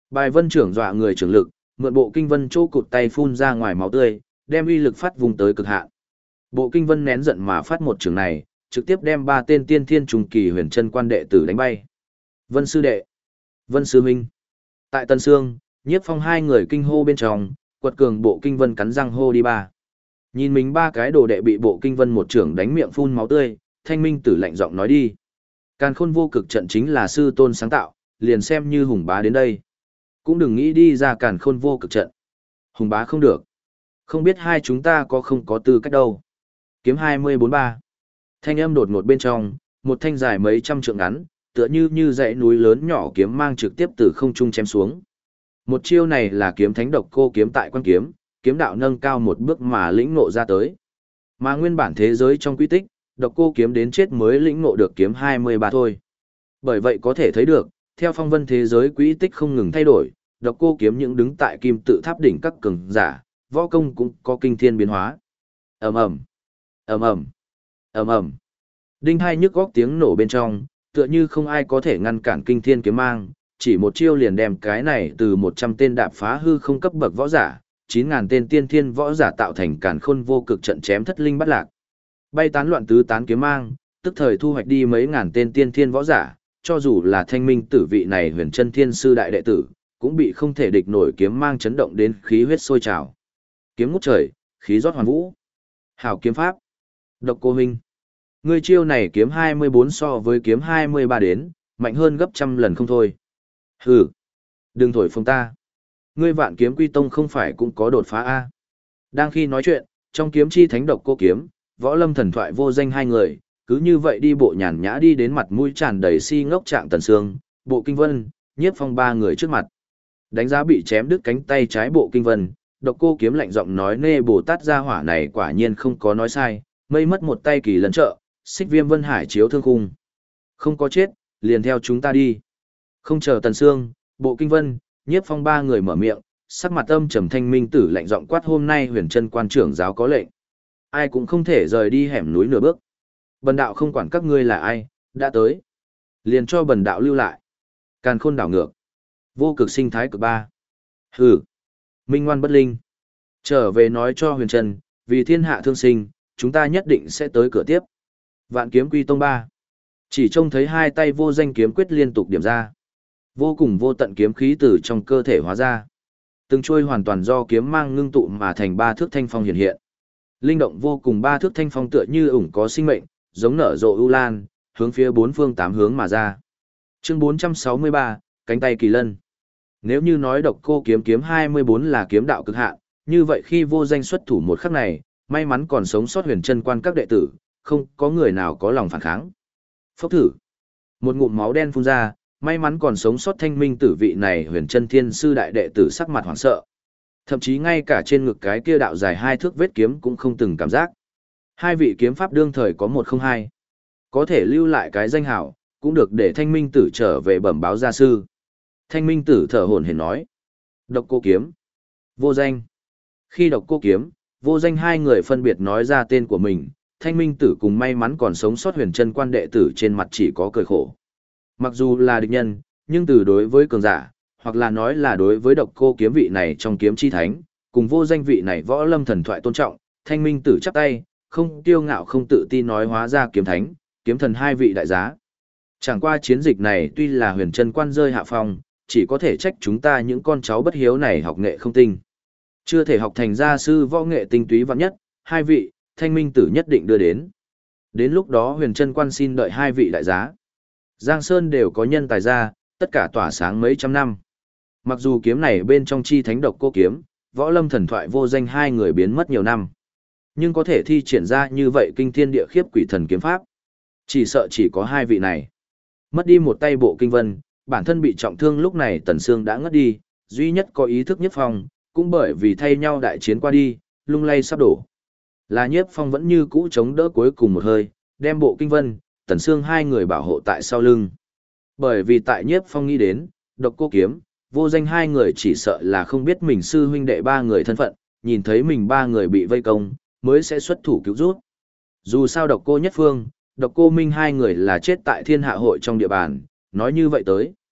Bài vân trưởng dọa người trưởng lực, mượn bộ kinh vân chỗ cụt tay phun ra ngoài máu tươi, đem uy lực phát vùng tới cực hạn. Bộ kinh vân nén giận mà phát một trường này, trực tiếp đem 3 tên tiên thiên trùng kỳ huyền chân quan đệ tử đánh bay. Vân sư đệ, Vân sư huynh. Tại Tân Sương, Nhiếp Phong hai người kinh hô bên trong, quật cường bộ kinh vân cắn răng hô đi ba. Nhìn mình 3 cái đồ đệ bị bộ kinh vân một trưởng đánh miệng phun máu tươi, Thanh Minh Tử lạnh giọng nói đi. Càn Khôn vô cực trận chính là sư tôn sáng tạo, liền xem như Hùng Bá đến đây, cũng đừng nghĩ đi ra Càn Khôn vô cực trận. Hùng Bá không được. Không biết hai chúng ta có không có tư cách đâu. Kiếm 2043. Thanh âm đột ngột bên trong, một thanh dài mấy trăm trượng ngắn, tựa như dãy núi lớn nhỏ kiếm mang trực tiếp từ không trung chém xuống. Một chiêu này là kiếm thánh độc cô kiếm tại quan kiếm, kiếm đạo nâng cao một bước mà lĩnh ngộ ra tới. Mà nguyên bản thế giới trong quy tích, độc cô kiếm đến chết mới lĩnh ngộ được kiếm 23 thôi. Bởi vậy có thể thấy được, theo phong vân thế giới quy tích không ngừng thay đổi, độc cô kiếm những đứng tại kim tự tháp đỉnh các cường giả, võ công cũng có kinh thiên biến hóa. Ầm ầm, ầm ầm, ầm ầm. Đinh hai nhức góc tiếng nổ bên trong, tựa như không ai có thể ngăn cản kinh thiên kiếm mang, chỉ một chiêu liền đem cái này từ 100 tên đạp phá hư không cấp bậc võ giả, 9.000 tên tiên thiên võ giả tạo thành càn khôn vô cực trận chém thất linh bắt lạc. Bay tán loạn tứ tán kiếm mang, tức thời thu hoạch đi mấy ngàn tên tiên thiên võ giả, cho dù là Thanh Minh Tử vị này huyền chân thiên sư đại đệ tử, cũng bị không thể địch nổi kiếm mang chấn động đến khí huyết sôi trào. Kiếm ngút trời, khí rót hoàn vũ. Hảo kiếm pháp. Độc cô huynh. Ngươi chiêu này kiếm 24 so với kiếm 23 đến, mạnh hơn gấp trăm lần không thôi. Hừ. Đừng thổi phồng ta. Ngươi Vạn Kiếm Quy Tông không phải cũng có đột phá a? Đang khi nói chuyện, trong kiếm chi thánh độc cô kiếm, võ lâm thần thoại vô danh hai người, cứ như vậy đi bộ nhàn nhã đi đến mặt mũi tràn đầy si ngốc trạng Tần Sương, bộ kinh vân, Nhiếp Phong ba người trước mặt. Đánh giá bị chém đứt cánh tay trái bộ kinh vân, độc cô kiếm lạnh giọng nói nê Bồ Tát gia hỏa này quả nhiên không có nói sai, mây mất một tay kỳ lân trợ, xích viêm vân hải chiếu thương khung. Không có chết, liền theo chúng ta đi. Không chờ Tần Sương, bộ kinh vân, Nhiếp Phong ba người mở miệng, sắc mặt âm trầm Thanh Minh Tử lạnh giọng quát hôm nay huyền chân quan trưởng giáo có lệnh. Ai cũng không thể rời đi hẻm núi nửa bước. Bần đạo không quản các ngươi là ai, đã tới. Liền cho bần đạo lưu lại. Càn khôn đảo ngược. Vô cực sinh thái cực ba. Hừ. Minh ngoan bất linh. Trở về nói cho huyền trần, vì thiên hạ thương sinh, chúng ta nhất định sẽ tới cửa tiếp. Vạn kiếm quy tông ba. Chỉ trông thấy hai tay vô danh kiếm quyết liên tục điểm ra. Vô cùng vô tận kiếm khí từ trong cơ thể hóa ra. Từng chuôi hoàn toàn do kiếm mang ngưng tụ mà thành 3 thước thanh phong hiện hiện. Linh động vô cùng 3 thước thanh phong tựa như ủng có sinh mệnh, giống nở rộ ưu lan, hướng phía 4 phương 8 hướng mà ra. Chương 463, cánh tay kỳ lân. Nếu như nói độc cô kiếm kiếm 24 là kiếm đạo cực hạn, như vậy khi vô danh xuất thủ một khắc này, may mắn còn sống sót huyền chân quan các đệ tử, không có người nào có lòng phản kháng. Phốc thử. Một ngụm máu đen phun ra, may mắn còn sống sót Thanh Minh Tử vị này huyền chân thiên sư đại đệ tử sắc mặt hoảng sợ. Thậm chí ngay cả trên ngực cái kia đạo dài 2 thước vết kiếm cũng không từng cảm giác. Hai vị kiếm pháp đương thời có 102. Có thể lưu lại cái danh hảo, cũng được để Thanh Minh Tử trở về bẩm báo gia sư. Thanh Minh Tử thở hổn hển nói. Độc cô kiếm. Vô danh. Khi độc cô kiếm, vô danh hai người phân biệt nói ra tên của mình, Thanh Minh Tử cùng may mắn còn sống sót huyền chân quan đệ tử trên mặt chỉ có cười khổ. Mặc dù là địch nhân, nhưng từ đối với cường giả, hoặc là nói là đối với độc cô kiếm vị này trong kiếm chi thánh, cùng vô danh vị này võ lâm thần thoại tôn trọng, Thanh Minh Tử chắp tay, không kiêu ngạo không tự tin nói hóa ra kiếm thánh, kiếm thần hai vị đại giá. Chẳng qua chiến dịch này tuy là huyền chân quan rơi hạ phong, chỉ có thể trách chúng ta những con cháu bất hiếu này học nghệ không tinh. Chưa thể học thành gia sư võ nghệ tinh túy vạn nhất, hai vị, Thanh Minh Tử nhất định đưa đến. Đến lúc đó huyền chân quan xin đợi hai vị đại giá. Giang Sơn đều có nhân tài ra, tất cả tỏa sáng mấy trăm năm. Mặc dù kiếm này bên trong chi thánh độc cô kiếm, võ lâm thần thoại vô danh hai người biến mất nhiều năm. Nhưng có thể thi triển ra như vậy kinh thiên địa khiếp quỷ thần kiếm pháp. Chỉ sợ chỉ có hai vị này. Mất đi một tay bộ kinh vân, bản thân bị trọng thương lúc này Tần Sương đã ngất đi, duy nhất có ý thức Nhiếp Phong, cũng bởi vì thay nhau đại chiến qua đi, lung lay sắp đổ. Là Nhiếp Phong vẫn như cũ chống đỡ cuối cùng một hơi, đem bộ kinh vân, Tần Sương hai người bảo hộ tại sau lưng. Bởi vì tại Nhiếp Phong nghĩ đến, độc cô kiếm, vô danh hai người chỉ sợ là không biết mình sư huynh đệ ba người thân phận, nhìn thấy mình ba người bị vây công, mới sẽ xuất thủ cứu rút. Dù sao độc cô nhất phương, độc cô minh hai người là chết tại thiên hạ hội trong địa bàn, nói như vậy tới.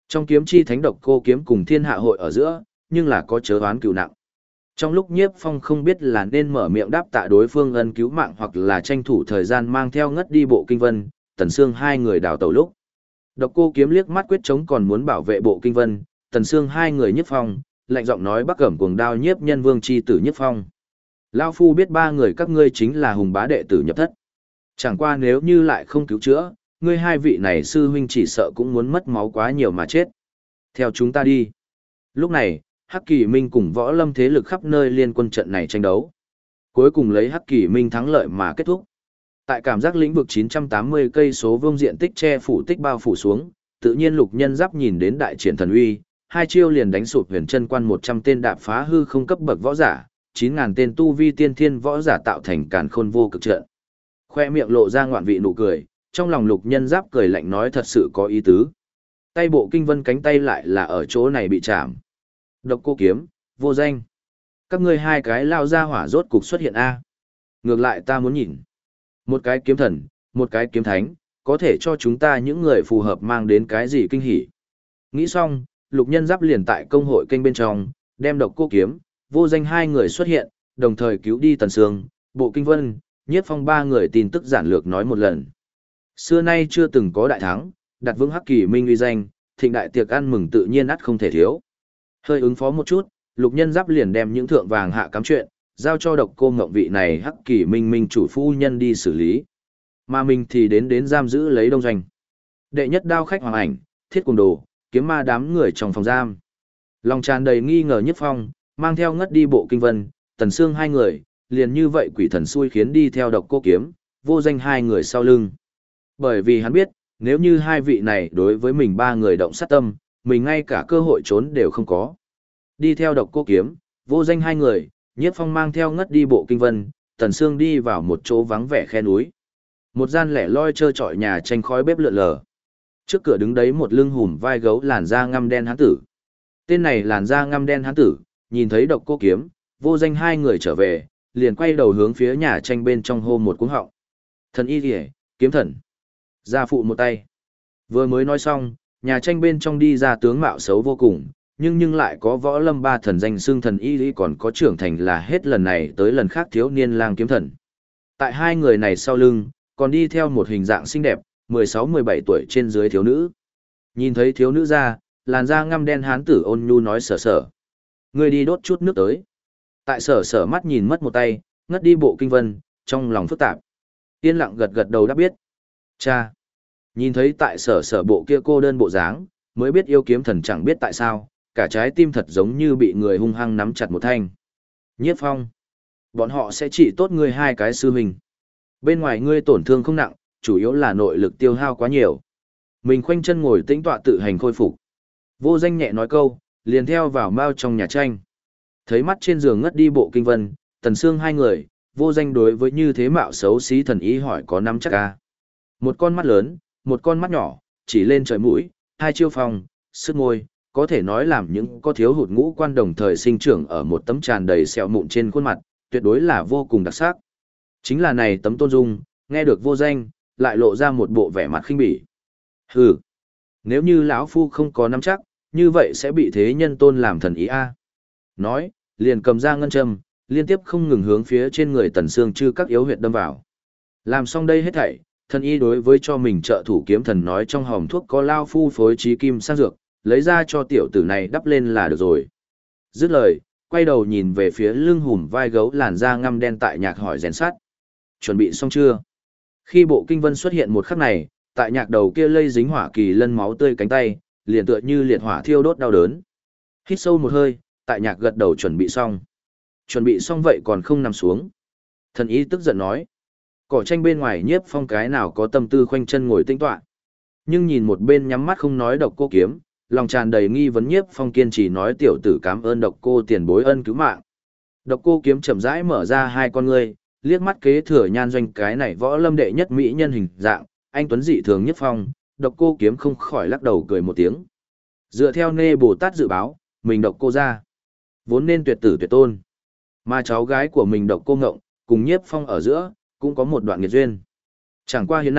Trong kiếm chi thánh độc cô kiếm cùng thiên hạ hội ở giữa, nhưng là có chớ oán cừu nặng. Trong lúc Nhiếp Phong không biết là nên mở miệng đáp tạ đối phương ân cứu mạng hoặc là tranh thủ thời gian mang theo ngất đi Bộ Kinh Vân, Tần Sương hai người đào tẩu lúc. Độc cô kiếm liếc mắt quyết chống còn muốn bảo vệ Bộ Kinh Vân, Tần Sương hai người Nhiếp Phong, lạnh giọng nói Bắc Cẩm cuồng đao nhiếp nhân vương chi tử Nhiếp Phong. Lao phu biết ba người các ngươi chính là hùng bá đệ tử nhập thất. Chẳng qua nếu như lại không cứu chữa, ngươi hai vị này sư huynh chỉ sợ cũng muốn mất máu quá nhiều mà chết. Theo chúng ta đi. Lúc này, Hắc Kỳ Minh cùng võ lâm thế lực khắp nơi liên quân trận này tranh đấu. Cuối cùng lấy Hắc Kỳ Minh thắng lợi mà kết thúc. Tại cảm giác lĩnh vực 980 cây số vuông diện tích che phủ tích bao phủ xuống, tự nhiên Lục Nhân Giáp nhìn đến đại triển thần uy, hai chiêu liền đánh sụp Huyền Chân Quan 100 tên đạp phá hư không cấp bậc võ giả, 9000 tên tu vi tiên thiên võ giả tạo thành càn khôn vô cực trận. Khoe miệng lộ ra ngoạn vị nụ cười, trong lòng Lục Nhân Giáp cười lạnh nói thật sự có ý tứ. Tay Bộ Kinh Vân cánh tay lại là ở chỗ này bị chạm. Độc cô kiếm, vô danh. Các ngươi hai cái lao ra hỏa rốt cục xuất hiện a. Ngược lại ta muốn nhìn. Một cái kiếm thần, một cái kiếm thánh, có thể cho chúng ta những người phù hợp mang đến cái gì kinh hỉ. Nghĩ xong, Lục Nhân Giáp liền tại công hội kênh bên trong, đem độc cô kiếm, vô danh hai người xuất hiện, đồng thời cứu đi Tần Sương, Bộ Kinh Vân, Nhiếp Phong ba người tin tức giản lược nói một lần. Xưa nay chưa từng có đại thắng, đặt vững Hắc Kỳ Minh uy danh, thịnh đại tiệc ăn mừng tự nhiên ắt không thể thiếu. Hơi ứng phó một chút, Lục Nhân Giáp liền đem những thượng vàng hạ cắm chuyện, giao cho độc cô ngộng vị này Hắc Kỳ Minh chủ phu nhân đi xử lý. Mà mình thì đến giam giữ lấy đông doanh. Đệ nhất đao khách hoàng ảnh, thiết cùng đồ, kiếm ma đám người trong phòng giam. Lòng tràn đầy nghi ngờ Nhất Phong, mang theo ngất đi Bộ Kinh Vân, Tần Sương hai người, liền như vậy quỷ thần xui khiến đi theo độc cô kiếm, vô danh hai người sau lưng. Bởi vì hắn biết, nếu như hai vị này đối với mình ba người động sát tâm, mình ngay cả cơ hội trốn đều không có. Đi theo độc cô kiếm, vô danh hai người, Nhiếp Phong mang theo ngất đi Bộ Kinh Vân, Tần Sương đi vào một chỗ vắng vẻ khe núi. Một gian lẻ loi trơ trọi nhà tranh khói bếp lượn lờ. Trước cửa đứng đấy một lưng hùm vai gấu làn da ngăm đen hán tử. Tên này làn da ngăm đen hán tử, nhìn thấy độc cô kiếm, vô danh hai người trở về, liền quay đầu hướng phía nhà tranh bên trong hô một cuống họng. Thần y kìa, kiếm thần. Gia phụ một tay. Vừa mới nói xong, nhà tranh bên trong đi ra tướng mạo xấu vô cùng, nhưng lại có võ lâm ba thần danh xưng thần y lý còn có trưởng thành là hết lần này tới lần khác thiếu niên lang kiếm thần. Tại hai người này sau lưng, còn đi theo một hình dạng xinh đẹp, 16-17 tuổi trên dưới thiếu nữ. Nhìn thấy thiếu nữ ra, làn da ngăm đen hán tử ôn nhu nói sở sở. Người đi đốt chút nước tới. Tại sở sở mắt nhìn mất một tay, ngất đi Bộ Kinh Vân, trong lòng phức tạp. Yên lặng gật gật đầu đã biết. Cha. Nhìn thấy tại sở sở bộ kia cô đơn bộ dáng, mới biết yêu kiếm thần chẳng biết tại sao, cả trái tim thật giống như bị người hung hăng nắm chặt một thanh. Nhiếp Phong. Bọn họ sẽ trị tốt ngươi hai cái sư huynh. Bên ngoài ngươi tổn thương không nặng, chủ yếu là nội lực tiêu hao quá nhiều. Mình khoanh chân ngồi tĩnh tọa tự hành khôi phục. Vô danh nhẹ nói câu, liền theo vào mau trong nhà tranh. Thấy mắt trên giường ngất đi Bộ Kinh Vân, Tần Sương hai người, vô danh đối với như thế mạo xấu xí thần ý hỏi có nắm chắc à. Một con mắt lớn, một con mắt nhỏ, chỉ lên trời mũi, hai chiêu phòng, sức môi, có thể nói làm những có thiếu hụt ngũ quan đồng thời sinh trưởng ở một tấm tràn đầy sẹo mụn trên khuôn mặt, tuyệt đối là vô cùng đặc sắc. Chính là này tấm tôn dung, nghe được vô danh, lại lộ ra một bộ vẻ mặt khinh bỉ. Hừ, nếu như lão phu không có nắm chắc, như vậy sẽ bị thế nhân tôn làm thần ý a. Nói, liền cầm ra ngân châm, liên tiếp không ngừng hướng phía trên người Tần Sương chư các yếu huyệt đâm vào. Làm xong đây hết thảy, thần y đối với cho mình trợ thủ kiếm thần nói trong hòm thuốc có lao phu phối trí kim sang dược, lấy ra cho tiểu tử này đắp lên là được rồi. Dứt lời, quay đầu nhìn về phía lưng hùm vai gấu làn da ngăm đen tại nhạc hỏi rèn sắt. Chuẩn bị xong chưa? Khi Bộ Kinh Vân xuất hiện một khắc này, tại nhạc đầu kia lây dính hỏa kỳ lân máu tươi cánh tay, liền tựa như liệt hỏa thiêu đốt đau đớn. Hít sâu một hơi, tại nhạc gật đầu chuẩn bị xong. Chuẩn bị xong vậy còn không nằm xuống. Thần y tức giận nói. Cỏ tranh bên ngoài Nhiếp Phong cái nào có tâm tư khoanh chân ngồi tĩnh tọa. Nhưng nhìn một bên nhắm mắt không nói độc cô kiếm, lòng tràn đầy nghi vấn Nhiếp Phong kiên trì nói tiểu tử cảm ơn độc cô tiền bối ân cứu mạng. Độc cô kiếm chậm rãi mở ra hai con ngươi, liếc mắt kế thừa nhan doanh cái này võ lâm đệ nhất mỹ nhân hình dạng, anh tuấn dị thường Nhiếp Phong, độc cô kiếm không khỏi lắc đầu cười một tiếng. Dựa theo Nê Bồ Tát dự báo, mình độc cô ra, vốn nên tuyệt tử tuyệt tôn. Mà cháu gái của mình độc cô ngộng, cùng Nhiếp Phong ở giữa, cũng có một đoạn nghiệt duyên. Chẳng qua hiện nay,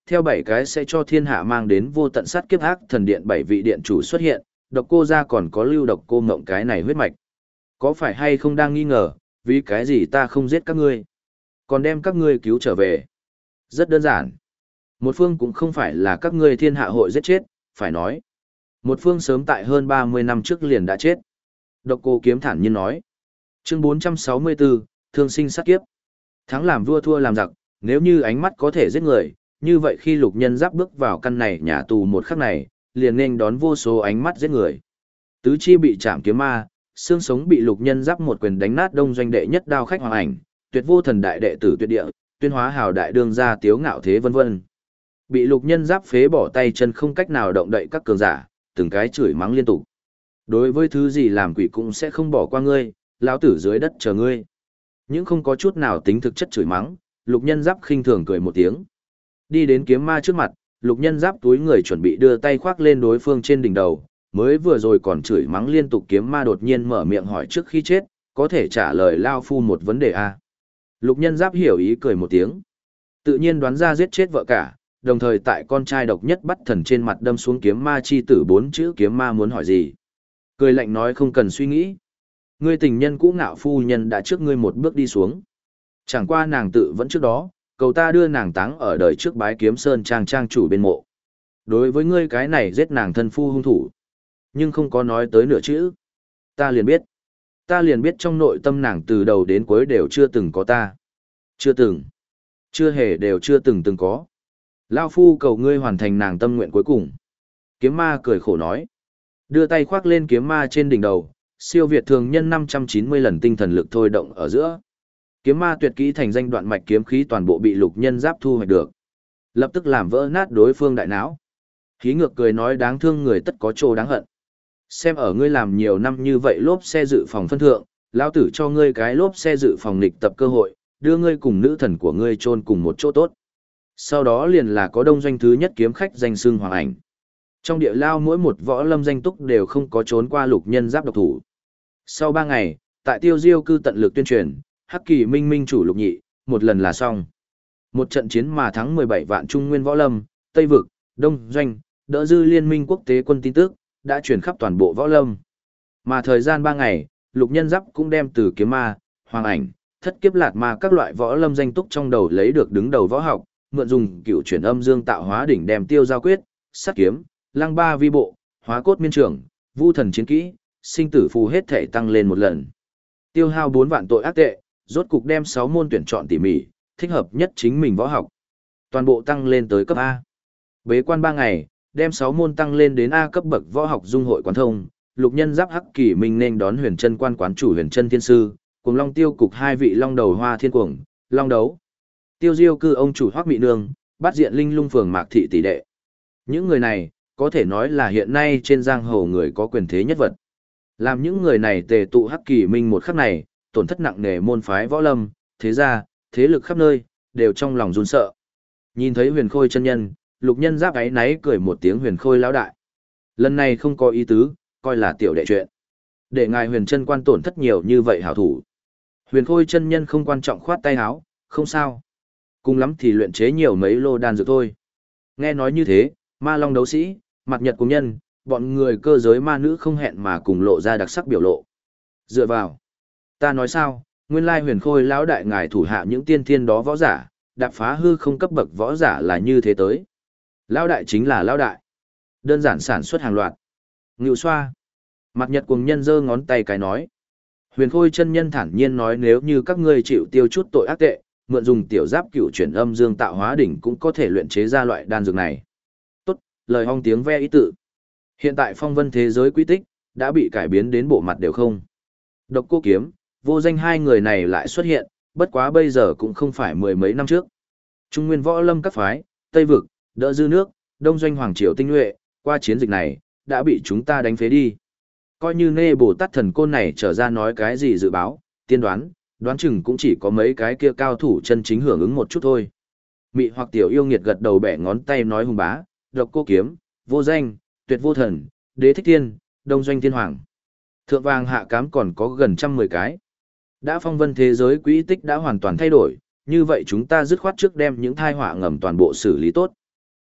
theo 7 cái sẽ cho thiên hạ mang đến vô tận sát kiếp ác thần điện 7 vị điện chủ xuất hiện, độc cô gia còn có lưu độc cô ngộng cái này huyết mạch. Có phải hay không đang nghi ngờ, vì cái gì ta không giết các ngươi, còn đem các ngươi cứu trở về? Rất đơn giản. Một phương cũng không phải là các ngươi thiên hạ hội giết chết, phải nói. Một phương sớm tại hơn 30 năm trước liền đã chết. Độc cô kiếm thản nhiên nói. Chương 464, thương sinh sát kiếp. Thắng làm vua thua làm giặc, nếu như ánh mắt có thể giết người, như vậy khi Lục Nhân Giáp bước vào căn này nhà tù một khắc này, liền nên đón vô số ánh mắt giết người. Tứ chi bị chạm kiếm ma, xương sống bị Lục Nhân Giáp một quyền đánh nát đông doanh đệ nhất đao khách hoàng ảnh, tuyệt vô thần đại đệ tử tuyệt địa, tuyên hóa hào đại đương gia tiếu ngạo thế vân vân. Bị Lục Nhân Giáp phế bỏ tay chân không cách nào động đậy các cường giả, từng cái chửi mắng liên tục. Đối với thứ gì làm quỷ cũng sẽ không bỏ qua ngươi, lão tử dưới đất chờ ngươi. Những không có chút nào tính thực chất chửi mắng, Lục Nhân Giáp khinh thường cười một tiếng. Đi đến kiếm ma trước mặt, Lục Nhân Giáp túi người chuẩn bị đưa tay khoác lên đối phương trên đỉnh đầu, mới vừa rồi còn chửi mắng liên tục kiếm ma đột nhiên mở miệng hỏi trước khi chết, có thể trả lời lao phu một vấn đề a? Lục Nhân Giáp hiểu ý cười một tiếng. Tự nhiên đoán ra giết chết vợ cả, đồng thời tại con trai độc nhất bắt thần trên mặt đâm xuống kiếm ma chi tử 4 chữ kiếm ma muốn hỏi gì. Cười lạnh nói không cần suy nghĩ. Ngươi tình nhân cũ ngạo phu nhân đã trước ngươi một bước đi xuống. Chẳng qua nàng tự vẫn trước đó, cầu ta đưa nàng táng ở đời trước bái kiếm sơn trang trang chủ bên mộ. Đối với ngươi cái này giết nàng thân phu hung thủ. Nhưng không có nói tới nửa chữ. Ta liền biết. Ta liền biết trong nội tâm nàng từ đầu đến cuối đều chưa từng có ta. Chưa từng. Chưa hề đều chưa từng có. Lao phu cầu ngươi hoàn thành nàng tâm nguyện cuối cùng. Kiếm ma cười khổ nói. Đưa tay khoác lên kiếm ma trên đỉnh đầu, siêu việt thường nhân 590 lần tinh thần lực thôi động ở giữa. Kiếm ma tuyệt kỹ thành danh đoạn mạch kiếm khí toàn bộ bị Lục Nhân Giáp thu hoạch được. Lập tức làm vỡ nát đối phương đại não. Khí ngược cười nói đáng thương người tất có chỗ đáng hận. Xem ở ngươi làm nhiều năm như vậy lốp xe dự phòng phân thượng, lão tử cho ngươi cái lốp xe dự phòng nghịch tập cơ hội, đưa ngươi cùng nữ thần của ngươi chôn cùng một chỗ tốt. Sau đó liền là có đông doanh thứ nhất kiếm khách danh xưng Hoàng Ảnh. Trong địa lao mỗi một võ lâm danh túc đều không có trốn qua Lục Nhân Giáp độc thủ. Sau 3 ngày, tại Tiêu Diêu cư tận lực tuyên truyền, Hắc Kỳ Minh minh chủ Lục Nhị, một lần là xong. Một trận chiến mà thắng 17 vạn trung nguyên võ lâm, Tây vực, Đông doanh, đỡ dư liên minh quốc tế quân tin tức, đã truyền khắp toàn bộ võ lâm. Mà thời gian 3 ngày, Lục Nhân Giáp cũng đem từ kiếm ma, Hoàng Ảnh, thất kiếp lạt ma các loại võ lâm danh túc trong đầu lấy được đứng đầu võ học, mượn dùng cựu chuyển âm dương tạo hóa đỉnh đem tiêu giao quyết, sát kiếm, lăng ba vi bộ, hóa cốt miên trưởng, vu thần chiến kỹ, sinh tử phù hết thể tăng lên một lần. Tiêu hao 4 vạn tội ác tệ, rốt cục đem 6 môn tuyển chọn tỉ mỉ, thích hợp nhất chính mình võ học. Toàn bộ tăng lên tới cấp A. Bế quan 3 ngày, đem 6 môn tăng lên đến A cấp bậc võ học dung hội quán thông, Lục Nhân Giáp Hắc Kỳ Minh nên đón Huyền Chân Quan quán chủ Huyền Chân Thiên sư, cùng Long Tiêu cục 2 vị long đầu Hoa Thiên Cuồng, Long Đấu. Tiêu Diêu cư ông chủ Hoắc Mị Nương, Bát Diện Linh Lung phường Mạc thị tỷ đệ. Những người này, có thể nói là hiện nay trên giang hồ người có quyền thế nhất vật. Làm những người này tề tụ Hắc Kỳ Minh một khắc này, tổn thất nặng nề môn phái võ lâm, thế gia, thế lực khắp nơi, đều trong lòng run sợ. Nhìn thấy Huyền Khôi chân nhân, Lục Nhân Giáp áy náy cười một tiếng Huyền Khôi lão đại. Lần này không có ý tứ, coi là tiểu đệ chuyện. Để ngài Huyền Chân Quan tổn thất nhiều như vậy hảo thủ. Huyền Khôi chân nhân không quan trọng khoát tay áo, không sao. Cùng lắm thì luyện chế nhiều mấy lô đan dược thôi. Nghe nói như thế, Ma Long đấu sĩ, Mặt Nhật cùng nhân, bọn người cơ giới ma nữ không hẹn mà cùng lộ ra đặc sắc biểu lộ. Dựa vào. Ta nói sao, nguyên lai Huyền Khôi lão đại ngài thủ hạ những tiên thiên đó võ giả, đạp phá hư không cấp bậc võ giả là như thế tới. Lão đại chính là lão đại. Đơn giản sản xuất hàng loạt. Ngưu xoa. Mặt Nhật cùng nhân giơ ngón tay cái nói. Huyền Khôi chân nhân thản nhiên nói nếu như các ngươi chịu tiêu chút tội ác tệ, mượn dùng tiểu giáp cựu chuyển âm dương tạo hóa đỉnh cũng có thể luyện chế ra loại đan dược này. Tốt, lời hong tiếng ve ý tự. Hiện tại phong vân thế giới quy tích, đã bị cải biến đến bộ mặt đều không. Độc Cô Kiếm, Vô Danh hai người này lại xuất hiện, bất quá bây giờ cũng không phải 10 mấy năm trước. Trung nguyên võ lâm các phái, Tây vực, đỡ dư nước, Đông doanh hoàng triều tinh nhuệ, qua chiến dịch này, đã bị chúng ta đánh phế đi. Coi như Nê Bồ Tát thần côn này trở ra nói cái gì dự báo, tiên đoán chừng cũng chỉ có mấy cái kia cao thủ chân chính hưởng ứng một chút thôi. Mị hoặc tiểu yêu nghiệt gật đầu bẻ ngón tay nói hùng bá, Độc Cô Kiếm, Vô Danh, Tuyệt Vô Thần, Đế Thích Tiên, Đông doanh thiên hoàng. Thượng vàng hạ cám còn có gần 110 cái. Đã phong vân thế giới quỹ tích đã hoàn toàn thay đổi, như vậy chúng ta dứt khoát trước đem những thai họa ngầm toàn bộ xử lý tốt.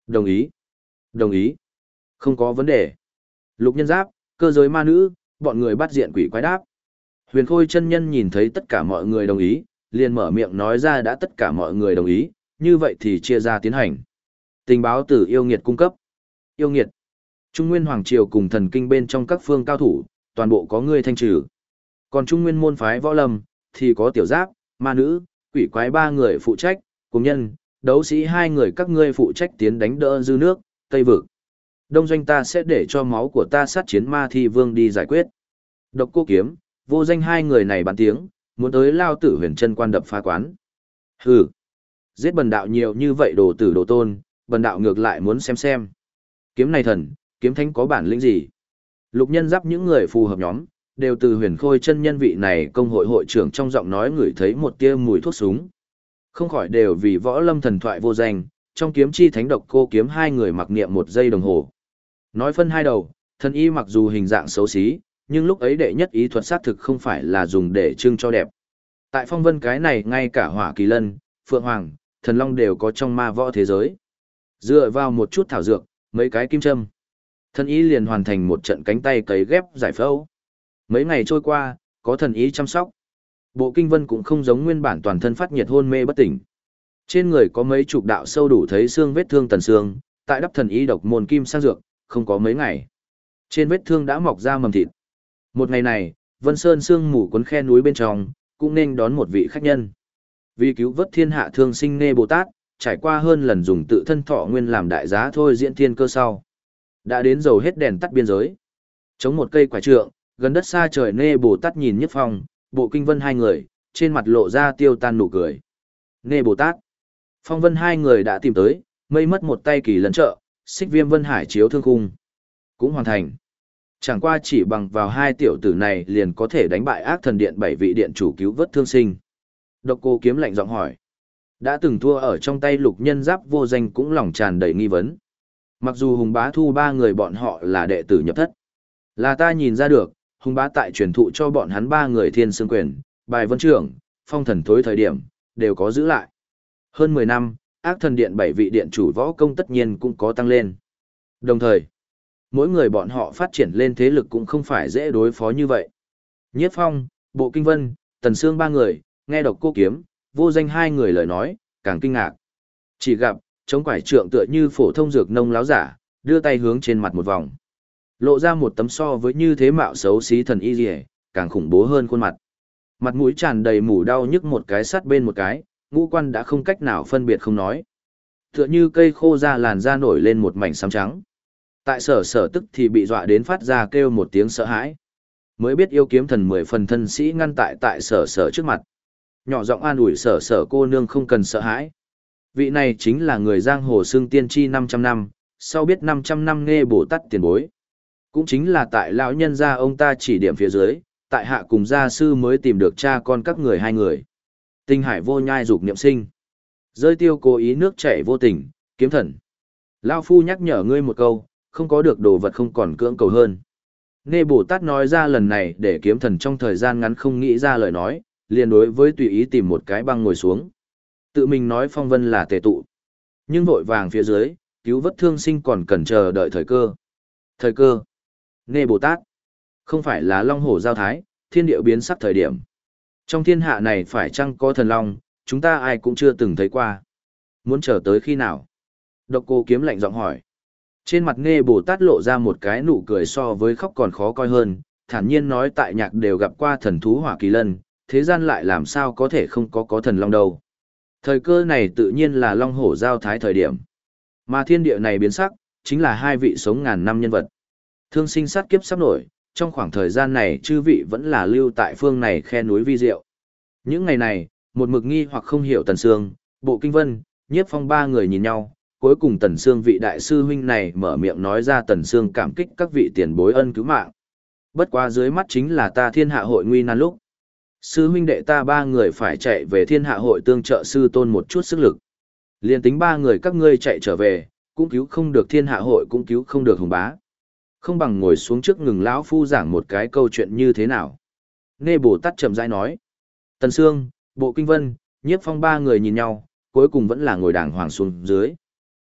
Đồng ý. Đồng ý. Không có vấn đề. Lục Nhân Giáp, Cơ Giới Ma Nữ, bọn người bắt diện quỷ quái đáp. Huyền Khôi chân nhân nhìn thấy tất cả mọi người đồng ý, liền mở miệng nói ra đã tất cả mọi người đồng ý, như vậy thì chia ra tiến hành. Tình báo từ yêu nghiệt cung cấp. Yêu nghiệt. Trung Nguyên Hoàng Triều cùng thần kinh bên trong các phương cao thủ, toàn bộ có người thanh trừ. Còn Trung Nguyên môn phái võ lâm, thì có tiểu giáp, ma nữ, quỷ quái 3 người phụ trách, cùng nhân, đấu sĩ 2 người các ngươi phụ trách tiến đánh đỡ dư nước, Tây Vực. Đông doanh ta sẽ để cho máu của ta sát chiến ma thi vương đi giải quyết. Độc Cô Kiếm, Vô Danh 2 người này bàn tiếng, muốn tới lao tử huyền chân quan đập phá quán. Hừ, giết bần đạo nhiều như vậy đồ tử đồ tôn, bần đạo ngược lại muốn xem. Kiếm này thần, kiếm thánh có bản lĩnh gì? Lục Nhân Giáp những người phù hợp nhóm, đều từ Huyền Khôi chân nhân vị này công hội hội trưởng trong giọng nói ngửi thấy một tia mùi thuốc súng. Không khỏi đều vì võ lâm thần thoại vô danh, trong kiếm chi thánh Độc Cô Kiếm 2 người mặc niệm 1 giây đồng hồ. Nói phân hai đầu, thần y mặc dù hình dạng xấu xí, nhưng lúc ấy đệ nhất ý thuật sát thực không phải là dùng để trưng cho đẹp. Tại phong vân cái này ngay cả Hỏa Kỳ Lân, Phượng Hoàng, Thần Long đều có trong ma võ thế giới. Dựa vào một chút thảo dược, mấy cái kim châm, thần y liền hoàn thành một trận cánh tay cấy ghép giải phẫu. Mấy ngày trôi qua, có thần y chăm sóc. Bộ Kinh Vân cũng không giống nguyên bản toàn thân phát nhiệt hôn mê bất tỉnh. Trên người có mấy chục đạo sâu đủ thấy xương vết thương tần xương, tại đắp thần y độc môn kim sang dược, không có mấy ngày. Trên vết thương đã mọc ra mầm thịt. Một ngày này, Vân Sơn sương mù cuốn khe núi bên trong, cũng nên đón một vị khách nhân. Vì cứu vớt thiên hạ thương sinh Nê Bồ Tát, trải qua hơn lần dùng tự thân thọ nguyên làm đại giá thôi diễn thiên cơ sau. Đã đến dầu hết đèn tắt biên giới. Chống một cây quả trượng, gần đất xa trời Nê Bồ Tát nhìn Nhất Phong, Bộ Kinh Vân 2 người, trên mặt lộ ra tiêu tan nụ cười. Nê Bồ Tát, Phong Vân 2 người đã tìm tới, mây mất một tay kỳ lân trợ, xích viêm Vân Hải chiếu thương khung. Cũng hoàn thành. Chẳng qua chỉ bằng vào 2 tiểu tử này liền có thể đánh bại ác thần điện 7 vị điện chủ cứu vớt thương sinh. Độc Cô Kiếm lạnh giọng hỏi. Đã từng thua ở trong tay Lục Nhân Giáp Vô Danh cũng lòng tràn đầy nghi vấn. Mặc dù Hùng Bá thu 3 người bọn họ là đệ tử nhập thất. Là ta nhìn ra được, Hùng Bá tại truyền thụ cho bọn hắn 3 người thiên xương quyền, bài vân trưởng, phong thần thối thời điểm, đều có giữ lại. Hơn 10 năm, ác thần điện 7 vị điện chủ võ công tất nhiên cũng có tăng lên. Đồng thời, mỗi người bọn họ phát triển lên thế lực cũng không phải dễ đối phó như vậy. Nhiếp Phong, Bộ Kinh Vân, Tần Sương 3 người, nghe Độc Cô Kiếm, Vô Danh 2 người lời nói, càng kinh ngạc. Chỉ gặp, chống quải trượng tựa như phổ thông dược nông láo giả, đưa tay hướng trên mặt một vòng. Lộ ra một tấm so với như thế mạo xấu xí thần y liễu, càng khủng bố hơn khuôn mặt. Mặt mũi tràn đầy mủ đau nhức một cái sát bên một cái, ngũ quan đã không cách nào phân biệt không nói. Tựa như cây khô ra làn da nổi lên một mảnh xám trắng. Tại sở tức thì bị dọa đến phát ra kêu một tiếng sợ hãi. Mới biết yêu kiếm thần 10 phần thân sĩ ngăn tại sở trước mặt. Nhỏ giọng an ủi sở cô nương không cần sợ hãi. Vị này chính là người giang hồ xương tiên tri 500 năm, sau biết 500 năm nghe Bồ Tát tiền bối. Cũng chính là tại lão nhân gia ông ta chỉ điểm phía dưới, tại hạ cùng gia sư mới tìm được cha con các người 2 người. Tinh hải vô nhai dục niệm sinh. Rơi tiêu cố ý nước chảy vô tình, kiếm thần. Lao phu nhắc nhở ngươi một câu, không có được đồ vật không còn cưỡng cầu hơn. Nghe Bồ Tát nói ra lần này để kiếm thần trong thời gian ngắn không nghĩ ra lời nói, liền đối với tùy ý tìm một cái băng ngồi xuống. Tự mình nói phong vân là tề tụ. Nhưng vội vàng phía dưới, cứu vớt thương sinh còn cần chờ đợi thời cơ. Thời cơ. Nghe Bồ Tát. Không phải là long hổ giao thái, thiên địa biến sắc thời điểm. Trong thiên hạ này phải chăng có thần long, chúng ta ai cũng chưa từng thấy qua. Muốn chờ tới khi nào? Độc Cô Kiếm lạnh giọng hỏi. Trên mặt Nghe Bồ Tát lộ ra một cái nụ cười so với khóc còn khó coi hơn, thản nhiên nói tại nhạc đều gặp qua thần thú Hỏa Kỳ Lân, thế gian lại làm sao có thể không có thần long đâu. Thời cơ này tự nhiên là long hổ giao thái thời điểm. Mà thiên địa này biến sắc, chính là 2 vị sống ngàn năm nhân vật. Thương sinh sát kiếp sắp nổi, trong khoảng thời gian này chư vị vẫn là lưu tại phương này khe núi vi diệu. Những ngày này, một mực nghi hoặc không hiểu Tần Sương, Bộ Kinh Vân, Nhiếp Phong 3 người nhìn nhau, cuối cùng Tần Sương vị đại sư huynh này mở miệng nói ra Tần Sương cảm kích các vị tiền bối ân cứu mạng. Bất quá dưới mắt chính là ta thiên hạ hội nguy nan lúc. Sư huynh đệ ta 3 người phải chạy về thiên hạ hội tương trợ sư tôn một chút sức lực. Liên tính 3 người các ngươi chạy trở về, cũng cứu không được thiên hạ hội cũng cứu không được Hùng Bá. Không bằng ngồi xuống trước ngừng lão phu giảng một cái câu chuyện như thế nào. Nghe Bồ Tát chậm rãi nói. Tần Sương, Bộ Kinh Vân, Nhiếp Phong 3 người nhìn nhau, cuối cùng vẫn là ngồi đàng hoàng xuống dưới.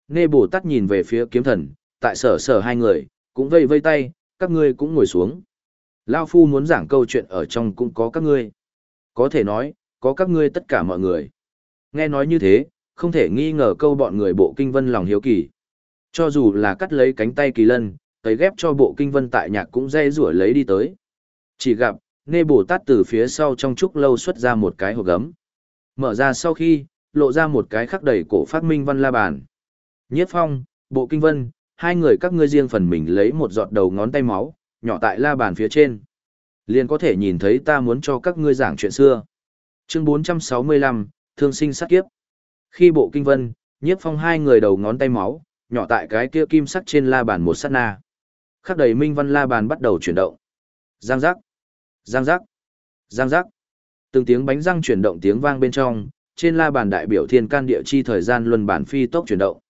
Nghe Bồ Tát nhìn về phía kiếm thần, tại sở sở hai người, cũng vây vây tay, các ngươi cũng ngồi xuống. Lao Phu muốn giảng câu chuyện ở trong cũng có các ngươi. Có thể nói, có các ngươi tất cả mọi người. Nghe nói như thế, không thể nghi ngờ câu bọn người Bộ Kinh Vân lòng hiếu kỳ. Cho dù là cắt lấy cánh tay Kỳ Lân, tấy ghép cho Bộ Kinh Vân tại nhạc cũng dây rủa lấy đi tới. Chỉ gặp, Nghe Bồ Tát từ phía sau trong trúc lâu xuất ra một cái hộp gấm. Mở ra sau khi, lộ ra một cái khắc đầy cổ phát minh văn la bàn. Nhiếp Phong, Bộ Kinh Vân, hai người các ngươi riêng phần mình lấy một giọt đầu ngón tay máu, nhỏ tại la bàn phía trên. Liền có thể nhìn thấy ta muốn cho các ngươi giảng chuyện xưa. Chương 465, Thương sinh sát kiếp. Khi Bộ Kinh Vân, Nhiếp Phong hai người đầu ngón tay máu, nhỏ tại cái kia kim sắc trên la bàn một sát na. Khắc đầy minh văn la bàn bắt đầu chuyển động. Giang giác, giang giác, giang giác. Từng tiếng bánh răng chuyển động tiếng vang bên trong, trên la bàn đại biểu thiên can địa chi thời gian luân bản phi tốc chuyển động.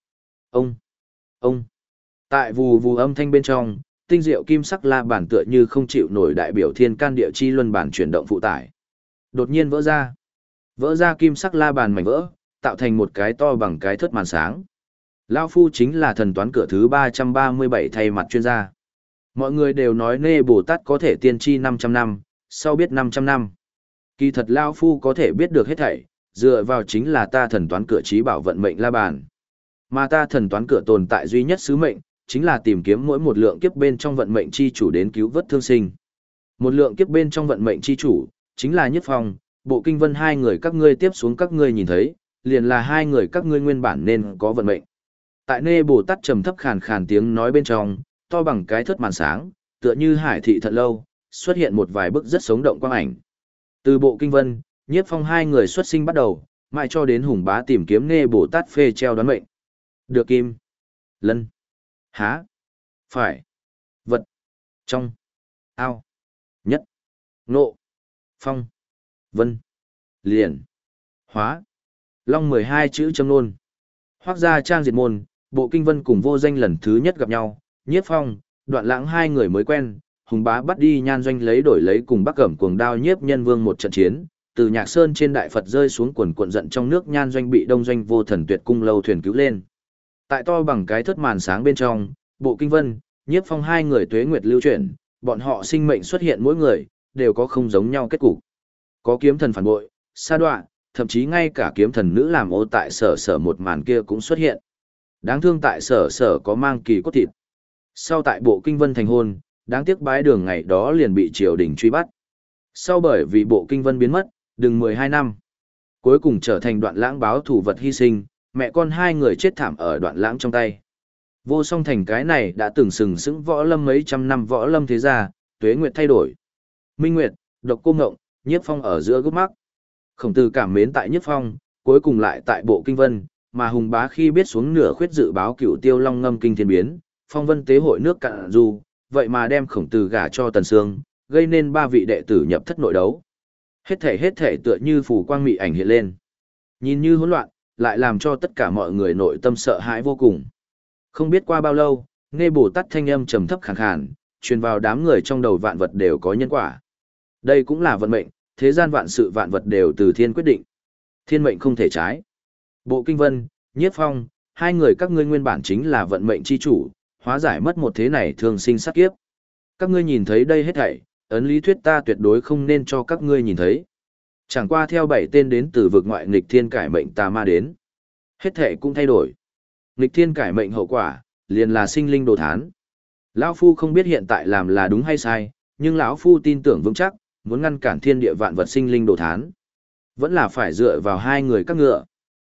Ông. Tại vù vù âm thanh bên trong, tinh diệu kim sắc la bàn tựa như không chịu nổi đại biểu thiên can địa chi luân bản chuyển động phụ tải. Đột nhiên vỡ ra. Vỡ ra kim sắc la bàn mảnh vỡ, tạo thành một cái to bằng cái thớt màn sáng. Lao Phu chính là thần toán cửa thứ 337 thay mặt chuyên gia. Mọi người đều nói Nê Bồ Tát có thể tiên tri 500 năm, sau biết 500 năm. Kỳ thật Lao Phu có thể biết được hết thảy, dựa vào chính là ta thần toán cửa trí bảo vận mệnh la bàn. Mà ta thần toán cửa tồn tại duy nhất sứ mệnh, chính là tìm kiếm mỗi một lượng kiếp bên trong vận mệnh chi chủ đến cứu vớt thương sinh. Một lượng kiếp bên trong vận mệnh chi chủ, chính là Nhất Phong, Bộ Kinh Vân hai người các ngươi tiếp xuống các ngươi nhìn thấy, liền là hai người các ngươi nguyên bản nên có vận mệnh. Tại Nê Bồ Tát trầm thấp khàn khàn tiếng nói bên trong, to bằng cái thớt màn sáng, tựa như hải thị thật lâu, xuất hiện một vài bức rất sống động quang ảnh. Từ Bộ Kinh Vân, Nhiếp Phong hai người xuất sinh bắt đầu, mãi cho đến Hùng Bá tìm kiếm Nê Bồ Tát phê treo đoán mệnh. Được Kim, Lân, Há, Phải, Vật, Trong, Ao, Nhất, Nộ, Phong, Vân, Liền, Hóa, Long 12 chữ châm nôn. Hoác gia trang diệt môn, Bộ Kinh Vân cùng Vô Danh lần thứ nhất gặp nhau, Nhiếp Phong, Đoạn Lãng hai người mới quen, Hùng Bá bắt đi Nhan Doanh lấy đổi lấy cùng Bắc Cẩm cuồng đao Nhiếp Nhân Vương một trận chiến, từ Nhạc Sơn trên đại Phật rơi xuống quần cuộn giận trong nước, Nhan Doanh bị Đông Doanh Vô Thần Tuyệt cung lâu thuyền cứu lên. Tại to bằng cái thớt màn sáng bên trong, Bộ Kinh Vân, Nhiếp Phong hai người tuế nguyệt lưu chuyển, bọn họ sinh mệnh xuất hiện mỗi người đều có không giống nhau kết cục. Có kiếm thần phản bội, sa đọa, thậm chí ngay cả kiếm thần nữ làm ô tại sở sở một màn kia cũng xuất hiện. Đáng thương tại sở sở có mang kỳ cốt thịt. Sau tại Bộ Kinh Vân thành hôn, đáng tiếc bái đường ngày đó liền bị triều đình truy bắt. Sau bởi vì Bộ Kinh Vân biến mất, đừng 12 năm. Cuối cùng trở thành Đoạn Lãng báo thủ vật hy sinh, mẹ con hai người chết thảm ở Đoạn Lãng trong tay. Vô Song Thành cái này đã từng sừng sững võ lâm mấy trăm năm võ lâm thế gia, tuế nguyệt thay đổi. Minh Nguyệt, Độc Cô Ngộng, Nhiếp Phong ở giữa gốc mắc. Khổng Tử cảm mến tại Nhiếp Phong, cuối cùng lại tại Bộ Kinh Vân, mà Hùng Bá khi biết xuống nửa khuyết dự báo Cửu Tiêu Long ngâm kinh thiên biến, phong vân tế hội nước cạn du, vậy mà đem Khổng Tử gả cho Tần Sương, gây nên ba vị đệ tử nhập thất nội đấu. Hết thể tựa như phù quang mị ảnh hiện lên. Nhìn như hỗn loạn, lại làm cho tất cả mọi người nội tâm sợ hãi vô cùng. Không biết qua bao lâu, Nghe Bồ Tát thanh âm trầm thấp khàn khàn, truyền vào đám người trong đầu vạn vật đều có nhân quả. Đây cũng là vận mệnh, thế gian vạn sự vạn vật đều từ thiên quyết định. Thiên mệnh không thể trái. Bộ Kinh Vân, Nhiếp Phong, hai người các ngươi nguyên bản chính là vận mệnh chi chủ, hóa giải mất một thế này thường sinh sát kiếp. Các ngươi nhìn thấy đây hết thảy, ấn lý thuyết ta tuyệt đối không nên cho các ngươi nhìn thấy. Chẳng qua theo 7 tên đến từ vực ngoại nghịch thiên cải mệnh tà ma đến. Hết thảy cũng thay đổi. Nghịch thiên cải mệnh hậu quả, liền là sinh linh đồ thán. Lão Phu không biết hiện tại làm là đúng hay sai, nhưng lão Phu tin tưởng vững chắc, muốn ngăn cản thiên địa vạn vật sinh linh đồ thán. Vẫn là phải dựa vào hai người các ngựa.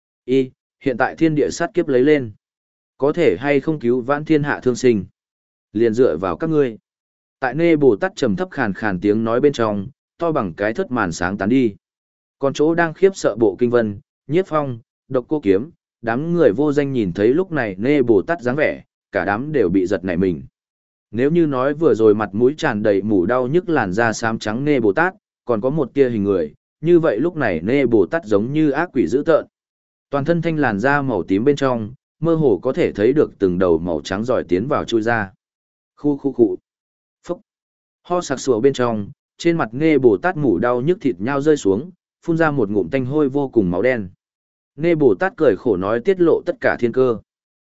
Hiện tại thiên địa sát kiếp lấy lên. Có thể hay không cứu vãn thiên hạ thương sinh. Liền dựa vào các ngươi. Tại Nê Bồ Tát trầm thấp khàn khàn tiếng nói bên trong, to bằng cái thất màn sáng tán đi. Còn chỗ đang khiếp sợ Bộ Kinh Vân, Nhiếp Phong, Độc Cô Kiếm, đám người vô danh nhìn thấy lúc này Nê Bồ Tát dáng vẻ, cả đám đều bị giật nảy mình. Nếu như nói vừa rồi mặt mũi tràn đầy mủ đau nhức làn da xám trắng Nê Bồ Tát, còn có một tia hình người, như vậy lúc này Nê Bồ Tát giống như ác quỷ dữ tợn. Toàn thân thanh làn da màu tím bên trong, mơ hồ có thể thấy được từng đầu màu trắng giỏi tiến vào chui ra. Khu. Phúc. Ho sặc sụa bên trong, trên mặt Nê Bồ Tát mủ đau nhức thịt nhau rơi xuống, phun ra một ngụm tanh hôi vô cùng máu đen. Nê Bồ Tát cười khổ nói tiết lộ tất cả thiên cơ.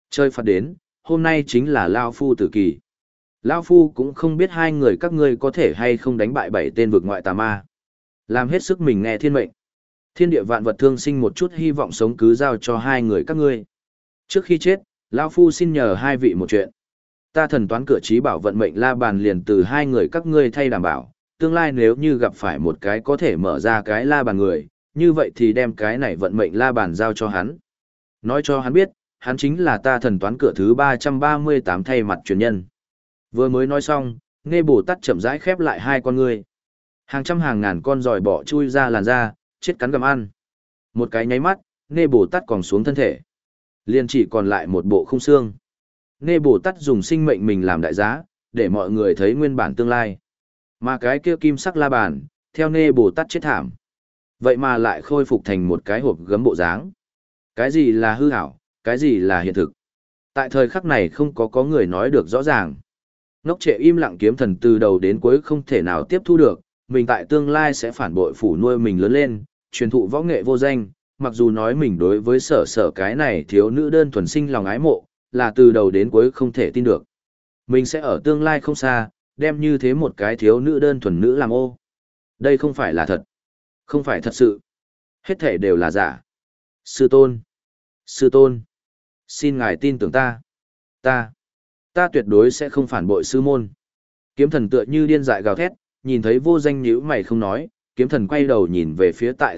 Chơi phạt đến, hôm nay chính là Lao Phu tử kỳ. Lao Phu cũng không biết hai người các ngươi có thể hay không đánh bại 7 tên vực ngoại tà ma. Làm hết sức mình nghe thiên mệnh. Thiên địa vạn vật thương sinh một chút hy vọng sống cứ giao cho hai người các ngươi. Trước khi chết, Lao Phu xin nhờ hai vị một chuyện. Ta thần toán cửa trí bảo vận mệnh la bàn liền từ hai người các ngươi thay đảm bảo. Tương lai nếu như gặp phải một cái có thể mở ra cái la bàn người, như vậy thì đem cái này vận mệnh la bàn giao cho hắn. Nói cho hắn biết, hắn chính là ta thần toán cửa thứ 338 thay mặt truyền nhân. Vừa mới nói xong, Nghe Bồ Tát chậm rãi khép lại hai con ngươi. Hàng trăm hàng ngàn con giòi bọ chui ra làn da, chết cắn gặm ăn. Một cái nháy mắt, Nghe Bồ Tát còn xuống thân thể. Liền chỉ còn lại một bộ khung xương. Nghe Bồ Tát dùng sinh mệnh mình làm đại giá, để mọi người thấy nguyên bản tương lai. Mà cái kia kim sắc la bàn, theo Nghe Bồ Tát chết thảm. Vậy mà lại khôi phục thành một cái hộp gấm bộ dáng. Cái gì là hư ảo, cái gì là hiện thực? Tại thời khắc này không có người nói được rõ ràng. Ngốc trệ im lặng kiếm thần từ đầu đến cuối không thể nào tiếp thu được, mình tại tương lai sẽ phản bội phủ nuôi mình lớn lên, truyền thụ võ nghệ vô danh, mặc dù nói mình đối với sở cái này thiếu nữ đơn thuần sinh lòng ái mộ, là từ đầu đến cuối không thể tin được. Mình sẽ ở tương lai không xa, đem như thế một cái thiếu nữ đơn thuần nữ làm ô. Đây không phải là thật. Không phải thật sự. Hết thể đều là giả. Sư tôn. Sư tôn. Xin ngài tin tưởng ta. Ta tuyệt đối sẽ không phản bội sư môn. Kiếm thần tựa như điên dại gào thét, nhìn thấy vô danh nhíu mày không nói, kiếm thần quay đầu nhìn về phía tại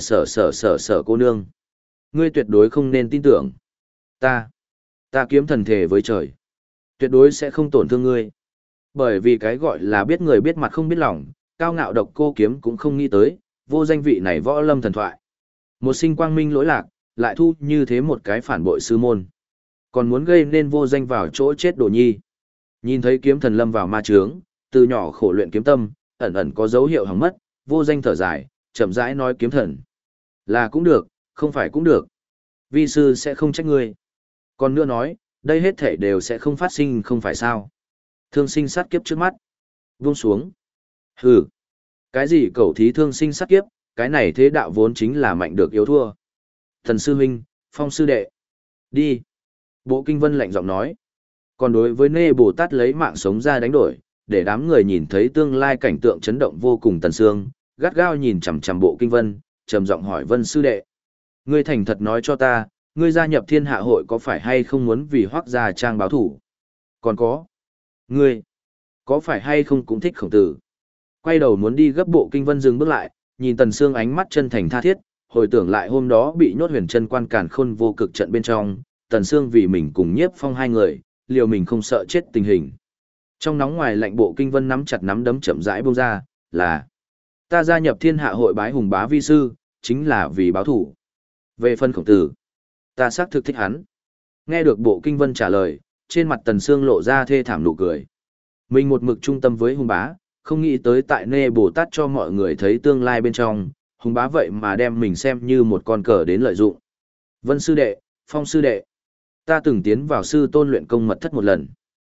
sở cô nương. Ngươi tuyệt đối không nên tin tưởng. Ta kiếm thần thề với trời. Tuyệt đối sẽ không tổn thương ngươi. Bởi vì cái gọi là biết người biết mặt không biết lòng, cao ngạo độc cô kiếm cũng không nghĩ tới, vô danh vị này võ lâm thần thoại. Một sinh quang minh lỗi lạc, lại thu như thế một cái phản bội sư môn. Còn muốn gây nên vô danh vào chỗ chết đồ nhi. Nhìn thấy kiếm thần lâm vào ma trướng, từ nhỏ khổ luyện kiếm tâm, ẩn ẩn có dấu hiệu hỏng mất, vô danh thở dài, chậm rãi nói kiếm thần. Là cũng được, không phải cũng được. Vi sư sẽ không trách ngươi. Còn nữa nói, đây hết thể đều sẽ không phát sinh không phải sao. Thương sinh sát kiếp trước mắt. Buông xuống. Hừ. Cái gì cầu thí thương sinh sát kiếp, cái này thế đạo vốn chính là mạnh được yếu thua. Thần sư huynh, phong sư đệ. Đi. Bộ Kinh Vân lạnh giọng nói. Còn đối với Nê Bồ Tát lấy mạng sống ra đánh đổi, để đám người nhìn thấy tương lai cảnh tượng chấn động vô cùng Tần Sương, gắt gao nhìn chằm chằm Bộ Kinh Vân, trầm giọng hỏi Vân sư đệ. Ngươi thành thật nói cho ta, ngươi gia nhập thiên hạ hội có phải hay không muốn vì Hoắc gia trang báo thủ? Còn có. Ngươi, có phải hay không cũng thích Khổng Tử? Quay đầu muốn đi gấp Bộ Kinh Vân dừng bước lại, nhìn Tần Sương ánh mắt chân thành tha thiết, hồi tưởng lại hôm đó bị nhốt huyền chân quan càn khôn vô cực trận bên trong, Tần Sương vì mình cùng Nhiếp Phong hai người, liều mình không sợ chết tình hình. Trong nóng ngoài lạnh Bộ Kinh Vân nắm chặt nắm đấm chậm rãi buông ra, là ta gia nhập thiên hạ hội bái hùng bá vi sư, chính là vì báo thủ. Về phân Khổng Tử, ta xác thực thích hắn. Nghe được Bộ Kinh Vân trả lời, trên mặt Tần Sương lộ ra thê thảm nụ cười. Mình một mực trung tâm với hùng bá, không nghĩ tới tại Nê Bồ Tát cho mọi người thấy tương lai bên trong, hùng bá vậy mà đem mình xem như một con cờ đến lợi dụng. Vân sư đệ, Phong sư đệ, ta từng tiến vào sư tôn luyện công mật thất một lần.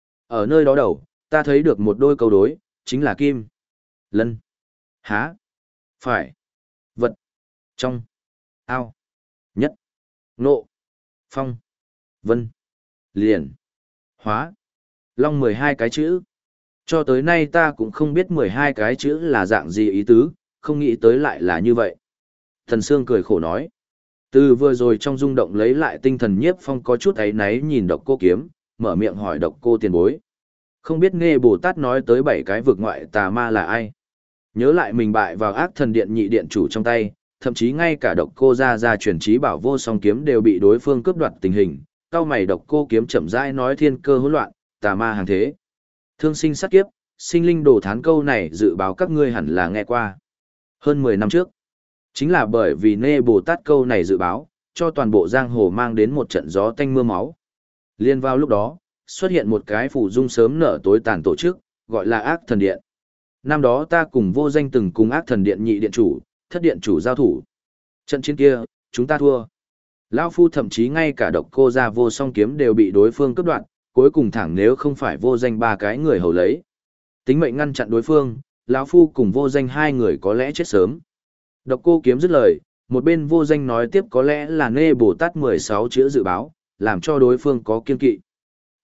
Ở nơi đó đầu, ta thấy được một đôi câu đối, chính là kim, lân, há, phải, vật, trong, ao, nhất, nộ, phong, vân, liền, hóa, long 12 cái chữ. Cho tới nay ta cũng không biết 12 cái chữ là dạng gì ý tứ, không nghĩ tới lại là như vậy. Thần Sương cười khổ nói. Từ vừa rồi trong rung động lấy lại tinh thần Nhiếp Phong có chút áy náy nhìn Độc Cô Kiếm, mở miệng hỏi Độc Cô tiền bối. Không biết Nghe Bồ Tát nói tới 7 cái vực ngoại tà ma là ai? Nhớ lại mình bại vào Ác Thần Điện nhị điện chủ trong tay, thậm chí ngay cả Độc Cô gia truyền chí bảo vô song kiếm đều bị đối phương cướp đoạt tình hình. Cao mày Độc Cô Kiếm chậm rãi nói thiên cơ hỗn loạn, tà ma hàng thế. Thương sinh sát kiếp, sinh linh đồ thán câu này dự báo các ngươi hẳn là nghe qua. Hơn 10 năm trước, chính là bởi vì Nê Bồ Tát câu này dự báo, cho toàn bộ giang hồ mang đến một trận gió tanh mưa máu. Liên vào lúc đó, xuất hiện một cái phủ dung sớm nở tối tàn tổ chức, gọi là Ác Thần Điện. Năm đó ta cùng vô danh từng cùng Ác Thần Điện nhị điện chủ, thất điện chủ giao thủ. Trận chiến kia, chúng ta thua. Lão Phu thậm chí ngay cả Độc Cô gia vô song kiếm đều bị đối phương cướp đoạt, cuối cùng thẳng nếu không phải vô danh 3 cái người hầu lấy. Tính mệnh ngăn chặn đối phương, lão Phu cùng vô danh 2 người có lẽ chết sớm. Độc Cô Kiếm dứt lời, một bên vô danh nói tiếp có lẽ là Nê Bồ Tát 16 chữ dự báo, làm cho đối phương có kiên kỵ.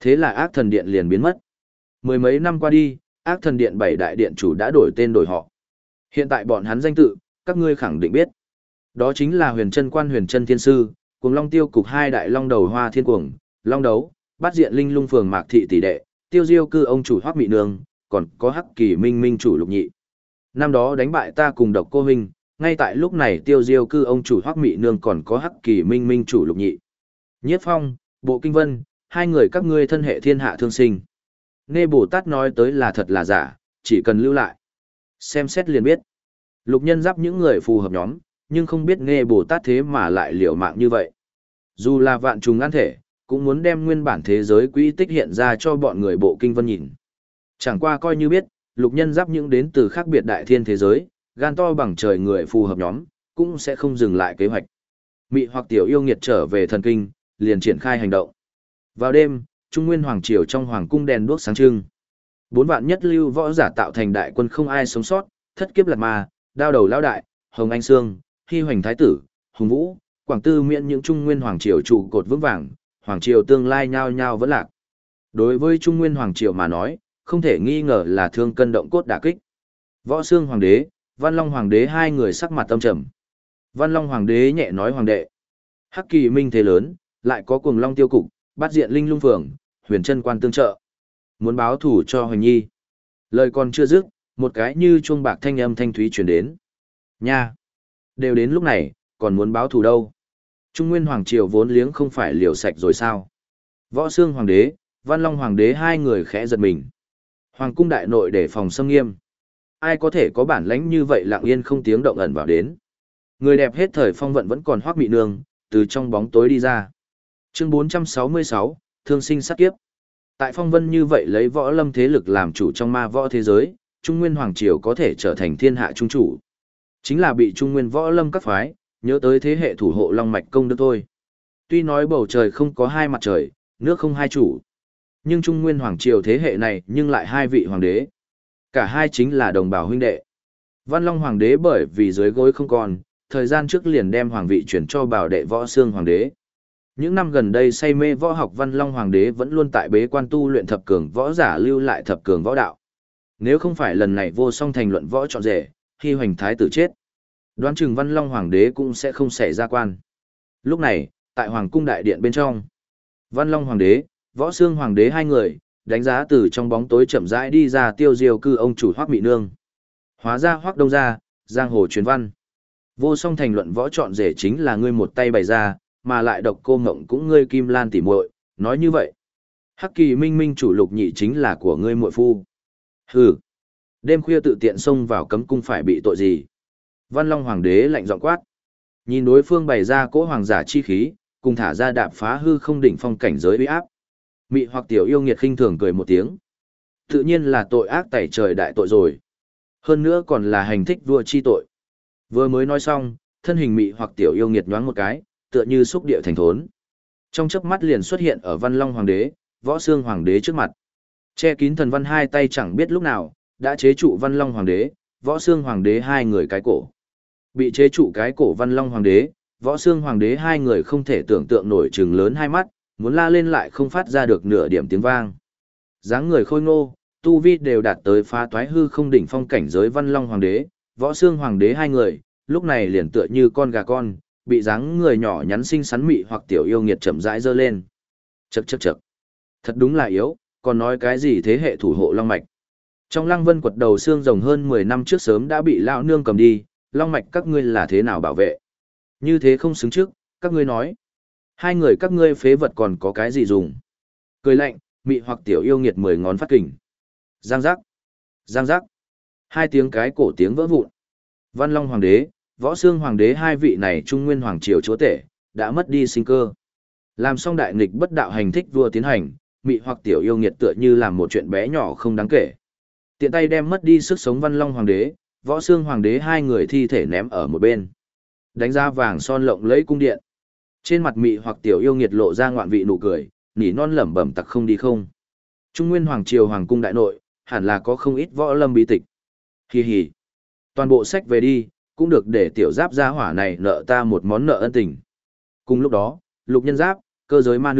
Thế là ác thần điện liền biến mất. Mười mấy năm qua đi, ác thần điện 7 đại điện chủ đã đổi tên đổi họ. Hiện tại bọn hắn danh tự, các ngươi khẳng định biết. Đó chính là Huyền Chân Quan Huyền Chân Thiên Sư, Cuồng Long Tiêu Cục hai đại long đầu Hoa Thiên Cuồng, Long Đấu, Bát Diện Linh Lung Phường Mạc Thị tỷ đệ, Tiêu Diêu Cư ông chủ Hoắc Mị Nương, còn có Hắc Kỳ Minh Minh chủ Lục Nhị. Năm đó đánh bại ta cùng Độc Cô Minh, ngay tại lúc này Tiêu Diêu Cư ông chủ Hoắc Mị Nương còn có Hắc Kỳ Minh Minh chủ Lục Nhị. Nhiếp Phong, Bộ Kinh Vân, hai người các ngươi thân hệ thiên hạ thương sinh. Nghe Bồ Tát nói tới là thật là giả, chỉ cần lưu lại. Xem xét liền biết. Lục Nhân Giáp những người phù hợp nhóm, nhưng không biết Nghe Bồ Tát thế mà lại liều mạng như vậy. Dù là vạn trùng an thể, cũng muốn đem nguyên bản thế giới quỹ tích hiện ra cho bọn người Bộ Kinh Vân nhìn. Chẳng qua coi như biết, Lục Nhân Giáp những đến từ khác biệt đại thiên thế giới, gan to bằng trời người phù hợp nhóm, cũng sẽ không dừng lại kế hoạch. Mị hoặc tiểu yêu nghiệt trở về thần kinh, liền triển khai hành động. Vào đêm, Trung Nguyên Hoàng Triều trong Hoàng cung đèn đuốc sáng trưng. 4 vạn nhất lưu võ giả tạo thành đại quân không ai sống sót, thất kiếp lạt ma, đao đầu lão đại, Hồng Anh Sương, Hy Hoành Thái Tử, Hùng Vũ, Quảng Tư miễn những Trung Nguyên Hoàng Triều trụ cột vững vàng, Hoàng Triều tương lai nhao nhao vẫn lạc. Đối với Trung Nguyên Hoàng Triều mà nói, không thể nghi ngờ là thương cân động cốt đả kích. Võ Xương Hoàng đế, Văn Long Hoàng đế hai người sắc mặt tâm trầm. Văn Long Hoàng đế nhẹ nói hoàng đệ. Hắc Kỳ Minh thế lớn, lại có Cuồng Long Tiêu Cục, Bát Diện Linh Lung Phường, Huyền Chân Quan tương trợ. Muốn báo thủ cho Hoành Nhi. Lời còn chưa dứt, một cái như chuông bạc thanh âm thanh thúy truyền đến. Nha! Đều đến lúc này, còn muốn báo thù đâu? Trung Nguyên Hoàng Triều vốn liếng không phải liều sạch rồi sao? Võ Xương Hoàng đế, Văn Long Hoàng đế hai người khẽ giật mình. Hoàng cung đại nội để phòng xâm nghiêm. Ai có thể có bản lãnh như vậy lặng yên không tiếng động ẩn vào đến. Người đẹp hết thời phong vận vẫn còn Hoắc Mị Nương, từ trong bóng tối đi ra. Chương 466, Thương sinh sát kiếp. Tại phong vân như vậy lấy võ lâm thế lực làm chủ trong ma võ thế giới, Trung Nguyên Hoàng Triều có thể trở thành thiên hạ trung chủ. Chính là bị Trung Nguyên võ lâm các phái, nhớ tới thế hệ thủ hộ long mạch công đức thôi. Tuy nói bầu trời không có hai mặt trời, nước không hai chủ. Nhưng Trung Nguyên Hoàng Triều thế hệ này nhưng lại hai vị hoàng đế. Cả hai chính là đồng bào huynh đệ. Văn Long Hoàng đế bởi vì dưới gối không còn, thời gian trước liền đem hoàng vị chuyển cho bảo đệ Võ Xương Hoàng đế. Những năm gần đây say mê võ học Văn Long Hoàng đế vẫn luôn tại bế quan tu luyện thập cường võ giả lưu lại thập cường võ đạo. Nếu không phải lần này vô song thành luận võ trọn rể, khi Hoành Thái tử chết, đoán chừng Văn Long Hoàng đế cũng sẽ không xảy ra quan. Lúc này, tại Hoàng cung đại điện bên trong, Văn Long Hoàng đế, Võ Xương Hoàng đế hai người, đánh giá từ trong bóng tối chậm rãi đi ra Tiêu Diêu Cư ông chủ Hoắc Mị Nương. Hóa ra Hoắc Đông gia, giang hồ truyền văn. Vô song thành luận võ trọn rể chính là ngươi một tay bày ra, mà lại Độc Cô Ngộng cũng ngươi Kim Lan tỉ muội, nói như vậy. Hắc Kỳ Minh Minh chủ Lục Nhị chính là của ngươi muội phu. Hừ. Đêm khuya tự tiện xông vào cấm cung phải bị tội gì? Văn Long Hoàng đế lạnh giọng quát. Nhìn đối phương bày ra cỗ hoàng giả chi khí, cùng thả ra đạp phá hư không đỉnh phong cảnh giới uy áp. Mị hoặc tiểu yêu nghiệt khinh thường cười một tiếng. Tự nhiên là tội ác tẩy trời đại tội rồi. Hơn nữa còn là hành thích vua chi tội. Vừa mới nói xong, thân hình mị hoặc tiểu yêu nghiệt nhoáng một cái, tựa như xúc địa thành thốn. Trong chớp mắt liền xuất hiện ở Văn Long Hoàng đế, Võ Xương Hoàng đế trước mặt. Che kín thần văn hai tay chẳng biết lúc nào, đã chế trụ Văn Long Hoàng đế, Võ Xương Hoàng đế hai người cái cổ. Bị chế trụ cái cổ Văn Long Hoàng đế, Võ Xương Hoàng đế hai người không thể tưởng tượng nổi trừng lớn hai mắt, muốn la lên lại không phát ra được nửa điểm tiếng vang. Dáng người khôi ngô, tu vi đều đạt tới phá toái hư không đỉnh phong cảnh giới Văn Long Hoàng đế, Võ Xương Hoàng đế hai người, lúc này liền tựa như con gà con, bị dáng người nhỏ nhắn xinh xắn mị hoặc tiểu yêu nghiệt chậm rãi giơ lên. Chậc chậc chậc. Thật đúng là yếu, còn nói cái gì thế hệ thủ hộ long mạch. Trong Lăng Vân quật đầu xương rồng hơn 10 năm trước sớm đã bị lão nương cầm đi, long mạch các ngươi là thế nào bảo vệ? Như thế không xứng trước, các ngươi nói. Hai người các ngươi phế vật còn có cái gì dùng? Cười lạnh, mị hoặc tiểu yêu nghiệt 10 ngón phát kình. Giang giác. Giang giác. Hai tiếng cái cổ tiếng vỡ vụn. Văn Long Hoàng đế, Võ Xương Hoàng đế hai vị này Trung Nguyên Hoàng triều chúa tể, đã mất đi sinh cơ. Làm xong đại nghịch bất đạo hành thích vua tiến hành, mị hoặc tiểu yêu nghiệt tựa như làm một chuyện bé nhỏ không đáng kể. Tiện tay đem mất đi sức sống Văn Long Hoàng đế, Võ Xương Hoàng đế hai người thi thể ném ở một bên. Đánh ra vàng son lộng lẫy cung điện. Trên mặt mị hoặc tiểu yêu nghiệt lộ ra ngoạn vị nụ cười, nỉ non lẩm bẩm tặc không đi không. Trung Nguyên Hoàng triều Hoàng cung đại nội, hẳn là có không ít võ lâm bí tịch. Hi hi. Toàn bộ sách về đi, cũng được để tiểu giáp gia hỏa này nợ ta một món nợ ân tình. Cùng lúc đó, Lục Nhân Giáp, Cơ Giới Ma Nữ,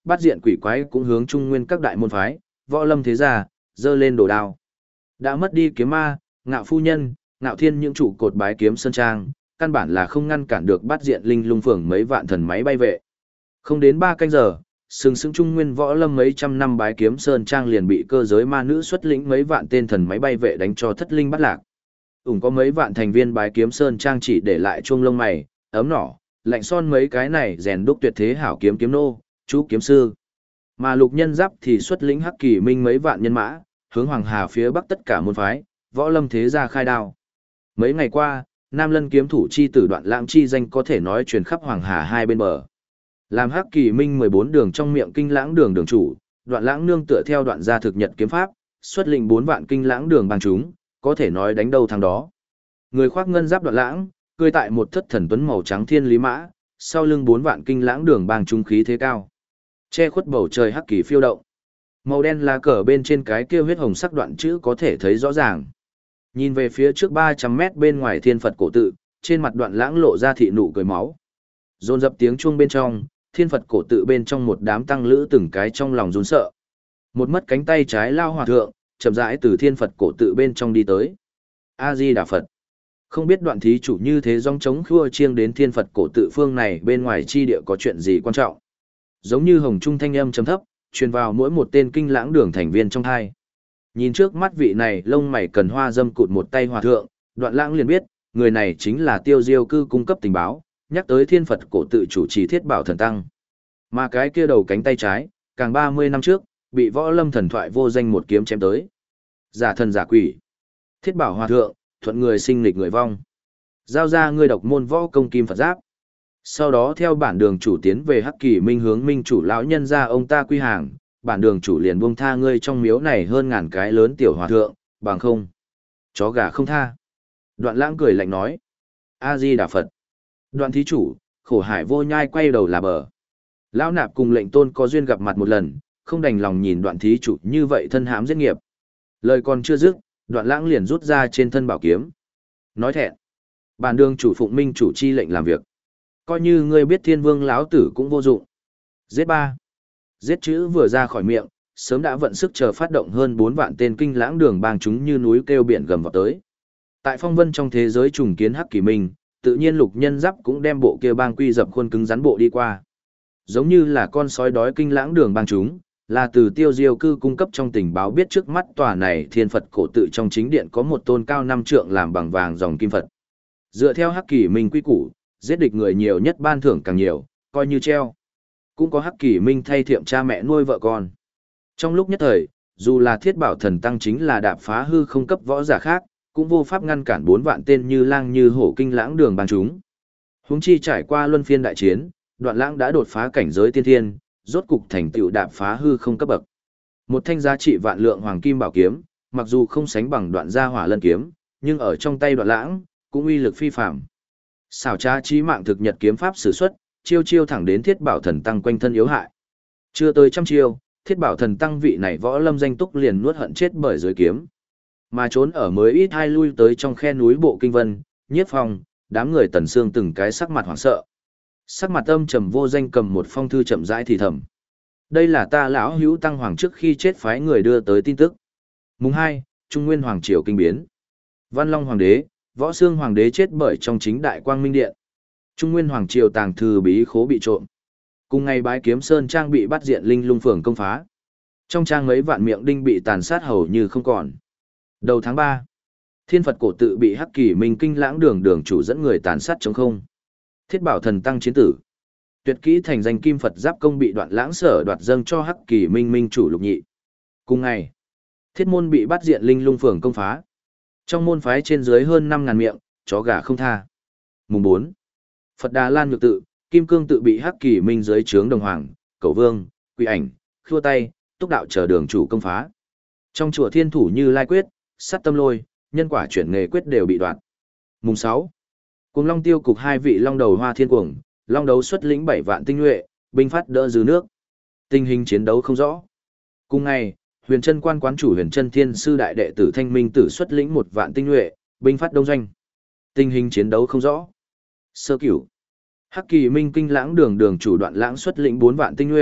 Bát diện quỷ quái cũng hướng trung nguyên các đại môn phái, võ lâm thế gia, dơ lên đồ đao. Đã mất đi kiếm ma, ngạo phu nhân, ngạo thiên những trụ cột bái kiếm sơn trang, căn bản là không ngăn cản được bát diện linh lung phường mấy vạn thần máy bay vệ. Không đến 3 canh giờ, sừng sững trung nguyên võ lâm mấy trăm năm bái kiếm sơn trang liền bị cơ giới ma nữ xuất lĩnh mấy vạn tên thần máy bay vệ đánh cho thất linh bắt lạc. Có mấy vạn thành viên bái kiếm sơn trang chỉ để lại chuông lông mày, ấm nỏ, lạnh son mấy cái này rèn đúc tuyệt thế hảo kiếm kiếm nô, chú kiếm sư. Mà Lục Nhân Giáp thì xuất lĩnh Hắc Kỳ Minh mấy vạn nhân mã, hướng Hoàng Hà phía bắc tất cả môn phái, võ lâm thế gia khai đao. Mấy ngày qua, Nam Lân kiếm thủ chi tử Đoạn Lãng chi danh có thể nói truyền khắp Hoàng Hà hai bên bờ. Làm Hắc Kỳ Minh 14 đường trong miệng Kinh Lãng đường đường chủ, Đoạn Lãng nương tựa theo Đoạn gia thực nhật kiếm pháp, xuất lĩnh 4 vạn Kinh Lãng đường bang chúng, có thể nói đánh đâu thắng đó. Người khoác ngân giáp Đoạn Lãng, cười tại một thất thần tuấn màu trắng thiên lý mã, sau lưng 4 vạn Kinh Lãng đường bang chúng khí thế cao, che khuất bầu trời hắc kỳ phiêu động. Màu đen lá cờ bên trên cái kia huyết hồng sắc đoạn chữ có thể thấy rõ ràng. Nhìn về phía trước 300 mét bên ngoài thiên Phật cổ tự, trên mặt Đoạn Lãng lộ ra thị nụ cười máu. Dồn dập tiếng chuông bên trong, thiên Phật cổ tự bên trong một đám tăng lữ từng cái trong lòng run sợ. Một mất cánh tay trái lao hòa thượng, chậm rãi từ thiên Phật cổ tự bên trong đi tới. A Di Đà Phật. Không biết Đoạn thí chủ như thế dòng trống khua chiêng đến thiên Phật cổ tự phương này bên ngoài chi địa có chuyện gì quan trọng. Giống như hồng trung thanh âm trầm thấp, truyền vào mỗi một tên Kinh Lãng đường thành viên trong hai. Nhìn trước mắt vị này lông mày cần hoa dâm cụt một tay hòa thượng, Đoạn Lãng liền biết, người này chính là Tiêu Diêu Cư cung cấp tình báo, nhắc tới thiên Phật cổ tự chủ trì Thiết Bảo thần tăng. Mà cái kia đầu cánh tay trái, càng 30 năm trước, bị võ lâm thần thoại vô danh một kiếm chém tới. Giả thần giả quỷ. Thiết Bảo hòa thượng, thuận người sinh nghịch người vong. Giao ra ngươi độc môn võ công kim Phật giáp. Sau đó theo bản đường chủ tiến về Hắc Kỳ Minh hướng minh chủ lão nhân ra ông ta quy hàng, bản đường chủ liền buông tha ngươi trong miếu này hơn ngàn cái lớn tiểu hòa thượng, bằng không. Chó gà không tha. Đoạn Lãng cười lạnh nói. A-di Đà Phật. Đoạn thí chủ, khổ hải vô nhai quay đầu là bờ. Lão nạp cùng lệnh tôn có duyên gặp mặt một lần, không đành lòng nhìn Đoạn thí chủ như vậy thân hãm giết nghiệp. Lời còn chưa dứt, Đoạn Lãng liền rút ra trên thân bảo kiếm. Nói thẹn. Bản đường chủ phụng minh chủ chi lệnh làm việc. Coi như ngươi biết thiên vương lão tử cũng vô dụng. Giết ba. Giết chữ vừa ra khỏi miệng, sớm đã vận sức chờ phát động hơn 4 vạn tên Kinh Lãng đường bang chúng như núi kêu biển gầm vào tới. Tại phong vân trong thế giới trùng kiến Hắc Kỳ Minh, tự nhiên Lục Nhân Giáp cũng đem bộ kia bang quy dập khuôn cứng rắn bộ đi qua. Giống như là con sói đói Kinh Lãng đường bang chúng, là từ Tiêu Diêu Cư cung cấp trong tình báo biết trước mắt tòa này thiên Phật cổ tự trong chính điện có một tôn cao 5 trượng làm bằng vàng dòng kim Phật. Dựa theo Hắc Kỳ Minh quy củ, giết địch người nhiều nhất ban thưởng càng nhiều, coi như treo. Cũng có Hắc Kỳ Minh thay thiệm cha mẹ nuôi vợ con. Trong lúc nhất thời, dù là Thiết Bảo thần tăng chính là đạp phá hư không cấp võ giả khác, cũng vô pháp ngăn cản 4 vạn tên như lang như hổ Kinh Lãng đường bang chúng. Huống chi trải qua luân phiên đại chiến, Đoạn Lãng đã đột phá cảnh giới tiên thiên, rốt cục thành tựu đạp phá hư không cấp bậc. Một thanh giá trị vạn lượng hoàng kim bảo kiếm, mặc dù không sánh bằng Đoạn gia Hỏa Lân kiếm, nhưng ở trong tay Đoạn Lãng, cũng uy lực phi phàm. Xảo trá chí mạng thực nhật kiếm pháp sử xuất, chiêu chiêu thẳng đến Thiết Bảo thần tăng quanh thân yếu hại. Chưa tới trăm chiêu, Thiết Bảo thần tăng vị này võ lâm danh túc liền nuốt hận chết bởi dưới kiếm. Mà trốn ở mới ít hai lui tới trong khe núi Bộ Kinh Vân, Nhiếp Phong, đám người Tần Sương từng cái sắc mặt hoảng sợ. Sắc mặt âm trầm vô danh cầm một phong thư chậm rãi thì thầm. Đây là ta lão hữu tăng hoàng trước khi chết phái người đưa tới tin tức. Mùng 2, Trung Nguyên hoàng triều kinh biến. Văn Long hoàng đế, Võ Xương hoàng đế chết bởi trong chính đại quang minh điện. Trung Nguyên hoàng triều tàng thư bí khố bị trộm. Cùng ngày bái kiếm sơn trang bị bắt diện linh lung phường công phá. Trong trang mấy vạn miệng đinh bị tàn sát hầu như không còn. Đầu tháng 3, Thiên Phật cổ tự bị Hắc Kỳ Minh Kinh Lãng đường đường chủ dẫn người tàn sát trống không. Thiết Bảo thần tăng chiến tử. Tuyệt kỹ thành danh kim Phật giáp công bị Đoạn Lãng sở đoạt dâng cho Hắc Kỳ Minh minh chủ Lục Nhị. Cùng ngày, Thiết môn bị bắt diện linh lung phường công phá. Trong môn phái trên dưới hơn 5.000 miệng, chó gà không tha. Mùng 4, Phật Đà Lan Nhược tự, Kim Cương tự bị Hắc Kỳ Minh dưới trướng Đồng Hoàng, Cẩu Vương, Quỷ Ảnh, Khua Tay, Túc Đạo chờ đường chủ công phá. Trong chùa Thiên Thủ Như Lai quyết, Sát Tâm Lôi, Nhân Quả chuyển nghề quyết đều bị đoạn. Mùng 6, Cuồng Long tiêu cục 2 vị long đầu Hoa Thiên Cuồng, long đấu xuất lĩnh 7 vạn tinh nhuệ, binh phát đỡ dư nước. Tình hình chiến đấu không rõ. Cùng ngày, Huyền Chân quan quán chủ Huyền Chân Thiên sư đại đệ tử Thanh Minh tử xuất lĩnh 1 vạn tinh nhuệ, binh phát đông doanh. Tình hình chiến đấu không rõ. Sơ Cửu, Hắc Kỳ Minh Kinh Lãng đường đường chủ Đoạn Lãng xuất lĩnh 4 vạn tinh nhuệ,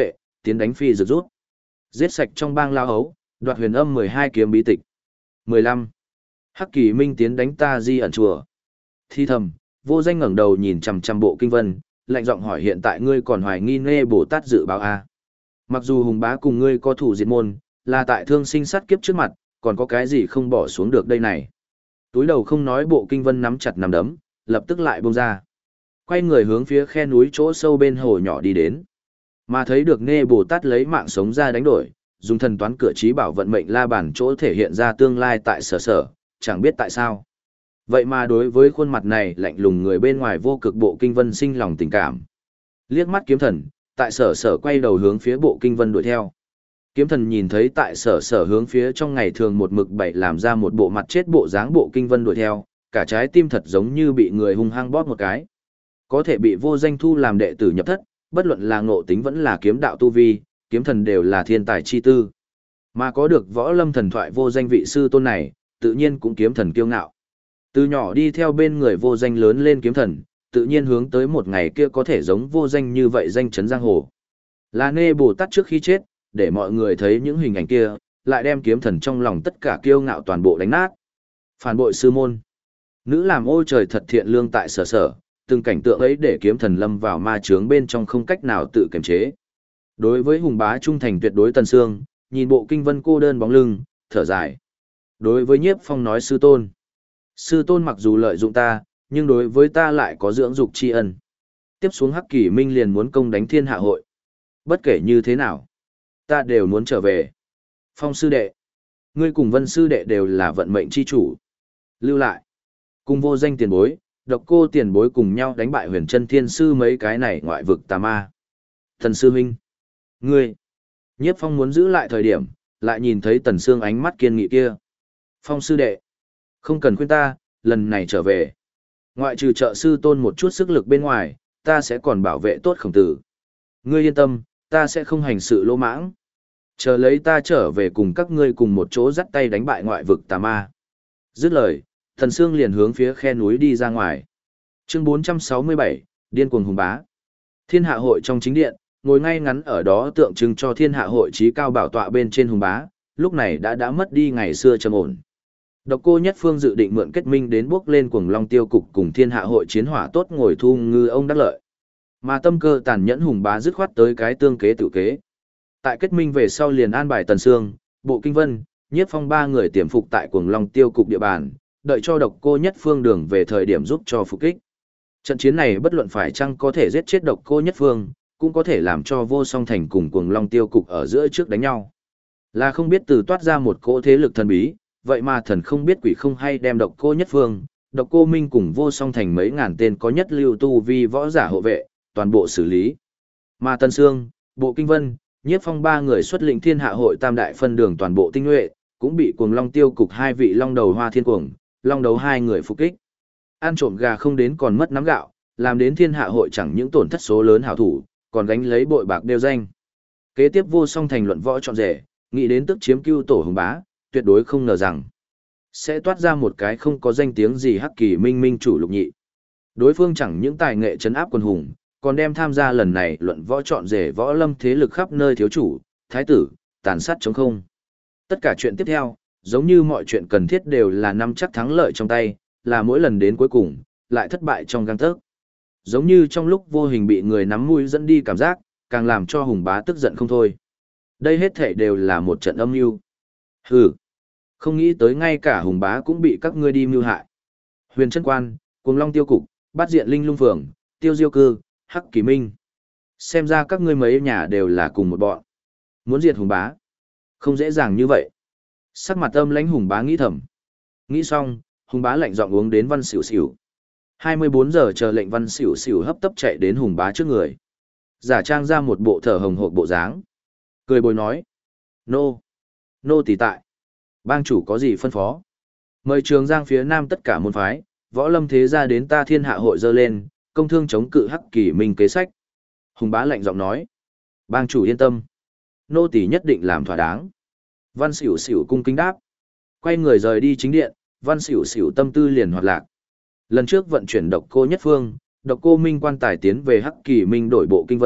tiến đánh phi rực rút. Giết sạch trong bang lao hấu, đoạt huyền âm 12 kiếm bí tịch. 15. Hắc Kỳ Minh tiến đánh ta di ẩn chùa. Thi thầm, vô danh ngẩng đầu nhìn chằm chằm bộ kinh vân, lạnh giọng hỏi hiện tại ngươi còn hoài nghi Nê Bồ Tát dự báo à? Mặc dù Hùng Bá cùng ngươi có thủ diệt môn, là tại thương sinh sát kiếp trước mặt, còn có cái gì không bỏ xuống được đây này. Túi đầu không nói bộ kinh vân nắm chặt nắm đấm, lập tức lại buông ra. Quay người hướng phía khe núi chỗ sâu bên hồ nhỏ đi đến. Mà thấy được Nê Bồ Tát lấy mạng sống ra đánh đổi, dùng thần toán cửa trí bảo vận mệnh la bàn chỗ thể hiện ra tương lai tại sở sở, chẳng biết tại sao. Vậy mà đối với khuôn mặt này lạnh lùng người bên ngoài vô cực bộ kinh vân sinh lòng tình cảm. Liếc mắt kiếm thần, tại sở sở quay đầu hướng phía bộ kinh vân đuổi theo. Kiếm thần nhìn thấy tại sở sở hướng phía trong ngày thường một mực bảy làm ra một bộ mặt chết bộ dáng bộ kinh vân đuổi theo, cả trái tim thật giống như bị người hung hăng bóp một cái. Có thể bị vô danh thu làm đệ tử nhập thất, bất luận là ngộ tính vẫn là kiếm đạo tu vi, kiếm thần đều là thiên tài chi tư. Mà có được võ lâm thần thoại vô danh vị sư tôn này, tự nhiên cũng kiếm thần kiêu ngạo. Từ nhỏ đi theo bên người vô danh lớn lên kiếm thần, tự nhiên hướng tới một ngày kia có thể giống vô danh như vậy danh chấn giang hồ. Là Nê Bồ Tát trước khi chết, để mọi người thấy những hình ảnh kia, lại đem kiếm thần trong lòng tất cả kiêu ngạo toàn bộ đánh nát. Phản bội sư môn. Nữ làm ô trời thật thiện lương tại sở sở, từng cảnh tượng ấy để kiếm thần lâm vào ma chướng bên trong không cách nào tự kiềm chế. Đối với Hùng Bá trung thành tuyệt đối Tần Sương, nhìn bộ kinh vân cô đơn bóng lưng, thở dài. Đối với Nhiếp Phong nói sư tôn. Sư tôn mặc dù lợi dụng ta, nhưng đối với ta lại có dưỡng dục tri ân. Tiếp xuống Hắc Kỳ Minh liền muốn công đánh Thiên Hạ hội. Bất kể như thế nào, ta đều muốn trở về. Phong sư đệ, ngươi cùng Vân sư đệ đều là vận mệnh chi chủ. Lưu lại, cùng vô danh tiền bối, Độc Cô tiền bối cùng nhau đánh bại Huyền Chân Thiên sư mấy cái này ngoại vực tà ma. Thần sư huynh, ngươi. Nhiếp Phong muốn giữ lại thời điểm, lại nhìn thấy Tần Sương ánh mắt kiên nghị kia. Phong sư đệ, không cần khuyên ta, lần này trở về. Ngoại trừ trợ sư tôn một chút sức lực bên ngoài, ta sẽ còn bảo vệ tốt Khổng Tử. Ngươi yên tâm, ta sẽ không hành sự lỗ mãng. Chờ lấy ta trở về cùng các ngươi cùng một chỗ dắt tay đánh bại ngoại vực tà ma. Dứt lời, Thần Sương liền hướng phía khe núi đi ra ngoài. Chương 467, Điên cuồng hùng bá. Thiên Hạ hội trong chính điện, ngồi ngay ngắn ở đó tượng trưng cho Thiên Hạ hội trí cao bảo tọa bên trên hùng bá, lúc này đã mất đi ngày xưa trầm ổn. Độc Cô Nhất Phương dự định mượn kết minh đến bước lên Cuồng Long Tiêu cục cùng Thiên Hạ hội chiến hỏa tốt ngồi thu ngư ông đắc lợi. Mà tâm cơ tàn nhẫn hùng bá dứt khoát tới cái tương kế tự kế. Tại kết minh về sau liền an bài Tần Sương, Bộ Kinh Vân, Nhiếp Phong ba người tiềm phục tại Cuồng Long Tiêu cục địa bàn, đợi cho Độc Cô Nhất Phương đường về thời điểm giúp cho phục kích. Trận chiến này bất luận phải chăng có thể giết chết Độc Cô Nhất Phương, cũng có thể làm cho Vô Song Thành cùng Cuồng Long Tiêu cục ở giữa trước đánh nhau. Là không biết từ toát ra một cỗ thế lực thần bí, vậy mà thần không biết quỷ không hay đem Độc Cô Nhất Phương, Độc Cô Minh cùng Vô Song Thành mấy ngàn tên có nhất lưu tu vi võ giả hộ vệ, toàn bộ xử lý. Mà Tần Sương, Bộ Kinh Vân, Nhiếp Phong ba người xuất lĩnh Thiên Hạ hội tam đại phân đường toàn bộ tinh nhuệ, cũng bị Cuồng Long Tiêu cục hai vị long đầu Hoa Thiên Cuồng, long đấu hai người phục kích. Ăn trộm gà không đến còn mất nắm gạo, làm đến Thiên Hạ hội chẳng những tổn thất số lớn hảo thủ, còn gánh lấy bội bạc đeo danh. Kế tiếp Vô Song Thành luận võ chọn rể, nghĩ đến tức chiếm cưu tổ hùng bá, tuyệt đối không ngờ rằng sẽ toát ra một cái không có danh tiếng gì Hắc Kỳ Minh minh chủ Lục Nhị. Đối phương chẳng những tài nghệ trấn áp quân hùng, còn đem tham gia lần này luận võ chọn rể võ lâm thế lực khắp nơi thiếu chủ, thái tử, tàn sát chống không. Tất cả chuyện tiếp theo, giống như mọi chuyện cần thiết đều là nắm chắc thắng lợi trong tay, là mỗi lần đến cuối cùng, lại thất bại trong gang tấc. Giống như trong lúc vô hình bị người nắm mũi dẫn đi cảm giác, càng làm cho hùng bá tức giận không thôi. Đây hết thể đều là một trận âm mưu. Hừ, không nghĩ tới ngay cả hùng bá cũng bị các ngươi đi mưu hại. Huyền Chân Quan, Cuồng Long Tiêu cục, Bát Diện Linh Lung Phường, Tiêu Diêu Cư, Hắc Kỳ Minh. Xem ra các ngươi mấy nhà đều là cùng một bọn. Muốn diệt hùng bá, không dễ dàng như vậy. Sắc mặt âm lãnh hùng bá nghĩ thầm. Nghĩ xong, hùng bá lạnh giọng uống đến Văn Xỉu Xỉu. 24 giờ chờ lệnh Văn Xỉu Xỉu hấp tấp chạy đến hùng bá trước người. Giả trang ra một bộ thở hồng hộc bộ dáng. Cười bồi nói. Nô tỳ tại. Bang chủ có gì phân phó? Mời Trường Giang phía nam tất cả môn phái, võ lâm thế gia đến ta Thiên Hạ hội dơ lên, công thương chống cự Hắc Kỳ Minh kế sách. Hùng bá lạnh giọng nói. Bang chủ yên tâm. Nô tỳ nhất định làm thỏa đáng. Văn Xỉu Xỉu cung kính đáp. Quay người rời đi chính điện, Văn Xỉu Xỉu tâm tư liền hoạt lạc. Lần trước vận chuyển Độc Cô Nhất Phương, Độc Cô Minh quan tài tiến về Hắc Kỳ Minh đổi Bộ Kinh Vân,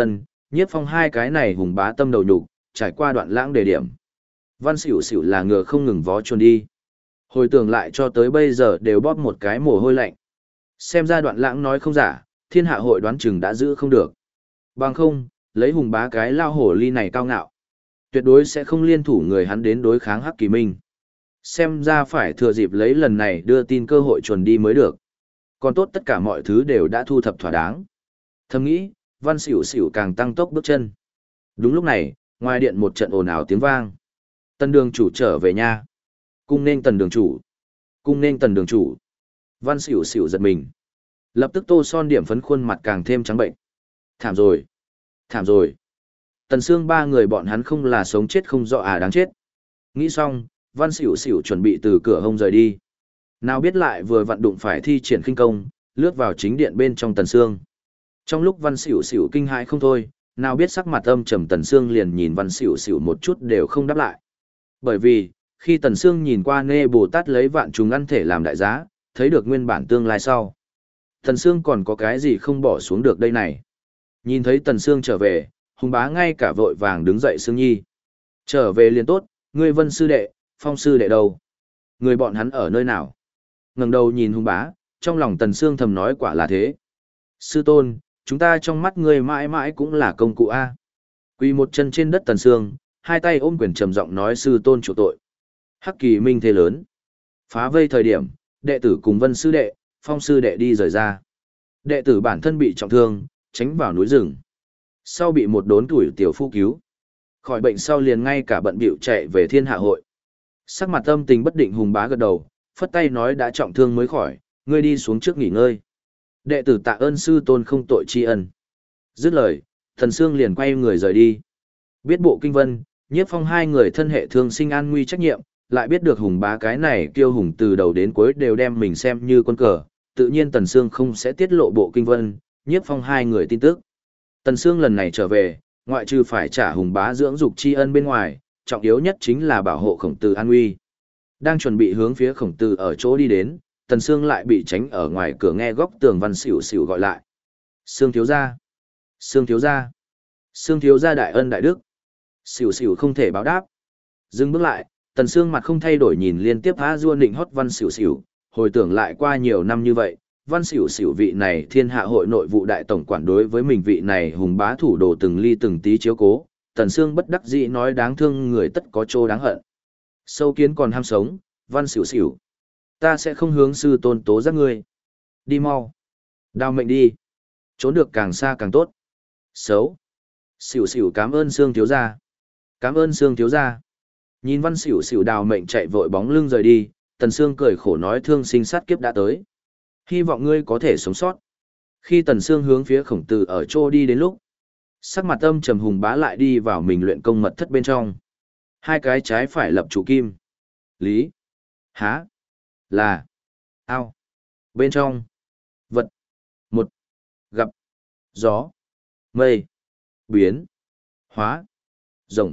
Nhiếp Phong hai cái này hùng bá tâm đầu nhục, trải qua đoạn lãng đề điểm. Văn Xỉu Xỉu là ngựa không ngừng vó chuồn đi. Hồi tưởng lại cho tới bây giờ đều bóp một cái mồ hôi lạnh. Xem ra đoạn lãng nói không giả, thiên hạ hội đoán chừng đã giữ không được. Bằng không, lấy hùng bá cái lao hổ ly này cao ngạo. Tuyệt đối sẽ không liên thủ người hắn đến đối kháng Hắc Kỳ Minh. Xem ra phải thừa dịp lấy lần này đưa tin cơ hội chuồn đi mới được. Còn tốt tất cả mọi thứ đều đã thu thập thỏa đáng. Thầm nghĩ, Văn Xỉu Xỉu càng tăng tốc bước chân. Đúng lúc này, ngoài điện một trận ồn ào tiếng vang. Tần đường chủ trở về nha. Cung nên tần đường chủ. Cung nên tần đường chủ. Văn Xỉu Xỉu giật mình. Lập tức tô son điểm phấn khuôn mặt càng thêm trắng bệnh. Thảm rồi. Thảm rồi. Tần Sương ba người bọn hắn không là sống chết không rõ à đáng chết. Nghĩ xong, Văn Xỉu Xỉu chuẩn bị từ cửa hông rời đi. Nào biết lại vừa vặn đụng phải thi triển khinh công, lướt vào chính điện bên trong Tần Sương. Trong lúc Văn Xỉu Xỉu kinh hãi không thôi, nào biết sắc mặt âm trầm Tần Sương liền nhìn Văn Xỉu Xỉu một chút đều không đáp lại. Bởi vì, khi Tần Sương nhìn qua Nê Bồ Tát lấy vạn trùng ăn thể làm đại giá, thấy được nguyên bản tương lai sau. Tần Sương còn có cái gì không bỏ xuống được đây này. Nhìn thấy Tần Sương trở về, hùng bá ngay cả vội vàng đứng dậy Sương Nhi. Trở về liền tốt, ngươi Vân sư đệ, Phong sư đệ đâu? Người bọn hắn ở nơi nào? Ngẩng đầu nhìn hùng bá, trong lòng Tần Sương thầm nói quả là thế. Sư tôn, chúng ta trong mắt ngươi mãi mãi cũng là công cụ A. Quỳ một chân trên đất Tần Sương, hai tay ôm quyền trầm giọng nói sư tôn chủ tội. Hắc Kỳ Minh thế lớn. Phá vây thời điểm, đệ tử cùng Vân sư đệ, Phong sư đệ đi rời ra. Đệ tử bản thân bị trọng thương, tránh vào núi rừng. Sau bị một đốn tuổi tiểu phu cứu. Khỏi bệnh sau liền ngay cả bận bịu chạy về thiên hạ hội. Sắc mặt âm tình bất định hùng bá gật đầu, phất tay nói đã trọng thương mới khỏi, ngươi đi xuống trước nghỉ ngơi. Đệ tử tạ ơn sư tôn không tội tri ân. Dứt lời, Thần Sương liền quay người rời đi. Biết bộ kinh vân, Nhiếp Phong hai người thân hệ thương sinh an nguy trách nhiệm, lại biết được hùng bá cái này kiêu hùng từ đầu đến cuối đều đem mình xem như quân cờ, tự nhiên Tần Sương không sẽ tiết lộ bộ kinh vân, Nhiếp Phong hai người tin tức. Tần Sương lần này trở về, ngoại trừ phải trả hùng bá dưỡng dục tri ân bên ngoài, trọng yếu nhất chính là bảo hộ Khổng Tử an nguy. Đang chuẩn bị hướng phía Khổng Tử ở chỗ đi đến, Tần Sương lại bị tránh ở ngoài cửa nghe góc tường Văn Xỉu Xỉu gọi lại. Sương thiếu gia, Sương thiếu gia, Sương thiếu gia đại ân đại đức. Xỉu Xỉu không thể báo đáp. Dừng bước lại, Tần Sương mặt không thay đổi nhìn liên tiếp há dua nịnh hót Văn Xỉu Xỉu, hồi tưởng lại qua nhiều năm như vậy, Văn Xỉu Xỉu vị này thiên hạ hội nội vụ đại tổng quản đối với mình vị này hùng bá thủ đồ từng ly từng tí chiếu cố, Tần Sương bất đắc dĩ nói đáng thương người tất có chỗ đáng hận. Sâu kiến còn ham sống, Văn Xỉu Xỉu, ta sẽ không hướng sư tôn tố giác ngươi. Đi mau. Đao mệnh đi. Trốn được càng xa càng tốt. Xấu. Xỉu Xỉu cảm ơn Sương thiếu gia. Cảm ơn Sương thiếu gia. Nhìn Văn Xỉu Xỉu đào mệnh chạy vội bóng lưng rời đi, Tần Sương cười khổ nói thương sinh sát kiếp đã tới. Hy vọng ngươi có thể sống sót. Khi Tần Sương hướng phía Khổng Tử ở chỗ đi đến lúc, sắc mặt âm trầm hùng bá lại đi vào mình luyện công mật thất bên trong. Hai cái trái phải lập trụ kim. Lý. Há. Là. Ao. Bên trong. Vật. Một. Gặp. Gió. Mây. Biến. Hóa. Rồng.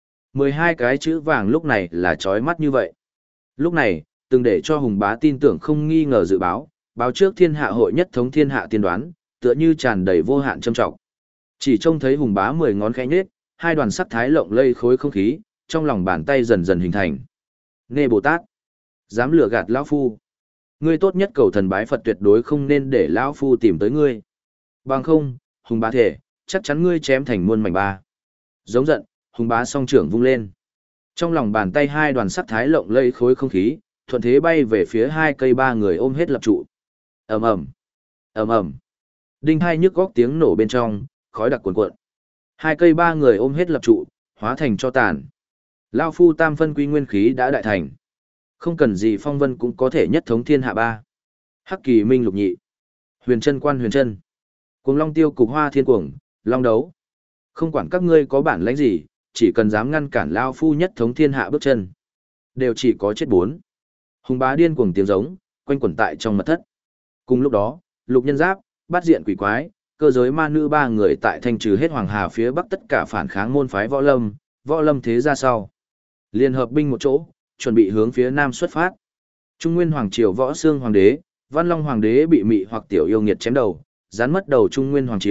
12 cái chữ vàng lúc này là chói mắt như vậy. Lúc này, từng để cho hùng bá tin tưởng không nghi ngờ dự báo, báo trước thiên hạ hội nhất thống thiên hạ tiên đoán, tựa như tràn đầy vô hạn trâm trọng. Chỉ trông thấy hùng bá 10 ngón khẽ nhếch, hai đoàn sắc thái lộng lây khối không khí, trong lòng bàn tay dần dần hình thành. Nê Bồ Tát, dám lừa gạt lão phu. Ngươi tốt nhất cầu thần bái Phật tuyệt đối không nên để lão phu tìm tới ngươi. Bằng không, hùng bá thể, chắc chắn ngươi chém thành muôn mảnh ba. Giống giận, hùng bá song trưởng vung lên. Trong lòng bàn tay hai đoàn sắc thái lộng lây khối không khí, thuận thế bay về phía hai cây ba người ôm hết lập trụ. Ầm ầm, ầm ầm. Đinh hai nhức góc tiếng nổ bên trong, khói đặc cuồn cuộn. Hai cây ba người ôm hết lập trụ, hóa thành cho tàn. Lao phu tam phân quy nguyên khí đã đại thành. Không cần gì phong vân cũng có thể nhất thống thiên hạ ba. Hắc Kỳ Minh lục nhị. Huyền chân quan huyền chân. Cuồng long tiêu cục hoa thiên cuồng, long đấu. Không quản các ngươi có bản lãnh gì, chỉ cần dám ngăn cản Lao phu nhất thống thiên hạ bước chân. Đều chỉ có chết bốn. Hùng bá điên cuồng tiếng giống, quanh quẩn tại trong mật thất. Cùng lúc đó, lục nhân giáp, bát diện quỷ quái, cơ giới ma nữ ba người tại thanh trừ hết hoàng hà phía bắc tất cả phản kháng môn phái võ lâm thế ra sau. Liên hợp binh một chỗ, chuẩn bị hướng phía nam xuất phát. Trung Nguyên Hoàng Triều Võ Xương Hoàng đế, Văn Long Hoàng đế bị mị hoặc tiểu yêu nghiệt chém đầu, gián mất đầu Trung Nguyên Hoàng Triều,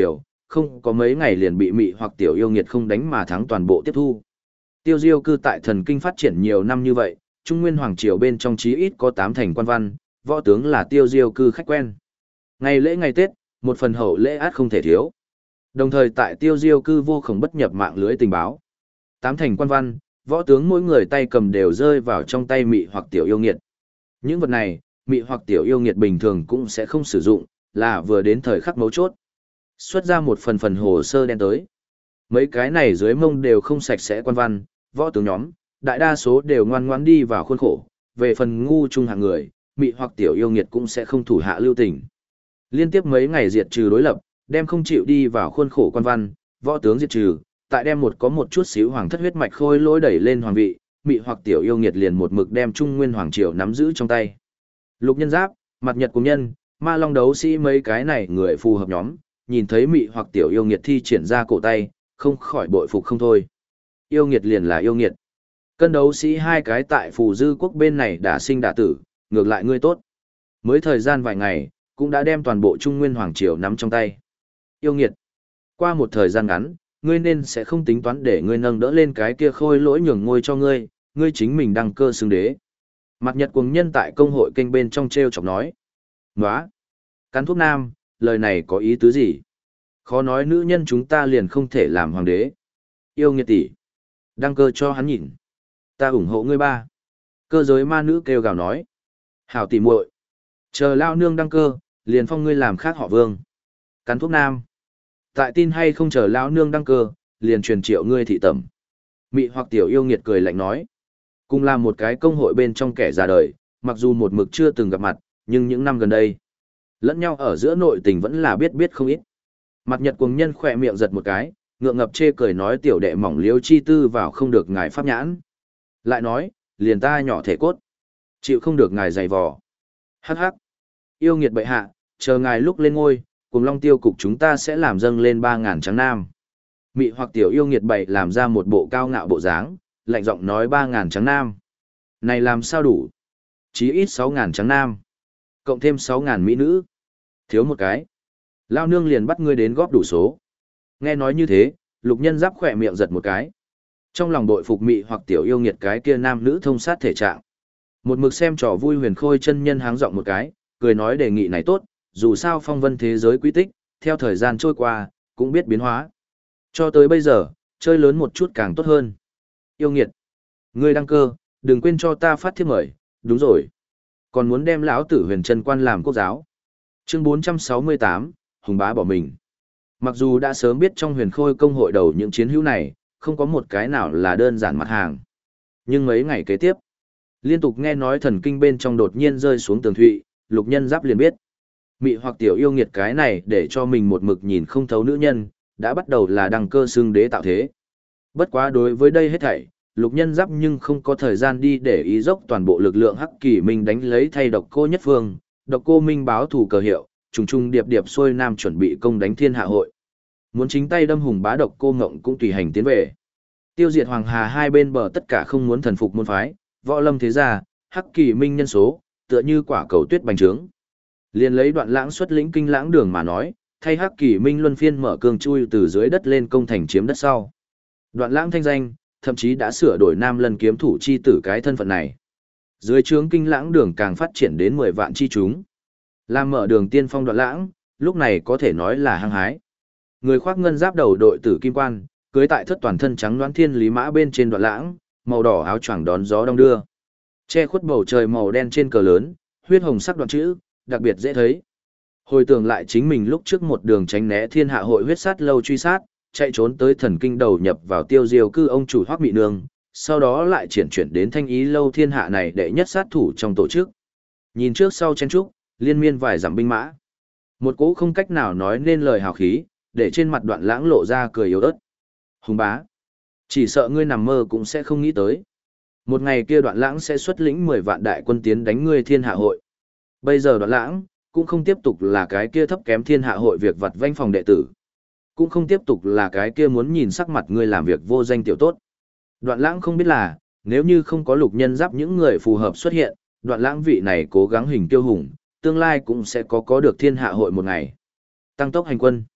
không có mấy ngày liền bị mị hoặc tiểu yêu nghiệt không đánh mà thắng toàn bộ tiếp thu. Tiêu Diêu cư tại thần kinh phát triển nhiều năm như vậy, Trung Nguyên Hoàng Triều bên trong chí ít có 8 thành quan văn, võ tướng là Tiêu Diêu cư khách quen. Ngày lễ ngày Tết, một phần hậu lễ át không thể thiếu. Đồng thời tại Tiêu Diêu cư vô khổng bất nhập mạng lưới tình báo. 8 thành quan văn, võ tướng mỗi người tay cầm đều rơi vào trong tay mị hoặc tiểu yêu nghiệt. Những vật này, mị hoặc tiểu yêu nghiệt bình thường cũng sẽ không sử dụng, là vừa đến thời khắc mấu chốt. Xuất ra một phần hồ sơ đen tới. Mấy cái này dưới mông đều không sạch sẽ quan văn, võ tướng nhóm, đại đa số đều ngoan ngoãn đi vào khuôn khổ, về phần ngu trung hạng người, mị hoặc tiểu yêu nghiệt cũng sẽ không thủ hạ lưu tình. Liên tiếp mấy ngày diệt trừ đối lập, đem không chịu đi vào khuôn khổ quan văn, võ tướng diệt trừ, tại đem có một chút xíu hoàng thất huyết mạch khôi lỗi đẩy lên hoàng vị, mị hoặc tiểu yêu nghiệt liền một mực đem Trung Nguyên Hoàng Triều nắm giữ trong tay. Lục Nhân Giáp, Mặt Nhật Cùng Nhân, Ma Long Đấu Sĩ mấy cái này người phù hợp nhóm, nhìn thấy mị hoặc tiểu yêu nghiệt thi triển ra cổ tay, không khỏi bội phục không thôi. Yêu nghiệt liền là yêu nghiệt. Cân đấu sĩ hai cái tại phù dư quốc bên này đã sinh đã tử, ngược lại ngươi tốt. Mới thời gian vài ngày, cũng đã đem toàn bộ Trung Nguyên Hoàng Triều nắm trong tay. Yêu nghiệt. Qua một thời gian ngắn, ngươi nên sẽ không tính toán để ngươi nâng đỡ lên cái kia khôi lỗi nhường ngôi cho ngươi, ngươi chính mình đăng cơ xưng đế. Mặt Nhật Cuồng Nhân tại công hội kênh bên trong treo chọc nói. Nóa. Cắn thuốc nam, lời này có ý tứ gì? Khó nói nữ nhân chúng ta liền không thể làm hoàng đế. Yêu nghiệt tỷ. Đăng cơ cho hắn nhìn. Ta ủng hộ ngươi ba. Cơ giới ma nữ kêu gào nói. Hảo tỷ muội, chờ lao nương đăng cơ, liền phong ngươi làm khác họ Vương. Cắn thuốc nam. Tại tin hay không chờ lao nương đăng cơ, liền truyền triệu ngươi thị tẩm. Mị hoặc tiểu yêu nghiệt cười lạnh nói. Cùng là một cái công hội bên trong kẻ già đời, mặc dù một mực chưa từng gặp mặt, nhưng những năm gần đây, lẫn nhau ở giữa nội tình vẫn là biết không ít. Mặt Nhật Cuồng Nhân khỏe miệng giật một cái, ngượng ngập chê cười nói tiểu đệ mỏng liếu chi tư vào không được ngài pháp nhãn. Lại nói, liền ta nhỏ thể cốt, chịu không được ngài dày vò. Hắc hắc. Yêu nghiệt bệ hạ, chờ ngài lúc lên ngôi, cùng Long Tiêu cục chúng ta sẽ làm dâng lên 3.000 trắng nam. Mị hoặc tiểu yêu nghiệt bậy làm ra một bộ cao ngạo bộ dáng, lạnh giọng nói 3.000 trắng nam. Này làm sao đủ? Chí ít 6.000 trắng nam. Cộng thêm 6.000 mỹ nữ. Thiếu một cái. Lao nương liền bắt ngươi đến góp đủ số. Nghe nói như thế, Lục Nhân Giáp khỏe miệng giật một cái. Trong lòng đội phục mị hoặc tiểu yêu nghiệt cái kia nam nữ thông sát thể trạng. Một mực xem trò vui Huyền Khôi chân nhân háng giọng một cái, cười nói đề nghị này tốt, dù sao phong vân thế giới quy tích, theo thời gian trôi qua, cũng biết biến hóa. Cho tới bây giờ, chơi lớn một chút càng tốt hơn. Yêu nghiệt, ngươi đăng cơ, đừng quên cho ta phát thiếp mời, đúng rồi. Còn muốn đem lão tử Huyền Trân Quan làm quốc giáo. Chương 468, Hùng bá bỏ mình. Mặc dù đã sớm biết trong Huyền Khôi công hội đầu những chiến hữu này, không có một cái nào là đơn giản mặt hàng. Nhưng mấy ngày kế tiếp, liên tục nghe nói thần kinh bên trong đột nhiên rơi xuống tường thụy, Lục Nhân Giáp liền biết. Mị hoặc tiểu yêu nghiệt cái này để cho mình một mực nhìn không thấu nữ nhân, đã bắt đầu là đăng cơ xưng đế tạo thế. Bất quá đối với đây hết thảy, Lục Nhân Giáp nhưng không có thời gian đi để ý dốc toàn bộ lực lượng Hắc Kỳ Minh đánh lấy thay Độc Cô Nhất Phương, Độc Cô Minh báo thủ cờ hiệu, trùng trùng điệp điệp xuôi nam chuẩn bị công đánh Thiên Hạ hội. Muốn chính tay đâm hùng bá Độc Cô Ngộng cũng tùy hành tiến về. Tiêu diệt Hoàng Hà hai bên bờ tất cả không muốn thần phục môn phái, võ lâm thế gia, Hắc Kỳ Minh nhân số, tựa như quả cầu tuyết bành trướng. Liền lấy Đoạn Lãng xuất lĩnh Kinh Lãng Đường mà nói, thay Hắc Kỳ Minh luân phiên mở cương chui từ dưới đất lên công thành chiếm đất sau. Đoạn Lãng thanh danh, thậm chí đã sửa đổi Nam Lân kiếm thủ chi tử cái thân phận này. Dưới trướng Kinh Lãng Đường càng phát triển đến 10 vạn chi chúng. Làm mở đường tiên phong Đoạn Lãng, lúc này có thể nói là hăng hái. Người khoác ngân giáp đầu đội tử kim quan, cưới tại thất toàn thân trắng đoán thiên lý mã bên trên Đoạn Lãng, màu đỏ áo choàng đón gió đông đưa. Che khuất bầu trời màu đen trên cờ lớn, huyết hồng sắc đoạn chữ, đặc biệt dễ thấy. Hồi tưởng lại chính mình lúc trước một đường tránh né Thiên Hạ hội huyết sát lâu truy sát, chạy trốn tới thần kinh đầu nhập vào Tiêu Diêu cư ông chủ Hoắc Mị Nương, sau đó lại chuyển đến Thanh Ý lâu thiên hạ này đệ nhất sát thủ trong tổ chức. Nhìn trước sau chen trúc, liên miên vài dặm binh mã. Một cỗ không cách nào nói nên lời hào khí, để trên mặt Đoạn Lãng lộ ra cười yếu ớt. Hùng bá, chỉ sợ ngươi nằm mơ cũng sẽ không nghĩ tới. Một ngày kia Đoạn Lãng sẽ xuất lĩnh 10 vạn đại quân tiến đánh ngươi Thiên Hạ hội. Bây giờ Đoạn Lãng cũng không tiếp tục là cái kia thấp kém Thiên Hạ hội việc vặt vãnh phòng đệ tử. Cũng không tiếp tục là cái kia muốn nhìn sắc mặt ngươi làm việc vô danh tiểu tốt. Đoạn Lãng không biết là, nếu như không có Lục Nhân Giáp những người phù hợp xuất hiện, Đoạn Lãng vị này cố gắng hình tiêu hùng, tương lai cũng sẽ có được Thiên Hạ hội một ngày. Tăng tốc hành quân.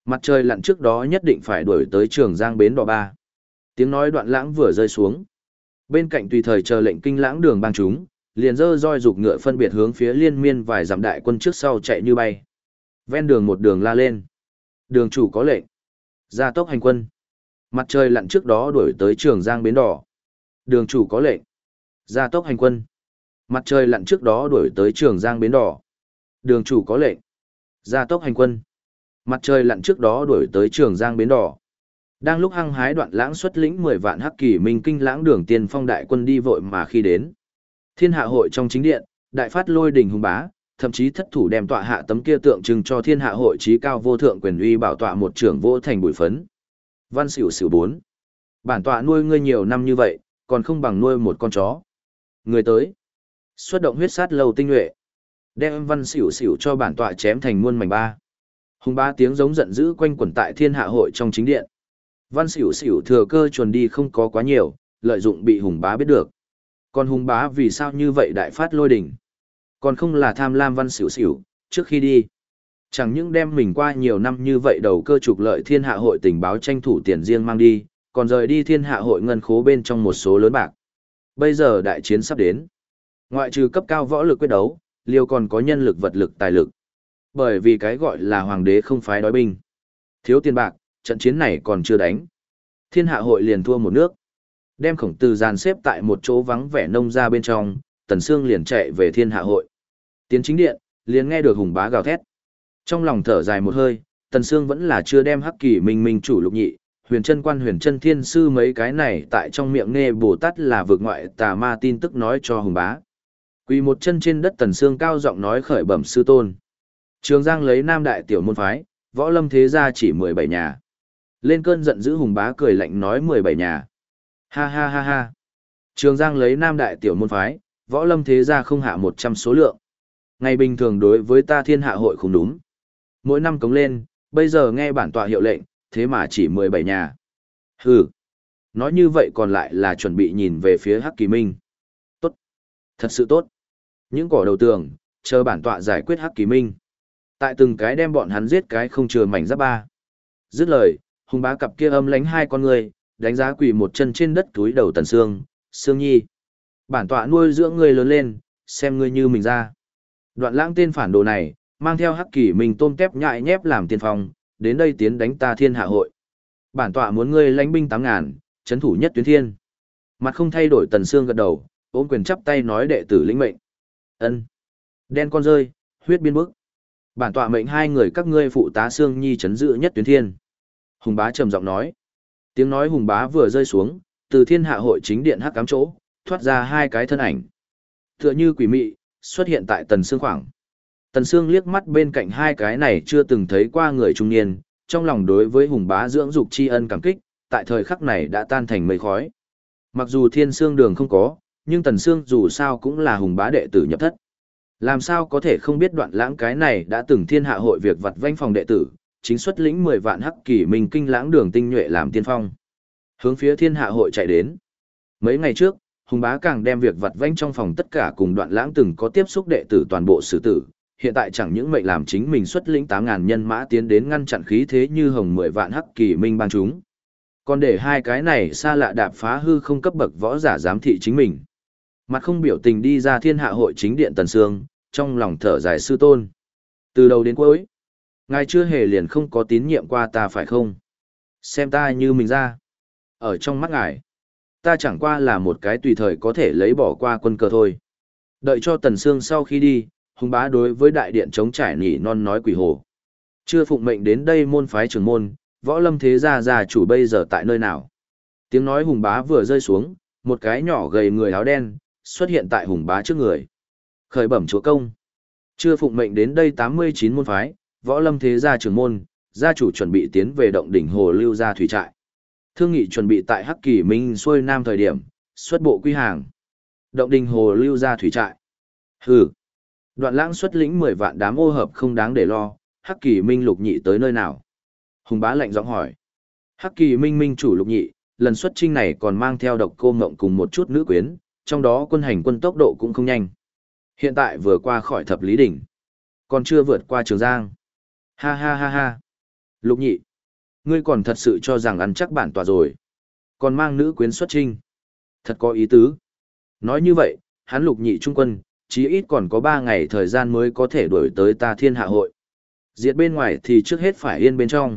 Mặt trời lặn trước đó nhất định phải đuổi tới Trường Giang bến đò ba. Tiếng nói Đoạn Lãng vừa rơi xuống. Bên cạnh tùy thời chờ lệnh Kinh Lãng đường bang chúng, liền dơ roi dục ngựa phân biệt hướng phía liên miên vài dặm đại quân trước sau chạy như bay. Ven đường một đường la lên. Đường chủ có lệnh. Gia tốc hành quân. Mặt trời lặn trước đó đuổi tới Trường Giang bến đò. Đường chủ có lệnh. Gia tốc hành quân. Mặt trời lặn trước đó đuổi tới Trường Giang bến đò. Đường chủ có lệnh. Gia tốc hành quân. Mặt trời lặn trước đó đuổi tới Trường Giang bến đò. Đang lúc hăng hái Đoạn Lãng xuất lĩnh 10 vạn hắc kỳ minh Kinh Lãng đường tiên phong đại quân đi vội mà khi đến. Thiên hạ hội trong chính điện, đại phát lôi đình hùng bá, thậm chí thất thủ đem tọa hạ tấm kia tượng trưng cho thiên hạ hội trí cao vô thượng quyền uy bảo tọa một trưởng vô thành bụi phấn. Văn xỉu xỉu 4. Bản tọa nuôi ngươi nhiều năm như vậy, còn không bằng nuôi một con chó. Người tới. Xuất động huyết sát lâu tinh nhuệ. Đem văn xỉu xỉu cho bản tọa chém thành muôn mảnh ba. Hùng bá tiếng giống giận dữ quanh quẩn tại thiên hạ hội trong chính điện. Văn xỉu xỉu thừa cơ chuồn đi không có quá nhiều, lợi dụng bị hùng bá biết được. Còn hùng bá vì sao như vậy đại phát lôi đỉnh? Còn không là tham lam văn xỉu xỉu, trước khi đi. Chẳng những đem mình qua nhiều năm như vậy đầu cơ trục lợi thiên hạ hội tình báo tranh thủ tiền riêng mang đi, còn rời đi thiên hạ hội ngân khố bên trong một số lớn bạc. Bây giờ đại chiến sắp đến. Ngoại trừ cấp cao võ lực quyết đấu, liêu còn có nhân lực vật lực tài lực. Bởi vì cái gọi là hoàng đế không phái đói binh. Thiếu tiền bạc, trận chiến này còn chưa đánh. Thiên hạ hội liền thua một nước. Đem Khổng Tử dàn xếp tại một chỗ vắng vẻ nông ra bên trong, Tần Sương liền chạy về thiên hạ hội. Tiến chính điện, liền nghe được hùng bá gào thét. Trong lòng thở dài một hơi, Tần Sương vẫn là chưa đem hắc kỳ minh chủ lục nhị, huyền chân quan huyền chân thiên sư mấy cái này tại trong miệng nghe Bồ Tát là vượt ngoại tà ma tin tức nói cho hùng bá. Quỳ một chân trên đất Tần Sương cao giọng nói khởi bẩm sư tôn. Trường Giang lấy Nam đại tiểu môn phái, võ lâm thế gia chỉ 17 nhà. Lên cơn giận dữ hùng bá cười lạnh nói 17 nhà. Ha ha ha ha. Trường Giang lấy Nam đại tiểu môn phái, võ lâm thế gia không hạ 100 số lượng. Ngày bình thường đối với ta thiên hạ hội không đúng. Mỗi năm cống lên, bây giờ nghe bản tọa hiệu lệnh, thế mà chỉ 17 nhà. Hừ. Nói như vậy còn lại là chuẩn bị nhìn về phía Hắc Kỳ Minh. Tốt. Thật sự tốt. Những cỏ đầu tường, chờ bản tọa giải quyết Hắc Kỳ Minh. Tại từng cái đem bọn hắn giết cái không chừa mảnh giáp ba. Dứt lời, hùng bá cặp kia âm lánh hai con người, đánh giá quỳ một chân trên đất túi đầu Tần Sương, Sương Nhi. Bản tọa nuôi dưỡng ngươi lớn lên, xem ngươi như mình ra. Đoạn Lãng tên phản đồ này, mang theo Hắc Kỳ Minh tôm tép nhại nhép làm tiên phong, đến đây tiến đánh ta thiên hạ hội. Bản tọa muốn ngươi lãnh binh 8.000, chấn thủ nhất tuyến thiên. Mặt không thay đổi Tần Sương gật đầu, ôm quyền chắp tay nói đệ tử lĩnh mệnh. Ân. Đen con rơi, huyết biên bức. Bản tọa mệnh hai người các ngươi phụ tá Sương Nhi chấn giữ nhất tuyến thiên. Hùng bá trầm giọng nói. Tiếng nói hùng bá vừa rơi xuống, từ thiên hạ hội chính điện hắc cám chỗ, thoát ra hai cái thân ảnh. Tựa như quỷ mị, xuất hiện tại Tần Sương khoảng. Tần Sương liếc mắt bên cạnh hai cái này chưa từng thấy qua người trung niên, trong lòng đối với hùng bá dưỡng dục tri ân cảm kích, tại thời khắc này đã tan thành mây khói. Mặc dù thiên sương đường không có, nhưng Tần Sương dù sao cũng là hùng bá đệ tử nhập thất. Làm sao có thể không biết Đoạn Lãng cái này đã từng thiên hạ hội việc vặt vãnh phòng đệ tử, chính xuất lĩnh 10 vạn hắc kỳ minh Kinh Lãng đường tinh nhuệ làm tiên phong. Hướng phía thiên hạ hội chạy đến. Mấy ngày trước, hùng bá càng đem việc vặt vãnh trong phòng tất cả cùng Đoạn Lãng từng có tiếp xúc đệ tử toàn bộ xử tử. Hiện tại chẳng những mệnh làm chính mình xuất lĩnh 8.000 nhân mã tiến đến ngăn chặn khí thế như hồng 10 vạn hắc kỳ minh bang chúng. Còn để hai cái này xa lạ đạp phá hư không cấp bậc võ giả giám thị chính mình. Mặt không biểu tình đi ra thiên hạ hội chính điện Tần Sương, trong lòng thở dài sư tôn. Từ đầu đến cuối, ngài chưa hề liền không có tín nhiệm qua ta phải không? Xem ta như mình ra. Ở trong mắt ngài, ta chẳng qua là một cái tùy thời có thể lấy bỏ qua quân cờ thôi. Đợi cho Tần Sương sau khi đi, hùng bá đối với đại điện chống trải nỉ non nói quỷ hồ. Chưa phụng mệnh đến đây môn phái trưởng môn, võ lâm thế gia gia chủ bây giờ tại nơi nào? Tiếng nói hùng bá vừa rơi xuống, một cái nhỏ gầy người áo đen, xuất hiện tại hùng bá trước người. Khởi bẩm chúa công. Chưa phụng mệnh đến đây 89 môn phái, võ lâm thế gia trưởng môn, gia chủ chuẩn bị tiến về động đỉnh hồ lưu gia thủy trại. Thương nghị chuẩn bị tại Hắc Kỳ Minh xuôi nam thời điểm, xuất bộ quy hàng. Động đỉnh hồ lưu gia thủy trại. Hừ. Đoạn Lãng xuất lĩnh 10 vạn đám ô hợp không đáng để lo, Hắc Kỳ Minh lục nhị tới nơi nào? Hùng bá lạnh giọng hỏi. Hắc Kỳ Minh minh chủ lục nhị, lần xuất chinh này còn mang theo Độc Cô Ngộng cùng một chút nữ quyến, trong đó quân hành quân tốc độ cũng không nhanh. Hiện tại vừa qua khỏi Thập Lý Đỉnh, còn chưa vượt qua Trường Giang. Ha ha ha ha. Lục nhị, ngươi còn thật sự cho rằng ăn chắc bản tọa rồi. Còn mang nữ quyến xuất trinh. Thật có ý tứ. Nói như vậy, hắn lục nhị trung quân, chí ít còn có 3 ngày thời gian mới có thể đuổi tới ta thiên hạ hội. Diệt bên ngoài thì trước hết phải yên bên trong.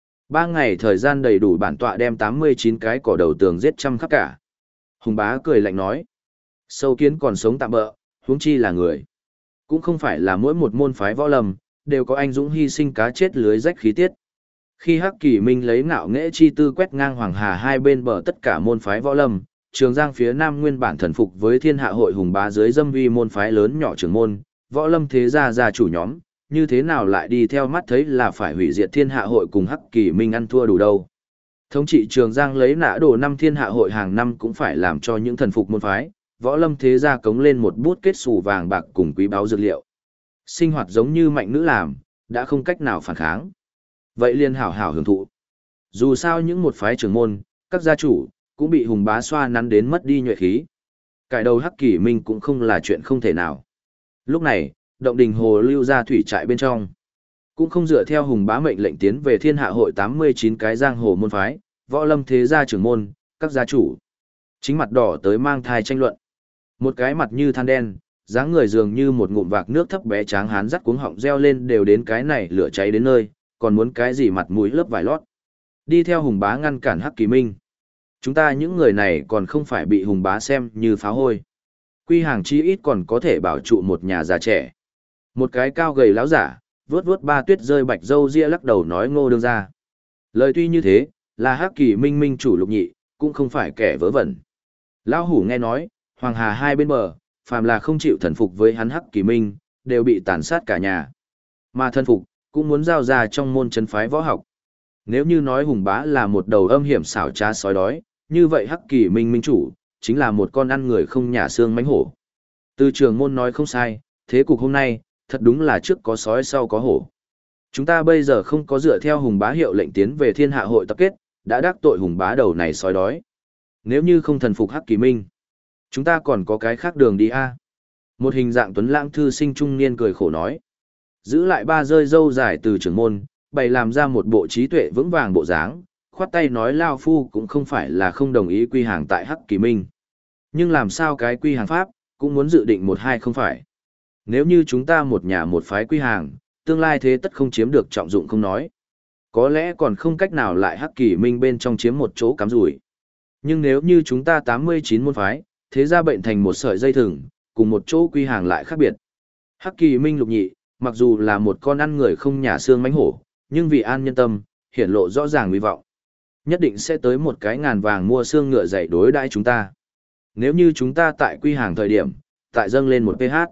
3 ngày thời gian đầy đủ bản tọa đem 89 cái cỏ đầu tường giết trăm khắp cả. Hùng bá cười lạnh nói. Sâu kiến còn sống tạm bỡ, huống chi là người. Cũng không phải là mỗi một môn phái võ lâm, đều có anh dũng hy sinh cá chết lưới rách khí tiết. Khi Hắc Kỳ Minh lấy ngạo nghễ chi tư quét ngang Hoàng Hà hai bên bờ tất cả môn phái võ lâm, Trường Giang phía Nam nguyên bản thần phục với Thiên Hạ hội Hùng bá dưới dâm uy môn phái lớn nhỏ trưởng môn, võ lâm thế gia gia chủ nhóm, như thế nào lại đi theo mắt thấy là phải hủy diệt Thiên Hạ hội cùng Hắc Kỳ Minh ăn thua đủ đâu. Thống trị Trường Giang lấy nã đồ năm Thiên Hạ hội hàng năm cũng phải làm cho những thần phục môn phái, võ lâm thế gia cống lên một bút kết xù vàng bạc cùng quý báu dược liệu. Sinh hoạt giống như mạnh nữ làm, đã không cách nào phản kháng. Vậy liền hảo hảo hưởng thụ. Dù sao những một phái trưởng môn, các gia chủ, cũng bị Hùng bá xoa nắn đến mất đi nhuệ khí. Cải đầu Hắc Kỳ Minh cũng không là chuyện không thể nào. Lúc này, động đình hồ lưu ra thủy trại bên trong. Cũng không dựa theo Hùng bá mệnh lệnh tiến về Thiên Hạ hội 89 cái giang hồ môn phái, võ lâm thế gia trưởng môn, các gia chủ. Chính mặt đỏ tới mang thai tranh luận. Một cái mặt như than đen, dáng người dường như một ngụm vạc nước thấp bé tráng hán dắt cuống họng reo lên đều đến cái này lửa cháy đến nơi, còn muốn cái gì mặt mũi lớp vải lót. Đi theo Hùng bá ngăn cản Hắc Kỳ Minh. Chúng ta những người này còn không phải bị Hùng bá xem như phá hôi. Quy hàng chi ít còn có thể bảo trụ một nhà già trẻ. Một cái cao gầy láo giả, vuốt vuốt ba tuyết rơi bạch râu ria lắc đầu nói Ngô đương ra. Lời tuy như thế, là Hắc Kỳ Minh minh chủ lục nhị, cũng không phải kẻ vớ vẩn. Lão hủ nghe nói, Hoàng Hà hai bên bờ, phàm là không chịu thần phục với hắn Hắc Kỳ Minh, đều bị tàn sát cả nhà. Mà thần phục, cũng muốn giao ra trong môn trấn phái võ học. Nếu như nói Hùng bá là một đầu âm hiểm xảo trá sói đói, như vậy Hắc Kỳ Minh minh chủ, chính là một con ăn người không nhả xương mánh hổ. Từ trường môn nói không sai, thế cục hôm nay, thật đúng là trước có sói sau có hổ. Chúng ta bây giờ không có dựa theo Hùng bá hiệu lệnh tiến về Thiên Hạ hội tập kết, đã đắc tội Hùng bá đầu này sói đói. Nếu như không thần phục Hắc Kỳ Minh, chúng ta còn có cái khác đường đi a. Một hình dạng tuấn lãng thư sinh trung niên cười khổ nói. Giữ lại ba rơi râu dài từ trưởng môn, bày làm ra một bộ trí tuệ vững vàng bộ dáng, khoát tay nói Lao Phu cũng không phải là không đồng ý quy hàng tại Hắc Kỳ Minh. Nhưng làm sao cái quy hàng pháp, cũng muốn dự định một hai không phải. Nếu như chúng ta một nhà một phái quy hàng, tương lai thế tất không chiếm được trọng dụng không nói. Có lẽ còn không cách nào lại Hắc Kỳ Minh bên trong chiếm một chỗ cắm rủi. Nhưng nếu như chúng ta 89 môn phái, thế ra bệnh thành một sợi dây thừng, cùng một chỗ quy hàng lại khác biệt. Hắc Kỳ Minh lục nhị, mặc dù là một con ăn người không nhả xương mánh hổ, nhưng vì an nhân tâm, hiển lộ rõ ràng hy vọng. Nhất định sẽ tới một cái ngàn vàng mua xương ngựa dạy đối đãi chúng ta. Nếu như chúng ta tại quy hàng thời điểm, tại dâng lên một PH,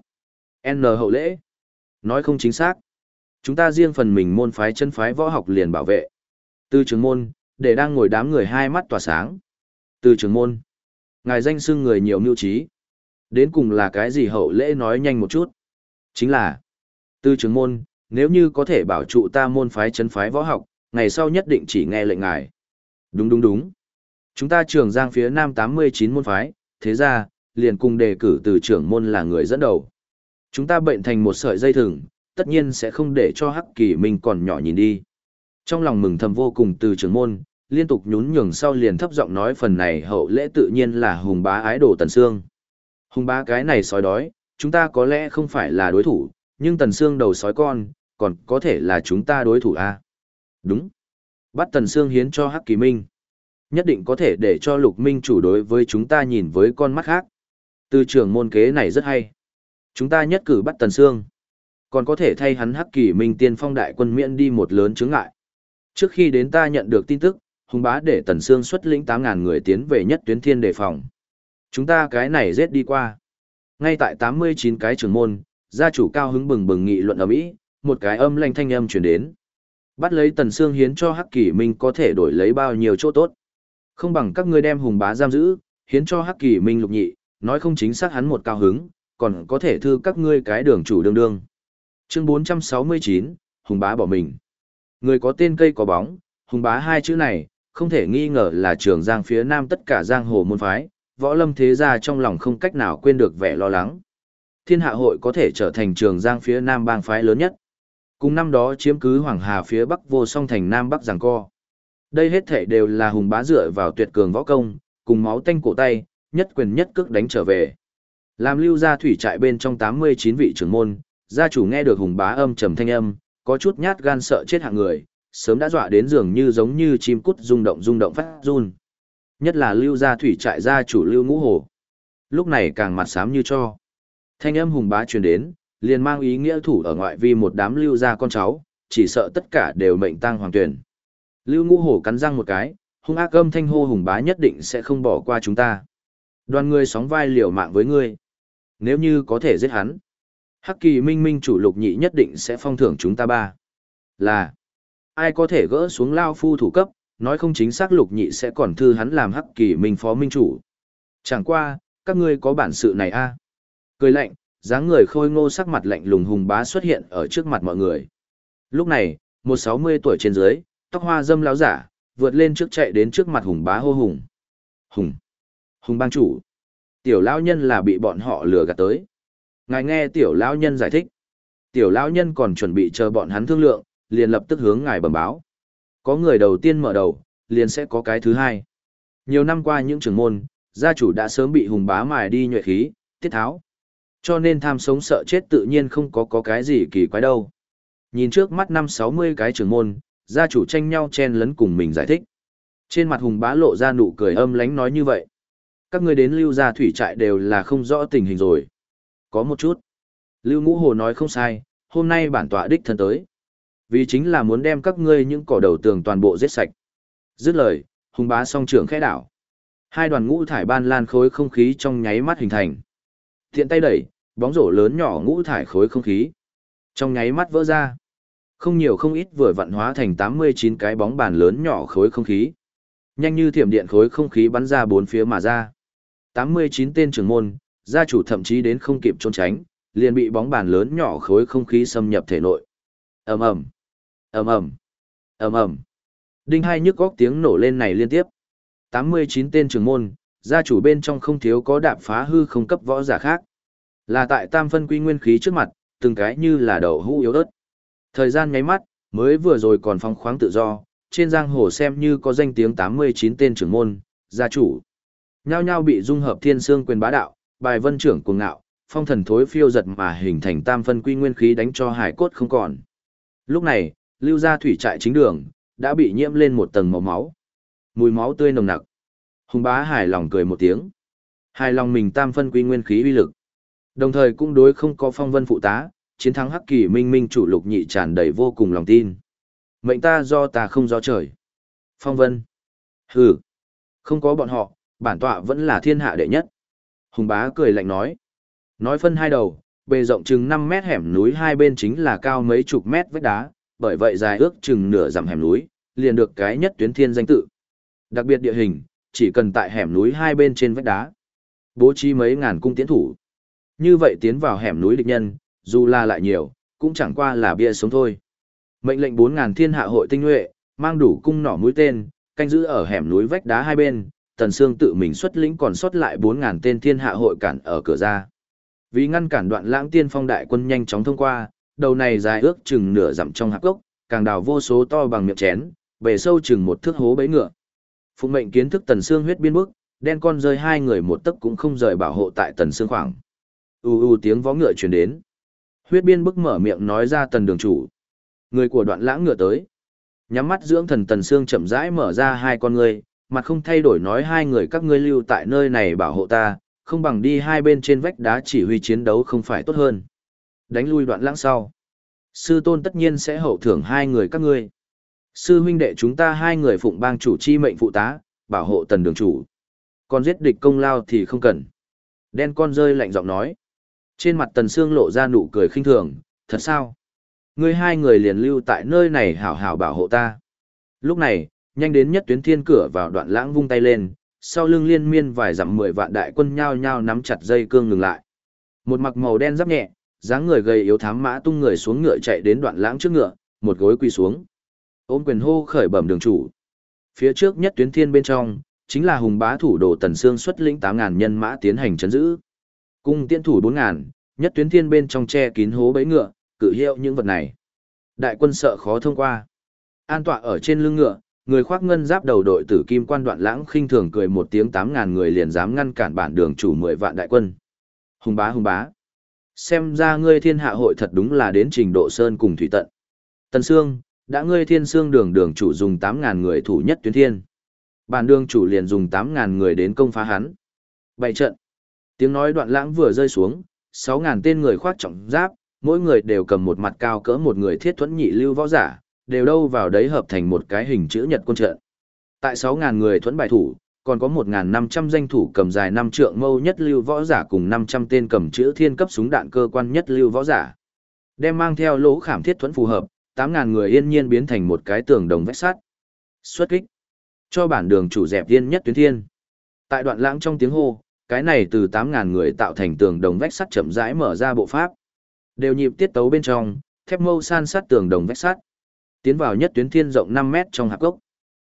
N hậu lễ. Nói không chính xác. Chúng ta riêng phần mình môn phái chân phái võ học liền bảo vệ. Từ trưởng môn, để đang ngồi đám người hai mắt tỏa sáng. Từ trưởng môn, ngài danh xưng người nhiều mưu trí. Đến cùng là cái gì hậu lễ nói nhanh một chút. Chính là, từ trưởng môn, nếu như có thể bảo trụ ta môn phái chân phái võ học, ngày sau nhất định chỉ nghe lệnh ngài. Đúng đúng đúng. Chúng ta Trường Giang phía Nam 89 môn phái, thế ra, liền cùng đề cử từ trưởng môn là người dẫn đầu. Chúng ta bệnh thành một sợi dây thừng, tất nhiên sẽ không để cho Hắc Kỳ Minh còn nhỏ nhìn đi. Trong lòng mừng thầm vô cùng từ trưởng môn, liên tục nhún nhường sau liền thấp giọng nói phần này hậu lễ tự nhiên là Hùng bá ái đồ Tần Sương. Hùng bá cái này sói đói, chúng ta có lẽ không phải là đối thủ, nhưng Tần Sương đầu sói con, còn có thể là chúng ta đối thủ à? Đúng. Bắt Tần Sương hiến cho Hắc Kỳ Minh. Nhất định có thể để cho Lục Minh chủ đối với chúng ta nhìn với con mắt khác. Từ trưởng môn kế này rất hay. Chúng ta nhất cử bắt Tần Sương. Còn có thể thay hắn Hắc Kỳ Minh tiên phong đại quân miễn đi một lớn chướng ngại. Trước khi đến ta nhận được tin tức, Hùng bá để Tần Sương xuất lĩnh 8.000 người tiến về nhất tuyến thiên đề phòng. Chúng ta cái này giết đi qua. Ngay tại 89 cái trưởng môn, gia chủ cao hứng bừng bừng nghị luận ầm ĩ, một cái âm lanh thanh âm truyền đến. Bắt lấy Tần Sương hiến cho Hắc Kỳ Minh có thể đổi lấy bao nhiêu chỗ tốt. Không bằng các ngươi đem Hùng bá giam giữ, hiến cho Hắc Kỳ Minh lục nhị, nói không chính xác hắn một cao hứng, còn có thể thư các ngươi cái đường chủ đương đương. Chương 469, Hùng bá bỏ mình. Người có tên cây có bóng, Hùng bá hai chữ này, không thể nghi ngờ là Trường Giang phía Nam tất cả giang hồ môn phái, võ lâm thế gia trong lòng không cách nào quên được vẻ lo lắng. Thiên Hạ hội có thể trở thành Trường Giang phía Nam bang phái lớn nhất. Cùng năm đó chiếm cứ Hoàng Hà phía Bắc vô song thành Nam Bắc giằng co. Đây hết thể đều là Hùng Bá dựa vào tuyệt cường võ công, cùng máu tanh cổ tay, nhất quyền nhất cước đánh trở về. Làm lưu gia thủy trại bên trong 89 vị trưởng môn, gia chủ nghe được Hùng Bá âm trầm thanh âm, có chút nhát gan sợ chết hạng người, sớm đã dọa đến dường như giống như chim cút rung động phát run. Nhất là lưu gia thủy trại gia chủ Lưu Ngũ Hổ. Lúc này càng mặt xám như cho. Thanh âm Hùng Bá truyền đến, liền mang ý nghĩa thủ ở ngoại vi một đám lưu gia con cháu, chỉ sợ tất cả đều mệnh tang hoàng tuyển. Lưu Ngũ Hổ cắn răng một cái, hung ác âm thanh hô Hùng Bá nhất định sẽ không bỏ qua chúng ta. Đoàn người sóng vai liều mạng với ngươi. Nếu như có thể giết hắn, Hắc Kỳ Minh Minh chủ Lục Nhị nhất định sẽ phong thưởng chúng ta ba. Là, ai có thể gỡ xuống lao phu thủ cấp, nói không chính xác Lục Nhị sẽ còn thư hắn làm Hắc Kỳ Minh phó minh chủ. Chẳng qua, các ngươi có bản sự này a? À? Cười lạnh, dáng người khôi ngô sắc mặt lạnh lùng Hùng Bá xuất hiện ở trước mặt mọi người. Lúc này, một 60 tuổi trên dưới, tóc hoa dâm láo giả, vượt lên trước chạy đến trước mặt Hùng Bá hô hùng. Hùng bang chủ. Tiểu lão nhân là bị bọn họ lừa gạt tới. Ngài nghe tiểu lão nhân giải thích. Tiểu lão nhân còn chuẩn bị chờ bọn hắn thương lượng, liền lập tức hướng ngài bẩm báo. Có người đầu tiên mở đầu, liền sẽ có cái thứ hai. Nhiều năm qua những trưởng môn, gia chủ đã sớm bị Hùng Bá mài đi nhuệ khí, tiết tháo. Cho nên tham sống sợ chết tự nhiên không có cái gì kỳ quái đâu. Nhìn trước mắt 50-60 cái trưởng môn, gia chủ tranh nhau chen lấn cùng mình giải thích. Trên mặt Hùng Bá lộ ra nụ cười âm lánh nói như vậy. Các ngươi đến lưu gia thủy trại đều là không rõ tình hình rồi. Có một chút. Lưu Ngũ Hồ nói không sai, hôm nay bản tọa đích thân tới. Vì chính là muốn đem các ngươi những cỏ đầu tường toàn bộ giết sạch. Dứt lời, Hùng Bá song trưởng khẽ đảo. Hai đoàn ngũ thải ban lan khối không khí trong nháy mắt hình thành. Thiện tay đẩy, bóng rổ lớn nhỏ ngũ thải khối không khí. Trong nháy mắt vỡ ra. Không nhiều không ít vừa vặn hóa thành 89 cái bóng bàn lớn nhỏ khối không khí. Nhanh như thiểm điện khối không khí bắn ra bốn phía mà ra. 89 tên trưởng môn, gia chủ thậm chí đến không kịp trốn tránh, liền bị bóng bàn lớn nhỏ khối không khí xâm nhập thể nội. Ầm ầm, ầm ầm, ầm ầm. Đinh hai nhức góc tiếng nổ lên này liên tiếp. 89 tên trưởng môn, gia chủ bên trong không thiếu có đạp phá hư không cấp võ giả khác. Là tại tam phân quy nguyên khí trước mặt, từng cái như là đậu hũ yếu ớt. Thời gian nháy mắt, mới vừa rồi còn phóng khoáng tự do, trên giang hồ xem như có danh tiếng 89 tên trưởng môn, gia chủ. Nhao nhao bị dung hợp thiên xương quyền bá đạo, bài vân trưởng cuồng ngạo, phong thần thối phiêu giật mà hình thành tam phân quy nguyên khí đánh cho hải cốt không còn. Lúc này, lưu gia thủy trại chính đường, đã bị nhiễm lên một tầng màu máu. Mùi máu tươi nồng nặc. Hùng Bá hài lòng cười một tiếng. Hài lòng mình tam phân quy nguyên khí uy lực. Đồng thời cũng đối không có phong vân phụ tá, chiến thắng Hắc Kỳ Minh Minh chủ Lục Nhị tràn đầy vô cùng lòng tin. Mệnh ta do ta không do trời. Phong vân. Hừ. Không có bọn họ, bản tọa vẫn là thiên hạ đệ nhất. Hùng Bá cười lạnh nói. Nói phân hai đầu, bề rộng chừng 5 mét hẻm núi hai bên chính là cao mấy chục mét vách đá, bởi vậy dài ước chừng nửa dặm hẻm núi, liền được cái nhất tuyến thiên danh tự. Đặc biệt địa hình, chỉ cần tại hẻm núi hai bên trên vách đá, bố trí mấy ngàn cung tiễn thủ. Như vậy tiến vào hẻm núi địch nhân, dù là lại nhiều, cũng chẳng qua là bia sống thôi. Mệnh lệnh 4000 thiên hạ hội tinh nhuệ, mang đủ cung nỏ mũi tên, canh giữ ở hẻm núi vách đá hai bên, Tần Sương tự mình xuất lĩnh còn sót lại 4000 tên thiên hạ hội cản ở cửa ra. Vì ngăn cản Đoạn Lãng Tiên Phong đại quân nhanh chóng thông qua, đầu này dài ước chừng nửa dặm trong hạp gốc, càng đào vô số to bằng miệng chén, bề sâu chừng một thước hố bẫy ngựa. Phụng mệnh kiến thức Tần Sương huyết biên bức, đen con rơi hai người một tấc cũng không rời bảo hộ tại Tần Sương khoảng. Tiếng vó ngựa truyền đến. Huyết biên bức mở miệng nói ra Tần đường chủ. Người của Đoạn Lãng ngựa tới. Nhắm mắt dưỡng thần Tần Sương chậm rãi mở ra hai con ngươi, mặt không thay đổi nói hai người các ngươi lưu tại nơi này bảo hộ ta, không bằng đi hai bên trên vách đá chỉ huy chiến đấu không phải tốt hơn. Đánh lui Đoạn Lãng sau. Sư tôn tất nhiên sẽ hậu thưởng hai người các ngươi. Sư huynh đệ chúng ta hai người phụng bang chủ chi mệnh phụ tá, bảo hộ Tần đường chủ. Còn giết địch công lao thì không cần. Đen con rơi lạnh giọng nói. Trên mặt Tần Sương lộ ra nụ cười khinh thường, thật sao? Ngươi hai người liền lưu tại nơi này hảo hảo bảo hộ ta. Lúc này, nhanh đến nhất tuyến thiên cửa vào Đoạn Lãng vung tay lên, sau lưng liên miên vài dặm 10 vạn đại quân nhao nhao nắm chặt dây cương ngừng lại. Một mặc màu đen giáp nhẹ, dáng người gầy yếu thám mã tung người xuống ngựa chạy đến Đoạn Lãng trước ngựa, một gối quỳ xuống. Ôm quyền hô khởi bẩm đường chủ. Phía trước nhất tuyến thiên bên trong, chính là Hùng Bá thủ đồ Tần Sương xuất lĩnh 8000 nhân mã tiến hành trấn giữ. Cung tiễn thủ 4000, nhất tuyến thiên bên trong che kín hố bẫy ngựa, cự hiệu những vật này. Đại quân sợ khó thông qua. An tọa ở trên lưng ngựa, người khoác ngân giáp đầu đội tử kim quan Đoạn Lãng khinh thường cười một tiếng, 8.000 người liền dám ngăn cản bản đường chủ 10 vạn đại quân. Hùng bá hùng bá. Xem ra ngươi thiên hạ hội thật đúng là đến trình độ sơn cùng thủy tận. Tần Sương, đã ngươi thiên sương đường đường chủ dùng 8.000 người thủ nhất tuyến thiên. Bản đường chủ liền dùng 8.000 người đến công phá hắn. Bày trận. Tiếng nói Đoạn Lãng vừa rơi xuống, 6.000 tên người khoác trọng giáp, mỗi người đều cầm một mặt cao cỡ một người thiết thuẫn nhị lưu võ giả, đều đâu vào đấy hợp thành một cái hình chữ nhật quân trận. Tại 6.000 người thuẫn bài thủ, còn có 1.500 danh thủ cầm dài 5 trượng mâu nhất lưu võ giả cùng 500 tên cầm chữ thiên cấp súng đạn cơ quan nhất lưu võ giả. Đem mang theo lỗ khảm thiết thuẫn phù hợp, 8.000 người yên nhiên biến thành một cái tường đồng vách sắt. Xuất kích. Cho bản đường chủ dẹp tiên nhất tuyến thiên. Tại Đoạn Lãng trong tiếng hô, cái này từ 8.000 người tạo thành tường đồng vách sắt chậm rãi mở ra bộ pháp. Đều nhịp tiết tấu bên trong, thép mâu san sát tường đồng vách sắt. Tiến vào nhất tuyến thiên rộng 5 mét trong hạp gốc.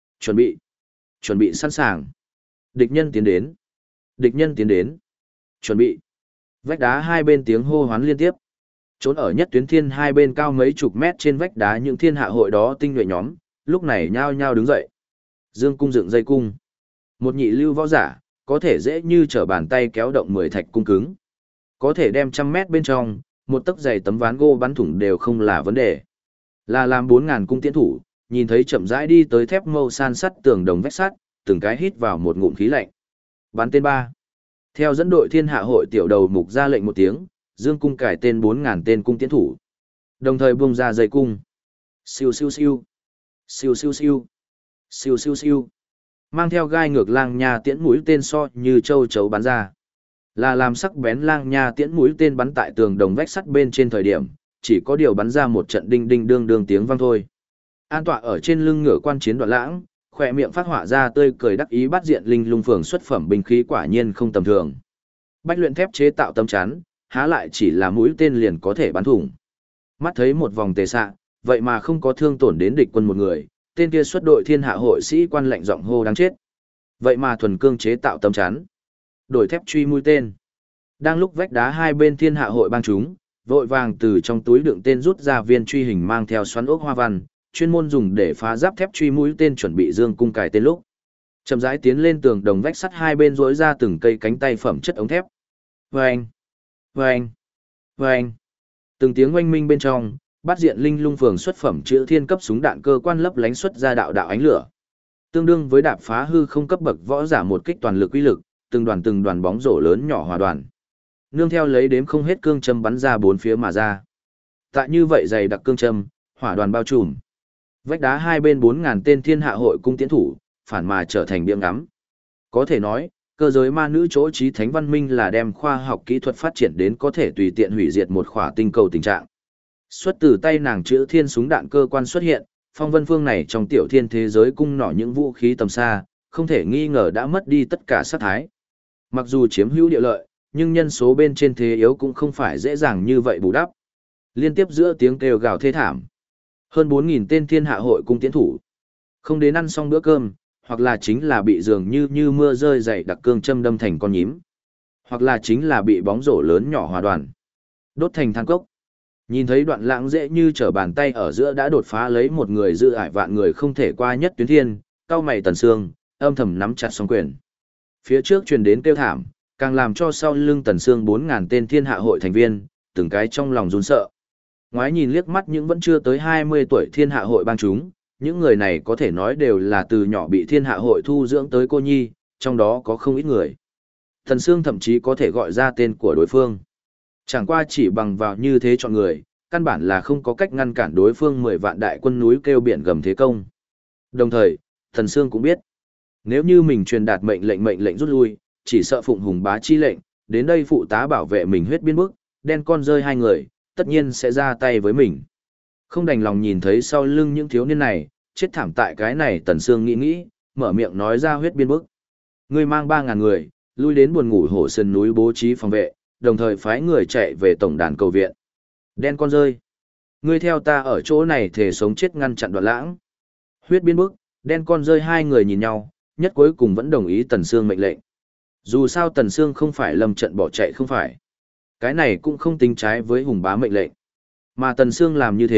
Chuẩn bị sẵn sàng. Địch nhân tiến đến. Địch nhân tiến đến. Chuẩn bị. Vách đá hai bên tiếng hô hoán liên tiếp. Trốn ở nhất tuyến thiên hai bên cao mấy chục mét trên vách đá những thiên hạ hội đó tinh nhuệ nhóm, lúc này nhao nhao đứng dậy. Dương cung dựng dây cung. Một nhị lưu võ giả, có thể dễ như trở bàn tay kéo động 10 thạch cung cứng. Có thể đem 100 mét bên trong, một tấc dày tấm ván gỗ bắn thủng đều không là vấn đề. Là làm 4.000 cung tiễn thủ, nhìn thấy chậm rãi đi tới thép mâu san sắt tường đồng vách sắt, từng cái hít vào một ngụm khí lạnh. Bắn tên 3. Theo dẫn đội thiên hạ hội tiểu đầu mục ra lệnh một tiếng, dương cung cải tên 4.000 tên cung tiễn thủ. Đồng thời buông ra dây cung. Siêu siêu siêu. Siêu siêu siêu. Siêu siêu siêu. Mang theo gai ngược lang nha tiễn mũi tên so như châu chấu bắn ra. Là làm sắc bén lang nha tiễn mũi tên bắn tại tường đồng vách sắt bên trên thời điểm, chỉ có điều bắn ra một trận đinh đinh đương đương tiếng vang thôi. An tọa ở trên lưng ngựa quan chiến Đoạn Lãng, khỏe miệng phát họa ra tươi cười đắc ý, bắt diện linh lung phường xuất phẩm binh khí quả nhiên không tầm thường. Bách luyện thép chế tạo tấm chắn, há lại chỉ là mũi tên liền có thể bắn thủng. Mắt thấy một vòng tề xạ, vậy mà không có thương tổn đến địch quân một người, tên kia xuất đội thiên hạ hội sĩ quan lạnh giọng hô đáng chết. Vậy mà thuần cương chế tạo tấm chắn, đổi thép truy mũi tên. Đang lúc vách đá hai bên thiên hạ hội bang chúng, vội vàng từ trong túi đựng tên rút ra viên truy hình mang theo xoắn ốc hoa văn, chuyên môn dùng để phá giáp thép truy mũi tên, chuẩn bị dương cung cài tên lúc. Chậm rãi tiến lên tường đồng vách sắt hai bên rỗi ra từng cây cánh tay phẩm chất ống thép. Vâng! Vâng! Vâng! Từng tiếng oanh minh bên trong, bát diện linh lung phường xuất phẩm chữ thiên cấp súng đạn cơ quan lấp lánh xuất ra đạo đạo ánh lửa. Tương đương với đạp phá hư không cấp bậc võ giả một kích toàn lực uy lực, từng đoàn bóng rổ lớn nhỏ hòa đoàn. Nương theo lấy đếm không hết cương châm bắn ra bốn phía mà ra. Tại như vậy dày đặc cương châm, hỏa đoàn bao trùm. Vách đá hai bên 4.000 tên thiên hạ hội cung tiễn thủ, phản mà trở thành biếng ngắm. Có thể nói, cơ giới ma nữ chỗ trí thánh văn minh là đem khoa học kỹ thuật phát triển đến có thể tùy tiện hủy diệt một khỏa tinh cầu tình trạng. Xuất từ tay nàng chữ thiên súng đạn cơ quan xuất hiện, phong vân phương này trong tiểu thiên thế giới cung nỏ những vũ khí tầm xa, không thể nghi ngờ đã mất đi tất cả sát thái. Mặc dù chiếm hữu địa lợi, nhưng nhân số bên trên thế yếu cũng không phải dễ dàng như vậy bù đắp. Liên tiếp giữa tiếng kêu gào thê thảm, hơn 4.000 tên thiên hạ hội cung tiễn thủ, không đến ăn xong bữa cơm, hoặc là chính là bị dường như mưa rơi dày đặc cương châm đâm thành con nhím, hoặc là chính là bị bóng rổ lớn nhỏ hòa đoàn, đốt thành than cốc. Nhìn thấy Đoạn Lãng dễ như trở bàn tay ở giữa đã đột phá lấy một người dự ải vạn người không thể qua nhất tuyến thiên, cao mày Tần Sương, âm thầm nắm chặt song quyền. Phía trước truyền đến kêu thảm, càng làm cho sau lưng Tần Sương 4.000 tên thiên hạ hội thành viên, từng cái trong lòng run sợ. Ngoái nhìn liếc mắt những vẫn chưa tới 20 tuổi thiên hạ hội bang chúng, những người này có thể nói đều là từ nhỏ bị thiên hạ hội thu dưỡng tới cô nhi, trong đó có không ít người. Tần Sương thậm chí có thể gọi ra tên của đối phương. Chẳng qua chỉ bằng vào như thế chọn người, căn bản là không có cách ngăn cản đối phương 10 vạn đại quân núi kêu biển gầm thế công. Đồng thời, Tần Sương cũng biết, nếu như mình truyền đạt mệnh lệnh rút lui, chỉ sợ Phụng Hùng bá chi lệnh, đến đây phụ tá bảo vệ mình huyết biên bức, đen con rơi hai người, tất nhiên sẽ ra tay với mình. Không đành lòng nhìn thấy sau lưng những thiếu niên này, chết thảm tại cái này. Tần Sương nghĩ, mở miệng nói ra huyết biên bức. Ngươi mang 3.000 người, lui đến buồn ngủ hổ sườn núi bố trí phòng vệ, đồng thời phái người chạy về tổng đàn cầu viện. Đen con rơi, ngươi theo ta ở chỗ này thể sống chết ngăn chặn Đoạn Lãng. Huyết biên bức, đen con rơi hai người nhìn nhau, nhất cuối cùng vẫn đồng ý Tần Sương mệnh lệnh. Dù sao Tần Sương không phải lâm trận bỏ chạy không phải. Cái này cũng không tính trái với Hùng bá mệnh lệnh. Mà Tần Sương làm như thế,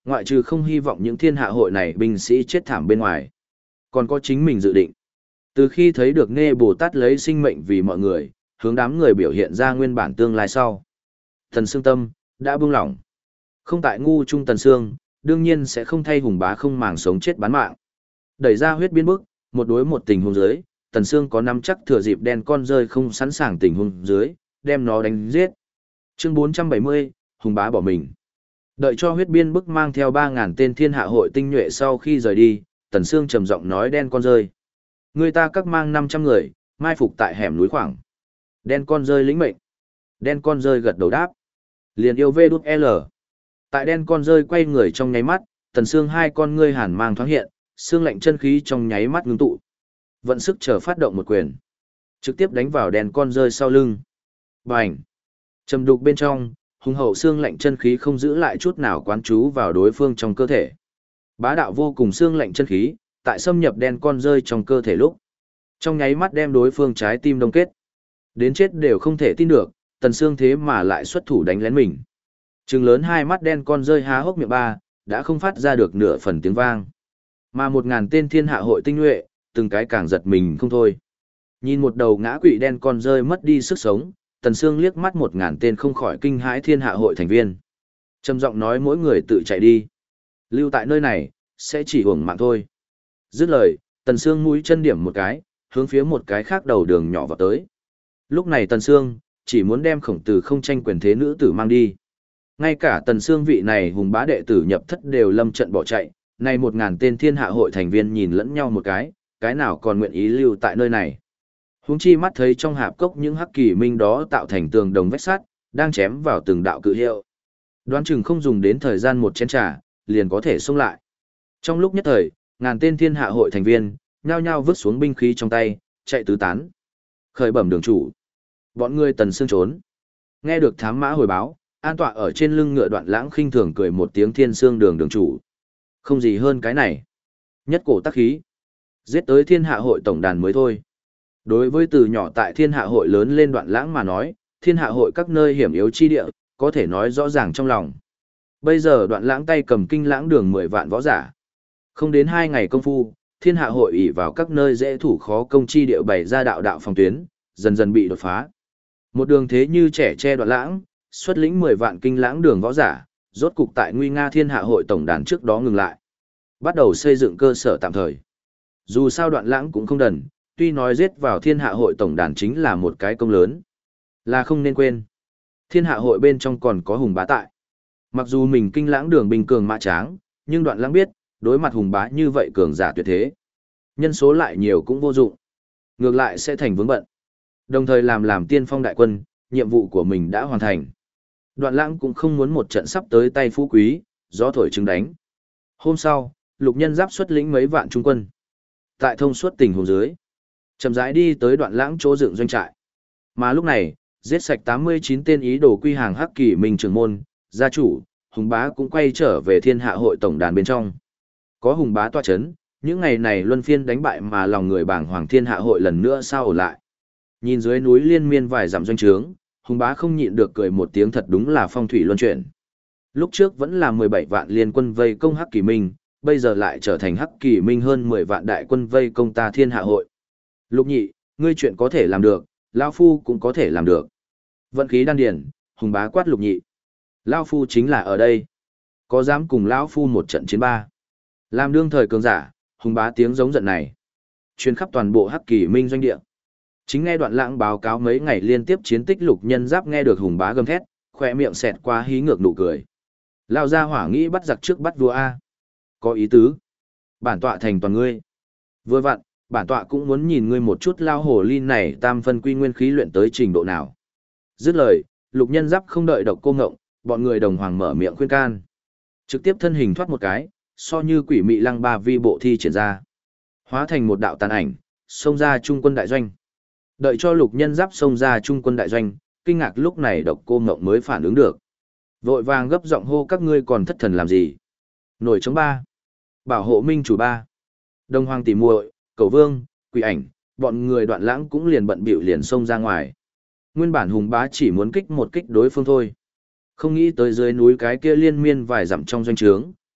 Ngoại trừ không hy vọng những thiên hạ hội này binh sĩ chết thảm bên ngoài. Còn có chính mình dự định. Từ khi thấy được Nghe Bồ Tát lấy sinh mệnh vì mọi người, hướng đám người biểu hiện ra nguyên bản tương lai sau. Tần Sương tâm, đã buông lỏng. Không tại ngu trung Tần Sương, đương nhiên sẽ không thay Hùng Bá không màng sống chết bán mạng. Đẩy ra huyết biên bức, một đối một tình huống dưới, Tần Sương có nắm chắc thừa dịp đen con rơi không sẵn sàng tình huống dưới, đem nó đánh giết. Chương 470, Hùng Bá bỏ mình. Đợi cho huyết biên bức mang theo 3.000 tên thiên hạ hội tinh nhuệ sau khi rời đi, Tần Sương trầm giọng nói đen con rơi. Người ta các mang 500 người, mai phục tại hẻm núi khoảng. Đen con rơi lĩnh mệnh. Đen con rơi gật đầu đáp. Liền yêu vê đút L. Tại đen con rơi quay người trong nháy mắt, Tần Sương hai con ngươi hàn mang thoáng hiện, xương lạnh chân khí trong nháy mắt ngưng tụ. Vận sức chờ phát động một quyền. Trực tiếp đánh vào đen con rơi sau lưng. Bành! Trầm đục bên trong, hùng hậu xương lạnh chân khí không giữ lại chút nào quán trú vào đối phương trong cơ thể. Bá đạo vô cùng xương lạnh chân khí, tại xâm nhập đen con rơi trong cơ thể lúc. Trong nháy mắt đem đối phương trái tim đông kết. Đến chết đều không thể tin được, Tần Sương thế mà lại xuất thủ đánh lén mình. Trừng lớn hai mắt đen con rơi há hốc miệng ba, đã không phát ra được nửa phần tiếng vang. Mà 1.000 tên thiên hạ hội tinh nhuệ, từng cái càng giật mình không thôi. Nhìn một đầu ngã quỵ đen con rơi mất đi sức sống, Tần Sương liếc mắt 1.000 tên không khỏi kinh hãi thiên hạ hội thành viên. Trầm giọng nói mỗi người tự chạy đi. Lưu tại nơi này, sẽ chỉ hưởng mạng thôi. Dứt lời, Tần Sương mũi chân điểm một cái, hướng phía một cái khác đầu đường nhỏ vào tới. Lúc này Tần Sương, chỉ muốn đem Khổng Tử không tranh quyền thế nữ tử mang đi. Ngay cả Tần Sương vị này hùng bá đệ tử nhập thất đều lâm trận bỏ chạy, này 1.000 tên thiên hạ hội thành viên nhìn lẫn nhau một cái nào còn nguyện ý lưu tại nơi này. Huống chi mắt thấy trong hạp cốc những hắc kỳ minh đó tạo thành tường đồng vách sắt, đang chém vào từng đạo cự hiệu. Đoán chừng không dùng đến thời gian một chén trà, liền có thể xông lại. Trong lúc nhất thời, ngàn tên thiên hạ hội thành viên, nhao nhao vứt xuống binh khí trong tay, chạy tứ tán. Khởi bẩm đường chủ. Bọn người Tần Sương trốn. Nghe được thám mã hồi báo, an tọa ở trên lưng ngựa Đoạn Lãng khinh thường cười một tiếng thiên sương đường chủ. Không gì hơn cái này. Nhất cổ tắc khí. Giết tới thiên hạ hội tổng đàn mới thôi. Đối với từ nhỏ tại thiên hạ hội lớn lên Đoạn Lãng mà nói, thiên hạ hội các nơi hiểm yếu chi địa, có thể nói rõ ràng trong lòng. Bây giờ Đoạn Lãng tay cầm kinh lãng đường 10 vạn võ giả. Không đến 2 ngày công phu, thiên hạ hội ỷ vào các nơi dễ thủ khó công chi địa bày ra đạo phòng tuyến, dần dần bị đột phá. Một đường thế như trẻ che Đoạn Lãng, xuất lĩnh 10 vạn kinh lãng đường võ giả, rốt cục tại nguy nga thiên hạ hội tổng đàn trước đó ngừng lại. Bắt đầu xây dựng cơ sở tạm thời. Dù sao Đoạn Lãng cũng không đần, tuy nói giết vào thiên hạ hội tổng đàn chính là một cái công lớn. Là không nên quên. Thiên hạ hội bên trong còn có Hùng Bá tại. Mặc dù mình kinh lãng đường bình cường mã tráng, nhưng Đoạn Lãng biết, đối mặt Hùng Bá như vậy cường giả tuyệt thế. Nhân số lại nhiều cũng vô dụng. Ngược lại sẽ thành vướng bận. Đồng thời làm tiên phong đại quân, nhiệm vụ của mình đã hoàn thành. Đoạn Lãng cũng không muốn một trận sắp tới tay phú quý, gió thổi trứng đánh. Hôm sau, Lục Nhân Giáp xuất lĩnh mấy vạn trung quân. Tại thông suốt tình huống dưới, chậm rãi đi tới Đoạn Lãng chỗ dựng doanh trại. Mà lúc này, giết sạch 89 tên ý đồ quy hàng hắc kỳ minh trưởng môn, gia chủ, Hùng Bá cũng quay trở về thiên hạ hội tổng đàn bên trong. Có Hùng Bá tọa chấn, những ngày này luân phiên đánh bại mà lòng người bảng hoàng thiên hạ hội lần nữa sao ổn lại. Nhìn dưới núi liên miên vài dặm doanh trướng, Hùng Bá không nhịn được cười một tiếng thật đúng là phong thủy luân chuyển. Lúc trước vẫn là 17 vạn liên quân vây công hắc kỳ minh, bây giờ lại trở thành hắc kỳ minh hơn 10 vạn đại quân vây công ta thiên hạ hội. Lục nhị, ngươi chuyện có thể làm được, Lao Phu cũng có thể làm được. Vận khí đan điển, Hùng Bá quát Lục nhị. Lao Phu chính là ở đây. Có dám cùng Lão Phu một trận chiến ba. Làm đương thời cường giả, Hùng Bá tiếng giống giận này. Truyền khắp toàn bộ hắc kỳ minh doanh địa. Chính nghe Đoạn Lãng báo cáo mấy ngày liên tiếp chiến tích Lục Nhân Giáp nghe được Hùng Bá gầm thét, khỏe miệng xẹt qua hí ngược nụ cười. Lao ra hỏa nghĩ bắt giặc trước bắt vua A. Có ý tứ. Bản tọa thành toàn ngươi. Vừa vặn, bản tọa cũng muốn nhìn ngươi một chút lao hồ ly này tam phân quy nguyên khí luyện tới trình độ nào. Dứt lời, Lục Nhân Giáp không đợi Độc Cô Ngộng, bọn người đồng hoàng mở miệng khuyên can. Trực tiếp thân hình thoát một cái, so như quỷ mị lăng ba vi bộ thi triển ra. Hóa thành một đạo tàn ảnh, xông ra trung quân đại doanh. Đợi cho Lục Nhân Giáp xông ra trung quân đại doanh, kinh ngạc lúc này Độc Cô Ngộng mới phản ứng được. Vội vàng gấp giọng hô các ngươi còn thất thần làm gì? Nổi chống ba. Bảo hộ minh chủ ba. Đông Hoàng tỉ muội, Cầu Vương, Quỷ Ảnh, bọn người Đoạn Lãng cũng liền bận bịu liền xông ra ngoài. Nguyên bản Hùng Bá chỉ muốn kích một kích đối phương thôi. Không nghĩ tới dưới núi cái kia liên miên vài dặm trong doanh trướng,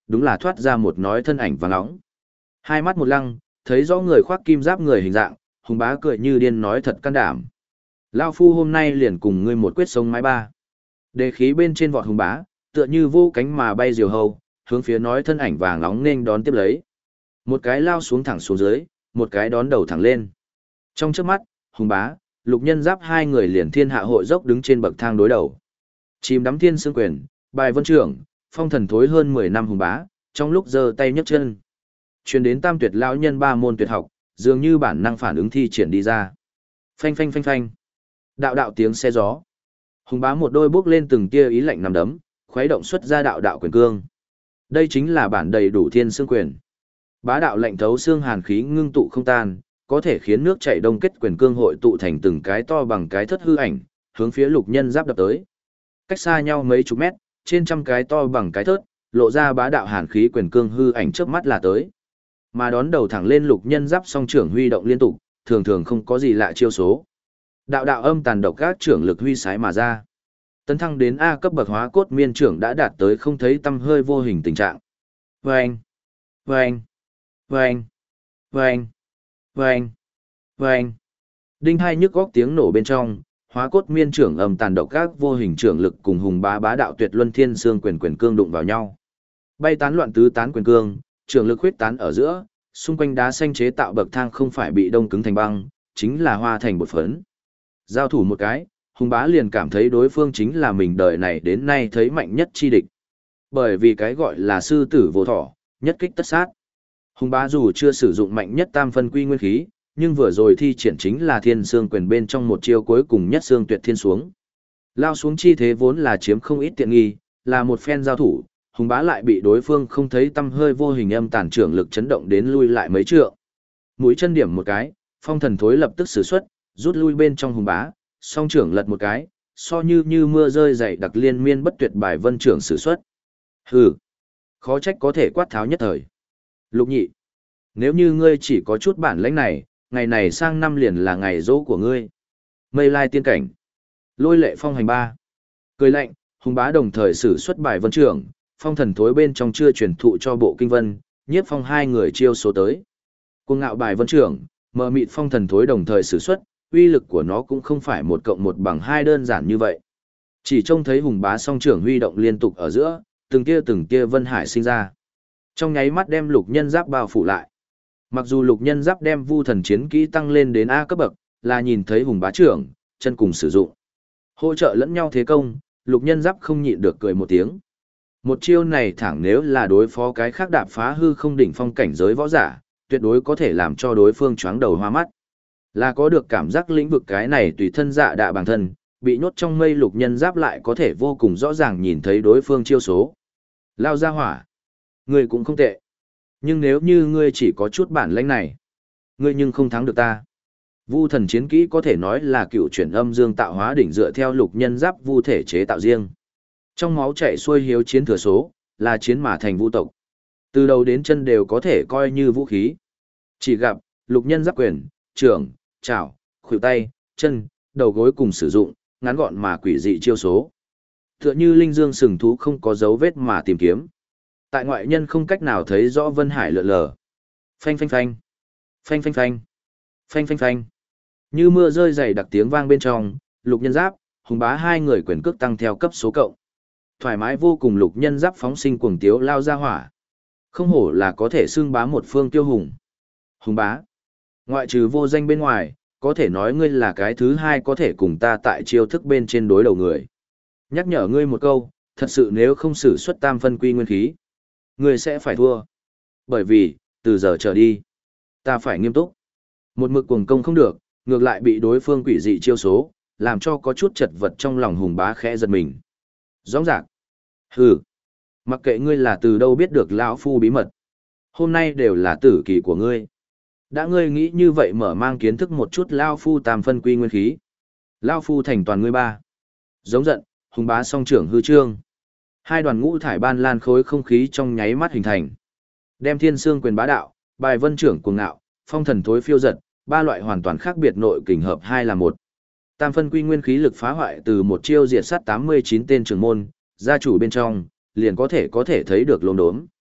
đúng là thoát ra một nói thân ảnh vàng nóng. Hai mắt một lăng, thấy rõ người khoác kim giáp người hình dạng, Hùng Bá cười như điên nói thật can đảm. Lao phu hôm nay liền cùng ngươi một quyết sống mái ba. Đề khí bên trên vọt Hùng Bá, tựa như vô cánh mà bay diều hâu, hướng phía nói thân ảnh vàng nóng nên đón tiếp lấy. Một cái lao xuống thẳng xuống dưới, một cái đón đầu thẳng lên. Trong chớp mắt, Hùng Bá, Lục Nhân Giáp hai người liền thiên hạ hội dốc đứng trên bậc thang đối đầu. Chìm đắm thiên xương quyền, bài vân trưởng, phong thần thối hơn 10 năm Hùng Bá, trong lúc giơ tay nhấc chân. Truyền đến tam tuyệt lão nhân ba môn tuyệt học, dường như bản năng phản ứng thi triển đi ra. Phanh phanh phanh phanh. Đạo đạo tiếng xe gió. Hùng Bá một đôi bước lên từng tia ý lạnh nằm đấm, khuấy động xuất ra đạo đạo quyền cương. Đây chính là bản đầy đủ thiên xương quyền. Bá đạo lạnh thấu xương hàn khí ngưng tụ không tan, có thể khiến nước chảy đông kết quyền cương hội tụ thành từng cái to bằng cái thất hư ảnh, hướng phía Lục Nhân Giáp đập tới. Cách xa nhau mấy chục mét, trên trăm cái to bằng cái thớt, lộ ra bá đạo hàn khí quyền cương hư ảnh chớp mắt là tới. Mà đón đầu thẳng lên Lục Nhân Giáp song trưởng huy động liên tục, thường thường không có gì lạ chiêu số. Đạo đạo âm tàn độc các trưởng lực huy sái mà ra. Tấn thăng đến A cấp bậc hóa cốt miên trưởng đã đạt tới không thấy tăm hơi vô hình tình trạng. Vâng! Vâng! Vâng! Vâng! Vâng! Vâng! Đinh hai nhức góc tiếng nổ bên trong, hóa cốt miên trưởng âm tàn độc các vô hình trưởng lực cùng Hùng Bá bá đạo tuyệt luân thiên xương quyền quyền cương đụng vào nhau. Bay tán loạn tứ tán quyền cương, trưởng lực huyết tán ở giữa, xung quanh đá xanh chế tạo bậc thang không phải bị đông cứng thành băng, chính là hoa thành bột phấn. Giao thủ một cái, Hùng Bá liền cảm thấy đối phương chính là mình đời này đến nay thấy mạnh nhất chi địch. Bởi vì cái gọi là sư tử vô thỏ, nhất kích tất sát. Hùng Bá dù chưa sử dụng mạnh nhất tam phân quy nguyên khí, nhưng vừa rồi thi triển chính là thiên xương quyền bên trong một chiêu cuối cùng nhất xương tuyệt thiên xuống. Lao xuống chi thế vốn là chiếm không ít tiện nghi, là một phen giao thủ, Hùng Bá lại bị đối phương không thấy tâm hơi vô hình âm tàn trưởng lực chấn động đến lui lại mấy trượng. Mũi chân điểm một cái, phong thần thối lập tức sử xuất, rút lui bên trong Hùng Bá, song trưởng lật một cái, so như mưa rơi dày đặc liên miên bất tuyệt bài vân trưởng sử xuất. Hừ, khó trách có thể quát tháo nhất thời. Lục nhị, nếu như ngươi chỉ có chút bản lãnh này, ngày này sang năm liền là ngày dỗ của ngươi. Mây lai tiên cảnh, lôi lệ phong hành ba. Cười lạnh, Hùng Bá đồng thời sử xuất bài vân trưởng, phong thần thối bên trong chưa truyền thụ cho bộ kinh vân, nhiếp phong hai người chiêu số tới. Cuồng ngạo bài vân trưởng, mờ mịt phong thần thối đồng thời sử xuất, uy lực của nó cũng không phải 1+1=2 đơn giản như vậy. Chỉ trông thấy Hùng Bá song trưởng huy động liên tục ở giữa, từng tia vân hải sinh ra. Trong nháy mắt đem Lục Nhân Giáp bao phủ lại. Mặc dù Lục Nhân Giáp đem Vu Thần chiến kỹ tăng lên đến A cấp bậc, là nhìn thấy Hùng Bá trưởng, chân cùng sử dụng. Hỗ trợ lẫn nhau thế công, Lục Nhân Giáp không nhịn được cười một tiếng. Một chiêu này thẳng nếu là đối phó cái khác đạp phá hư không đỉnh phong cảnh giới võ giả, tuyệt đối có thể làm cho đối phương choáng đầu hoa mắt. Là có được cảm giác lĩnh vực cái này tùy thân dạ đạ bản thân, bị nhốt trong mây Lục Nhân Giáp lại có thể vô cùng rõ ràng nhìn thấy đối phương chiêu số. Lao ra hỏa. Ngươi cũng không tệ. Nhưng nếu như ngươi chỉ có chút bản lĩnh này, ngươi nhưng không thắng được ta. Vu Thần chiến kỹ có thể nói là cựu chuyển âm dương tạo hóa đỉnh dựa theo Lục Nhân Giáp vu thể chế tạo riêng. Trong máu chảy xuôi hiếu chiến thừa số, là chiến mà thành vu tộc. Từ đầu đến chân đều có thể coi như vũ khí. Chỉ gặp, Lục Nhân Giáp quyền, trưởng, chảo, khuỷu tay, chân, đầu gối cùng sử dụng, ngắn gọn mà quỷ dị chiêu số. Tựa như linh dương sừng thú không có dấu vết mà tìm kiếm. Tại ngoại nhân không cách nào thấy rõ vân hải lượn lờ. Phanh phanh phanh. Phanh phanh phanh. Phanh phanh phanh. Như mưa rơi dày đặc tiếng vang bên trong, Lục Nhân Giáp, Hùng Bá hai người quyền cước tăng theo cấp số cộng. Thoải mái vô cùng Lục Nhân Giáp phóng sinh cuồng tiếu lao ra hỏa. Không hổ là có thể xưng bá một phương tiêu hùng. Hùng Bá, ngoại trừ vô danh bên ngoài, có thể nói ngươi là cái thứ hai có thể cùng ta tại chiêu thức bên trên đối đầu người. Nhắc nhở ngươi một câu, thật sự nếu không sử xuất tam phân quy nguyên khí, ngươi sẽ phải thua. Bởi vì, từ giờ trở đi, ta phải nghiêm túc. Một mực cuồng công không được, ngược lại bị đối phương quỷ dị chiêu số, làm cho có chút chật vật trong lòng Hùng Bá khẽ giật mình. Rõ ràng. Hừ. Mặc kệ ngươi là từ đâu biết được lão phu bí mật. Hôm nay đều là tử kỳ của ngươi. Đã ngươi nghĩ như vậy mở mang kiến thức một chút lão phu tam phân quy nguyên khí. Lão phu thành toàn ngươi ba. Giống giận, Hùng Bá song trưởng hư trương. Hai đoàn ngũ thải ban lan khối không khí trong nháy mắt hình thành. Đem thiên xương quyền bá đạo, bài vân trưởng cuồng ngạo, phong thần thối phiêu giật, ba loại hoàn toàn khác biệt nội kình hợp hai là một. Tam phân quy nguyên khí lực phá hoại từ một chiêu diệt sát 89 tên trưởng môn, gia chủ bên trong, liền có thể thấy được lốm đốm.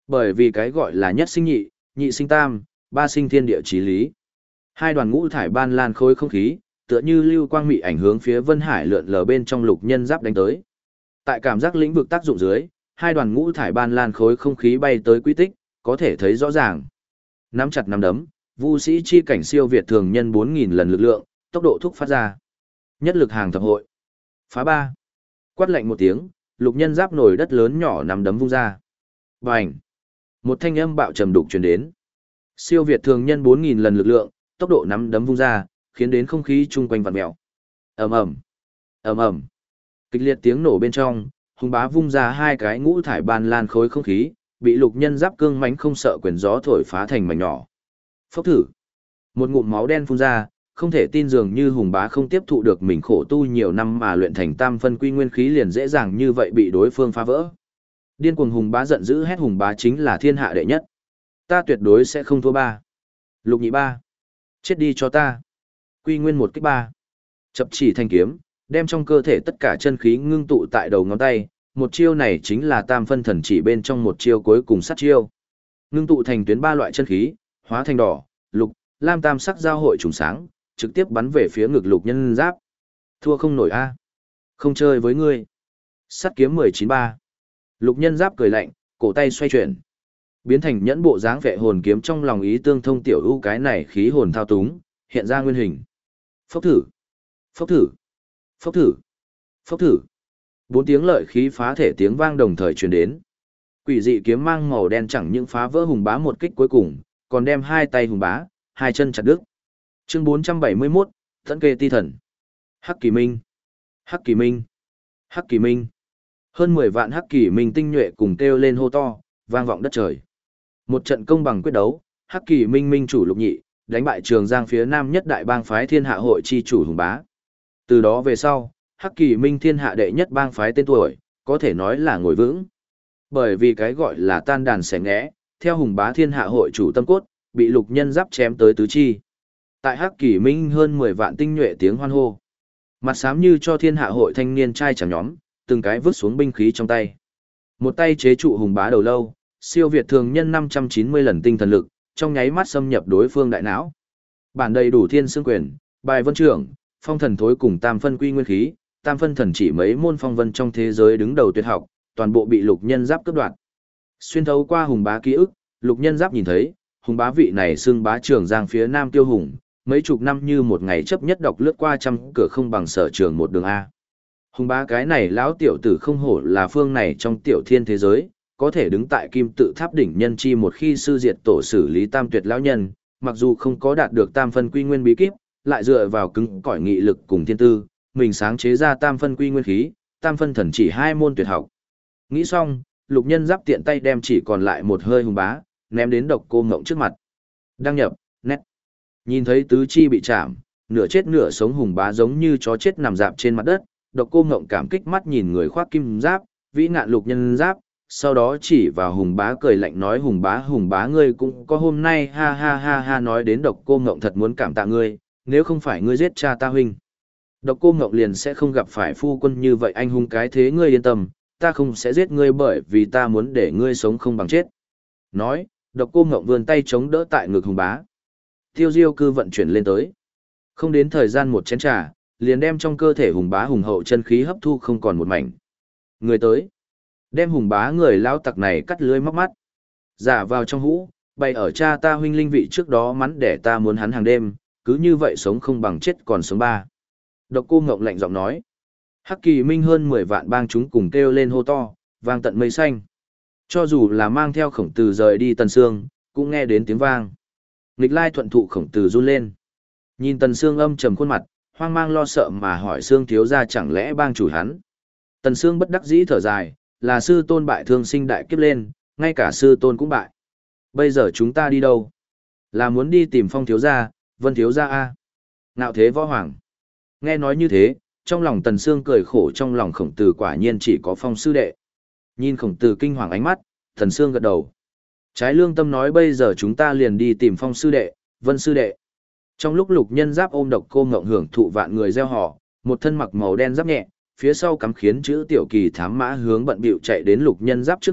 Bởi vì cái gọi là nhất sinh nhị, nhị sinh tam, ba sinh thiên địa chí lý. Hai đoàn ngũ thải ban lan khối không khí, tựa như lưu quang mị ảnh hướng phía Vân Hải lượn lờ bên trong lục nhân giáp đánh tới. Tại cảm giác lĩnh vực tác dụng dưới, hai đoàn ngũ thải ban lan khối không khí bay tới quy tích, có thể thấy rõ ràng. Nắm chặt nắm đấm, Vu sĩ chi cảnh siêu việt thường nhân 4000 lần lực lượng, tốc độ thúc phát ra. Nhất lực hàng thập hội. Phá ba. Quát lạnh một tiếng, lục nhân giáp nổi đất lớn nhỏ nắm đấm vung ra. Bành. Một thanh âm bạo trầm đục truyền đến. Siêu việt thường nhân 4000 lần lực lượng, tốc độ nắm đấm vung ra, khiến đến không khí chung quanh vặn mèo. Ầm ầm. Ầm ầm. Kịch liệt tiếng nổ bên trong, hùng bá vung ra hai cái ngũ thải ban lan khối không khí, bị lục nhân giáp cương mãnh không sợ quyền gió thổi phá thành mảnh nhỏ. Phốc thử. Một ngụm máu đen phun ra, không thể tin dường như hùng bá không tiếp thụ được mình khổ tu nhiều năm mà luyện thành tam phân quy nguyên khí liền dễ dàng như vậy bị đối phương phá vỡ. Điên cuồng hùng bá giận dữ hét hùng bá chính là thiên hạ đệ nhất. Ta tuyệt đối sẽ không thua ba. Lục nhị ba. Chết đi cho ta. Quy nguyên một kích ba. Chập chỉ thanh kiếm, đem trong cơ thể tất cả chân khí ngưng tụ tại đầu ngón tay, một chiêu này chính là tam phân thần chỉ bên trong một chiêu cuối cùng sát chiêu. Ngưng tụ thành tuyến ba loại chân khí, hóa thành đỏ, lục, lam tam sắc giao hội trùng sáng, trực tiếp bắn về phía ngực lục nhân giáp. Thua không nổi a. Không chơi với ngươi. Sắt kiếm 19-3. Lục nhân giáp cười lạnh, cổ tay xoay chuyển. Biến thành nhẫn bộ dáng vệ hồn kiếm trong lòng ý tương thông tiểu ưu cái này khí hồn thao túng, hiện ra nguyên hình. Phốc thử. Phốc thử. Phốc thử. Phốc thử. Bốn tiếng lợi khí phá thể tiếng vang đồng thời truyền đến. Quỷ dị kiếm mang màu đen chẳng những phá vỡ hùng bá một kích cuối cùng, còn đem hai tay hùng bá, hai chân chặt đứt. Chương 471, Tấn kê ti thần. Hắc Kỳ Minh. Hắc Kỳ Minh. Hắc Kỳ Minh. Hơn 10 vạn Hắc Kỳ Minh tinh nhuệ cùng kêu lên hô to, vang vọng đất trời. Một trận công bằng quyết đấu, Hắc Kỳ Minh minh chủ Lục Nhị, đánh bại Trường Giang phía Nam nhất đại bang phái Thiên Hạ hội chi chủ hùng bá. Từ đó về sau, Hắc Kỳ Minh thiên hạ đệ nhất bang phái tên tuổi, có thể nói là ngồi vững. Bởi vì cái gọi là tan đàn xẻ ngẽ, theo hùng bá thiên hạ hội chủ tâm cốt, bị lục nhân giáp chém tới tứ chi. Tại Hắc Kỳ Minh hơn 10 vạn tinh nhuệ tiếng hoan hô. Mặt xám như cho thiên hạ hội thanh niên trai chẳng nhóm, từng cái vứt xuống binh khí trong tay. Một tay chế trụ hùng bá đầu lâu, siêu việt thường nhân 590 lần tinh thần lực, trong nháy mắt xâm nhập đối phương đại não. Bản đầy đủ thiên xương quyền, bài vân trưởng, phong thần thối cùng tam phân quy nguyên khí, tam phân thần chỉ mấy môn phong vân trong thế giới đứng đầu tuyệt học, toàn bộ bị lục nhân giáp cướp đoạt. Xuyên thấu qua hùng bá ký ức, lục nhân giáp nhìn thấy, hùng bá vị này xưng bá Trường Giang phía Nam tiêu hùng, mấy chục năm như một ngày chấp nhất đọc lướt qua trăm cửa không bằng sở trường một đường A. Hùng bá cái này lão tiểu tử không hổ là phương này trong tiểu thiên thế giới, có thể đứng tại kim tự tháp đỉnh nhân chi một khi sư diệt tổ xử lý tam tuyệt lão nhân, mặc dù không có đạt được tam phân quy nguyên bí kíp, lại dựa vào cứng cỏi nghị lực cùng thiên tư, mình sáng chế ra tam phân quy nguyên khí, tam phân thần chỉ hai môn tuyệt học. Nghĩ xong, lục nhân giáp tiện tay đem chỉ còn lại một hơi hùng bá, ném đến Độc Cô Ngộng trước mặt. Đăng nhập, nét. Nhìn thấy tứ chi bị chạm, nửa chết nửa sống hùng bá giống như chó chết nằm dạp trên mặt đất, Độc Cô Ngộng cảm kích mắt nhìn người khoác kim giáp, vĩ ngạn lục nhân giáp, sau đó chỉ vào hùng bá cười lạnh nói hùng bá ngươi cũng có hôm nay ha ha ha ha nói đến Độc Cô Ngộng thật muốn cảm tạ ngươi, nếu không phải ngươi giết cha ta huynh. Độc Cô Ngộng liền sẽ không gặp phải phu quân như vậy anh hùng cái thế ngươi yên tâm, ta không sẽ giết ngươi bởi vì ta muốn để ngươi sống không bằng chết. Nói, Độc Cô Ngộng vươn tay chống đỡ tại ngực hùng bá. Tiêu Diêu cư vận chuyển lên tới. Không đến thời gian một chén trà, liền đem trong cơ thể hùng bá hùng hậu chân khí hấp thu không còn một mảnh. Người tới. Đem hùng bá người lao tặc này cắt lưới móc mắt. Giả vào trong hũ, bày ở cha ta huynh linh vị trước đó mắn để ta muốn hắn hàng đêm, cứ như vậy sống không bằng chết còn sống ba. Độc Cô Ngộng lạnh giọng nói. Hắc Kỳ Minh hơn 10 vạn bang chúng cùng kêu lên hô to, vang tận mây xanh. Cho dù là mang theo Khổng Tử rời đi Tần Sương, cũng nghe đến tiếng vang. Nghịch lai thuận thụ Khổng Tử run lên. Nhìn Tần Sương âm trầm khuôn mặt, hoang mang lo sợ mà hỏi Sương thiếu gia chẳng lẽ bang chủ hắn. Tần Sương bất đắc dĩ thở dài, là sư tôn bại thương sinh đại kiếp lên, ngay cả sư tôn cũng bại. Bây giờ chúng ta đi đâu? Là muốn đi tìm Phong thiếu gia, Vân thiếu gia a? Ngạo thế võ hoàng. Nghe nói như thế, trong lòng Tần Sương cười khổ trong lòng Khổng Tử quả nhiên chỉ có Phong sư đệ. Nhìn Khổng Tử kinh hoàng ánh mắt, Tần Sương gật đầu. Trái lương tâm nói bây giờ chúng ta liền đi tìm Phong sư đệ, Vân sư đệ. Trong lúc lục nhân giáp ôm Độc Cô Ngộng hưởng thụ vạn người gieo họ, một thân mặc màu đen giáp nhẹ, phía sau cắm khiến chữ tiểu kỳ thám mã hướng bận bịu chạy đến lục nhân giáp trước mặt,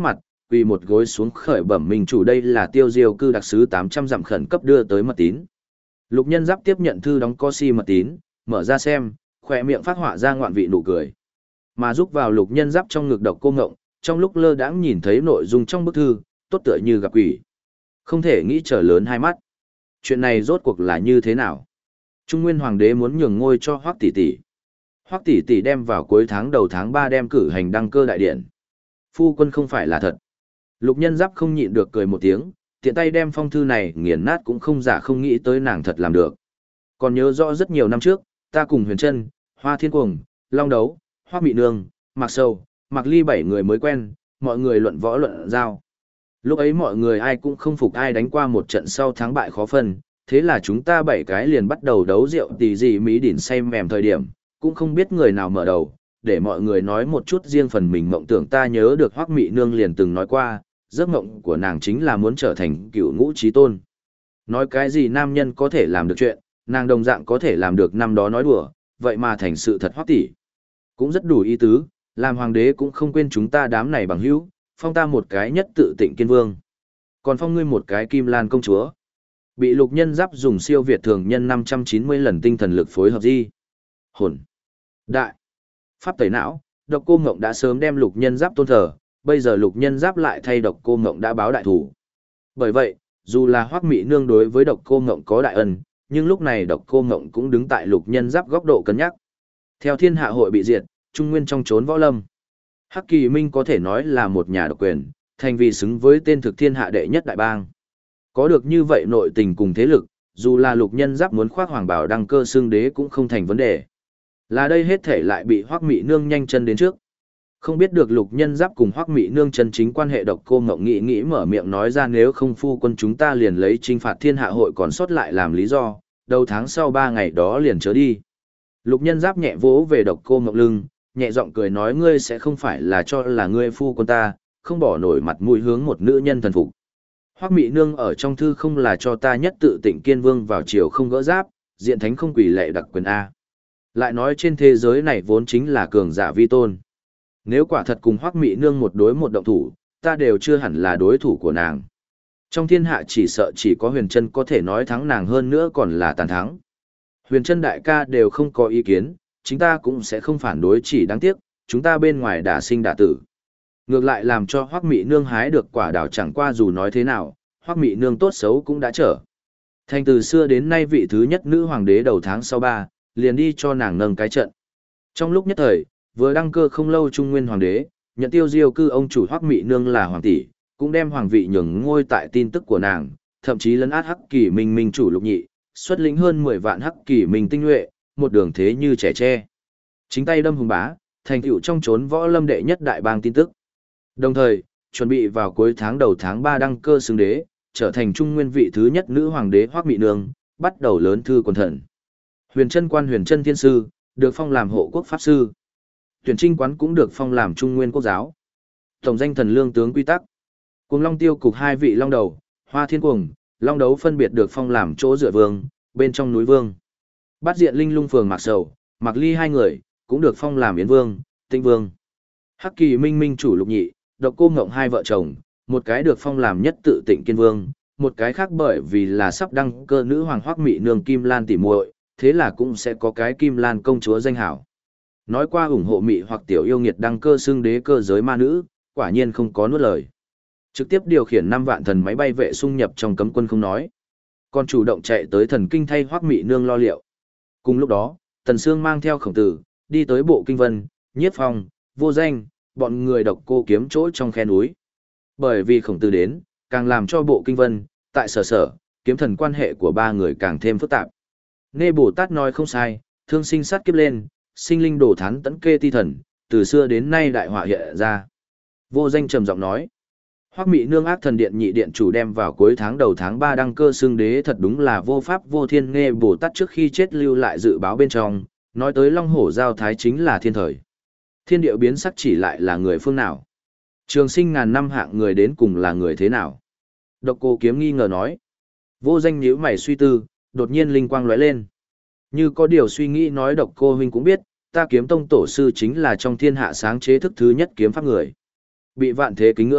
quỳ một gối xuống khởi bẩm minh chủ, đây là Tiêu Diêu cư đặc sứ 800 dặm khẩn cấp đưa tới mật tín. Lục Nhân Giáp tiếp nhận thư đóng cosi mật tín, mở ra xem, khỏe miệng phát họa ra ngoạn vị nụ cười. Mà rúc vào Lục Nhân Giáp trong ngực Độc Cô Ngộng, trong lúc lơ đãng nhìn thấy nội dung trong bức thư, tốt tựa như gặp quỷ. Không thể nghĩ trở lớn hai mắt. Chuyện này rốt cuộc là như thế nào? Trung Nguyên Hoàng đế muốn nhường ngôi cho Hoắc tỷ tỷ. Hoắc tỷ tỷ đem vào cuối tháng đầu tháng 3 đem cử hành đăng cơ đại điện. Phu quân không phải là thật. Lục Nhân Giáp không nhịn được cười một tiếng, tiện tay đem phong thư này nghiền nát cũng không giả không nghĩ tới nàng thật làm được. Còn nhớ rõ rất nhiều năm trước, ta cùng Huyền Trân, Hoa Thiên Cuồng, Long Đấu, Hoắc Mị Nương, Mạc Sầu, Mạc Ly 7 người mới quen, mọi người luận võ luận giao. Lúc ấy mọi người ai cũng không phục ai, đánh qua một trận sau thắng bại khó phân, thế là chúng ta 7 cái liền bắt đầu đấu rượu tỷ gì mỹ đỉnh say mềm thời điểm, cũng không biết người nào mở đầu, để mọi người nói một chút riêng phần mình mộng tưởng. Ta nhớ được Hoắc Mị Nương liền từng nói qua, giấc mộng của nàng chính là muốn trở thành cựu ngũ chí tôn. Nói cái gì nam nhân có thể làm được chuyện, nàng đồng dạng có thể làm được, năm đó nói đùa, vậy mà thành sự thật. Hoắc tỷ cũng rất đủ ý tứ, làm hoàng đế cũng không quên chúng ta đám này bằng hữu, phong ta một cái nhất tự Tịnh Kiên Vương, còn phong ngươi một cái Kim Lan công chúa. Bị Lục Nhân Giáp dùng siêu việt thường nhân 590 lần tinh thần lực phối hợp di hồn đại pháp tẩy não, Độc Cô Ngộng đã sớm đem Lục Nhân Giáp tôn thờ, bây giờ Lục Nhân Giáp lại thay Độc Cô Ngộng đã báo đại thủ. Bởi vậy, dù là Hoắc Mị Nương đối với Độc Cô Ngộng có đại ân, nhưng lúc này Độc Cô Ngộng cũng đứng tại Lục Nhân Giáp góc độ cân nhắc. Theo Thiên Hạ hội bị diệt, Trung Nguyên trong chốn võ lâm, Hắc Kỳ Minh có thể nói là một nhà độc quyền, thành vì xứng với tên thực thiên hạ đệ nhất đại bang. Có được như vậy nội tình cùng thế lực, dù là Lục Nhân Giáp muốn khoác hoàng bào đăng cơ xương đế cũng không thành vấn đề. Là đây hết thể lại bị Hoắc Mị Nương nhanh chân đến trước. Không biết được Lục Nhân Giáp cùng Hoắc Mị Nương chân chính quan hệ. Độc Cô Ngộng nghĩ mở miệng nói ra, nếu không phu quân chúng ta liền lấy trinh phạt Thiên Hạ hội còn sót lại làm lý do, đầu tháng sau 3 ngày đó liền chớ đi. Lục Nhân Giáp nhẹ vỗ về Độc Cô Ngộng lưng, nhẹ giọng cười nói, ngươi sẽ không phải là cho là ngươi phu quân ta không bỏ nổi mặt mũi hướng một nữ nhân thần phục. Hoắc Mị Nương ở trong thư không là cho ta nhất tự Tịnh Kiên Vương vào chiều không gỡ giáp, diện thánh không quỷ lệ đặc quyền a. Lại nói trên thế giới này vốn chính là cường giả vi tôn. Nếu quả thật cùng Hoắc Mị Nương một đối một động thủ, ta đều chưa hẳn là đối thủ của nàng. Trong thiên hạ chỉ sợ chỉ có Huyền Trân có thể nói thắng nàng, hơn nữa còn là tàn thắng. Huyền Trân đại ca đều không có ý kiến, chúng ta cũng sẽ không phản đối, chỉ đáng tiếc, chúng ta bên ngoài đã sinh đã tử. Ngược lại làm cho Hoắc Mị Nương hái được quả đào, chẳng qua dù nói thế nào, Hoắc Mị Nương tốt xấu cũng đã trở thành từ xưa đến nay vị thứ nhất nữ hoàng đế, đầu tháng sau 3, liền đi cho nàng nâng cái trận. Trong lúc nhất thời, vừa đăng cơ không lâu Trung Nguyên hoàng đế, nhận Tiêu Diêu cư ông chủ Hoắc Mị Nương là hoàng tỷ, cũng đem hoàng vị nhường ngôi tại tin tức của nàng, thậm chí lấn át Hắc Kỳ Minh minh chủ Lục Nhị, xuất lĩnh hơn 10 vạn Hắc Kỳ Minh tinh nhuệ, một đường thế như trẻ tre. Chính tay đâm hùng bá, thành tựu trong chốn võ lâm đệ nhất đại bang tin tức. Đồng thời, chuẩn bị vào cuối tháng đầu tháng 3 đăng cơ xưng đế, trở thành Trung Nguyên vị thứ nhất nữ hoàng đế Hoắc Mị Nương, bắt đầu lớn thư quần thần. Huyền Trân quan Huyền Trân Thiên Sư, được phong làm hộ quốc pháp sư. Tuyển Trinh quán cũng được phong làm Trung Nguyên quốc giáo. Tổng danh thần lương tướng quy tắc. Cùng Long Tiêu cục 2 vị long đầu, Hoa Thiên Cuồng, Long Đấu phân biệt được phong làm chỗ dựa vương, bên trong núi vương. Bát diện linh lung phường Mạc Sầu, Mạc Ly 2 người, cũng được phong làm Yến Vương, Tinh Vương. Hắc Kỳ Minh minh chủ Lục Nhị, Độc Cô Ngộng 2 vợ chồng, một cái được phong làm nhất tự Tịnh Kiên Vương, một cái khác bởi vì là sắp đăng cơ nữ hoàng Hoắc Mị Nương Kim Lan tỷ muội, thế là cũng sẽ có cái Kim Lan công chúa danh hảo. Nói qua ủng hộ Mị hoặc tiểu yêu nghiệt đăng cơ xưng đế cơ giới ma nữ, quả nhiên không có nuốt lời. Trực tiếp điều khiển 5 vạn thần máy bay vệ xung nhập trong cấm quân không nói, còn chủ động chạy tới thần kinh thay Hoắc Mị Nương lo liệu. Cùng lúc đó, Tần Sương mang theo Khổng Tử, đi tới Bộ Kinh Vân, Nhiếp Phong, Vô Danh, bọn người Độc Cô kiếm chỗ trong khe núi. Bởi vì Khổng Tử đến, càng làm cho Bộ Kinh Vân, tại sở kiếm thần quan hệ của 3 người càng thêm phức tạp. Nê Bồ Tát nói không sai, thương sinh sát kiếp lên, sinh linh đổ thán tẫn kê ti thần, từ xưa đến nay đại họa hiện ra. Vô Danh trầm giọng nói, Hoắc Mị Nương ác thần điện nhị điện chủ đem vào cuối tháng đầu tháng 3 đăng cơ xưng đế, thật đúng là vô pháp vô thiên. Nghe Bồ Tát trước khi chết lưu lại dự báo bên trong, nói tới Long Hổ giao thái chính là thiên thời. Thiên điệu biến sắc chỉ lại là người phương nào? Trường sinh ngàn năm hạng người đến cùng là người thế nào? Độc Cô kiếm nghi ngờ nói. Vô Danh nhíu mày suy tư, đột nhiên linh quang lóe lên. Như có điều suy nghĩ nói, Độc Cô huynh cũng biết, ta Kiếm Tông tổ sư chính là trong thiên hạ sáng chế thức thứ nhất kiếm pháp người. Bị vạn thế kính ngưỡng,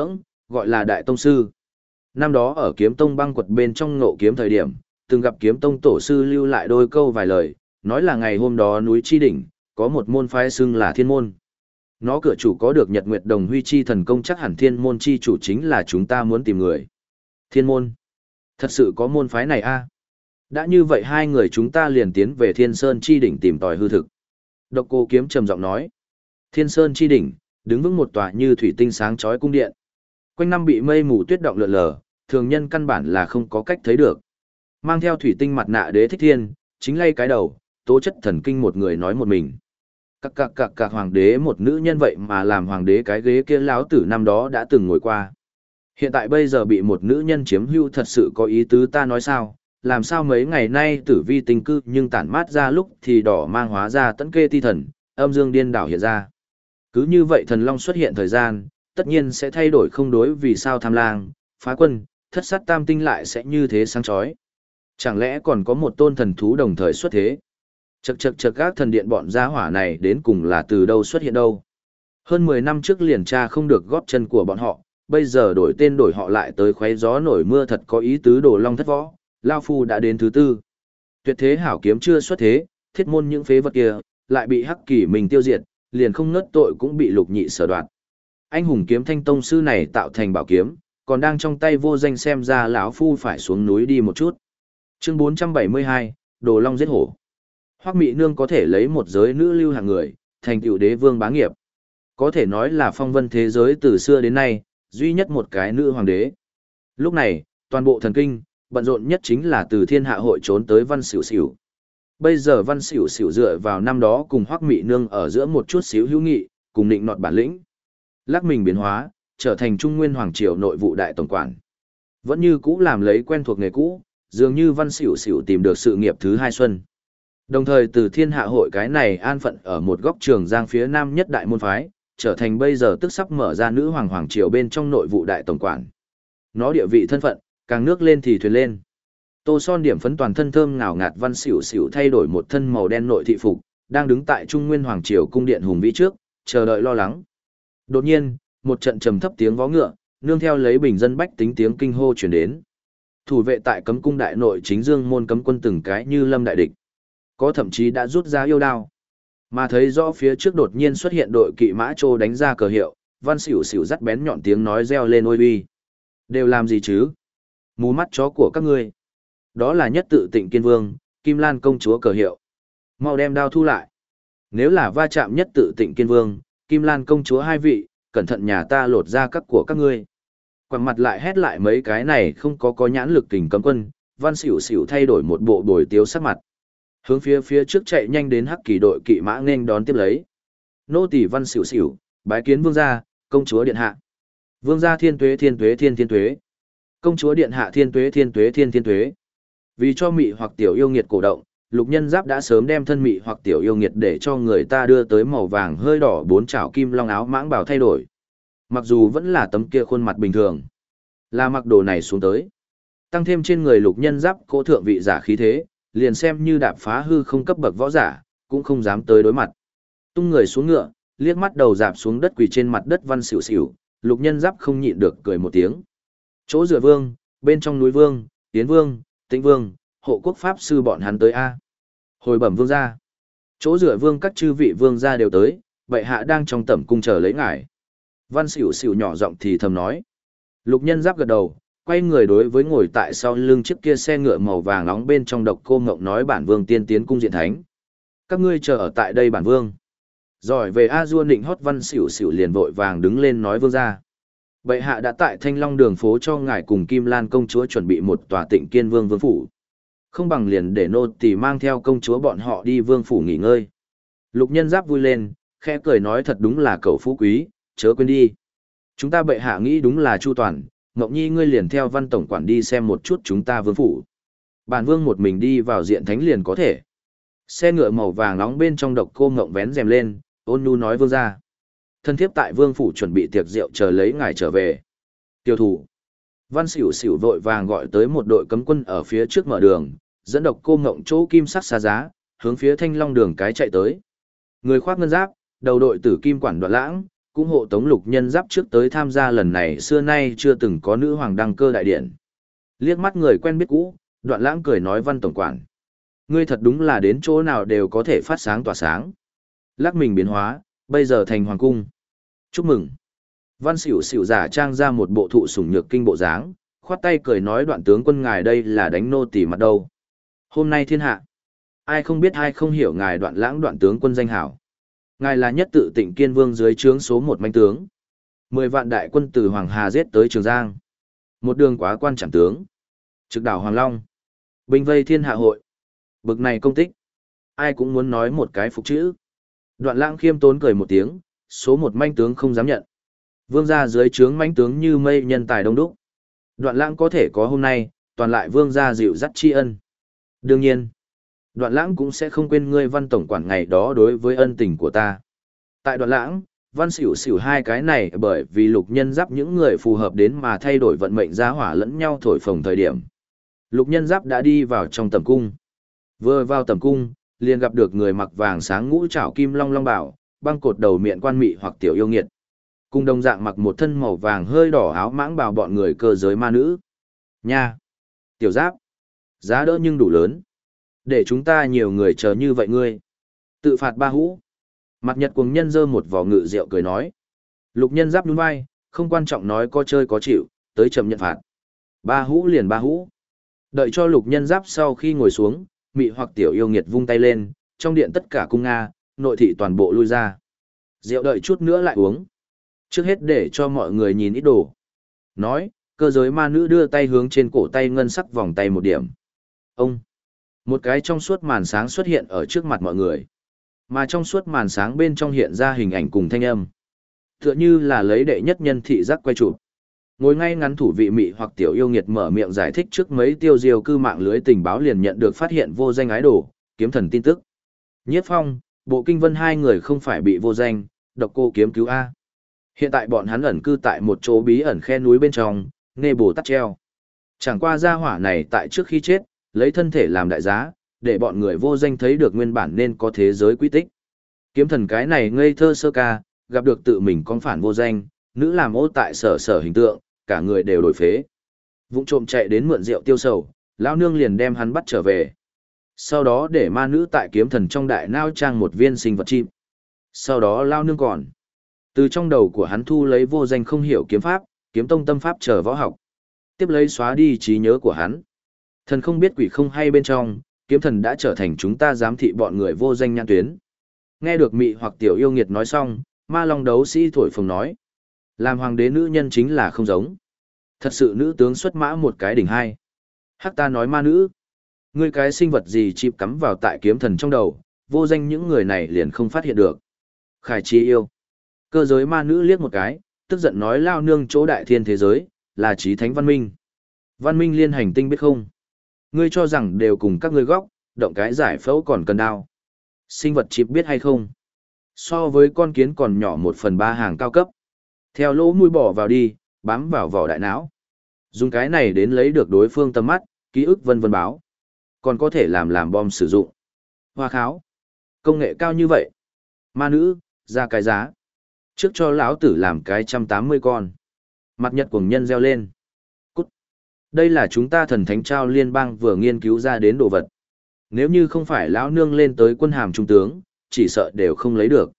gọi là Đại Tông Sư. Năm đó ở kiếm tông băng quật bên trong ngộ kiếm thời điểm, từng gặp kiếm tông tổ sư lưu lại đôi câu vài lời, nói là ngày hôm đó núi Chi Đỉnh, có một môn phái xưng là Thiên Môn. Nó cửa chủ có được Nhật Nguyệt Đồng Huy Chi thần công, chắc hẳn Thiên Môn chi chủ chính là chúng ta muốn tìm người. Thiên Môn? Thật sự có môn phái này a? Đã như vậy hai người chúng ta liền tiến về Thiên Sơn Chi Đỉnh tìm tòi hư thực. Độc Cô Kiếm trầm giọng nói. Thiên Sơn Chi Đỉnh, đứng vững một tòa như thủy tinh sáng chói cung điện. Quanh năm bị mây mù tuyết động lượn lờ, thường nhân căn bản là không có cách thấy được. Mang theo thủy tinh mặt nạ Đế Thích Thiên, chính lay cái đầu, tố chất thần kinh một người nói một mình. Các hoàng đế một nữ nhân vậy mà làm hoàng đế, cái ghế kia láo tử năm đó đã từng ngồi qua. Hiện tại bây giờ bị một nữ nhân chiếm hữu thật sự có ý tứ, ta nói sao, làm sao mấy ngày nay tử vi tinh cư nhưng tản mát ra lúc thì đỏ mang hóa ra tấn kê ti thần, âm dương điên đảo hiện ra. Cứ như vậy thần long xuất hiện thời gian, tất nhiên sẽ thay đổi không đối, vì sao tham lang, phá quân, thất sát tam tinh lại sẽ như thế sáng chói. Chẳng lẽ còn có một tôn thần thú đồng thời xuất thế? Chậc các thần điện bọn gia hỏa này đến cùng là từ đâu xuất hiện đâu? Hơn 10 năm trước liền tra không được gót chân của bọn họ, bây giờ đổi tên đổi họ lại tới khoé gió nổi mưa, thật có ý tứ. Đồ long thất võ, lao phu đã đến thứ tư. Tuyệt thế hảo kiếm chưa xuất thế, thiết môn những phế vật kia, lại bị hắc kỷ mình tiêu diệt, liền không nớt tội cũng bị lục nhị sở đoạt. Anh hùng kiếm thanh tông sư này tạo thành bảo kiếm, còn đang trong tay vô danh, xem ra lão phu phải xuống núi đi một chút. Chương 472, Đồ Long giết hổ. Hoắc Mị Nương có thể lấy một giới nữ lưu hàng người, thành tựu đế vương bá nghiệp. Có thể nói là phong vân thế giới từ xưa đến nay, duy nhất một cái nữ hoàng đế. Lúc này, toàn bộ thần kinh, bận rộn nhất chính là từ thiên hạ hội trốn tới Văn Xỉu Xỉu. Bây giờ Văn Xỉu Xỉu dựa vào năm đó cùng Hoắc Mị Nương ở giữa một chút xíu hữu nghị, cùng định nọt bản lĩnh. Lắc mình biến hóa, trở thành Trung Nguyên Hoàng Triều nội vụ đại tổng quản. Vẫn như cũ làm lấy quen thuộc nghề cũ, dường như Văn Xỉu Xỉu tìm được sự nghiệp thứ hai xuân. Đồng thời từ thiên hạ hội cái này an phận ở một góc Trường Giang phía nam nhất đại môn phái, trở thành bây giờ tức sắp mở ra nữ hoàng triều bên trong nội vụ đại tổng quản. Nó địa vị thân phận, càng nước lên thì thuyền lên. Tô son điểm phấn toàn thân thơm ngào ngạt Văn Xỉu Xỉu thay đổi một thân màu đen nội thị phục, đang đứng tại Trung Nguyên Hoàng Triều cung điện hùng vĩ trước, chờ đợi lo lắng. Đột nhiên, một trận trầm thấp tiếng vó ngựa, nương theo lấy bình dân bách tính tiếng kinh hô truyền đến. Thủ vệ tại cấm cung đại nội chính dương môn cấm quân từng cái như lâm đại địch. Có thậm chí đã rút ra yêu đao. Mà thấy rõ phía trước đột nhiên xuất hiện đội kỵ mã trô đánh ra cờ hiệu, Văn Xỉu Xỉu dắt bén nhọn tiếng nói reo lên ôi uy. Đều làm gì chứ? Mù mắt chó của các ngươi. Đó là nhất tự Tịnh Kiên Vương, Kim Lan công chúa cờ hiệu. Mau đem đao thu lại. Nếu là va chạm nhất tự Tịnh Kiên Vương, Kim Lan công chúa hai vị, cẩn thận nhà ta lột ra các của các ngươi. Quẳng mặt lại hét lại mấy cái này không có nhãn lực kình cấm quân, Văn Xỉu Xỉu thay đổi một bộ bồi tiếu sắc mặt. Hướng phía trước chạy nhanh đến hắc kỳ đội kỵ mã nên đón tiếp lấy. Nô tỳ Văn Xỉu Xỉu, bái kiến vương gia, công chúa điện hạ. Vương gia thiên tuế thiên tuế thiên thiên tuế. Công chúa điện hạ thiên tuế thiên tuế thiên thiên tuế. Vì cho mị hoặc tiểu yêu nghiệt cổ động, Lục Nhân Giáp đã sớm đem thân mị hoặc tiểu yêu nghiệt để cho người ta đưa tới màu vàng hơi đỏ 4 chảo kim long áo mãng bào thay đổi. Mặc dù vẫn là tấm kia khuôn mặt bình thường, là mặc đồ này xuống tới. Tăng thêm trên người Lục Nhân Giáp cỗ thượng vị giả khí thế, liền xem như đạp phá hư không cấp bậc võ giả, cũng không dám tới đối mặt. Tung người xuống ngựa, liếc mắt đầu dạp xuống đất quỳ trên mặt đất Văn Xỉu Xỉu, Lục Nhân Giáp không nhịn được cười một tiếng. Chỗ dựa vương, bên trong núi vương, Tiến vương, Tĩnh vương, hộ quốc pháp sư bọn hắn tới a. Hồi bẩm vương gia. Chỗ dựa vương các chư vị vương gia đều tới, bệ hạ đang trong tẩm cung chờ lấy ngài. Văn Xỉu Xỉu nhỏ giọng thì thầm nói. Lục Nhân Giáp gật đầu, quay người đối với ngồi tại sau lưng chiếc kia xe ngựa màu vàng nóng bên trong Độc Cô Ngộng nói, bản vương tiên tiến cung diện thánh. Các ngươi chờ ở tại đây bản vương. Giỏi về A Du nịnh hót Văn Xỉu Xỉu liền vội vàng đứng lên nói, vương gia. Bệ hạ đã tại Thanh Long đường phố cho ngài cùng Kim Lan công chúa chuẩn bị một tòa Tịnh Kiên Vương vương phủ. Không bằng liền để nô tỳ mang theo công chúa bọn họ đi vương phủ nghỉ ngơi. Lục Nhân Giáp vui lên, khẽ cười nói, thật đúng là cậu phú quý, chớ quên đi. Chúng ta bệ hạ nghĩ đúng là chu toàn, Ngọc Nhi ngươi liền theo Văn tổng quản đi xem một chút chúng ta vương phủ. Bản vương một mình đi vào diện thánh liền có thể. Xe ngựa màu vàng nóng bên trong Độc Cô Ngộng vén rèm lên, ôn nhu nói, vương gia. Thân thiếp tại vương phủ chuẩn bị tiệc rượu chờ lấy ngài trở về. Tiêu thủ. Văn Xỉu Xỉu vội vàng gọi tới một đội cấm quân ở phía trước mở đường, dẫn Độc Cô Ngộng chỗ kim sắc xa giá, hướng phía Thanh Long đường cái chạy tới. Người khoác ngân giáp, đầu đội tử kim quản Đoạn Lãng, cũng hộ tống lục nhân giáp trước tới tham gia lần này xưa nay chưa từng có nữ hoàng đăng cơ đại điện. Liếc mắt người quen biết cũ, Đoạn Lãng cười nói: Văn tổng quản, ngươi thật đúng là đến chỗ nào đều có thể phát sáng tỏa sáng. Lắc mình biến hóa, bây giờ thành hoàng cung. Chúc mừng. Văn Xỉu Xỉu giả trang ra một bộ thụ sủng nhược kinh bộ dáng, khoát tay cười nói: Đoạn tướng quân ngài đây là đánh nô tỳ mặt đâu. Hôm nay thiên hạ, ai không biết ai không hiểu ngài Đoạn Lãng Đoạn tướng quân danh hảo. Ngài là nhất tự Tịnh Kiên Vương dưới trướng số một manh tướng. 10 vạn đại quân từ Hoàng Hà giết tới Trường Giang. Một đường quá quan trảm tướng. Trực đảo Hoàng Long. Binh vây thiên hạ hội. Bực này công tích. Ai cũng muốn nói một cái phục chữ. Đoạn Lãng khiêm tốn cười một tiếng, số một manh tướng không dám nhận. Vương gia dưới trướng manh tướng như mây nhân tài đông đúc. Đoạn Lãng có thể có hôm nay, toàn lại vương gia dịu dắt tri ân. Đương nhiên, Đoạn Lãng cũng sẽ không quên ngươi Văn tổng quản ngày đó đối với ân tình của ta. Tại Đoạn Lãng, Văn Xỉu Xỉu hai cái này bởi vì lục nhân giáp những người phù hợp đến mà thay đổi vận mệnh giá hỏa lẫn nhau thổi phồng thời điểm. Lục nhân giáp đã đi vào trong tầm cung. Vừa vào tầm cung, liền gặp được người mặc vàng sáng ngũ trảo kim long long bảo, băng cột đầu miệng quan mị hoặc tiểu yêu nghiệt. Cùng đồng dạng mặc một thân màu vàng hơi đỏ áo mãng bào bọn người cơ giới ma nữ. Nha! Tiểu giáp! Giá đỡ nhưng đủ lớn. Để chúng ta nhiều người chờ như vậy ngươi. Tự phạt ba hũ. Mặt Nhật cuồng nhân giơ một vò ngự rượu cười nói. Lục nhân giáp nhún vai, không quan trọng nói có chơi có chịu, tới chậm nhận phạt. Ba hũ liền ba hũ. Đợi cho lục nhân giáp sau khi ngồi xuống, mị hoặc tiểu yêu nghiệt vung tay lên, trong điện tất cả cung Nga, nội thị toàn bộ lui ra. Rượu đợi chút nữa lại uống. Trước hết để cho mọi người nhìn ít đồ. Nói, cơ giới ma nữ đưa tay hướng trên cổ tay ngân sắc vòng tay một điểm. Ông! Một cái trong suốt màn sáng xuất hiện ở trước mặt mọi người. Mà trong suốt màn sáng bên trong hiện ra hình ảnh cùng thanh âm. Tựa như là lấy đệ nhất nhân thị giác quay chụp. Ngồi ngay ngắn thủ vị mị hoặc tiểu yêu nghiệt mở miệng giải thích trước mấy tiêu diêu cư mạng lưới tình báo liền nhận được phát hiện vô danh ái đồ, kiếm thần tin tức. Nhiếp Phong, Bộ Kinh Vân hai người không phải bị vô danh, độc cô kiếm cứu A. Hiện tại bọn hắn ẩn cư tại một chỗ bí ẩn khe núi bên trong, nê bồ tát treo. Chẳng qua gia hỏa này tại trước khi chết, lấy thân thể làm đại giá, để bọn người vô danh thấy được nguyên bản nên có thế giới quy tích. Kiếm thần cái này ngây thơ sơ ca, gặp được tự mình con phản vô danh, nữ làm ô tại sở sở hình tượng, cả người đều đổi phế. Vụng trộm chạy đến mượn rượu tiêu sầu, lão nương liền đem hắn bắt trở về. Sau đó để ma nữ tại kiếm thần trong đại nao trang một viên sinh vật chim. Sau đó lão nương còn từ trong đầu của hắn thu lấy vô danh không hiểu kiếm pháp, kiếm tông tâm pháp chờ võ học. Tiếp lấy xóa đi trí nhớ của hắn. Thần không biết quỷ không hay bên trong, kiếm thần đã trở thành chúng ta giám thị bọn người vô danh nhãn tuyến. Nghe được mị hoặc tiểu yêu nghiệt nói xong, ma long đấu sĩ thổi phồng nói. Làm hoàng đế nữ nhân chính là không giống. Thật sự nữ tướng xuất mã một cái đỉnh hai. Hắc ta nói ma nữ. Ngươi cái sinh vật gì chịp cắm vào tại kiếm thần trong đầu, vô danh những người này liền không phát hiện được. Khải chi yêu. Cơ giới ma nữ liếc một cái, tức giận nói lao nương chỗ đại thiên thế giới, là trí thánh văn minh. Văn minh liên hành tinh biết không? Ngươi cho rằng đều cùng các ngươi góc, động cái giải phẫu còn cần đao. Sinh vật chịp biết hay không? So với con kiến còn nhỏ 1/3 hàng cao cấp. Theo lỗ mũi bỏ vào đi, bám vào vỏ đại não. Dùng cái này đến lấy được đối phương tầm mắt, ký ức vân vân báo. Còn có thể làm bom sử dụng. Hoa kháo. Công nghệ cao như vậy. Ma nữ, ra cái giá. Trước cho lão tử làm cái 180 con. Mặt Nhật cuồng nhân reo lên. Cút. Đây là chúng ta thần thánh trao liên bang vừa nghiên cứu ra đến đồ vật. Nếu như không phải lão nương lên tới quân hàm trung tướng, chỉ sợ đều không lấy được.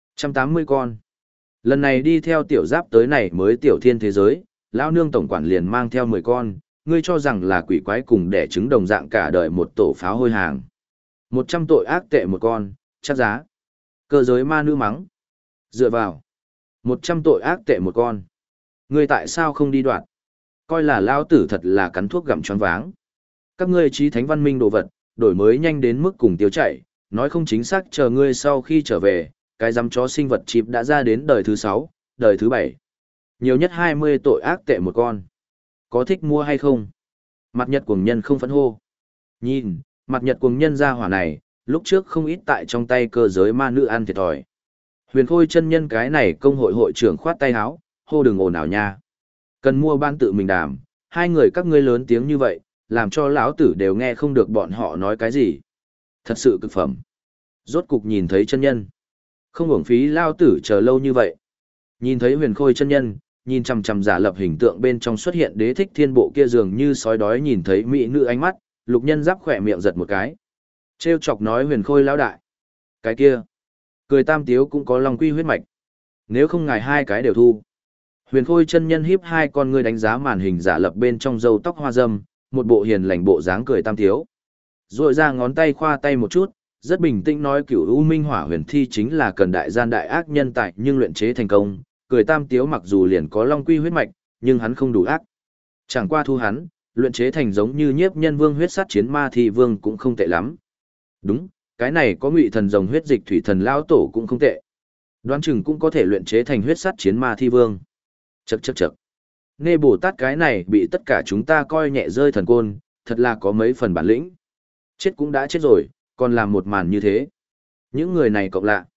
180 con. Lần này đi theo tiểu giáp tới này mới tiểu thiên thế giới, lão nương tổng quản liền mang theo 10 con, ngươi cho rằng là quỷ quái cùng đẻ trứng đồng dạng cả đời một tổ pháo hôi hàng. 100 tội ác tệ một con, chắc giá. Cơ giới ma nữ mắng. Dựa vào. 100 tội ác tệ một con. Ngươi tại sao không đi đoạt? Coi là lão tử thật là cắn thuốc gặm choáng váng. Các ngươi trí thánh văn minh đồ vật, đổi mới nhanh đến mức cùng tiêu chảy, nói không chính xác chờ ngươi sau khi trở về, cái giám chó sinh vật chip đã ra đến đời thứ 6, đời thứ 7. Nhiều nhất 20 tội ác tệ một con. Có thích mua hay không? Mặt Nhật cuồng nhân không phẫn hô. Nhìn, mặt Nhật cuồng nhân ra hỏa này, lúc trước không ít tại trong tay cơ giới ma nữ ăn thiệt thòi. Huyền Khôi chân nhân cái này công hội hội trưởng khoát tay áo, hô đừng ồn ào nha. Cần mua ban tự mình đàm, hai người các ngươi lớn tiếng như vậy, làm cho lão tử đều nghe không được bọn họ nói cái gì. Thật sự cực phẩm. Rốt cục nhìn thấy chân nhân. Không uổng phí lao tử chờ lâu như vậy. Nhìn thấy Huyền Khôi chân nhân, nhìn chằm chằm giả lập hình tượng bên trong xuất hiện Đế Thích Thiên bộ kia dường như sói đói nhìn thấy mỹ nữ ánh mắt, Lục Nhân Giáp khỏe miệng giật một cái. Trêu chọc nói Huyền Khôi lão đại. Cái kia, cười Tam Tiếu cũng có long quy huyết mạch. Nếu không ngài hai cái đều thu. Huyền Khôi chân nhân híp hai con ngươi đánh giá màn hình giả lập bên trong râu tóc hoa râm, một bộ hiền lành bộ dáng cười Tam Tiếu. Rồi ra ngón tay khoa tay một chút, rất bình tĩnh nói Cửu U Minh Hỏa Huyền Thi chính là cần đại gian đại ác nhân tài nhưng luyện chế thành công, cười Tam Tiếu mặc dù liền có long quy huyết mạch, nhưng hắn không đủ ác. Chẳng qua thu hắn, luyện chế thành giống như Nhiếp Nhân Vương huyết sát chiến ma thì vương cũng không tệ lắm. Đúng, cái này có Ngụy Thần rồng huyết dịch thủy thần lão tổ cũng không tệ. Đoán chừng cũng có thể luyện chế thành huyết sát chiến ma thi vương. Chậc chậc chậc. Nê Bồ Tát cái này bị tất cả chúng ta coi nhẹ rơi thần côn, thật là có mấy phần bản lĩnh. Chết cũng đã chết rồi, còn làm một màn như thế. Những người này cộng lạ.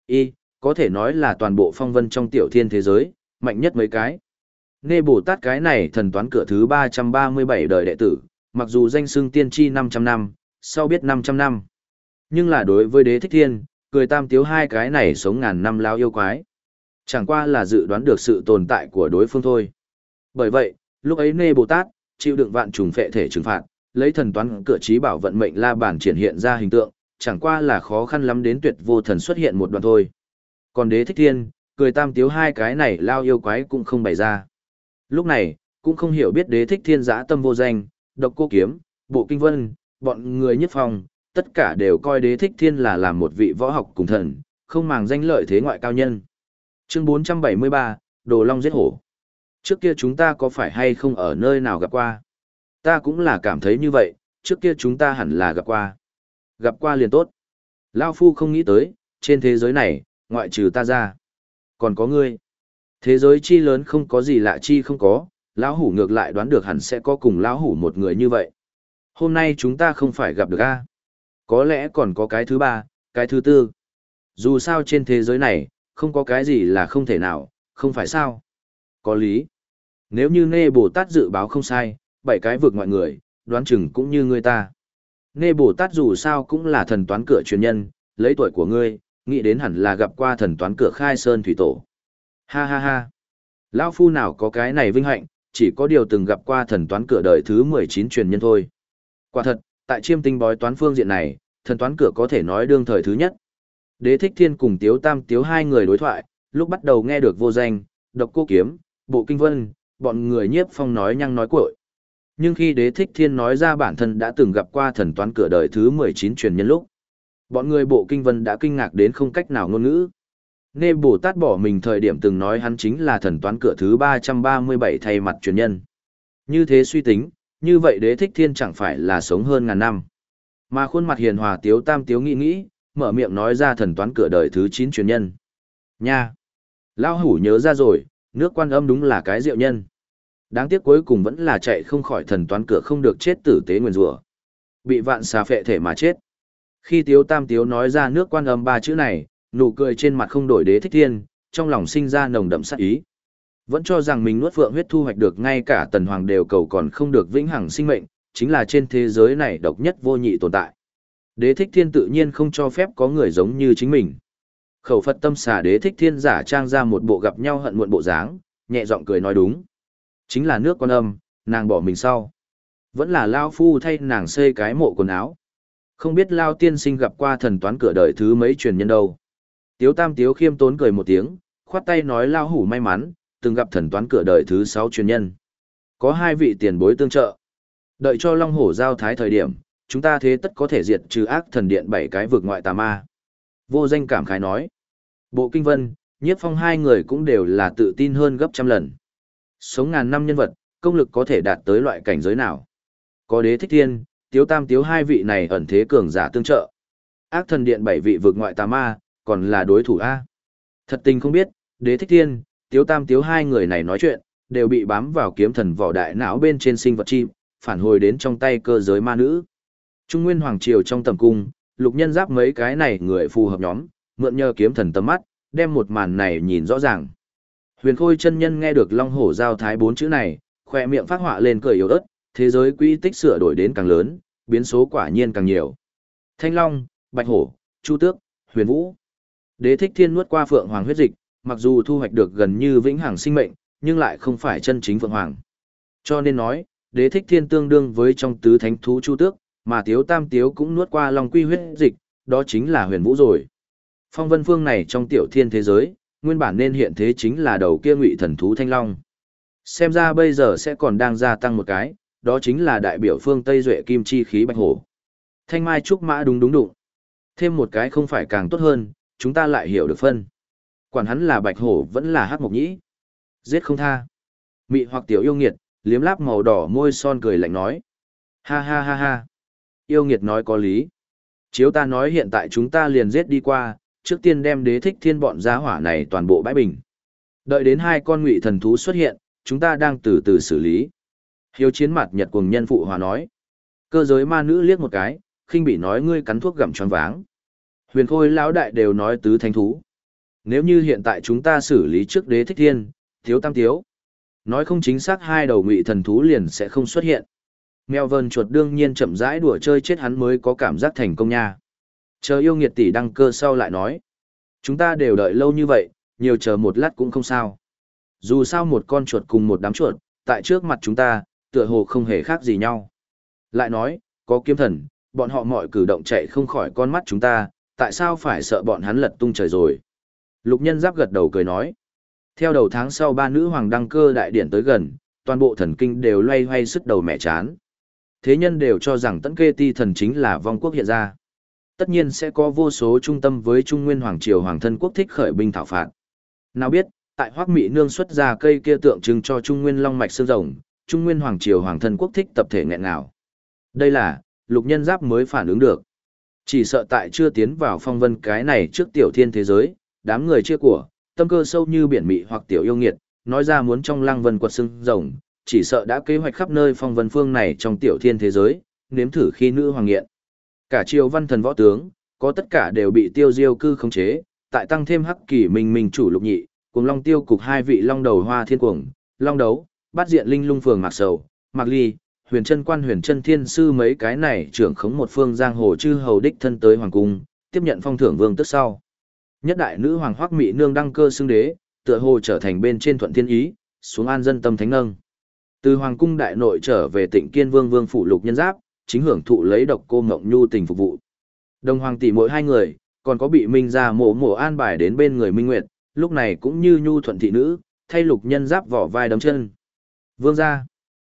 Có thể nói là toàn bộ phong vân trong tiểu thiên thế giới, mạnh nhất mấy cái. Nê Bồ Tát cái này thần toán cửa thứ 337 đời đệ tử, mặc dù danh xưng tiên tri 500 năm, sau biết 500 năm. Nhưng là đối với Đế Thích Thiên, cười Tam Tiếu hai cái này sống ngàn năm lao yêu quái. Chẳng qua là dự đoán được sự tồn tại của đối phương thôi. Bởi vậy, lúc ấy Nê Bồ Tát, chịu đựng vạn trùng phệ thể trừng phạt, lấy thần toán cửa trí bảo vận mệnh la bản triển hiện ra hình tượng, chẳng qua là khó khăn lắm đến tuyệt vô thần xuất hiện một đoạn thôi. Còn Đế Thích Thiên, cười Tam Tiếu hai cái này lao yêu quái cũng không bày ra. Lúc này, cũng không hiểu biết Đế Thích Thiên dã tâm vô danh, độc cô kiếm, bộ kinh vân, bọn người nhất phong, tất cả đều coi Đế Thích Thiên là làm một vị võ học cùng thần, không màng danh lợi thế ngoại cao nhân. Chương 473, Đồ Long giết hổ. Trước kia chúng ta có phải hay không ở nơi nào gặp qua? Ta cũng là cảm thấy như vậy, trước kia chúng ta hẳn là gặp qua. Gặp qua liền tốt. Lao Phu không nghĩ tới, trên thế giới này, ngoại trừ ta ra. Còn có ngươi. Thế giới chi lớn không có gì lạ chi không có, lão hủ ngược lại đoán được hẳn sẽ có cùng lão hủ một người như vậy. Hôm nay chúng ta không phải gặp được a? Có lẽ còn có cái thứ ba, cái thứ tư. Dù sao trên thế giới này, không có cái gì là không thể nào, không phải sao? Có lý. Nếu như Nê Bồ Tát dự báo không sai, 7 cái vượt ngoại người, đoán chừng cũng như ngươi ta. Nê Bồ Tát dù sao cũng là thần toán cửa truyền nhân, lấy tuổi của ngươi, nghĩ đến hẳn là gặp qua thần toán cửa khai sơn thủy tổ. Ha ha ha. Lão Phu nào có cái này vinh hạnh, chỉ có điều từng gặp qua thần toán cửa đời thứ 19 truyền nhân thôi. Quả thật, tại chiêm tinh bói toán phương diện này, thần toán cửa có thể nói đương thời thứ nhất. Đế Thích Thiên cùng Tiếu Tam Tiếu hai người đối thoại, lúc bắt đầu nghe được vô danh, độc cô kiếm, bộ kinh vân, bọn người nhiếp phong nói nhăng nói cuội. Nhưng khi Đế Thích Thiên nói ra bản thân đã từng gặp qua thần toán cửa đời thứ 19 truyền nhân lúc, bọn người bộ kinh vân đã kinh ngạc đến không cách nào ngôn ngữ. Nê Bồ Tát bỏ mình thời điểm từng nói hắn chính là thần toán cửa thứ 337 thay mặt truyền nhân. Như thế suy tính, như vậy Đế Thích Thiên chẳng phải là sống hơn ngàn năm. Mà khuôn mặt hiền hòa Tiếu Tam Tiếu nghĩ, mở miệng nói ra thần toán cửa đời thứ 9 truyền nhân. Nha! Lão hủ nhớ ra rồi, nước Quan Âm đúng là cái diệu nhân. Đáng tiếc cuối cùng vẫn là chạy không khỏi thần toán cửa không được chết tử tế nguyền rủa. Bị vạn xà phệ thể mà chết. Khi Tiếu Tam Tiếu nói ra nước Quan Âm ba chữ này, nụ cười trên mặt không đổi Đế Thích Thiên, trong lòng sinh ra nồng đậm sát ý. Vẫn cho rằng mình nuốt phượng huyết thu hoạch được ngay cả tần hoàng đều cầu còn không được vĩnh hằng sinh mệnh, chính là trên thế giới này độc nhất vô nhị tồn tại. Đế Thích Thiên tự nhiên không cho phép có người giống như chính mình. Khẩu Phật tâm xà Đế Thích Thiên giả trang ra một bộ gặp nhau hận muộn bộ dáng, nhẹ giọng cười nói đúng. Chính là nước Quan Âm, nàng bỏ mình sau. Vẫn là Lao Phu thay nàng xây cái mộ quần áo. Không biết Lao tiên sinh gặp qua thần toán cửa đời thứ mấy truyền nhân đâu. Tiếu Tam Tiếu khiêm tốn cười một tiếng, khoát tay nói Lao hủ may mắn, từng gặp thần toán cửa đời thứ 6 truyền nhân. Có 2 vị tiền bối tương trợ. Đợi cho Long Hổ giao thái thời điểm, chúng ta thế tất có thể diệt trừ ác thần điện 7 cái vực ngoại tà ma. Vô danh cảm khái nói. Bộ kinh vân, nhiếp phong hai người cũng đều là tự tin hơn gấp trăm lần. Sống ngàn năm nhân vật, công lực có thể đạt tới loại cảnh giới nào. Có Đế Thích Thiên, Tiếu Tam Tiếu hai vị này ẩn thế cường giả tương trợ. Ác thần điện 7 vị vực ngoại tà ma, còn là đối thủ A. Thật tình không biết, Đế Thích Thiên, Tiếu Tam Tiếu hai người này nói chuyện, đều bị bám vào kiếm thần vỏ đại não bên trên sinh vật chim, phản hồi đến trong tay cơ giới ma nữ. Trung Nguyên Hoàng Triều trong tầm cung, Lục Nhân Giáp mấy cái này người phù hợp nhóm, mượn nhờ kiếm thần tầm mắt, đem một màn này nhìn rõ ràng. Huyền Khôi chân nhân nghe được Long Hổ giao thái 4 chữ này, khoe miệng phát họa lên cười yếu ớt, thế giới quỹ tích sửa đổi đến càng lớn, biến số quả nhiên càng nhiều. Thanh Long, Bạch Hổ, Chu Tước, Huyền Vũ. Đế Thích Thiên nuốt qua phượng hoàng huyết dịch, mặc dù thu hoạch được gần như vĩnh hằng sinh mệnh, nhưng lại không phải chân chính Phượng Hoàng. Cho nên nói, Đế Thích Thiên tương đương với trong tứ thánh thú Chu Tước, mà Tiếu Tam Tiếu cũng nuốt qua Long Quy huyết dịch, đó chính là Huyền Vũ rồi. Phong Vân Phương này trong tiểu thiên thế giới, nguyên bản nên hiện thế chính là đầu kia ngụy thần thú Thanh Long. Xem ra bây giờ sẽ còn đang gia tăng một cái, đó chính là đại biểu phương Tây Duệ Kim Chi khí Bạch Hổ. Thanh Mai Trúc Mã đúng đụng. Thêm một cái không phải càng tốt hơn, chúng ta lại hiểu được phân. Quản hắn là Bạch Hổ vẫn là Hắc Mộc Nhĩ. Giết không tha. Mị hoặc tiểu yêu nghiệt, liếm láp màu đỏ môi son cười lạnh nói. Ha ha ha ha. Yêu nghiệt nói có lý. Chiếu ta nói hiện tại chúng ta liền giết đi qua, trước tiên đem Đế Thích Thiên bọn giá hỏa này toàn bộ bãi bình. Đợi đến hai con ngụy thần thú xuất hiện, chúng ta đang từ từ xử lý. Hiếu Chiến Mặt Nhật cuồng nhân phụ hòa nói. Cơ giới ma nữ liếc một cái, khinh bị nói ngươi cắn thuốc gặm choáng váng. Huyền Khôi lão đại đều nói tứ thánh thú. Nếu như hiện tại chúng ta xử lý trước Đế Thích Thiên, Thiếu Tam Tiếu, nói không chính xác hai đầu ngụy thần thú liền sẽ không xuất hiện. Mèo vờn chuột đương nhiên chậm rãi đùa chơi chết hắn mới có cảm giác thành công nha. Chờ yêu nghiệt tỷ đăng cơ sau lại nói. Chúng ta đều đợi lâu như vậy, nhiều chờ một lát cũng không sao. Dù sao một con chuột cùng một đám chuột, tại trước mặt chúng ta, tựa hồ không hề khác gì nhau. Lại nói, có kiếm thần, bọn họ mọi cử động chạy không khỏi con mắt chúng ta, tại sao phải sợ bọn hắn lật tung trời rồi. Lục Nhân Giáp gật đầu cười nói. Theo đầu tháng sau ba nữ hoàng đăng cơ đại điển tới gần, toàn bộ thần kinh đều loay hoay sức đầu mẹ chán. Thế nhân đều cho rằng Tẫn Kê Ti thần chính là vong quốc hiện ra. Tất nhiên sẽ có vô số trung tâm với Trung Nguyên Hoàng Triều Hoàng thân quốc thích khởi binh thảo phạt. Nào biết, tại Hoắc Mị Nương xuất ra cây kia tượng trưng cho Trung Nguyên Long Mạch xương rồng, Trung Nguyên Hoàng Triều Hoàng thân quốc thích tập thể nghẹn ngào. Đây là, Lục Nhân Giáp mới phản ứng được. Chỉ sợ tại chưa tiến vào phong vân cái này trước tiểu thiên thế giới, đám người chia của, tâm cơ sâu như biển mị hoặc tiểu yêu nghiệt, nói ra muốn trong lăng vân quật xương rồng, chỉ sợ đã kế hoạch khắp nơi phong vân phương này trong tiểu thiên thế giới, nếm thử khi nữ hoàng nghiện. Cả triều văn thần võ tướng, có tất cả đều bị Tiêu Diêu cư khống chế, tại tăng thêm Hắc Kỷ Minh chủ Lục Nhị, cùng Long Tiêu cục hai vị long đầu Hoa Thiên Cuồng, Long Đấu, Bát Diện Linh Lung Phường Mạc Sầu, Mạc Ly, Huyền Chân Quan Huyền Chân Thiên sư mấy cái này trưởng khống một phương giang hồ chư hầu đích thân tới hoàng cung, tiếp nhận phong thưởng vương tức sau. Nhất đại nữ hoàng Hoắc Mị Nương đăng cơ xưng đế, tựa hồ trở thành bên trên thuận thiên ý, xuống an dân tâm thánh nâng. Từ hoàng cung đại nội trở về Tịnh Kiên Vương Vương phủ Lục Nhân Giáp, chính hưởng thụ lấy Độc Cô Ngộng Nhu tình phục vụ. Đồng hoàng tỷ mỗi hai người, còn có bị Minh gia mộ an bài đến bên người Minh Nguyệt, lúc này cũng như nhu thuận thị nữ, thay Lục Nhân Giáp vỏ vai đấm chân. Vương gia,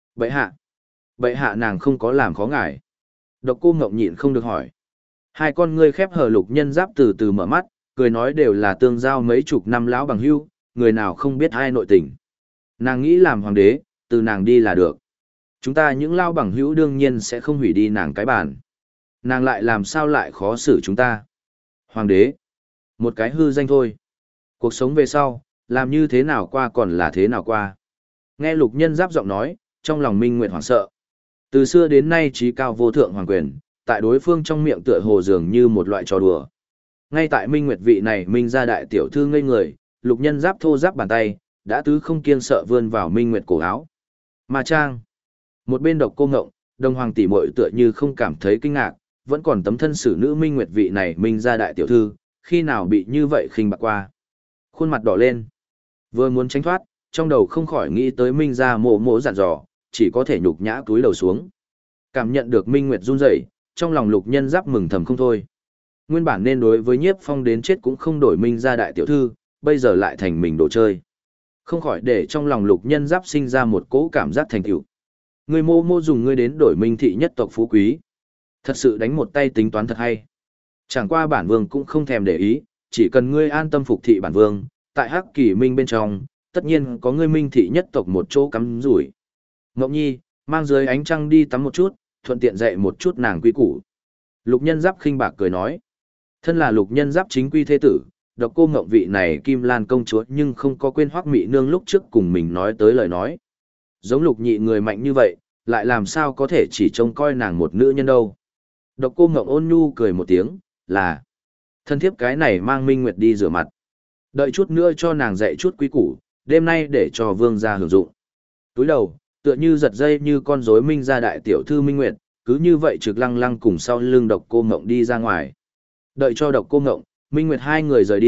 bệ hạ nàng không có làm khó ngài. Độc Cô Ngộng nhịn không được hỏi. Hai con ngươi khép hờ Lục Nhân Giáp từ từ mở mắt, cười nói đều là tương giao mấy chục năm lão bằng hữu, người nào không biết ai nội tình. Nàng nghĩ làm hoàng đế, từ nàng đi là được. Chúng ta những lao bằng hữu đương nhiên sẽ không hủy đi nàng cái bàn. Nàng lại làm sao lại khó xử chúng ta. Hoàng đế, một cái hư danh thôi. Cuộc sống về sau, làm như thế nào qua còn là thế nào qua. Nghe Lục Nhân Giáp giọng nói, trong lòng Minh Nguyệt hoảng sợ. Từ xưa đến nay trí cao vô thượng hoàng quyền, tại đối phương trong miệng tựa hồ dường như một loại trò đùa. Ngay tại Minh Nguyệt vị này Minh gia đại tiểu thư ngây người, Lục Nhân Giáp thô giáp bàn tay, đã tứ không kiêng sợ vươn vào Minh Nguyệt cổ áo. Mà trang, một bên Độc Cô Ngộng, đồng hoàng tỷ muội tựa như không cảm thấy kinh ngạc, vẫn còn tấm thân xử nữ Minh Nguyệt vị này Minh gia đại tiểu thư, khi nào bị như vậy khinh bạc qua. Khuôn mặt đỏ lên, vừa muốn tránh thoát, trong đầu không khỏi nghĩ tới Minh gia mộ dặn dò, chỉ có thể nhục nhã cúi đầu xuống. Cảm nhận được Minh Nguyệt run rẩy, trong lòng Lục Nhân Giáp mừng thầm không thôi. Nguyên bản nên đối với Nhiếp Phong đến chết cũng không đổi Minh gia đại tiểu thư, bây giờ lại thành mình đồ chơi. Không khỏi để trong lòng Lục Nhân Giáp sinh ra một cỗ cảm giác thành tựu. Người mô dùng ngươi đến đổi Minh thị nhất tộc phú quý. Thật sự đánh một tay tính toán thật hay. Chẳng qua bản vương cũng không thèm để ý, chỉ cần ngươi an tâm phục thị bản vương, tại Hắc Kỷ Minh bên trong, tất nhiên có ngươi Minh thị nhất tộc một chỗ cắm rủi. Ngọc Nhi, mang dưới ánh trăng đi tắm một chút, thuận tiện dạy một chút nàng quy củ. Lục Nhân Giáp khinh bạc cười nói. Thân là Lục Nhân Giáp chính quy thế tử, Độc Cô Ngộng vị này Kim Lan công chúa nhưng không có quên Hoắc Mị Nương lúc trước cùng mình nói tới lời nói. Giống Lục Nhị người mạnh như vậy, lại làm sao có thể chỉ trông coi nàng một nữ nhân đâu. Độc Cô Ngộng ôn nhu cười một tiếng, là thân thiếp cái này mang Minh Nguyệt đi rửa mặt. Đợi chút nữa cho nàng dạy chút quý củ, đêm nay để cho vương gia hưởng dụng. Túi đầu, tựa như giật dây như con rối Minh gia đại tiểu thư Minh Nguyệt, cứ như vậy trực lăng lăng cùng sau lưng Độc Cô Ngộng đi ra ngoài. Đợi cho Độc Cô Ngộng, Minh Nguyệt hai người rời đi,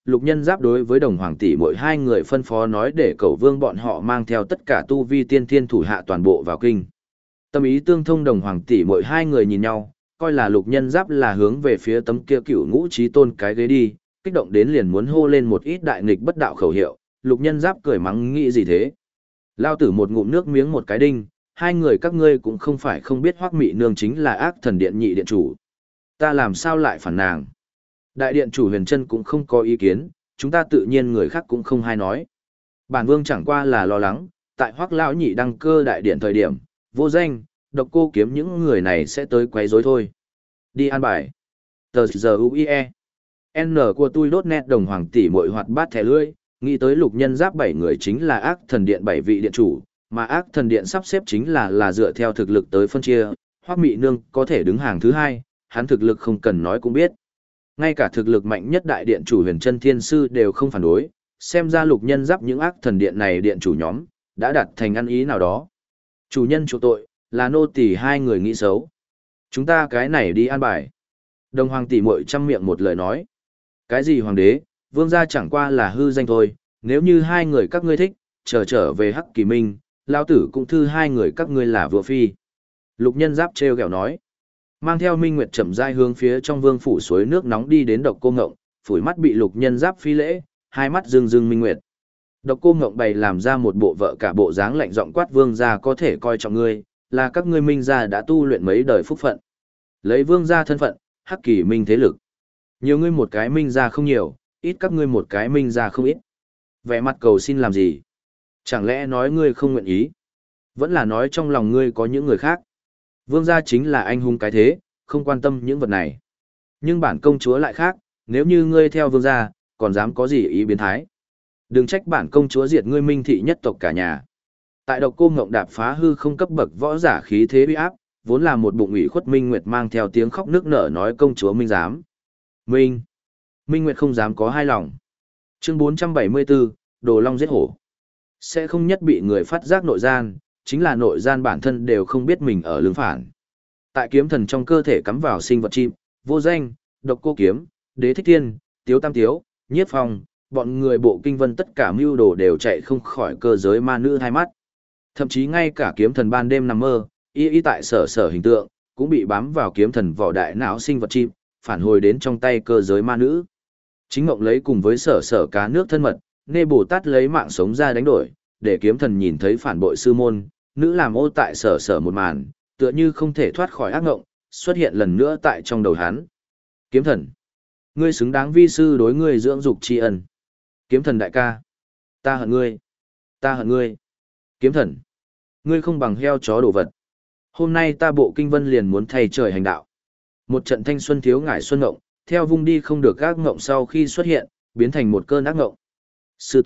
Lục Nhân Giáp đối với Đồng Hoàng tỷ mỗi hai người phân phó nói để Cẩu Vương bọn họ mang theo tất cả tu vi tiên thiên thủ hạ toàn bộ vào kinh. Tâm ý tương thông, Đồng Hoàng tỷ mỗi hai người nhìn nhau, coi là Lục Nhân Giáp là hướng về phía tấm kia Cửu Ngũ Chí Tôn cái ghế đi, kích động đến liền muốn hô lên một ít đại nghịch bất đạo khẩu hiệu. Lục Nhân Giáp cười mắng nghĩ gì thế? Lao tử một ngụm nước miếng một cái đinh, hai người các ngươi cũng không phải không biết Hoắc Mị Nương chính là Ác Thần Điện nhị điện chủ. Ta làm sao lại phản nàng? Đại điện chủ Huyền Trân cũng không có ý kiến, chúng ta tự nhiên người khác cũng không hay nói. Bản vương chẳng qua là lo lắng, tại Hoắc lão nhị đăng cơ đại điện thời điểm, Vô Danh, Độc Cô Kiếm những người này sẽ tới quấy rối thôi. Đi an bài. Tờ giờ UIE. N của tôi đốt nét Đồng Hoàng tỷ muội hoạt bát thẻ lưỡi, nghĩ tới Lục Nhân Giáp 7 người chính là Ác Thần Điện 7 vị điện chủ, mà Ác Thần Điện sắp xếp chính là dựa theo thực lực tới phân chia, Hoắc Mị Nương có thể đứng hàng thứ hai, hắn thực lực không cần nói cũng biết. Ngay cả thực lực mạnh nhất đại điện chủ Huyền Chân Thiên Sư đều không phản đối, xem ra Lục Nhân Giáp những Ác Thần Điện này điện chủ nhóm đã đạt thành ăn ý nào đó. Chủ nhân chủ tội, là nô tỳ hai người nghĩ xấu. Chúng ta cái này đi an bài. Đồng Hoàng tỷ muội trăm miệng một lời nói. Cái gì hoàng đế, vương gia chẳng qua là hư danh thôi, nếu như hai người các ngươi thích, trở về Hắc Kỳ Minh, lão tử cũng thư hai người các ngươi là vừa phi. Lục Nhân Giáp trêu ghẹo nói. Mang theo Minh Nguyệt chậm rãi hướng phía trong vương phủ suối nước nóng đi đến Độc Cô Ngộng, phủi mắt bị Lục Nhân Giáp phi lễ, hai mắt rưng rưng Minh Nguyệt. Độc Cô Ngộng bày làm ra một bộ vợ cả bộ dáng lạnh giọng quát, vương gia có thể coi trọng ngươi, là các ngươi Minh gia đã tu luyện mấy đời phúc phận. Lấy vương gia thân phận, Hắc Kỳ Minh thế lực. Nhiều ngươi một cái Minh gia không nhiều, ít các ngươi một cái Minh gia không ít. Vẻ mặt cầu xin làm gì? Chẳng lẽ nói ngươi không nguyện ý? Vẫn là nói trong lòng ngươi có những người khác? Vương gia chính là anh hùng cái thế, không quan tâm những vật này. Nhưng bản công chúa lại khác, nếu như ngươi theo vương gia, còn dám có gì ý biến thái? Đừng trách bản công chúa diệt ngươi Minh thị nhất tộc cả nhà. Tại Độc Cô Ngộng đạp phá hư không cấp bậc võ giả khí thế uy áp, vốn là một bụng ủy khuất Minh Nguyệt mang theo tiếng khóc nức nở nói công chúa Minh dám. Minh Nguyệt không dám có hai lòng. Chương 474, Đồ Long giết hổ. Sẽ không nhất bị người phát giác nội gian, chính là nội gian bản thân đều không biết mình ở lưng phản. Tại kiếm thần trong cơ thể cắm vào sinh vật chim, Vô Danh, Độc Cô Kiếm, Đế Thích Thiên, Tiếu Tam Tiếu, Nhiếp Phong, bọn người Bộ Kinh Vân tất cả mưu đồ đều chạy không khỏi cơ giới ma nữ hai mắt. Thậm chí ngay cả kiếm thần ban đêm nằm mơ, y tại sở hình tượng, cũng bị bám vào kiếm thần vỏ đại não sinh vật chim, phản hồi đến trong tay cơ giới ma nữ. Chính Ngộng lấy cùng với sở cá nước thân mật, Nê Bồ Tát lấy mạng sống ra đánh đổi, để kiếm thần nhìn thấy phản bội sư môn, nữ làm ô tại sở một màn, tựa như không thể thoát khỏi ác ngộng, xuất hiện lần nữa tại trong đầu hắn. Kiếm thần, ngươi xứng đáng vi sư đối ngươi dưỡng dục tri ân. Kiếm thần đại ca, ta hận ngươi, ta hận ngươi. Kiếm thần, ngươi không bằng heo chó đồ vật. Hôm nay ta Bộ Kinh Vân liền muốn thay trời hành đạo. Một trận thanh xuân thiếu ngải xuân ngộng, theo vung đi không được ác ngộng sau khi xuất hiện, biến thành một cơn ác ngộng. Sư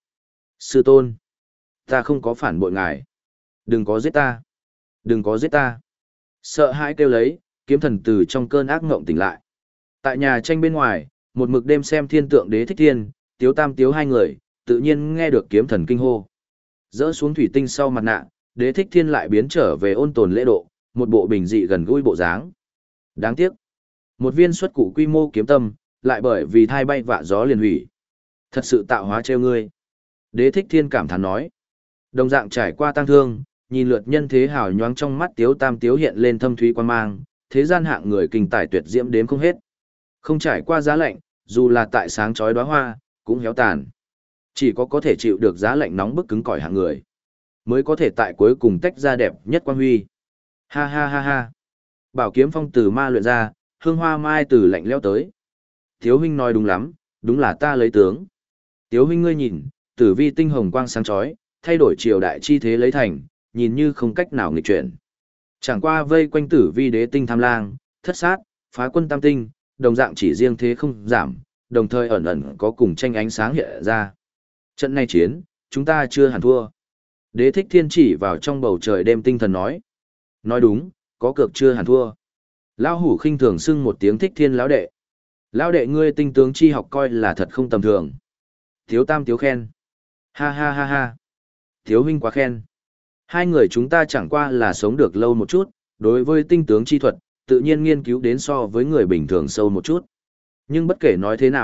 tôn, ta không có phản bội ngài. Đừng có giết ta, đừng có giết ta. Sợ hãi kêu lấy, kiếm thần từ trong cơn ác ngộng tỉnh lại. Tại nhà tranh bên ngoài, một mực đêm xem thiên tượng Đế Thích Thiên, Tiếu Tam Tiếu hai người, tự nhiên nghe được kiếm thần kinh hô. Dỡ xuống thủy tinh sau mặt nạ, Đế Thích Thiên lại biến trở về ôn tồn lễ độ, một bộ bình dị gần gũi bộ dáng. Đáng tiếc, một viên xuất cụ quy mô kiếm tâm, lại bởi vì thai bay vạ gió liền hủy. Thật sự tạo hóa trêu ngươi. Đế Thích Thiên cảm thán nói. Đồng dạng trải qua tang thương, nhìn lượt nhân thế hào nhoáng trong mắt Tiếu Tam Tiếu hiện lên thâm thúy quan mang, thế gian hạng người kinh tài tuyệt diễm đếm không hết. Không trải qua giá lạnh, dù là tại sáng chói đóa hoa, cũng héo tàn. Chỉ có thể chịu được giá lạnh nóng bức cứng cỏi hạng người, mới có thể tại cuối cùng tách ra đẹp nhất quang huy. Ha ha ha ha. Bảo kiếm phong từ ma luyện ra, hương hoa mai từ lạnh lẽo tới. Tiếu huynh nói đúng lắm, đúng là ta lấy tướng. Tiếu huynh ngươi nhìn, tử vi tinh hồng quang sáng chói, thay đổi triều đại chi thế lấy thành, nhìn như không cách nào nghịch chuyển. Chẳng qua vây quanh tử vi đế tinh tham lang, thất sát, phá quân tam tinh, đồng dạng chỉ riêng thế không giảm, đồng thời ẩn ẩn có cùng tranh ánh sáng hiện ra. Trận này chiến, chúng ta chưa hẳn thua. Đế Thích Thiên chỉ vào trong bầu trời đêm tinh thần nói. Nói đúng, có cược chưa hẳn thua. Lão hủ khinh thường xưng một tiếng Thích Thiên lão đệ. Lão đệ ngươi tinh tướng chi học coi là thật không tầm thường. Tiếu Tam Tiếu khen. Ha ha ha ha. Tiếu huynh quá khen. Hai người chúng ta chẳng qua là sống được lâu một chút, đối với tinh tướng chi thuật, tự nhiên nghiên cứu đến so với người bình thường sâu một chút. Nhưng bất kể nói thế nào,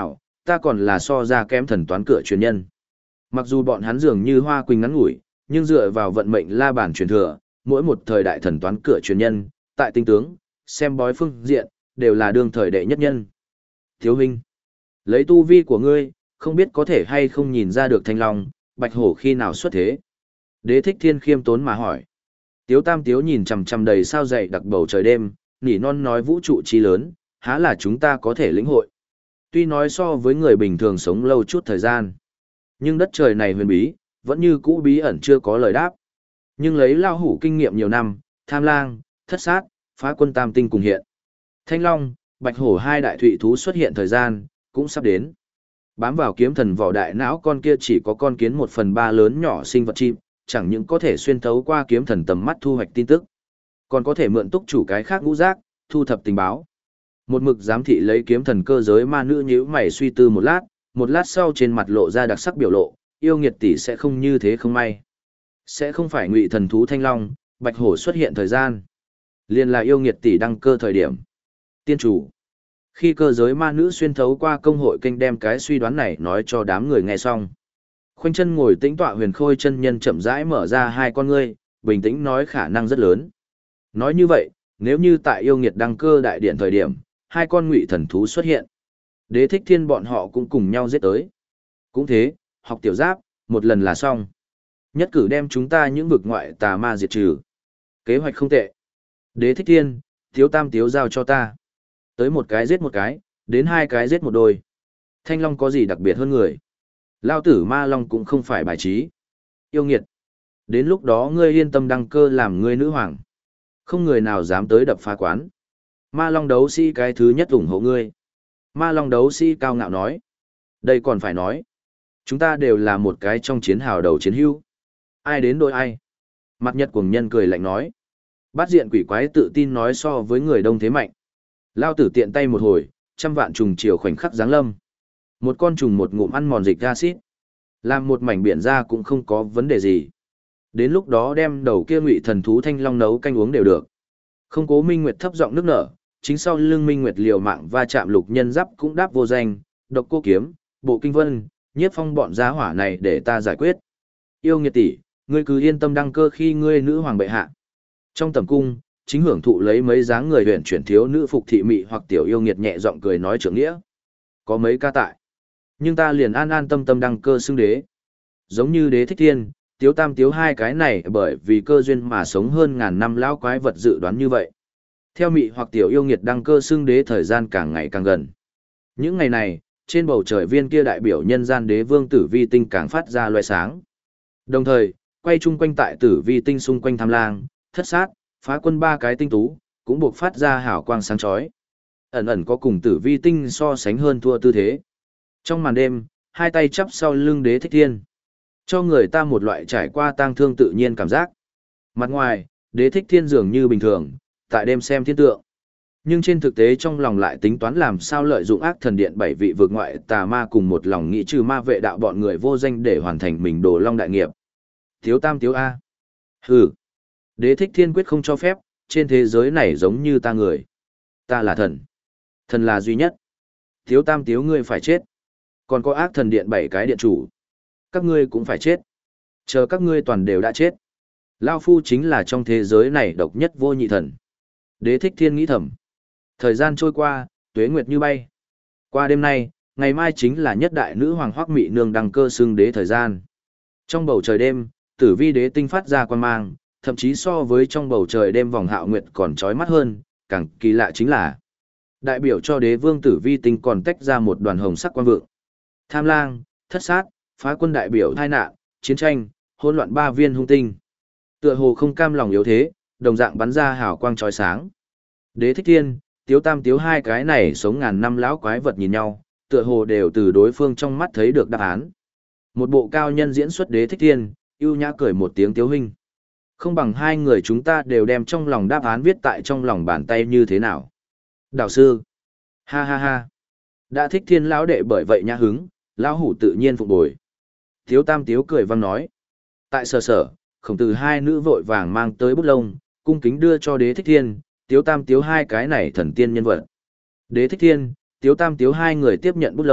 ta còn là so ra kém thần toán cửa truyền nhân. Mặc dù bọn hắn dường như hoa quỳnh ngắn ngủi, nhưng dựa vào vận mệnh la bàn truyền thừa, mỗi một thời đại thần toán cửa truyền nhân, tại tinh tướng, xem bói phương diện, đều là đương thời đệ nhất nhân. Thiếu huynh, lấy tu vi của ngươi, không biết có thể hay không nhìn ra được Thanh Long, Bạch Hổ khi nào xuất thế. Đế Thích Thiên khiêm tốn mà hỏi. Tiếu Tam Tiếu nhìn chằm chằm đầy sao dày đặc bầu trời đêm, nỉ non nói vũ trụ chi lớn, há là chúng ta có thể lĩnh hội. Tuy nói so với người bình thường sống lâu chút thời gian, nhưng đất trời này huyền bí, vẫn như cũ bí ẩn chưa có lời đáp. Nhưng lấy lao hủ kinh nghiệm nhiều năm, Tham Lang, Thất Sát, Phá Quân Tam Tinh cùng hiện. Thanh Long, Bạch Hổ hai đại thụy thú xuất hiện thời gian, cũng sắp đến. Bám vào kiếm thần vỏ đại não con kia chỉ có con kiến 1/3 lớn nhỏ sinh vật chim, chẳng những có thể xuyên thấu qua kiếm thần tầm mắt thu hoạch tin tức, còn có thể mượn túc chủ cái khác ngũ giác, thu thập tình báo. Một mực giám thị lấy kiếm thần cơ giới ma nữ nhíu mày suy tư một lát sau trên mặt lộ ra đặc sắc biểu lộ, yêu nghiệt tỷ sẽ không như thế không may. Sẽ không phải ngụy thần thú Thanh Long, Bạch Hổ xuất hiện thời gian. Liền là yêu nghiệt tỷ đăng cơ thời điểm. Tiên chủ. Khi cơ giới ma nữ xuyên thấu qua công hội kênh đem cái suy đoán này nói cho đám người nghe xong. Khoanh chân ngồi tĩnh tọa Huyền Khôi chân nhân chậm rãi mở ra hai con ngươi, bình tĩnh nói khả năng rất lớn. Nói như vậy, nếu như tại yêu nghiệt đăng cơ đại điện thời điểm, hai con ngụy thần thú xuất hiện, Đế Thích Thiên bọn họ cũng cùng nhau giết tới. Cũng thế, học tiểu giáp, một lần là xong. Nhất cử đem chúng ta những vực ngoại tà ma diệt trừ. Kế hoạch không tệ. Đế Thích Thiên, Tiếu Tam Tiếu giao cho ta. Tới một cái giết một cái, đến hai cái giết một đôi. Thanh Long có gì đặc biệt hơn người? Lao tử ma Long cũng không phải bài trí. Yêu nghiệt. Đến lúc đó ngươi yên tâm đăng cơ làm ngươi nữ hoàng. Không người nào dám tới đập phá quán. Ma Long đấu sĩ cái thứ nhất ủng hộ ngươi. Ma Long đấu sĩ cao ngạo nói. Đây còn phải nói. Chúng ta đều là một cái trong chiến hào đầu chiến hữu. Ai đến đội ai? Mặt Nhật cuồng nhân cười lạnh nói. Bát diện quỷ quái tự tin nói so với người đông thế mạnh. Lao tử tiện tay một hồi, trăm vạn trùng chiều khoảnh khắc giáng lâm. Một con trùng một ngụm ăn mòn dịch acid. Làm một mảnh biển ra cũng không có vấn đề gì. Đến lúc đó đem đầu kia ngụy thần thú Thanh Long nấu canh uống đều được. Không Cố Minh Nguyệt thấp giọng nước nở, chính sau lưng Minh Nguyệt liều mạng va chạm lục nhân giáp cũng đáp vô danh, Độc Cô Kiếm, Bộ Kinh Vân, Nhiếp Phong bọn giá hỏa này để ta giải quyết. Yêu nghiệt tỷ, ngươi cứ yên tâm đăng cơ khi ngươi nữ hoàng bệ hạ. Trong tầm cung, chính hưởng thụ lấy mấy dáng người huyền chuyển thiếu nữ phục thị mị hoặc tiểu yêu nghiệt nhẹ giọng cười nói trưởng nghĩa. Có mấy ca tại. Nhưng ta liền an an tâm tâm đăng cơ xưng đế. Giống như Đế Thích Thiên, Tiếu Tam Tiếu hai cái này bởi vì cơ duyên mà sống hơn ngàn năm lão quái vật dự đoán như vậy. Theo mị hoặc tiểu yêu nghiệt đăng cơ xưng đế thời gian càng ngày càng gần. Những ngày này, trên bầu trời viên kia đại biểu nhân gian đế vương tử vi tinh càng phát ra loe sáng. Đồng thời, quay chung quanh tại tử vi tinh xung quanh Tham Lang, Thất Sát, Phá Quân ba cái tinh tú, cũng buộc phát ra hào quang sáng chói. Ẩn ẩn có cùng tử vi tinh so sánh hơn thua tư thế. Trong màn đêm, hai tay chắp sau lưng Đế Thích Thiên, cho người ta một loại trải qua tang thương tự nhiên cảm giác. Mặt ngoài, Đế Thích Thiên dường như bình thường, tại đêm xem thiên tượng. Nhưng trên thực tế trong lòng lại tính toán làm sao lợi dụng ác thần điện 7 vị vượt ngoại tà ma cùng một lòng nghĩ trừ ma vệ đạo bọn người vô danh để hoàn thành mình đồ long đại nghiệp. Thiếu Tam Tiếu A. Hừ. Đế Thích Thiên quyết không cho phép, trên thế giới này giống như ta người. Ta là thần. Thần là duy nhất. Thiếu Tam Tiếu ngươi phải chết. Còn có ác thần điện 7 cái điện chủ. Các ngươi cũng phải chết. Chờ các ngươi toàn đều đã chết. Lao Phu chính là trong thế giới này độc nhất vô nhị thần. Đế Thích Thiên nghĩ thầm. Thời gian trôi qua, tuế nguyệt như bay. Qua đêm nay, ngày mai chính là nhất đại nữ hoàng Hoắc Mị Nương đăng cơ xưng đế thời gian. Trong bầu trời đêm, tử vi đế tinh phát ra quan mang, thậm chí so với trong bầu trời đêm vòng hạo nguyệt còn chói mắt hơn, càng kỳ lạ chính là đại biểu cho đế vương tử vi tinh còn tách ra một đoàn hồng sắc quang vượng. Tham Lang, Thất Sát, Phá Quân đại biểu tai nạn, chiến tranh, hỗn loạn ba viên hung tinh. Tựa hồ không cam lòng yếu thế, đồng dạng bắn ra hào quang chói sáng. Đế Thích Thiên, Tiếu Tam Tiếu hai cái này sống ngàn năm lão quái vật nhìn nhau, tựa hồ đều từ đối phương trong mắt thấy được đáp án. Một bộ cao nhân diễn xuất Đế Thích Thiên, ưu nhã cười một tiếng Tiếu huynh. Không bằng hai người chúng ta đều đem trong lòng đáp án viết tại trong lòng bàn tay như thế nào. Đạo sư. Ha ha ha. Đã Thích Thiên lão đệ bởi vậy nhã hứng, lão hủ tự nhiên phục bồi. Tiếu Tam Tiếu cười vang nói. Tại sở, Khổng Tử hai nữ vội vàng mang tới bút lông, cung kính đưa cho Đế Thích Thiên, Tiếu Tam Tiếu hai cái này thần tiên nhân vật. Đế Thích Thiên, Tiếu Tam Tiếu hai người tiếp nhận bút lông,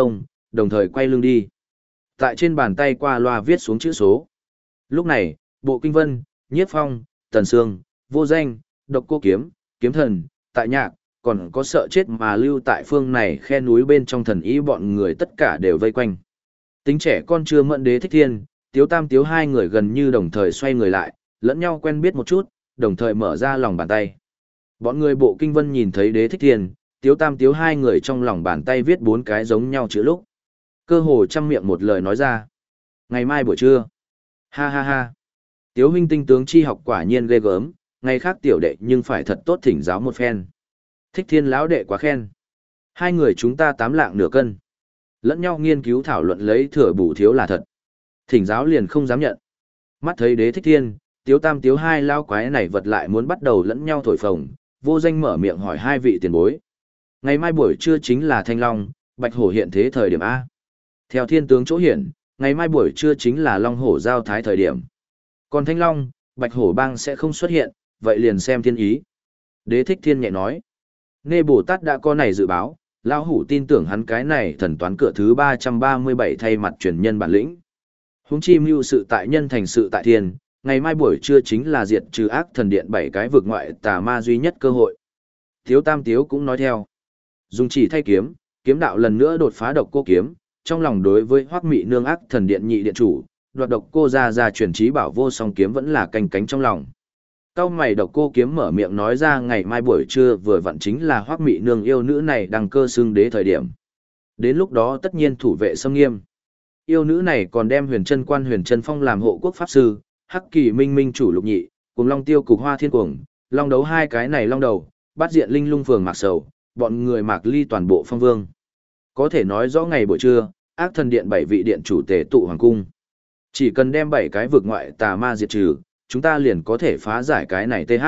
đồng thời quay lưng đi. Tại trên bàn tay qua loa viết xuống chữ số. Lúc này, Bộ Kinh Vân, Nhiếp Phong, Tần Sương, Vô Danh, Độc Cô Kiếm, Kiếm Thần, Tại Nhạc, còn có sợ chết mà lưu tại phương này khe núi bên trong thần ý bọn người tất cả đều vây quanh. Tính trẻ con chưa mẫn Đế Thích Thiên, Tiếu Tam Tiếu hai người gần như đồng thời xoay người lại, lẫn nhau quen biết một chút, đồng thời mở ra lòng bàn tay. Bọn người Bộ Kinh Vân nhìn thấy Đế Thích Thiên, Tiếu Tam Tiếu hai người trong lòng bàn tay viết 4 cái giống nhau chữ lúc. Cơ hồ trăm miệng một lời nói ra. Ngày mai buổi trưa. Ha ha ha. Tiếu huynh tinh tướng chi học quả nhiên ghê gớm, ngày khác tiểu đệ nhưng phải thật tốt thỉnh giáo một phen. Thích Thiên lão đệ quá khen. Hai người chúng ta 8 lạng nửa cân. Lẫn nhau nghiên cứu thảo luận lấy thừa bù thiếu là thật. Thỉnh giáo liền không dám nhận. Mắt thấy Đế Thích Thiên, Tiếu Tam Tiếu hai lao quái này vật lại muốn bắt đầu lẫn nhau thổi phồng, Vô Danh mở miệng hỏi hai vị tiền bối. Ngày mai buổi trưa chính là Thanh Long, Bạch Hổ hiện thế thời điểm A. Theo thiên tướng chỗ hiển, ngày mai buổi trưa chính là Long Hổ giao thái thời điểm. Còn Thanh Long, Bạch Hổ bang sẽ không xuất hiện, vậy liền xem thiên ý. Đế Thích Thiên nhẹ nói. Nghe Bồ Tát đã có này dự báo, Lão Hủ tin tưởng hắn cái này thần toán cửa thứ 337 thay mặt truyền nhân bản lĩnh. Huống chi mưu sự tại nhân thành sự tại thiên, ngày mai buổi trưa chính là diệt trừ ác thần điện 7 cái vực ngoại tà ma duy nhất cơ hội. Tiếu Tam Tiếu cũng nói theo. Dùng chỉ thay kiếm, kiếm đạo lần nữa đột phá Độc Cô Kiếm, trong lòng đối với Hoắc Mị Nương ác thần điện nhị điện chủ, đoạt Độc Cô ra truyền trí bảo vô song kiếm vẫn là canh cánh trong lòng. Cao mày Độc Cô Kiếm mở miệng nói ra ngày mai buổi trưa vừa vặn chính là Hoắc Mị Nương yêu nữ này đăng cơ xưng đế thời điểm. Đến lúc đó tất nhiên thủ vệ xâm nghiêm. Yêu nữ này còn đem Huyền Chân Quan Huyền Chân Phong làm hộ quốc pháp sư, Hắc Kỳ Minh Minh chủ lục nhị, cùng Long Tiêu cục Hoa Thiên Cuồng, Long Đấu hai cái này long đầu, Bát Diện Linh Lung phường Mạc Sầu, bọn người Mạc Ly toàn bộ phong vương. Có thể nói rõ ngày buổi trưa, ác thần điện 7 vị điện chủ tề tụ hoàng cung. Chỉ cần đem 7 cái vực ngoại tà ma diệt trừ, chúng ta liền có thể phá giải cái này TH.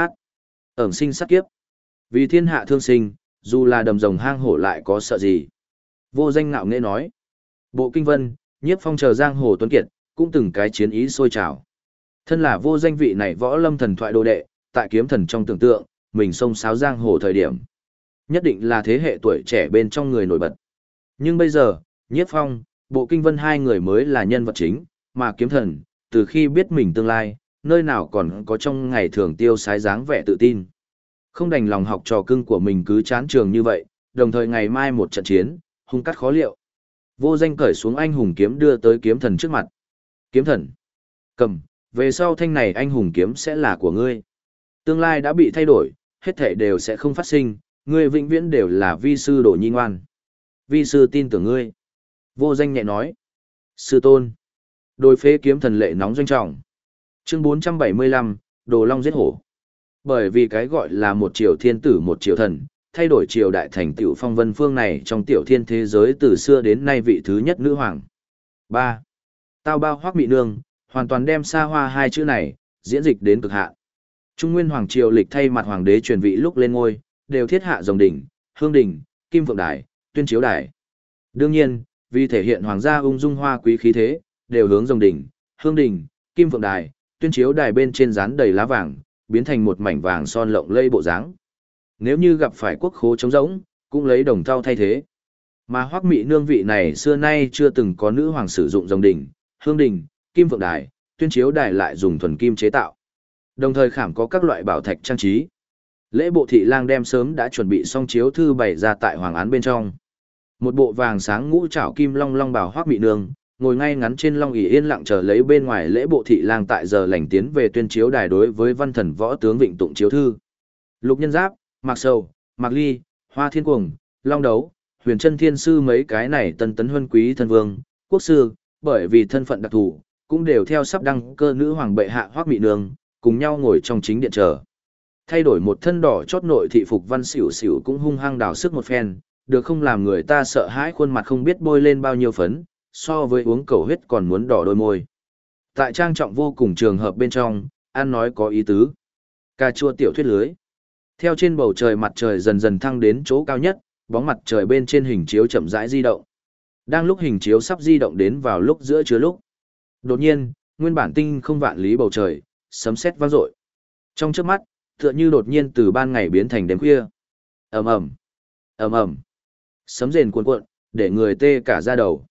Ẩn sinh sát kiếp. Vì thiên hạ thương sinh, dù là đầm rồng hang hổ lại có sợ gì. Vô Danh ngạo nghễ nói. Bộ Kinh Vân, Nhiếp Phong chờ giang hồ tuấn kiệt, cũng từng cái chiến ý sôi trào. Thân là Vô Danh vị này võ lâm thần thoại đồ đệ, tại kiếm thần trong tưởng tượng, mình xông xáo giang hồ thời điểm. Nhất định là thế hệ tuổi trẻ bên trong người nổi bật. Nhưng bây giờ, Nhiếp Phong, Bộ Kinh Vân hai người mới là nhân vật chính, mà kiếm thần, từ khi biết mình tương lai, nơi nào còn có trong ngày thường tiêu sái dáng vẻ tự tin. Không đành lòng học trò cưng của mình cứ chán trường như vậy, đồng thời ngày mai một trận chiến, hung cắt khó liệu. Vô Danh cởi xuống anh hùng kiếm đưa tới kiếm thần trước mặt. Kiếm thần, cầm, về sau thanh này anh hùng kiếm sẽ là của ngươi. Tương lai đã bị thay đổi, hết thảy đều sẽ không phát sinh, ngươi vĩnh viễn đều là vi sư đồ nhi ngoan. Vi sư tin tưởng ngươi. Vô Danh nhẹ nói. Sư tôn. Đôi phế kiếm thần lệ nóng doanh trọng. Chương 475, Đồ Long giết hổ. Bởi vì cái gọi là một triều thiên tử một triều thần, thay đổi triều đại thành tiểu phong vân phương này trong tiểu thiên thế giới từ xưa đến nay vị thứ nhất nữ hoàng. 3. Tao bao Hoắc Mị Nương, hoàn toàn đem xa hoa hai chữ này, diễn dịch đến cực hạn. Trung Nguyên Hoàng triều lịch thay mặt hoàng đế truyền vị lúc lên ngôi, đều thiết hạ rồng đỉnh, hương đỉnh, kim phượng đài, tuyên chiếu đài. Đương nhiên, vì thể hiện hoàng gia ung dung hoa quý khí thế, đều hướng rồng đỉnh, hương đỉnh, kim phượng đài, tuyên chiếu đài bên trên dán đầy lá vàng, biến thành một mảnh vàng son lộng lẫy bộ dáng. Nếu như gặp phải quốc khố trống rỗng, cũng lấy đồng thau thay thế. Mà Hoắc Mị Nương vị này xưa nay chưa từng có nữ hoàng sử dụng rồng đỉnh, hương đỉnh, kim phượng đài, tuyên chiếu đài lại dùng thuần kim chế tạo. Đồng thời khảm có các loại bảo thạch trang trí. Lễ bộ thị lang đem sớm đã chuẩn bị xong chiếu thư bày ra tại hoàng án bên trong. Một bộ vàng sáng ngũ trảo kim long long bào Hoắc Mị Nương, ngồi ngay ngắn trên long ỷ yên lặng chờ lấy bên ngoài lễ bộ thị lang tại giờ lành tiến về tuyên chiếu đài đối với văn thần võ tướng vịnh tụng chiếu thư. Lục Nhân Giáp, Mạc Sầu, Mạc Ly, Hoa Thiên Cuồng, Long Đấu, Huyền Chân Thiên Sư mấy cái này tân tấn huân quý thân vương, quốc sư, bởi vì thân phận đặc thù, cũng đều theo sắp đăng cơ nữ hoàng bệ hạ Hoắc Mị Nương, cùng nhau ngồi trong chính điện chờ. Thay đổi một thân đỏ chót nội thị phục văn xỉu xỉu cũng hung hăng đào sức một phen, được không làm người ta sợ hãi khuôn mặt không biết bôi lên bao nhiêu phấn, so với uống cầu huyết còn muốn đỏ đôi môi. Tại trang trọng vô cùng trường hợp bên trong, ăn nói có ý tứ. Cà chua tiểu thuyết lưới. Theo trên bầu trời mặt trời dần dần thăng đến chỗ cao nhất, bóng mặt trời bên trên hình chiếu chậm rãi di động. Đang lúc hình chiếu sắp di động đến vào lúc giữa trưa lúc. Đột nhiên, nguyên bản tinh không vạn lý bầu trời, sấm sét vang dội. Trong chớp mắt, tựa như đột nhiên từ ban ngày biến thành đêm khuya. Ầm ầm, ầm ầm. Sấm rền cuồn cuộn, để người tê cả da đầu.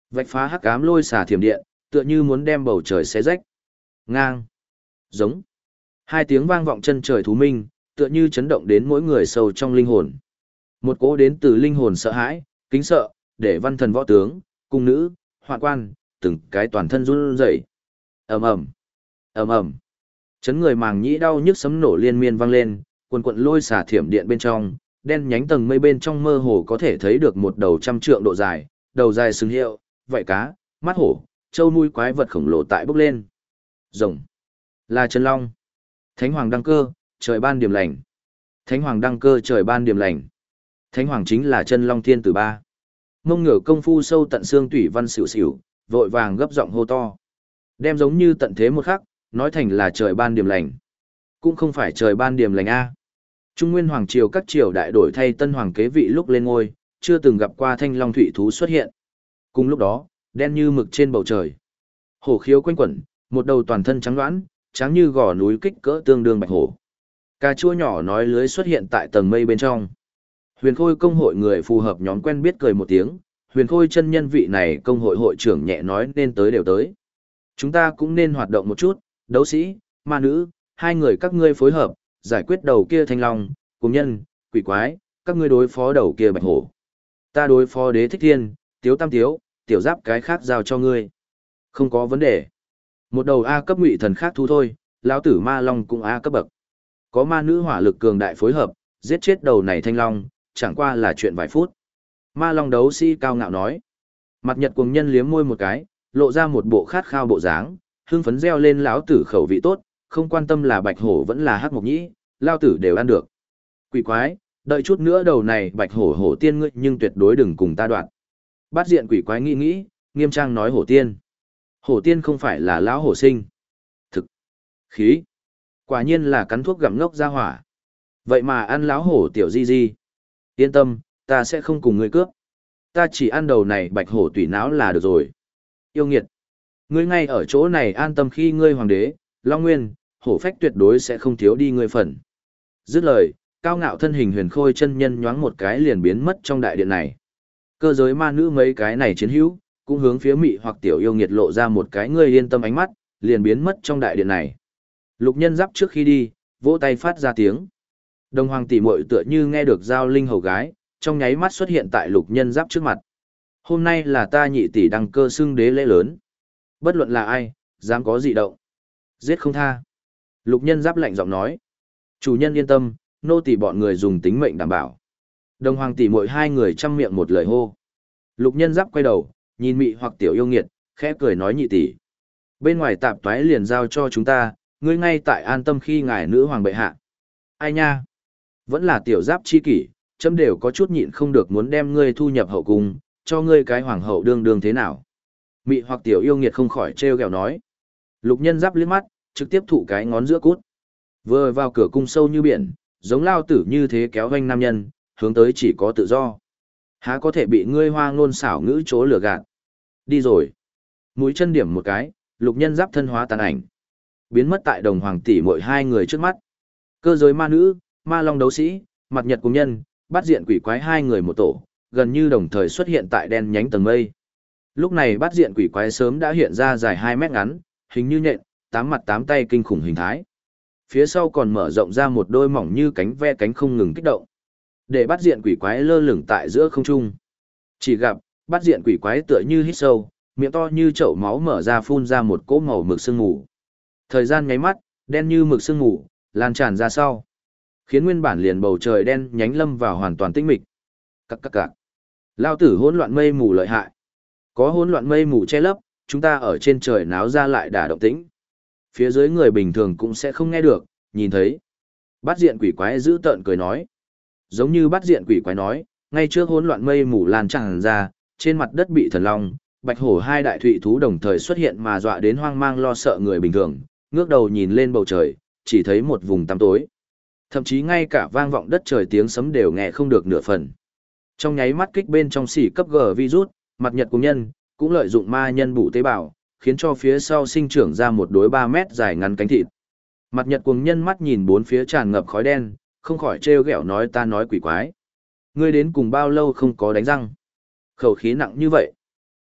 Vạch phá hắc ám lôi xà thiểm điện, tựa như muốn đem bầu trời xé rách. Ngang, giống. Hai tiếng vang vọng chân trời thú minh, tựa như chấn động đến mỗi người sâu trong linh hồn. Một cỗ đến từ linh hồn sợ hãi, kính sợ, để văn thần võ tướng, cung nữ, hoạn quan, từng cái toàn thân run rẩy. Ầm ầm, ầm ầm. Chấn người màng nhĩ đau nhức sấm nổ liên miên vang lên, quần quần lôi xả thiểm điện bên trong, đen nhánh tầng mây bên trong mơ hồ có thể thấy được một đầu 100 trượng độ dài, đầu dài sừng hiệu, vảy cá, mắt hổ, trâu nuôi quái vật khổng lồ tại bốc lên. Rồng, là chân long. Thánh hoàng đăng cơ, trời ban điểm lành. Thánh hoàng đăng cơ, trời ban điểm lành. Thánh hoàng chính là chân long thiên tử ba. Mông ngửa công phu sâu tận xương tủy văn xỉu xỉu, vội vàng gấp giọng hô to. Đem giống như tận thế một khắc, nói thành là trời ban điểm lành. Cũng không phải trời ban điểm lành A. Trung nguyên hoàng triều các triều đại đổi thay tân hoàng kế vị lúc lên ngôi, chưa từng gặp qua thanh long thủy thú xuất hiện. Cùng lúc đó, đen như mực trên bầu trời. Hổ khiếu quanh quẩn, một đầu toàn thân trắng đoán, trắng như gò núi kích cỡ tương đương bạch hổ. Cà chua nhỏ nói lưới xuất hiện tại tầng mây bên trong. Huyền Khôi công hội người phù hợp nhóm quen biết cười một tiếng, Huyền Khôi chân nhân vị này công hội hội trưởng nhẹ nói nên tới đều tới. Chúng ta cũng nên hoạt động một chút, đấu sĩ, ma nữ, hai người các ngươi phối hợp, giải quyết đầu kia thanh long, cùng nhân, quỷ quái, các ngươi đối phó đầu kia bạch hổ. Ta đối phó đế thích thiên, tiếu tam tiếu, tiểu giáp cái khác giao cho ngươi. Không có vấn đề. Một đầu A cấp ngụy thần khác thu thôi, lão tử ma long cũng A cấp bậc. Có ma nữ hỏa lực cường đại phối hợp, giết chết đầu này thanh long, chẳng qua là chuyện vài phút. Ma long đấu sĩ cao ngạo nói. Mặt nhật cuồng nhân liếm môi một cái, lộ ra một bộ khát khao bộ dáng, hưng phấn reo lên lão tử khẩu vị tốt, không quan tâm là bạch hổ vẫn là hắc mộc nhĩ, lão tử đều ăn được. Quỷ quái, đợi chút nữa đầu này bạch hổ hổ tiên ngươi nhưng tuyệt đối đừng cùng ta đoạn. Bát diện quỷ quái nghĩ, nghiêm trang nói hổ tiên. Hổ tiên không phải là lão hổ sinh. Thực, khí. Quả nhiên là cắn thuốc gặm ngốc ra hỏa. Vậy mà ăn lão hổ tiểu di di. Yên tâm, ta sẽ không cùng ngươi cướp. Ta chỉ ăn đầu này bạch hổ tủy não là được rồi. Yêu nghiệt. Ngươi ngay ở chỗ này an tâm khi ngươi hoàng đế, Long Nguyên, hổ phách tuyệt đối sẽ không thiếu đi ngươi phần. Dứt lời, cao ngạo thân hình Huyền Khôi chân nhân nhoáng một cái liền biến mất trong đại điện này. Cơ giới ma nữ mấy cái này chiến hữu, cũng hướng phía mị hoặc tiểu yêu nghiệt lộ ra một cái ngươi yên tâm ánh mắt, liền biến mất trong đại điện này. Lục Nhân Giáp trước khi đi, vỗ tay phát ra tiếng. Đồng hoàng tỷ muội tựa như nghe được giao linh hầu gái, trong nháy mắt xuất hiện tại Lục Nhân Giáp trước mặt. Hôm nay là ta nhị tỷ đăng cơ xưng đế lễ lớn. Bất luận là ai, dám có dị động. Giết không tha. Lục Nhân Giáp lạnh giọng nói. Chủ nhân yên tâm, nô tỷ bọn người dùng tính mệnh đảm bảo. Đồng hoàng tỷ muội hai người chăm miệng một lời hô. Lục Nhân Giáp quay đầu, nhìn mị hoặc tiểu yêu nghiệt, khẽ cười nói nhị tỷ. Bên ngoài tạp toái liền giao cho chúng ta, ngươi ngay tại an tâm khi ngài nữ hoàng bệ hạ. Ai nha? Vẫn là tiểu giáp chi kỷ, chấm đều có chút nhịn không được muốn đem ngươi thu nhập hậu cung, cho ngươi cái hoàng hậu đương đương thế nào. Mị hoặc tiểu yêu nghiệt không khỏi trêu ghẹo nói. Lục Nhân Giáp liếc mắt, trực tiếp thụ cái ngón giữa cút. Vừa vào cửa cung sâu như biển, giống lao tử như thế kéo hoanh nam nhân, hướng tới chỉ có tự do. Há có thể bị ngươi hoa ngôn xảo ngữ chỗ lừa gạt. Đi rồi. Mũi chân điểm một cái, Lục Nhân Giáp thân hóa tàn ảnh. Biến mất tại đồng hoàng tỷ muội hai người trước mắt. Cơ giới ma nữ, ma long đấu sĩ, mặt nhật cùng nhân, bát diện quỷ quái hai người một tổ, gần như đồng thời xuất hiện tại đen nhánh tầng mây. Lúc này bát diện quỷ quái sớm đã hiện ra dài 2 mét ngắn, hình như nhện, 8 mặt 8 tay kinh khủng hình thái. Phía sau còn mở rộng ra một đôi mỏng như cánh ve cánh không ngừng kích động. Để bát diện quỷ quái lơ lửng tại giữa không trung. Chỉ gặp, bát diện quỷ quái tựa như hít sâu, miệng to như chậu máu mở ra phun ra một cỗ màu mực sương mù. Thời gian nháy mắt, đen như mực sương mù, lan tràn ra sau. Khiến nguyên bản liền bầu trời đen nhánh lâm vào hoàn toàn tĩnh mịch. Cặc. Lao tử hỗn loạn mây mù lợi hại. Có hỗn loạn mây mù che lấp, chúng ta ở trên trời náo ra lại đả động tĩnh. Phía dưới người bình thường cũng sẽ không nghe được, nhìn thấy. Bát diện quỷ quái giữ tợn cười nói. Giống như bát diện quỷ quái nói, ngay trước hỗn loạn mây mù lan tràn ra, trên mặt đất bị thần long, bạch hổ hai đại thụy thú đồng thời xuất hiện mà dọa đến hoang mang lo sợ người bình thường, ngước đầu nhìn lên bầu trời, chỉ thấy một vùng tăm tối. Thậm chí ngay cả vang vọng đất trời tiếng sấm đều nghe không được nửa phần. Trong nháy mắt kích bên trong xỉ cấp G virus, mặt nhật cùng nhân, cũng lợi dụng ma nhân bổ tế bào, khiến cho phía sau sinh trưởng ra một đối 3 mét dài ngắn cánh thịt. Mặt nhật cuồng nhân mắt nhìn bốn phía tràn ngập khói đen, không khỏi trêu ghẹo nói ta nói quỷ quái. Ngươi đến cùng bao lâu không có đánh răng? Khẩu khí nặng như vậy.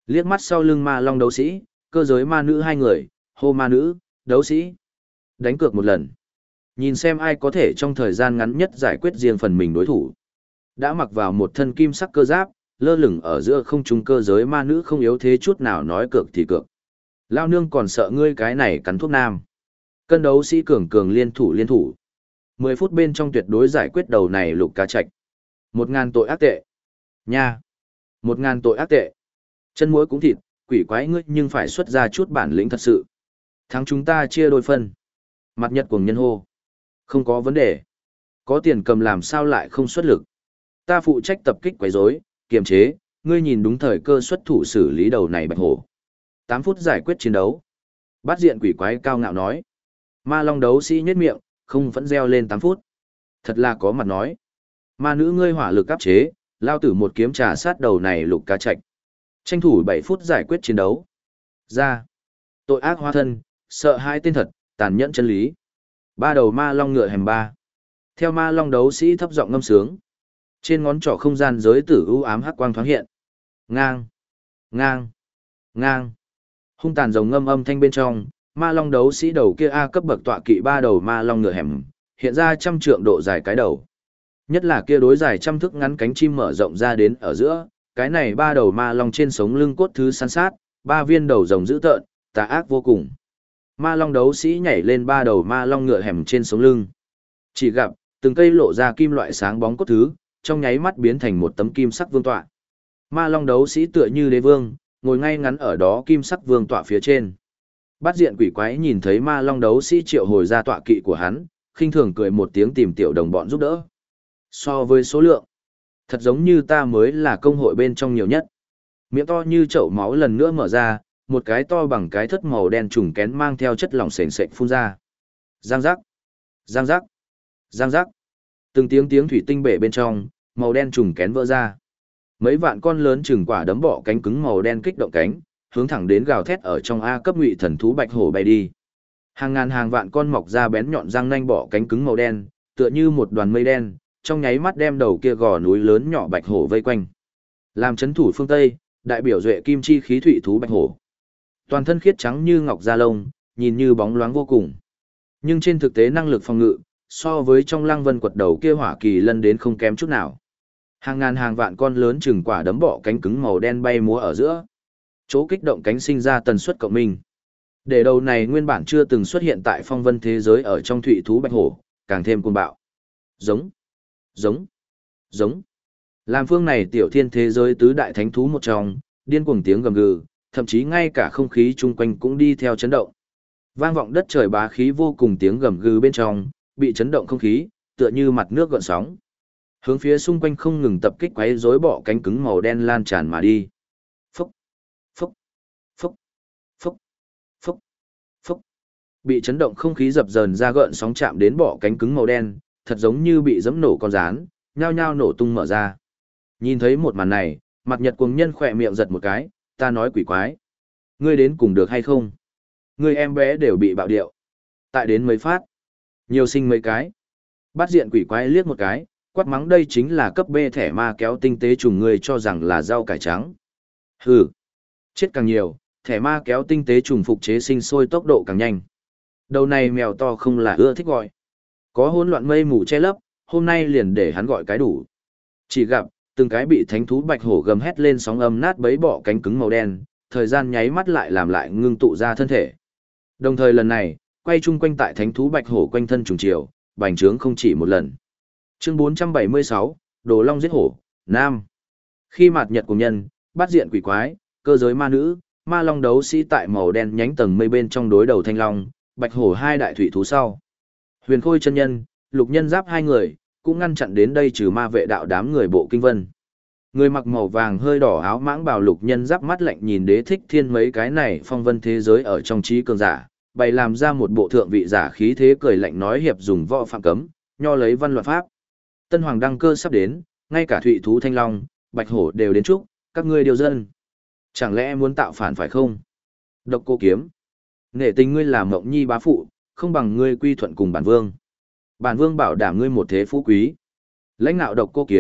Liếc mắt sau lưng ma long đấu sĩ, cơ giới ma nữ hai người, hô ma nữ, đấu sĩ. Đánh cược một lần. Nhìn xem ai có thể trong thời gian ngắn nhất giải quyết riêng phần mình đối thủ. Đã mặc vào một thân kim sắc cơ giáp, lơ lửng ở giữa không trung cơ giới ma nữ không yếu thế chút nào nói cược thì cược. Lao nương còn sợ ngươi cái này cắn thuốc nam. Cân đấu sĩ cường cường liên thủ. 10 phút bên trong tuyệt đối giải quyết đầu này Lục Cá Trạch. 1.000 tội ác tệ. Nha. 1.000 tội ác tệ. Chân muối cũng thịt, quỷ quái ngươi nhưng phải xuất ra chút bản lĩnh thật sự. Thắng chúng ta chia đôi phân. Mặt Nhật cuồng nhân hô. Không có vấn đề. Có tiền cầm làm sao lại không xuất lực. Ta phụ trách tập kích quấy rối, kiềm chế, ngươi nhìn đúng thời cơ xuất thủ xử lý đầu này bạch hổ. 8 phút giải quyết chiến đấu. Bát diện quỷ quái cao ngạo nói. Ma long đấu sĩ nhếch miệng, không vẫn reo lên 8 phút. Thật là có mặt nói. Ma nữ ngươi hỏa lực áp chế, lao tử một kiếm trà sát đầu này Lục Cá Trạch. Tranh thủ 7 phút giải quyết chiến đấu. Ra. Tội ác hóa thân, sợ hai tên thật, tàn nhẫn chân lý. Ba đầu ma long ngựa hẻm ba. Theo ma long đấu sĩ thấp giọng ngâm sướng. Trên ngón trỏ không gian giới tử u ám hắc quang thoáng hiện. Ngang. Ngang. Ngang. Hung tàn rồng ngâm âm thanh bên trong, ma long đấu sĩ đầu kia A cấp bậc tọa kỵ ba đầu ma long ngựa hẻm, hiện ra 100 trượng độ dài cái đầu. Nhất là kia đối dài 100 thước ngắn cánh chim mở rộng ra đến ở giữa, cái này ba đầu ma long trên sống lưng cốt thứ săn sát, ba viên đầu rồng dữ tợn, tà ác vô cùng. Ma long đấu sĩ nhảy lên ba đầu ma long ngựa hẻm trên sống lưng. Chỉ gặp, từng cây lộ ra kim loại sáng bóng cốt thứ, trong nháy mắt biến thành một tấm kim sắc vương tọa. Ma long đấu sĩ tựa như đế vương, ngồi ngay ngắn ở đó kim sắc vương tọa phía trên. Bát diện quỷ quái nhìn thấy ma long đấu sĩ triệu hồi ra tọa kỵ của hắn, khinh thường cười một tiếng tìm tiểu đồng bọn giúp đỡ. So với số lượng, thật giống như ta mới là công hội bên trong nhiều nhất. Miệng to như chậu máu lần nữa mở ra, một cái to bằng cái thất màu đen trùng kén mang theo chất lỏng sền sệt phun ra. Giang giác, giang giác, giang giác. Từng tiếng thủy tinh bể bên trong, màu đen trùng kén vỡ ra. Mấy vạn con lớn chừng quả đấm bọ cánh cứng màu đen kích động cánh, hướng thẳng đến gào thét ở trong A cấp ngụy thần thú bạch hổ bay đi. Hàng ngàn hàng vạn con mọc ra bén nhọn răng nanh bọ cánh cứng màu đen, tựa như một đoàn mây đen, trong nháy mắt đem đầu kia gò núi lớn nhỏ bạch hổ vây quanh. Làm chấn thủ phương Tây, đại biểu duệ kim chi khí thủy thú bạch hổ. Toàn thân khiết trắng như ngọc da lông, nhìn như bóng loáng vô cùng. Nhưng trên thực tế năng lực phòng ngự, so với trong lăng vân quật đầu kia hỏa kỳ lân đến không kém chút nào. Hàng ngàn hàng vạn con lớn chừng quả đấm bọ cánh cứng màu đen bay múa ở giữa. Chỗ kích động cánh sinh ra tần suất cộng minh. Để đầu này nguyên bản chưa từng xuất hiện tại phong vân thế giới ở trong thủy thú bạch hổ, càng thêm cuồng bạo. Giống, giống, giống. Làm phương này tiểu thiên thế giới tứ đại thánh thú một trong, điên cuồng tiếng gầm gừ, thậm chí ngay cả không khí chung quanh cũng đi theo chấn động. Vang vọng đất trời bá khí vô cùng tiếng gầm gừ bên trong, bị chấn động không khí, tựa như mặt nước gợn sóng. Hướng phía xung quanh không ngừng tập kích quấy rối bọ cánh cứng màu đen lan tràn mà đi. Phúc, phúc, phúc, phúc, phúc, phúc. Bị chấn động không khí dập dờn ra gợn sóng chạm đến bọ cánh cứng màu đen, thật giống như bị giẫm nổ con rán, nhao nhao nổ tung mở ra. Nhìn thấy một màn này, mặt Nhật cuồng nhân khỏe miệng giật một cái, ta nói quỷ quái. Ngươi đến cùng được hay không? Ngươi em bé đều bị bạo điệu. Tại đến mấy phát. Nhiều sinh mấy cái. Bát diện quỷ quái liếc một cái, quát mắng đây chính là cấp B thẻ ma kéo tinh tế trùng ngươi cho rằng là rau cải trắng. Hừ. Chết càng nhiều, thẻ ma kéo tinh tế trùng phục chế sinh sôi tốc độ càng nhanh. Đầu này mèo to không là ưa thích gọi. Có hỗn loạn mây mù che lấp, hôm nay liền để hắn gọi cái đủ. Chỉ gặp, từng cái bị thánh thú bạch hổ gầm hét lên sóng âm nát bấy bọ cánh cứng màu đen, thời gian nháy mắt lại làm lại ngưng tụ ra thân thể. Đồng thời lần này, quay chung quanh tại thánh thú bạch hổ quanh thân trùng chiều, bành trướng không chỉ một lần. Chương 476, Đồ Long giết hổ, Nam. Khi mạt nhật cùng nhân, bắt diện quỷ quái, cơ giới ma nữ, ma long đấu sĩ tại màu đen nhánh tầng mây bên trong đối đầu thanh long, bạch hổ hai đại thủy thú sau. Huyền Khôi chân nhân, Lục Nhân Giáp hai người, cũng ngăn chặn đến đây trừ ma vệ đạo đám người bộ kinh vân. Người mặc màu vàng hơi đỏ áo mãng bào Lục Nhân Giáp mắt lạnh nhìn Đế Thích Thiên mấy cái này phong vân thế giới ở trong trí cường giả, bày làm ra một bộ thượng vị giả khí thế cười lạnh nói hiệp dùng võ phạm cấm, nho lấy văn luật pháp. Tân hoàng đăng cơ sắp đến, ngay cả thụy thú thanh long, bạch hổ đều đến chúc, các ngươi điều dân. Chẳng lẽ muốn tạo phản phải không? Độc Cô Kiếm. Nghệ tình ngươi là mộng nhi bá phụ, không bằng ngươi quy thuận cùng bản vương. Bản vương bảo đảm ngươi một thế phú quý. Lãnh nạo Độc Cô Kiếm,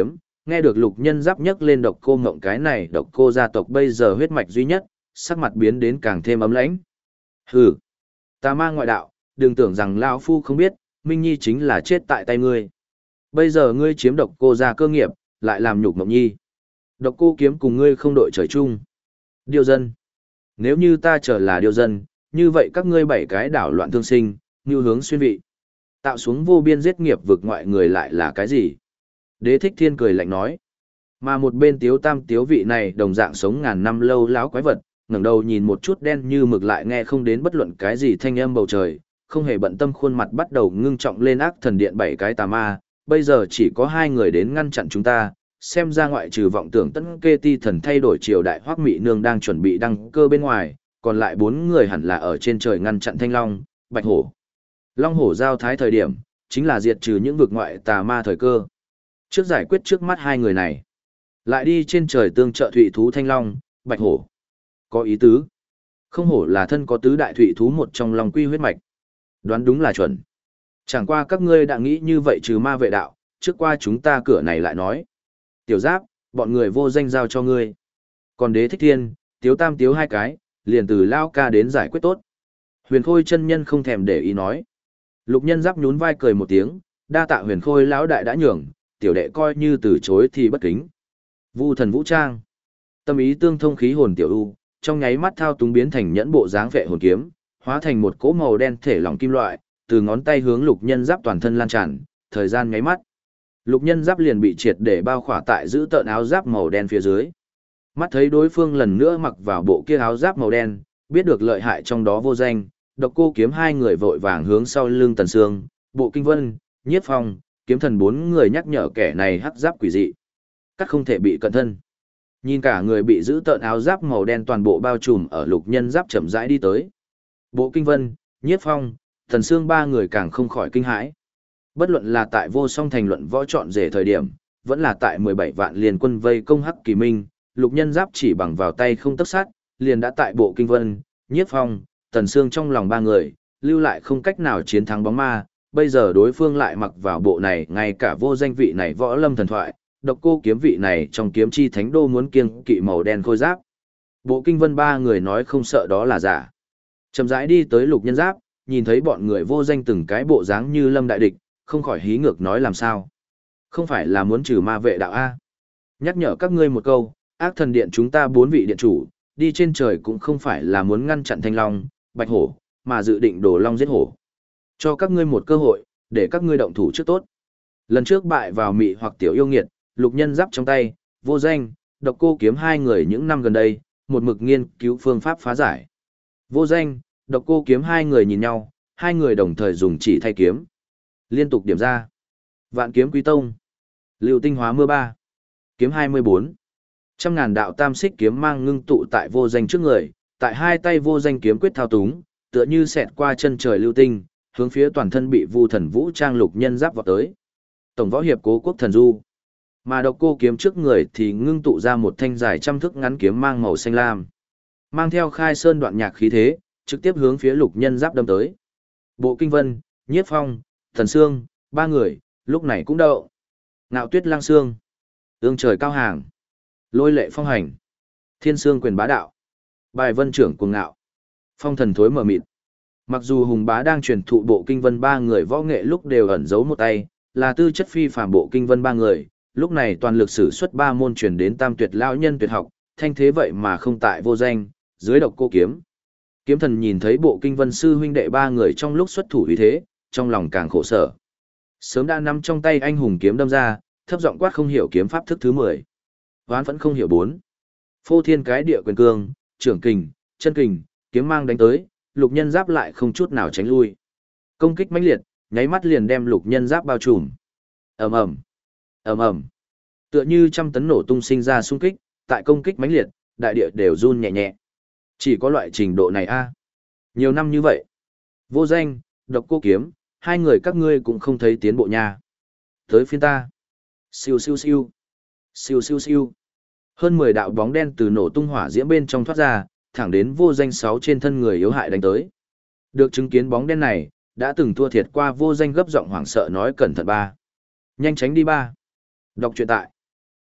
Nghe được Lục Nhân Giáp nhắc lên Độc Cô Ngộng cái này Độc Cô gia tộc bây giờ huyết mạch duy nhất, sắc mặt biến đến càng thêm ấm lãnh. Hừ, tà ma ngoại đạo, đừng tưởng rằng lão phu không biết, Minh Nhi chính là chết tại tay ngươi. Bây giờ ngươi chiếm Độc Cô gia cơ nghiệp, lại làm nhục Ngộng Nhi. Độc Cô kiếm cùng ngươi không đội trời chung. Điêu dân. Nếu như ta trở là điêu dân, như vậy các ngươi 7 cái đảo loạn thương sinh, như hướng xuyên vị. Tạo xuống vô biên giết nghiệp vực ngoại người lại là cái gì? Đế Thích Thiên cười lạnh nói. Mà một bên Tiếu Tam Tiếu vị này đồng dạng sống ngàn năm lâu láo quái vật, ngẩng đầu nhìn một chút đen như mực lại nghe không đến bất luận cái gì thanh âm bầu trời, không hề bận tâm khuôn mặt bắt đầu ngưng trọng lên ác thần điện 7 cái tà ma, bây giờ chỉ có 2 người đến ngăn chặn chúng ta, xem ra ngoại trừ vọng tưởng tấn kê ti thần thay đổi triều đại Hoắc Mị Nương đang chuẩn bị đăng cơ bên ngoài, còn lại 4 người hẳn là ở trên trời ngăn chặn Thanh Long, Bạch Hổ. Long Hổ giao thái thời điểm, chính là diệt trừ những vực ngoại tà ma thời cơ. Trước giải quyết trước mắt 2 người này, lại đi trên trời tương trợ thủy thú Thanh Long, Bạch Hổ. Có ý tứ. Không hổ là thân có tứ đại thủy thú một trong Long Quy huyết mạch. Đoán đúng là chuẩn. Chẳng qua các ngươi đã nghĩ như vậy trừ ma vệ đạo, trước qua chúng ta cửa này lại nói. Tiểu Giáp, bọn người vô danh giao cho ngươi. Còn Đế Thích Thiên, Tiếu Tam Tiếu 2 cái, liền từ Lao Ca đến giải quyết tốt. Huyền Khôi chân nhân không thèm để ý nói. Lục Nhân Giáp nhún vai cười một tiếng, đa tạ Huyền Khôi lão đại đã nhường, tiểu đệ coi như từ chối thì bất kính. Vu thần vũ trang. Tâm ý tương thông khí hồn tiểu u, trong nháy mắt thao túng biến thành nhẫn bộ dáng vệ hồn kiếm, hóa thành một cỗ màu đen thể lỏng kim loại, từ ngón tay hướng Lục Nhân Giáp toàn thân lan tràn, thời gian nháy mắt. Lục Nhân Giáp liền bị triệt để bao khỏa tại giữ tợn áo giáp màu đen phía dưới. Mắt thấy đối phương lần nữa mặc vào bộ kia áo giáp màu đen, biết được lợi hại trong đó vô danh, Độc Cô kiếm 2 người vội vàng hướng sau lưng Tần Sương, Bộ Kinh Vân, Nhiếp Phong, Kiếm Thần 4 người nhắc nhở kẻ này hắc giáp quỷ dị, cắt không thể bị cận thân. Nhìn cả người bị giữ tợn áo giáp màu đen toàn bộ bao trùm ở Lục Nhân Giáp chậm rãi đi tới. Bộ Kinh Vân, Nhiếp Phong, Tần Sương 3 người càng không khỏi kinh hãi. Bất luận là tại Vô Song thành luận võ chọn rể thời điểm, vẫn là tại 17 vạn liền quân vây công Hắc Kỳ Minh, Lục Nhân Giáp chỉ bằng vào tay không tấc sát, liền đã tại Bộ Kinh Vân, Nhiếp Phong, Tần Sương trong lòng 3 người, lưu lại không cách nào chiến thắng bóng ma, bây giờ đối phương lại mặc vào bộ này, ngay cả vô danh vị này võ lâm thần thoại, Độc Cô kiếm vị này trong kiếm chi thánh đô muốn kiêng kỵ màu đen khôi giáp. Bộ Kinh Vân 3 người nói không sợ đó là giả. Chậm rãi đi tới Lục Nhân Giáp, nhìn thấy bọn người vô danh từng cái bộ dáng như lâm đại địch, không khỏi hí ngược nói làm sao. Không phải là muốn trừ ma vệ đạo A. Nhắc nhở các ngươi một câu, ác thần điện chúng ta 4 vị điện chủ, đi trên trời cũng không phải là muốn ngăn chặn Thanh Long, Bạch Hổ, mà dự định đổ long giết hổ. Cho các ngươi một cơ hội, để các ngươi động thủ trước tốt. Lần trước bại vào mị hoặc tiểu yêu nghiệt, Lục Nhân Giáp trong tay, vô danh, Độc Cô kiếm 2 người những năm gần đây, một mực nghiên cứu phương pháp phá giải. Vô danh, Độc Cô kiếm 2 người nhìn nhau, 2 người đồng thời dùng chỉ thay kiếm. Liên tục điểm ra. Vạn kiếm quý tông. Lưu tinh hóa mưa 3. Kiếm 24. Trăm ngàn đạo tam xích kiếm mang ngưng tụ tại vô danh trước người, tại hai tay vô danh kiếm quyết thao túng, tựa như xẹt qua chân trời lưu tinh, hướng phía toàn thân bị Vu thần vũ trang Lục Nhân Giáp vọt tới. Tổng võ hiệp Cố Quốc thần du. Mà Độc Cô kiếm trước người thì ngưng tụ ra một thanh dài trăm thước ngắn kiếm mang màu xanh lam. Mang theo khai sơn đoạn nhạc khí thế, trực tiếp hướng phía Lục Nhân Giáp đâm tới. Bộ Kinh Vân, Nhiếp Phong, Thần Sương, 3 người, lúc này cũng đậu. Ngạo Tuyết Lang Sương, Ương Trời Cao Hàng, Lôi Lệ Phong Hành, Thiên Sương Quyền Bá Đạo, Bài Vân Trưởng Cuồng Ngạo, Phong Thần Thối Mở Mịt. Mặc dù Hùng Bá đang truyền thụ Bộ Kinh Vân 3 người võ nghệ lúc đều ẩn giấu một tay, là tư chất phi phàm Bộ Kinh Vân 3 người, lúc này toàn lực sử xuất 3 môn truyền đến Tam Tuyệt lão nhân tuyệt học, thanh thế vậy mà không tại vô danh, dưới Độc Cô kiếm. Kiếm Thần nhìn thấy Bộ Kinh Vân sư huynh đệ 3 người trong lúc xuất thủ uy thế, trong lòng càng khổ sở. Sớm đã nắm trong tay anh hùng kiếm đâm ra, thấp giọng quát không hiểu kiếm pháp thức thứ 10. Hoán vẫn không hiểu 4. Phô thiên cái địa quyền cương, trưởng kình, chân kình, kiếm mang đánh tới, Lục Nhân Giáp lại không chút nào tránh lui. Công kích mãnh liệt, nháy mắt liền đem Lục Nhân Giáp bao trùm. Ầm ầm, ầm ầm. Tựa như trăm tấn nổ tung sinh ra xung kích, tại công kích mãnh liệt, đại địa đều run nhẹ nhẹ. Chỉ có loại trình độ này a. Nhiều năm như vậy. Vô danh, Độc Cô kiếm, 2 người các ngươi cũng không thấy tiến bộ nha. Tới phiên ta. Siêu siêu siêu. Siêu siêu siêu. Hơn 10 đạo bóng đen từ nổ tung hỏa diễm bên trong thoát ra, thẳng đến vô danh 6 trên thân người yếu hại đánh tới. Được chứng kiến bóng đen này, đã từng thua thiệt qua vô danh gấp giọng hoảng sợ nói cẩn thận 3. Nhanh tránh đi 3. Đọc truyện tại.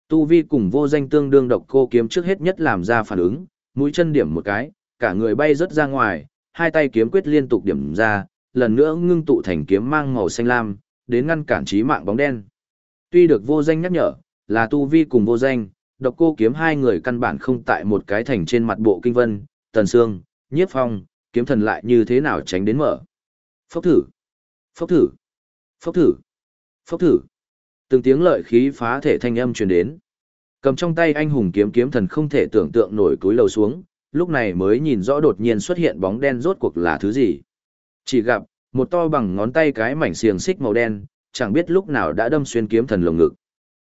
Tu vi cùng vô danh tương đương độc cô kiếm trước hết nhất làm ra phản ứng, mũi chân điểm một cái, cả người bay rất ra ngoài, hai tay kiếm quyết liên tục điểm ra, lần nữa ngưng tụ thành kiếm mang màu xanh lam, đến ngăn cản chí mạng bóng đen. Tuy được vô danh nhắc nhở, là tu vi cùng vô danh, độc cô kiếm hai người căn bản không tại một cái thành trên mặt Bộ Kinh Vân, Tần Sương, Nhiếp Phong, kiếm thần lại như thế nào tránh đến mở. Phốc thử, phốc thử, phốc thử, phốc thử. Từng tiếng lợi khí phá thể thanh âm truyền đến. Cầm trong tay anh hùng kiếm kiếm thần không thể tưởng tượng nổi cúi lầu xuống, lúc này mới nhìn rõ đột nhiên xuất hiện bóng đen rốt cuộc là thứ gì. Chỉ gặp, một to bằng ngón tay cái mảnh xiềng xích màu đen, chẳng biết lúc nào đã đâm xuyên kiếm thần lồng ngực.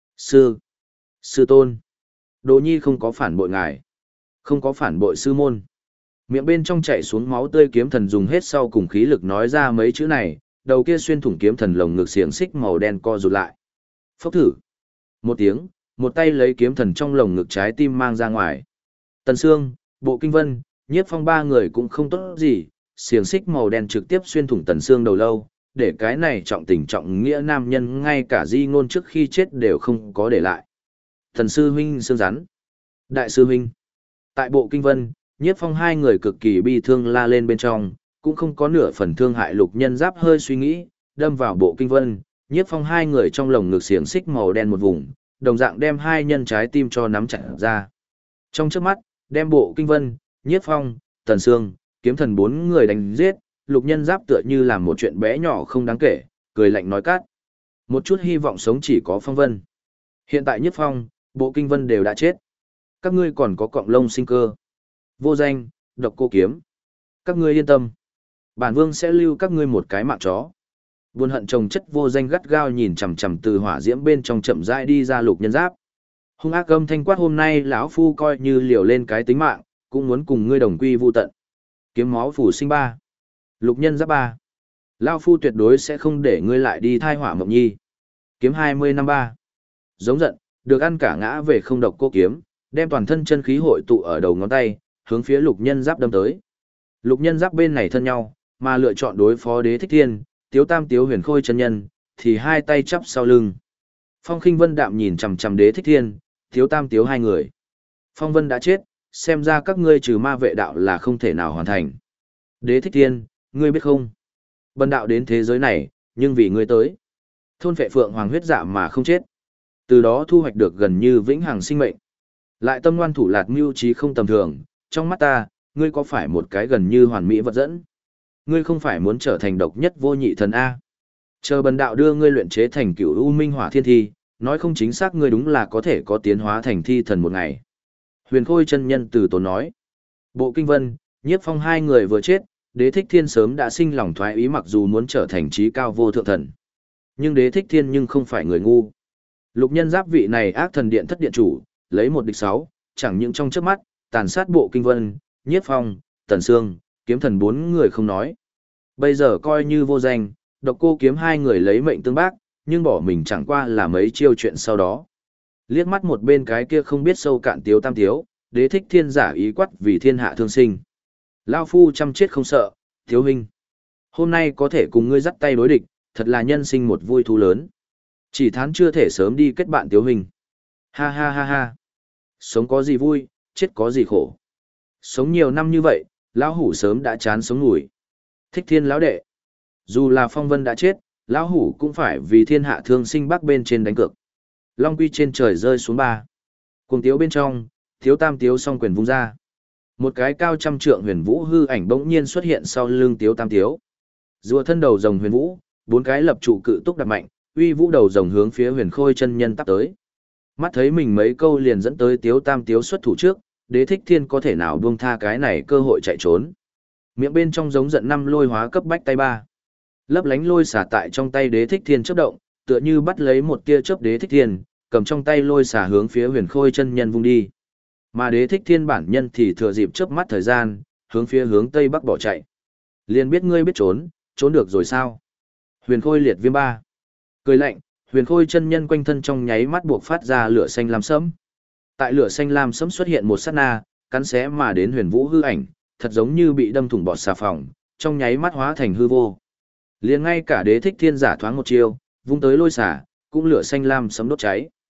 Sư tôn. Đồ nhi không có phản bội ngài. Không có phản bội sư môn. Miệng bên trong chảy xuống máu tươi kiếm thần dùng hết sau cùng khí lực nói ra mấy chữ này, đầu kia xuyên thủng kiếm thần lồng ngực xiềng xích màu đen co rụt lại. Phốc thử. Một tiếng, một tay lấy kiếm thần trong lồng ngực trái tim mang ra ngoài. Tần Sương, Bộ Kinh Vân, Nhiếp Phong ba người cũng không tốt gì, xiềng xích màu đen trực tiếp xuyên thủng Tần Sương đầu lâu, để cái này trọng tình trọng nghĩa nam nhân ngay cả di ngôn trước khi chết đều không có để lại. Thần sư huynh xương rắn. Đại sư huynh. Tại Bộ Kinh Vân, Nhiếp Phong hai người cực kỳ bi thương la lên bên trong, cũng không có nửa phần thương hại Lục Nhân Giáp hơi suy nghĩ, đâm vào Bộ Kinh Vân, Nhiếp Phong hai người trong lồng ngực xiềng xích màu đen một vùng, đồng dạng đem hai nhân trái tim cho nắm chặt ra. Trong chớp mắt, đem Bộ Kinh Vân, Nhiếp Phong, Tần Sương, kiếm thần bốn người đánh giết, Lục Nhân Giáp tựa như làm một chuyện bé nhỏ không đáng kể, cười lạnh nói cát. Một chút hy vọng sống chỉ có Phong Vân. Hiện tại Nhiếp Phong, Bộ Kinh Vân đều đã chết. Các ngươi còn có cọng lông sinh cơ. Vô danh, độc cô kiếm. Các ngươi yên tâm. Bản vương sẽ lưu các ngươi một cái mạng chó. Buồn hận chồng chất vô danh gắt gao nhìn chằm chằm từ hỏa diễm bên trong chậm rãi đi ra Lục Nhân Giáp. Hung ác âm thanh quát hôm nay lão phu coi như liều lên cái tính mạng, cũng muốn cùng ngươi đồng quy vu tận. Kiếm máu phủ sinh ba. Lục Nhân Giáp ba. Lão phu tuyệt đối sẽ không để ngươi lại đi thai hỏa mộng nhi. Kiếm 20 năm ba. Giống giận, được ăn cả ngã về không độc cô kiếm, đem toàn thân chân khí hội tụ ở đầu ngón tay, hướng phía Lục Nhân Giáp đâm tới. Lục Nhân Giáp bên này thân nhau, mà lựa chọn đối phó Đế Thích Thiên, Tiếu Tam Tiếu Huyền Khôi chân nhân, thì hai tay chắp sau lưng. Phong Khinh Vân đạm nhìn chằm chằm Đế Thích Thiên, Tiếu Tam Tiếu hai người. Phong Vân đã chết, xem ra các ngươi trừ ma vệ đạo là không thể nào hoàn thành. Đế Thích Thiên, ngươi biết không? Bần đạo đến thế giới này, nhưng vì ngươi tới. Thôn phệ phượng hoàng huyết dạ mà không chết. Từ đó thu hoạch được gần như vĩnh hằng sinh mệnh. Lại tâm ngoan thủ lạt mưu trí không tầm thường, trong mắt ta, ngươi có phải một cái gần như hoàn mỹ vật dẫn? Ngươi không phải muốn trở thành độc nhất vô nhị thần A. Chờ bần đạo đưa ngươi luyện chế thành cửu u minh hỏa thiên thi, nói không chính xác ngươi đúng là có thể có tiến hóa thành thi thần một ngày. Huyền Khôi chân nhân từ tốn nói. Bộ Kinh Vân, Nhiếp Phong hai người vừa chết, Đế Thích Thiên sớm đã sinh lòng thoái ý mặc dù muốn trở thành trí cao vô thượng thần. Nhưng Đế Thích Thiên nhưng không phải người ngu. Lục Nhân Giáp vị này ác thần điện thất điện chủ, lấy một địch sáu, chẳng những trong chớp mắt, tàn sát Bộ Kinh Vân, Nhiếp Phong, Tần Sương, kiếm thần bốn người không nói. Bây giờ coi như vô danh, độc cô kiếm hai người lấy mệnh tương bác, nhưng bỏ mình chẳng qua là mấy chiêu chuyện sau đó. Liếc mắt một bên cái kia không biết sâu cạn Tiếu Tam Tiếu, Đế Thích Thiên giả ý quát vì thiên hạ thương sinh. Lao phu chăm chết không sợ, Tiếu huynh. Hôm nay có thể cùng ngươi dắt tay đối địch, thật là nhân sinh một vui thú lớn. Chỉ thán chưa thể sớm đi kết bạn Tiếu huynh. Ha ha ha ha. Sống có gì vui, chết có gì khổ. Sống nhiều năm như vậy, lão hủ sớm đã chán sống ngủi. Thích Thiên lão đệ. Dù là Phong Vân đã chết, lão hủ cũng phải vì thiên hạ thương sinh bắc bên trên đánh cược. Long quy trên trời rơi xuống ba. Cuồng tiếu bên trong, Tiếu Tam Tiếu song quyền vung ra. Một cái cao trăm trượng huyền vũ hư ảnh bỗng nhiên xuất hiện sau lưng Tiếu Tam Tiếu. Rùa thân đầu rồng huyền vũ, bốn cái lập trụ cự túc đặt mạnh, uy vũ đầu rồng hướng phía Huyền Khôi chân nhân tắp tới. Mắt thấy mình mấy câu liền dẫn tới Tiếu Tam Tiếu xuất thủ trước, Đế Thích Thiên có thể nào buông tha cái này cơ hội chạy trốn. Miệng bên trong giống giận năm lôi hóa cấp bách tay ba. Lấp lánh lôi xả tại trong tay Đế Thích Thiên chớp động, tựa như bắt lấy một tia chớp Đế Thích Thiên, cầm trong tay lôi xả hướng phía Huyền Khôi chân nhân vung đi. Mà Đế Thích Thiên bản nhân thì thừa dịp chớp mắt thời gian, hướng phía hướng tây bắc bỏ chạy. Liền biết ngươi biết trốn, trốn được rồi sao? Huyền Khôi liệt viêm ba. Cười lạnh, Huyền Khôi chân nhân quanh thân trong nháy mắt buộc phát ra lửa xanh lam sẫm. Tại lửa xanh lam sẫm xuất hiện một sát na, cắn xé mà đến Huyền Vũ hư ảnh, thật giống như bị đâm thủng bọt xà phòng, trong nháy mắt hóa thành hư vô. Liền ngay cả Đế Thích Thiên giả thoáng một chiêu, vung tới lôi xả, cũng lửa xanh lam sẫm đốt cháy.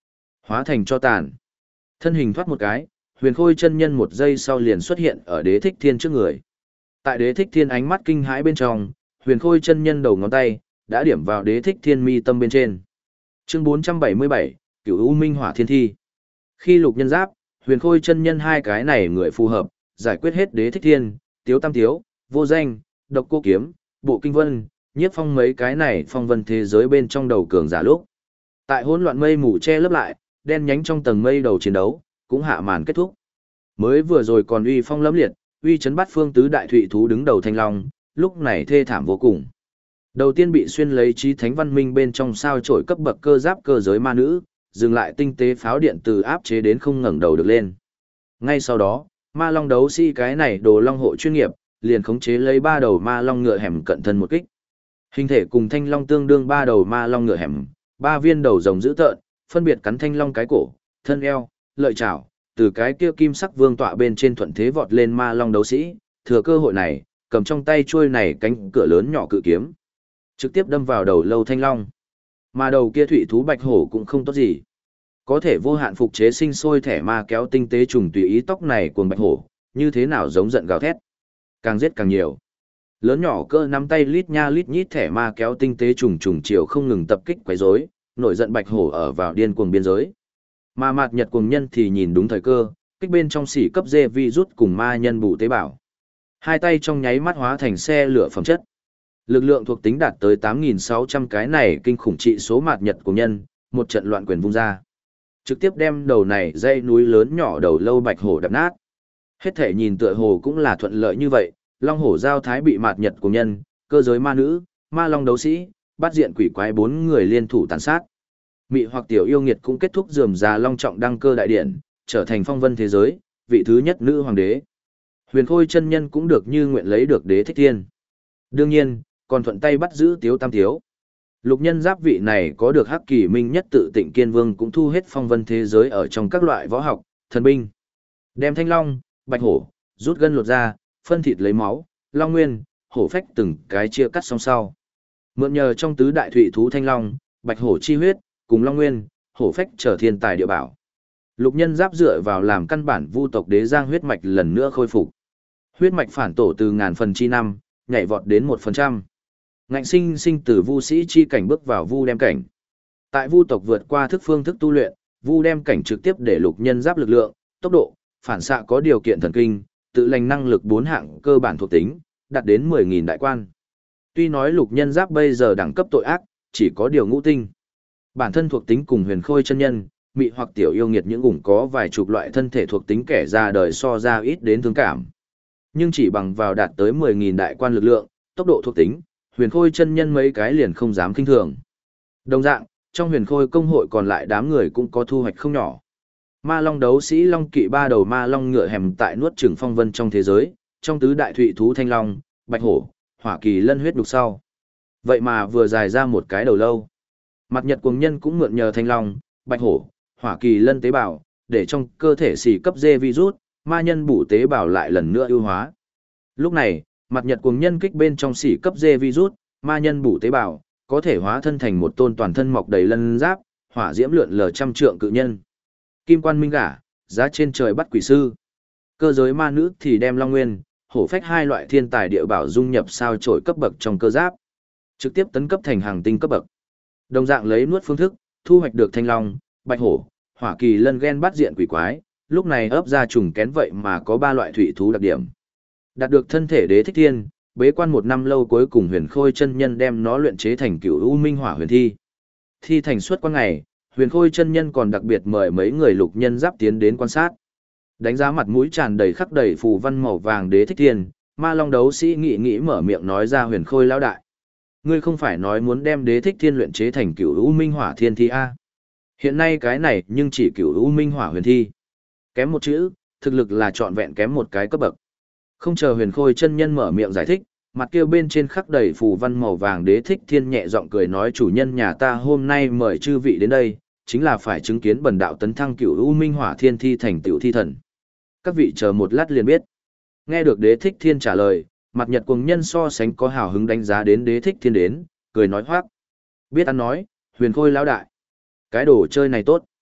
hóa thành cho tàn. Thân hình thoát một cái, Huyền Khôi chân nhân một giây sau liền xuất hiện ở Đế Thích Thiên trước người. Tại Đế Thích Thiên ánh mắt kinh hãi bên trong, Huyền Khôi chân nhân đầu ngón tay đã điểm vào Đế Thích Thiên mi tâm bên trên. Chương 477, Cửu U Minh Hỏa Thiên Thi. Khi Lục Nhân Giáp, Huyền Khôi chân nhân hai cái này người phù hợp, giải quyết hết Đế Thích Thiên, Tiếu Tam Tiếu, Vô Danh, Độc Cô Kiếm, Bộ Kinh Vân, Nhiếp Phong mấy cái này phong vân thế giới bên trong đầu cường giả lúc. Tại hỗn loạn mây mù che lấp lại, đen nhánh trong tầng mây đầu chiến đấu, cũng hạ màn kết thúc. Mới vừa rồi còn uy phong lẫm liệt, uy chấn bát phương tứ đại thụy thú đứng đầu thanh long, lúc này thê thảm vô cùng. Đầu tiên bị xuyên lấy trí thánh văn minh bên trong sao chổi cấp bậc cơ giáp cơ giới ma nữ, dừng lại tinh tế pháo điện từ áp chế đến không ngẩng đầu được lên. Ngay sau đó, ma long đấu sĩ cái này đồ long hộ chuyên nghiệp, liền khống chế lấy ba đầu ma long ngựa hẻm cận thân một kích. Hình thể cùng thanh long tương đương ba đầu ma long ngựa hẻm, ba viên đầu rồng dữ tợn, phân biệt cắn thanh long cái cổ, thân eo, lợi chảo, từ cái kia kim sắc vương tọa bên trên thuận thế vọt lên ma long đấu sĩ, thừa cơ hội này, cầm trong tay chuôi này cánh cửa lớn nhỏ cự kiếm, trực tiếp đâm vào đầu lâu thanh long. Mà đầu kia thủy thú bạch hổ cũng không tốt gì. Có thể vô hạn phục chế sinh sôi thẻ ma kéo tinh tế trùng tùy ý tóc này cuồng bạch hổ, như thế nào giống giận gào thét. Càng giết càng nhiều. Lớn nhỏ cơ nắm tay lít nha lít nhít thẻ ma kéo tinh tế trùng trùng chiều không ngừng tập kích quấy rối, nổi giận bạch hổ ở vào điên cuồng biên giới. Mà mạt nhật cuồng nhân thì nhìn đúng thời cơ, kích bên trong xỉ cấp dê vi rút cùng ma nhân bù tế bào. Hai tay trong nháy mắt hóa thành xe lửa phẩm chất. Lực lượng thuộc tính đạt tới 8.600 cái này kinh khủng trị số mạt nhật cuồng nhân, một trận loạn quyền vung ra. Trực tiếp đem đầu này dây núi lớn nhỏ đầu lâu bạch hổ đập nát. Hết thể nhìn tựa hồ cũng là thuận lợi như vậy, long hổ giao thái bị mạt nhật cuồng nhân, cơ giới ma nữ, ma long đấu sĩ, bắt diện quỷ quái bốn người liên thủ tàn sát. Mị hoặc tiểu yêu nghiệt cũng kết thúc rườm rà long trọng đăng cơ đại điển, trở thành phong vân thế giới, vị thứ nhất nữ hoàng đế. Huyền Khôi chân nhân cũng được như nguyện lấy được Đế Thích Thiên. Đương nhiên, còn thuận tay bắt giữ Tiếu Tam Tiếu. Lục Nhân Giáp vị này có được Hắc Kỳ Minh nhất tự Tịnh Kiên Vương cũng thu hết phong vân thế giới ở trong các loại võ học, thần binh. Đem thanh long, bạch hổ, rút gân lột ra, phân thịt lấy máu, long nguyên, hổ phách từng cái chia cắt song sau. Mượn nhờ trong tứ đại thụy thú thanh long, bạch hổ chi huyết, cùng long nguyên, hổ phách trở thiên tài địa bảo. Lục Nhân Giáp dựa vào làm căn bản vu tộc đế giang huyết mạch lần nữa khôi phục. Huyết mạch phản tổ từ ngàn phần chi năm, nhảy vọt đến 1%. Ngạnh sinh sinh từ vu sĩ chi cảnh bước vào vu đem cảnh. Tại vu tộc vượt qua thức phương thức tu luyện, vu đem cảnh trực tiếp để Lục Nhân Giáp lực lượng, tốc độ, phản xạ có điều kiện thần kinh, tự lành năng lực 4 hạng cơ bản thuộc tính, đạt đến 10.000 đại quan. Tuy nói Lục Nhân Giáp bây giờ đẳng cấp tội ác, chỉ có điều ngũ tinh. Bản thân thuộc tính cùng Huyền Khôi chân nhân, mị hoặc tiểu yêu nghiệt những ủng có vài chục loại thân thể thuộc tính kẻ ra đời so ra ít đến thương cảm. Nhưng chỉ bằng vào đạt tới 10.000 đại quan lực lượng, tốc độ thuộc tính, Huyền Khôi chân nhân mấy cái liền không dám kinh thường. Đồng dạng, trong Huyền Khôi công hội còn lại đám người cũng có thu hoạch không nhỏ. Ma Long đấu sĩ Long Kỵ ba đầu ma long ngựa hẻm tại nuốt chửng phong vân trong thế giới, trong tứ đại thụy thú thanh long, bạch hổ, hỏa kỳ lân huyết đục sau. Vậy mà vừa dài ra một cái đầu lâu. Mặt Nhật cuồng nhân cũng mượn nhờ thanh long, bạch hổ, hỏa kỳ lân tế bào, để trong cơ thể xỉ cấp dê virus, ma nhân bủ tế bào lại lần nữa ưu hóa. Lúc này, mặt Nhật cuồng nhân kích bên trong xỉ cấp dê virus, ma nhân bủ tế bào, có thể hóa thân thành một tôn toàn thân mọc đầy lân giáp, hỏa diễm lượn lờ trăm trượng cự nhân. Kim quan minh gả, giá trên trời bắt quỷ sư. Cơ giới ma nữ thì đem long nguyên, hổ phách hai loại thiên tài địa bảo dung nhập sao chổi cấp bậc trong cơ giáp, trực tiếp tấn cấp thành hàng tinh cấp bậc. Đồng dạng lấy nuốt phương thức, thu hoạch được thanh long, bạch hổ, hỏa kỳ lân gen bắt diện quỷ quái, lúc này ấp ra trùng kén vậy mà có 3 loại thủy thú đặc điểm. Đạt được thân thể Đế Thích Thiên, bế quan 1 năm lâu cuối cùng Huyền Khôi chân nhân đem nó luyện chế thành Cửu U Minh Hỏa Huyền Thi. Thi thành suốt qua ngày, Huyền Khôi chân nhân còn đặc biệt mời mấy người Lục Nhân Giáp tiến đến quan sát. Đánh giá mặt mũi tràn đầy khắc đầy phù văn màu vàng Đế Thích Thiên, Ma Long đấu sĩ nghĩ mở miệng nói ra Huyền Khôi lão đại. Ngươi không phải nói muốn đem Đế Thích Thiên luyện chế thành Cửu U Minh Hỏa Thiên Thi a? Hiện nay cái này nhưng chỉ Cửu U Minh Hỏa Huyền Thi. Kém một chữ, thực lực là trọn vẹn kém một cái cấp bậc. Không chờ Huyền Khôi chân nhân mở miệng giải thích, mặt kia bên trên khắc đầy phù văn màu vàng Đế Thích Thiên nhẹ giọng cười nói chủ nhân nhà ta hôm nay mời chư vị đến đây, chính là phải chứng kiến bần đạo tấn thăng Cửu U Minh Hỏa Thiên Thi thành tiểu thi thần. Các vị chờ một lát liền biết. Nghe được Đế Thích Thiên trả lời, mặt Nhật cuồng nhân so sánh có hào hứng đánh giá đến Đế Thích Thiên đến, cười nói hoác. Biết ăn nói, Huyền Khôi lão đại. Cái đồ chơi này tốt.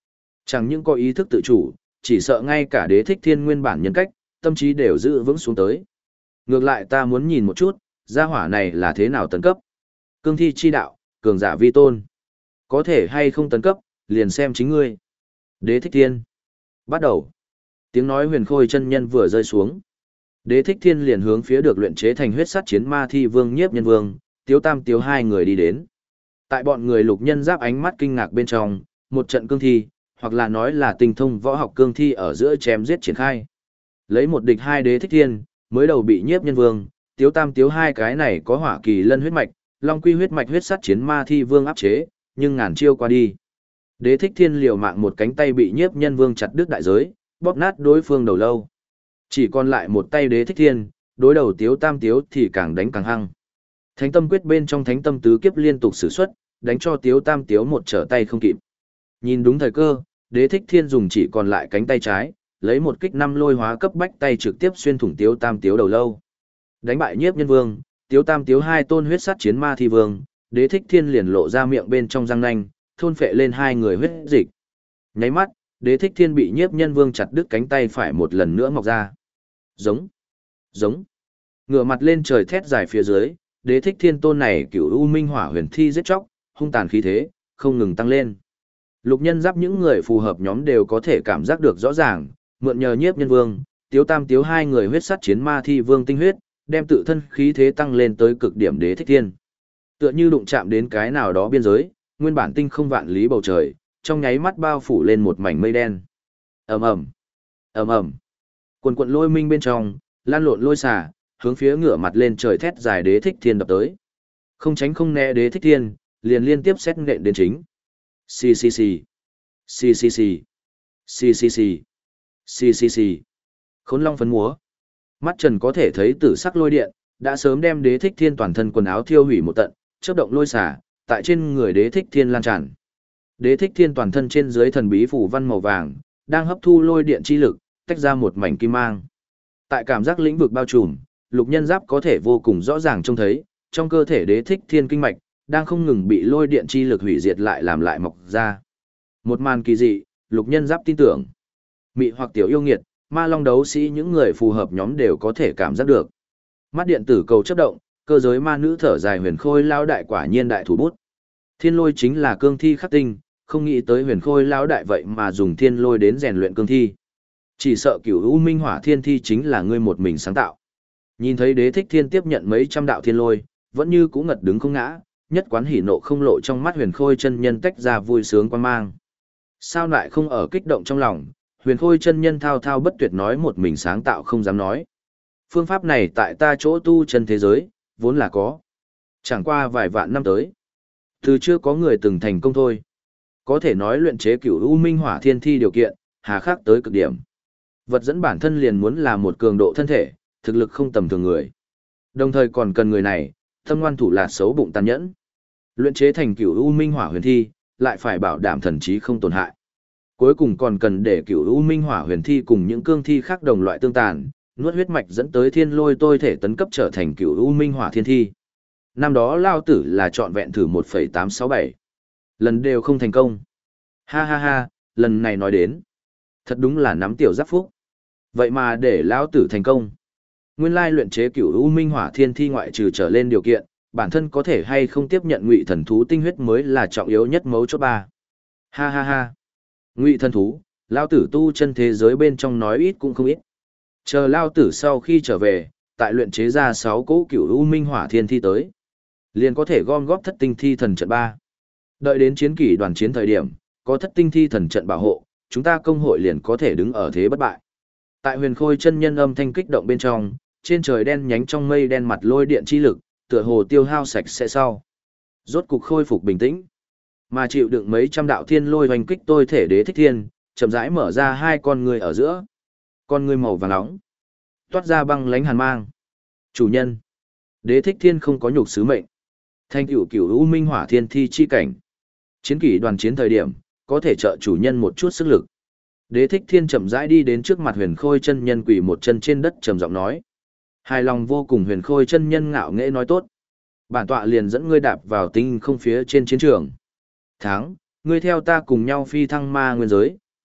Chẳng những có ý thức tự chủ, chỉ sợ ngay cả Đế Thích Thiên nguyên bản nhân cách, tâm trí đều giữ vững xuống tới. Ngược lại ta muốn nhìn một chút, gia hỏa này là thế nào tấn cấp. Cương thi chi đạo, cường giả vi tôn. Có thể hay không tấn cấp, liền xem chính ngươi. Đế Thích Thiên. Bắt đầu. Tiếng nói huyền khôi chân nhân vừa rơi xuống. Đế Thích Thiên liền hướng phía được luyện chế thành huyết sắt chiến ma thi vương nhiếp nhân vương, Tiếu Tam Tiếu hai người đi đến. Tại bọn người lục nhân giáp ánh mắt kinh ngạc bên trong, một trận cương thi, hoặc là nói là tinh thông võ học cương thi ở giữa chém giết triển khai. Lấy một địch hai Đế Thích Thiên, mới đầu bị nhiếp nhân vương, Tiếu Tam Tiếu hai cái này có hỏa kỳ lân huyết mạch, long quy huyết mạch huyết sắt chiến ma thi vương áp chế, nhưng ngàn chiêu qua đi. Đế Thích Thiên liều mạng một cánh tay bị nhiếp nhân vương chặt đứt đại giới, bóp nát đối phương đầu lâu. Chỉ còn lại một tay Đế Thích Thiên, đối đầu Tiếu Tam Tiếu thì càng đánh càng hăng. Thánh tâm quyết bên trong thánh tâm tứ kiếp liên tục sử xuất, đánh cho Tiếu Tam Tiếu một trở tay không kịp. Nhìn đúng thời cơ, Đế Thích Thiên dùng chỉ còn lại cánh tay trái, lấy một kích năm lôi hóa cấp bách tay trực tiếp xuyên thủng Tiếu Tam Tiếu đầu lâu. Đánh bại nhiếp nhân vương, Tiếu Tam Tiếu hai tôn huyết sắt chiến ma thi vương, Đế Thích Thiên liền lộ ra miệng bên trong răng nanh, thôn phệ lên hai người huyết dịch. Nháy mắt, Đế Thích Thiên bị nhiếp nhân vương chặt đứt cánh tay phải một lần nữa mọc ra. Giống, giống. Ngửa mặt lên trời thét dài phía dưới, Đế Thích Thiên tôn này cửu u minh hỏa huyền thi giết chóc, hung tàn khí thế, không ngừng tăng lên. Lục nhân giáp những người phù hợp nhóm đều có thể cảm giác được rõ ràng, mượn nhờ nhiếp nhân vương, Tiếu Tam Tiếu hai người huyết sắt chiến ma thi vương tinh huyết, đem tự thân khí thế tăng lên tới cực điểm Đế Thích Thiên. Tựa như đụng chạm đến cái nào đó biên giới, nguyên bản tinh không vạn lý bầu trời, trong nháy mắt bao phủ lên một mảnh mây đen. Ầm ầm, ầm ầm. Quần quần lôi minh bên trong, lan lộn lôi xả, hướng phía ngửa mặt lên trời thét dài Đế Thích Thiên đập tới. Không tránh không né Đế Thích Thiên, liền liên tiếp xét nện đến chính. Xì xì xì. Xì xì xì. Xì xì xì. Xì xì xì. Khốn long phấn múa. Mắt Trần có thể thấy tử sắc lôi điện, đã sớm đem Đế Thích Thiên toàn thân quần áo thiêu hủy một tận, chớp động lôi xả, tại trên người Đế Thích Thiên lan tràn. Đế Thích Thiên toàn thân trên dưới thần bí phủ văn màu vàng, đang hấp thu lôi điện chi lực, tách ra một mảnh kim mang. Tại cảm giác lĩnh vực bao trùm, lục nhân giáp có thể vô cùng rõ ràng trông thấy, trong cơ thể Đế Thích Thiên kinh mạch, đang không ngừng bị lôi điện chi lực hủy diệt lại làm lại mọc ra. Một màn kỳ dị, lục nhân giáp tin tưởng. Mị hoặc tiểu yêu nghiệt, ma long đấu sĩ những người phù hợp nhóm đều có thể cảm giác được. Mắt điện tử cầu chấp động, cơ giới ma nữ thở dài huyền khôi lao đại quả nhiên đại thủ bút. Thiên lôi chính là cương thi khắc tinh, không nghĩ tới huyền khôi lao đại vậy mà dùng thiên lôi đến rèn luyện cương thi. Chỉ sợ cửu u minh hỏa thiên thi chính là ngươi một mình sáng tạo. Nhìn thấy Đế Thích Thiên tiếp nhận mấy trăm đạo thiên lôi, vẫn như cũ ngật đứng không ngã, nhất quán hỉ nộ không lộ trong mắt huyền khôi chân nhân tách ra vui sướng quan mang. Sao lại không ở kích động trong lòng, huyền khôi chân nhân thao thao bất tuyệt nói một mình sáng tạo không dám nói. Phương pháp này tại ta chỗ tu chân thế giới, vốn là có. Chẳng qua vài vạn năm tới. Từ chưa có người từng thành công thôi. Có thể nói luyện chế cửu u minh hỏa thiên thi điều kiện, hà khắc tới cực điểm. Vật dẫn bản thân liền muốn là một cường độ thân thể, thực lực không tầm thường người. Đồng thời còn cần người này, tâm ngoan thủ lạt xấu bụng tàn nhẫn. Luyện chế thành cửu u minh hỏa huyền thi, lại phải bảo đảm thần trí không tổn hại. Cuối cùng còn cần để cửu u minh hỏa huyền thi cùng những cương thi khác đồng loại tương tàn, nuốt huyết mạch dẫn tới thiên lôi tôi thể tấn cấp trở thành cửu u minh hỏa thiên thi. Năm đó lao tử là trọn vẹn thử 1,867. Lần đều không thành công. Ha ha ha, lần này nói đến. Thật đúng là nắm tiểu giáp phúc. Vậy mà để lao tử thành công. Nguyên lai luyện chế cửu u minh hỏa thiên thi ngoại trừ trở lên điều kiện, bản thân có thể hay không tiếp nhận ngụy thần thú tinh huyết mới là trọng yếu nhất mấu chốt ba. Ha ha ha. Ngụy thần thú, lao tử tu chân thế giới bên trong nói ít cũng không ít. Chờ lao tử sau khi trở về, tại luyện chế ra 6 cỗ cửu u minh hỏa thiên thi tới, liền có thể gom góp thất tinh thi thần trận 3. Đợi đến chiến kỷ đoàn chiến thời điểm, có thất tinh thi thần trận bảo hộ, chúng ta công hội liền có thể đứng ở thế bất bại. Tại huyền khôi chân nhân âm thanh kích động bên trong, trên trời đen nhánh trong mây đen mặt lôi điện chi lực, tựa hồ tiêu hao sạch sẽ sau. Rốt cục khôi phục bình tĩnh. Mà chịu đựng mấy trăm đạo thiên lôi hoành kích tôi thể Đế Thích Thiên, chậm rãi mở ra hai con người ở giữa. Con người màu vàng nóng, toát ra băng lánh hàn mang. Chủ nhân. Đế Thích Thiên không có nhục sứ mệnh. Thanh cửu cửu u minh hỏa thiên thi chi cảnh. Chiến kỷ đoàn chiến thời điểm, có thể trợ chủ nhân một chút sức lực. Đế Thích Thiên chậm rãi đi đến trước mặt huyền khôi chân nhân quỳ một chân trên đất trầm giọng nói. Hài lòng vô cùng huyền khôi chân nhân ngạo nghễ nói tốt. Bản tọa liền dẫn ngươi đạp vào tinh không phía trên chiến trường. Tháng, ngươi theo ta cùng nhau phi thăng ma nguyên giới,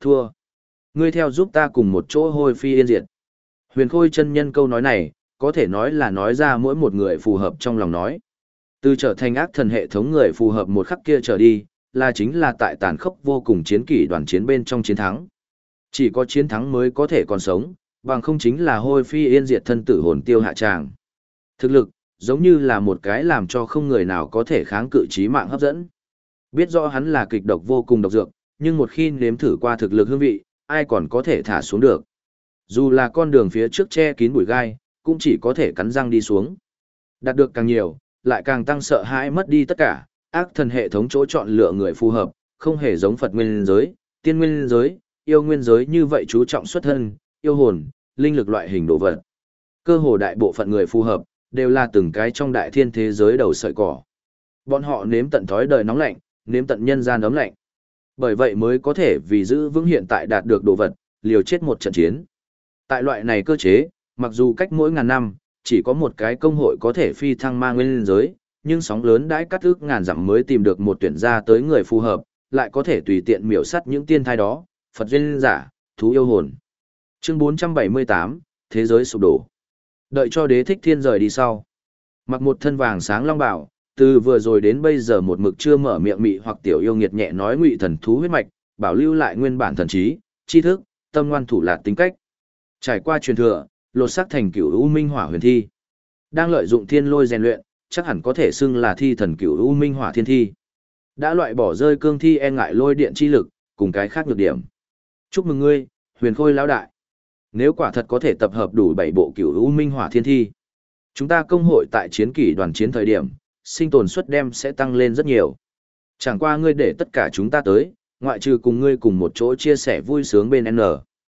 Thua. Ngươi theo giúp ta cùng một chỗ hôi phi yên diệt. Huyền Khôi chân nhân câu nói này, có thể nói là nói ra mỗi một người phù hợp trong lòng nói. Từ trở thành ác thần hệ thống người phù hợp một khắc kia trở đi, là chính là tại tàn khốc vô cùng chiến kỷ đoàn chiến bên trong chiến thắng. Chỉ có chiến thắng mới có thể còn sống, bằng không chính là hôi phi yên diệt thân tử hồn tiêu hạ tràng. Thực lực, giống như là một cái làm cho không người nào có thể kháng cự chí mạng hấp dẫn. Biết rõ hắn là kịch độc vô cùng độc dược, nhưng một khi nếm thử qua thực lực hương vị, ai còn có thể thả xuống được. Dù là con đường phía trước che kín bụi gai, cũng chỉ có thể cắn răng đi xuống. Đạt được càng nhiều, lại càng tăng sợ hãi mất đi tất cả, ác thần hệ thống chỗ chọn lựa người phù hợp, không hề giống Phật nguyên giới, tiên nguyên giới, yêu nguyên giới như vậy chú trọng xuất thân, yêu hồn, linh lực loại hình đồ vật. Cơ hồ đại bộ phận người phù hợp, đều là từng cái trong đại thiên thế giới đầu sợi cỏ. Bọn họ nếm tận thói đời nóng lạnh, nếm tận nhân gian ấm lạnh. Bởi vậy mới có thể vì giữ vững hiện tại đạt được đồ vật, liều chết một trận chiến. Tại loại này cơ chế, mặc dù cách mỗi ngàn năm, chỉ có một cái công hội có thể phi thăng ma nguyên giới, nhưng sóng lớn đãi cắt ước ngàn dặm mới tìm được một tuyển ra tới người phù hợp, lại có thể tùy tiện miểu sát những tiên thai đó, Phật duyên giả, thú yêu hồn. Chương 478, Thế giới sụp đổ. Đợi cho Đế Thích Thiên rời đi sau. Mặc một thân vàng sáng long bảo, từ vừa rồi đến bây giờ một mực chưa mở miệng mị hoặc tiểu yêu nghiệt nhẹ nói ngụy thần thú huyết mạch, bảo lưu lại nguyên bản thần trí, tri thức, tâm ngoan thủ lạt tính cách. Trải qua truyền thừa, lột xác thành cửu u minh hỏa huyền thi. Đang lợi dụng thiên lôi rèn luyện, chắc hẳn có thể xưng là thi thần cửu u minh hỏa thiên thi. Đã loại bỏ rơi cương thi e ngại lôi điện chi lực, cùng cái khác nhược điểm. Chúc mừng ngươi, Huyền Khôi lão đại. Nếu quả thật có thể tập hợp đủ 7 bộ cửu u minh hỏa thiên thi, chúng ta công hội tại chiến kỷ đoàn chiến thời điểm, sinh tồn suất đem sẽ tăng lên rất nhiều. Chẳng qua ngươi để tất cả chúng ta tới, ngoại trừ cùng ngươi cùng một chỗ chia sẻ vui sướng bên N.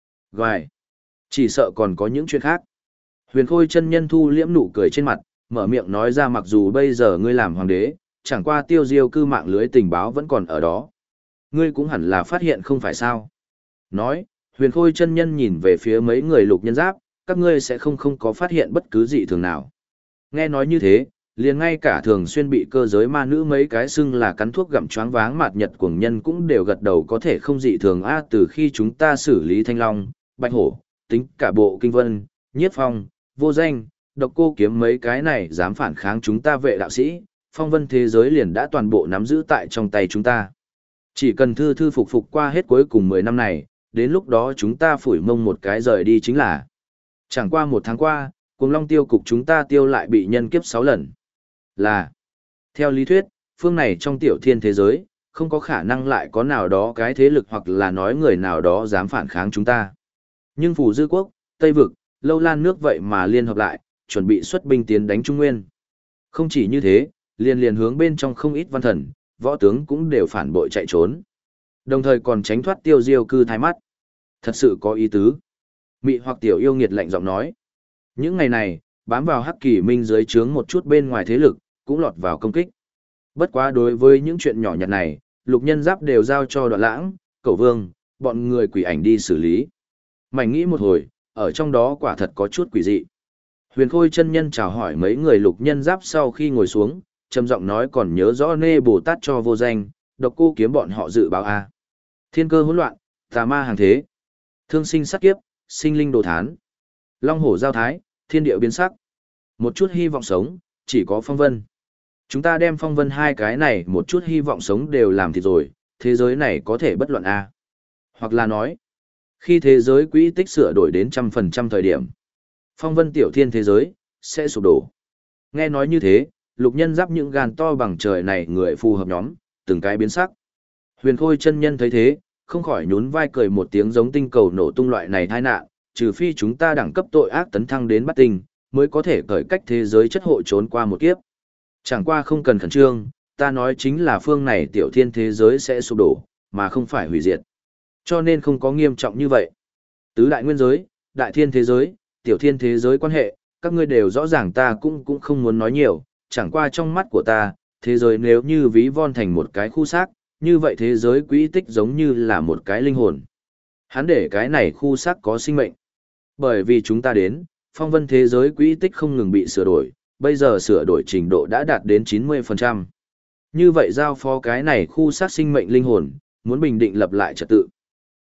Vài. Chỉ sợ còn có những chuyện khác. Huyền Khôi chân nhân thu liễm nụ cười trên mặt, mở miệng nói ra mặc dù bây giờ ngươi làm hoàng đế, chẳng qua tiêu diêu cư mạng lưới tình báo vẫn còn ở đó. Ngươi cũng hẳn là phát hiện không phải sao. Nói, Huyền Khôi chân nhân nhìn về phía mấy người lục nhân giáp, các ngươi sẽ không có phát hiện bất cứ dị thường nào. Nghe nói như thế, liền ngay cả thường xuyên bị cơ giới ma nữ mấy cái xưng là cắn thuốc gặm choáng váng mạt nhật cuồng nhân cũng đều gật đầu có thể không dị thường từ khi chúng ta xử lý Thanh Long, Bạch Hổ, tính cả bộ Kinh Vân, Nhiếp Phong, Vô Danh, Độc Cô Kiếm mấy cái này dám phản kháng chúng ta vệ đạo sĩ, phong vân thế giới liền đã toàn bộ nắm giữ tại trong tay chúng ta. Chỉ cần thư thư phục phục qua hết cuối cùng 10 năm này, đến lúc đó chúng ta phủi mông một cái rời đi chính là. Chẳng qua 1 tháng qua, Cuồng Long tiêu cục chúng ta tiêu lại bị nhân kiếp 6 lần. Là, theo lý thuyết, phương này trong tiểu thiên thế giới, không có khả năng lại có nào đó cái thế lực hoặc là nói người nào đó dám phản kháng chúng ta. Nhưng Phù Dư Quốc, Tây Vực, Lâu Lan nước vậy mà liên hợp lại, chuẩn bị xuất binh tiến đánh Trung Nguyên. Không chỉ như thế, liền hướng bên trong không ít văn thần, võ tướng cũng đều phản bội chạy trốn. Đồng thời còn tránh thoát tiêu diêu cư thái mắt. Thật sự có ý tứ. Mị hoặc tiểu yêu nghiệt lạnh giọng nói. Những ngày này, bám vào Hắc Kỳ Minh dưới trướng một chút bên ngoài thế lực, cũng lọt vào công kích. Bất quá đối với những chuyện nhỏ nhặt này, lục nhân giáp đều giao cho Đoạn Lãng, Cẩu Vương, bọn người quỷ ảnh đi xử lý. Mảnh nghĩ một hồi, ở trong đó quả thật có chút quỷ dị. Huyền Khôi chân nhân chào hỏi mấy người lục nhân giáp sau khi ngồi xuống, trầm giọng nói còn nhớ rõ Nê Bồ Tát cho Vô Danh, Độc Cô Kiếm bọn họ dự báo a. Thiên cơ hỗn loạn, tà ma hàng thế, thương sinh sát kiếp, sinh linh đồ thán, long hổ giao thái, thiên địa biến sắc. Một chút hy vọng sống, chỉ có phong vân. Chúng ta đem phong vân hai cái này một chút hy vọng sống đều làm thịt rồi, thế giới này có thể bất loạn a. Hoặc là nói, khi thế giới quỹ tích sửa đổi đến 100% thời điểm, phong vân tiểu thiên thế giới sẽ sụp đổ. Nghe nói như thế, lục nhân giáp những gan to bằng trời này người phù hợp nhóm, từng cái biến sắc. Huyền Khôi chân nhân thấy thế, không khỏi nhún vai cười một tiếng giống tinh cầu nổ tung loại này tai nạn, trừ phi chúng ta đẳng cấp tội ác tấn thăng đến bắt tinh, mới có thể cởi cách thế giới chất hội trốn qua một kiếp. Chẳng qua không cần khẩn trương, ta nói chính là phương này tiểu thiên thế giới sẽ sụp đổ, mà không phải hủy diệt. Cho nên không có nghiêm trọng như vậy. Tứ đại nguyên giới, đại thiên thế giới, tiểu thiên thế giới quan hệ, các ngươi đều rõ ràng ta cũng không muốn nói nhiều, chẳng qua trong mắt của ta, thế giới nếu như ví von thành một cái khu xác, như vậy thế giới quỹ tích giống như là một cái linh hồn. Hắn để cái này khu xác có sinh mệnh. Bởi vì chúng ta đến, phong vân thế giới quỹ tích không ngừng bị sửa đổi, bây giờ sửa đổi trình độ đã đạt đến 90%. Như vậy giao phó cái này khu xác sinh mệnh linh hồn, muốn bình định lập lại trật tự.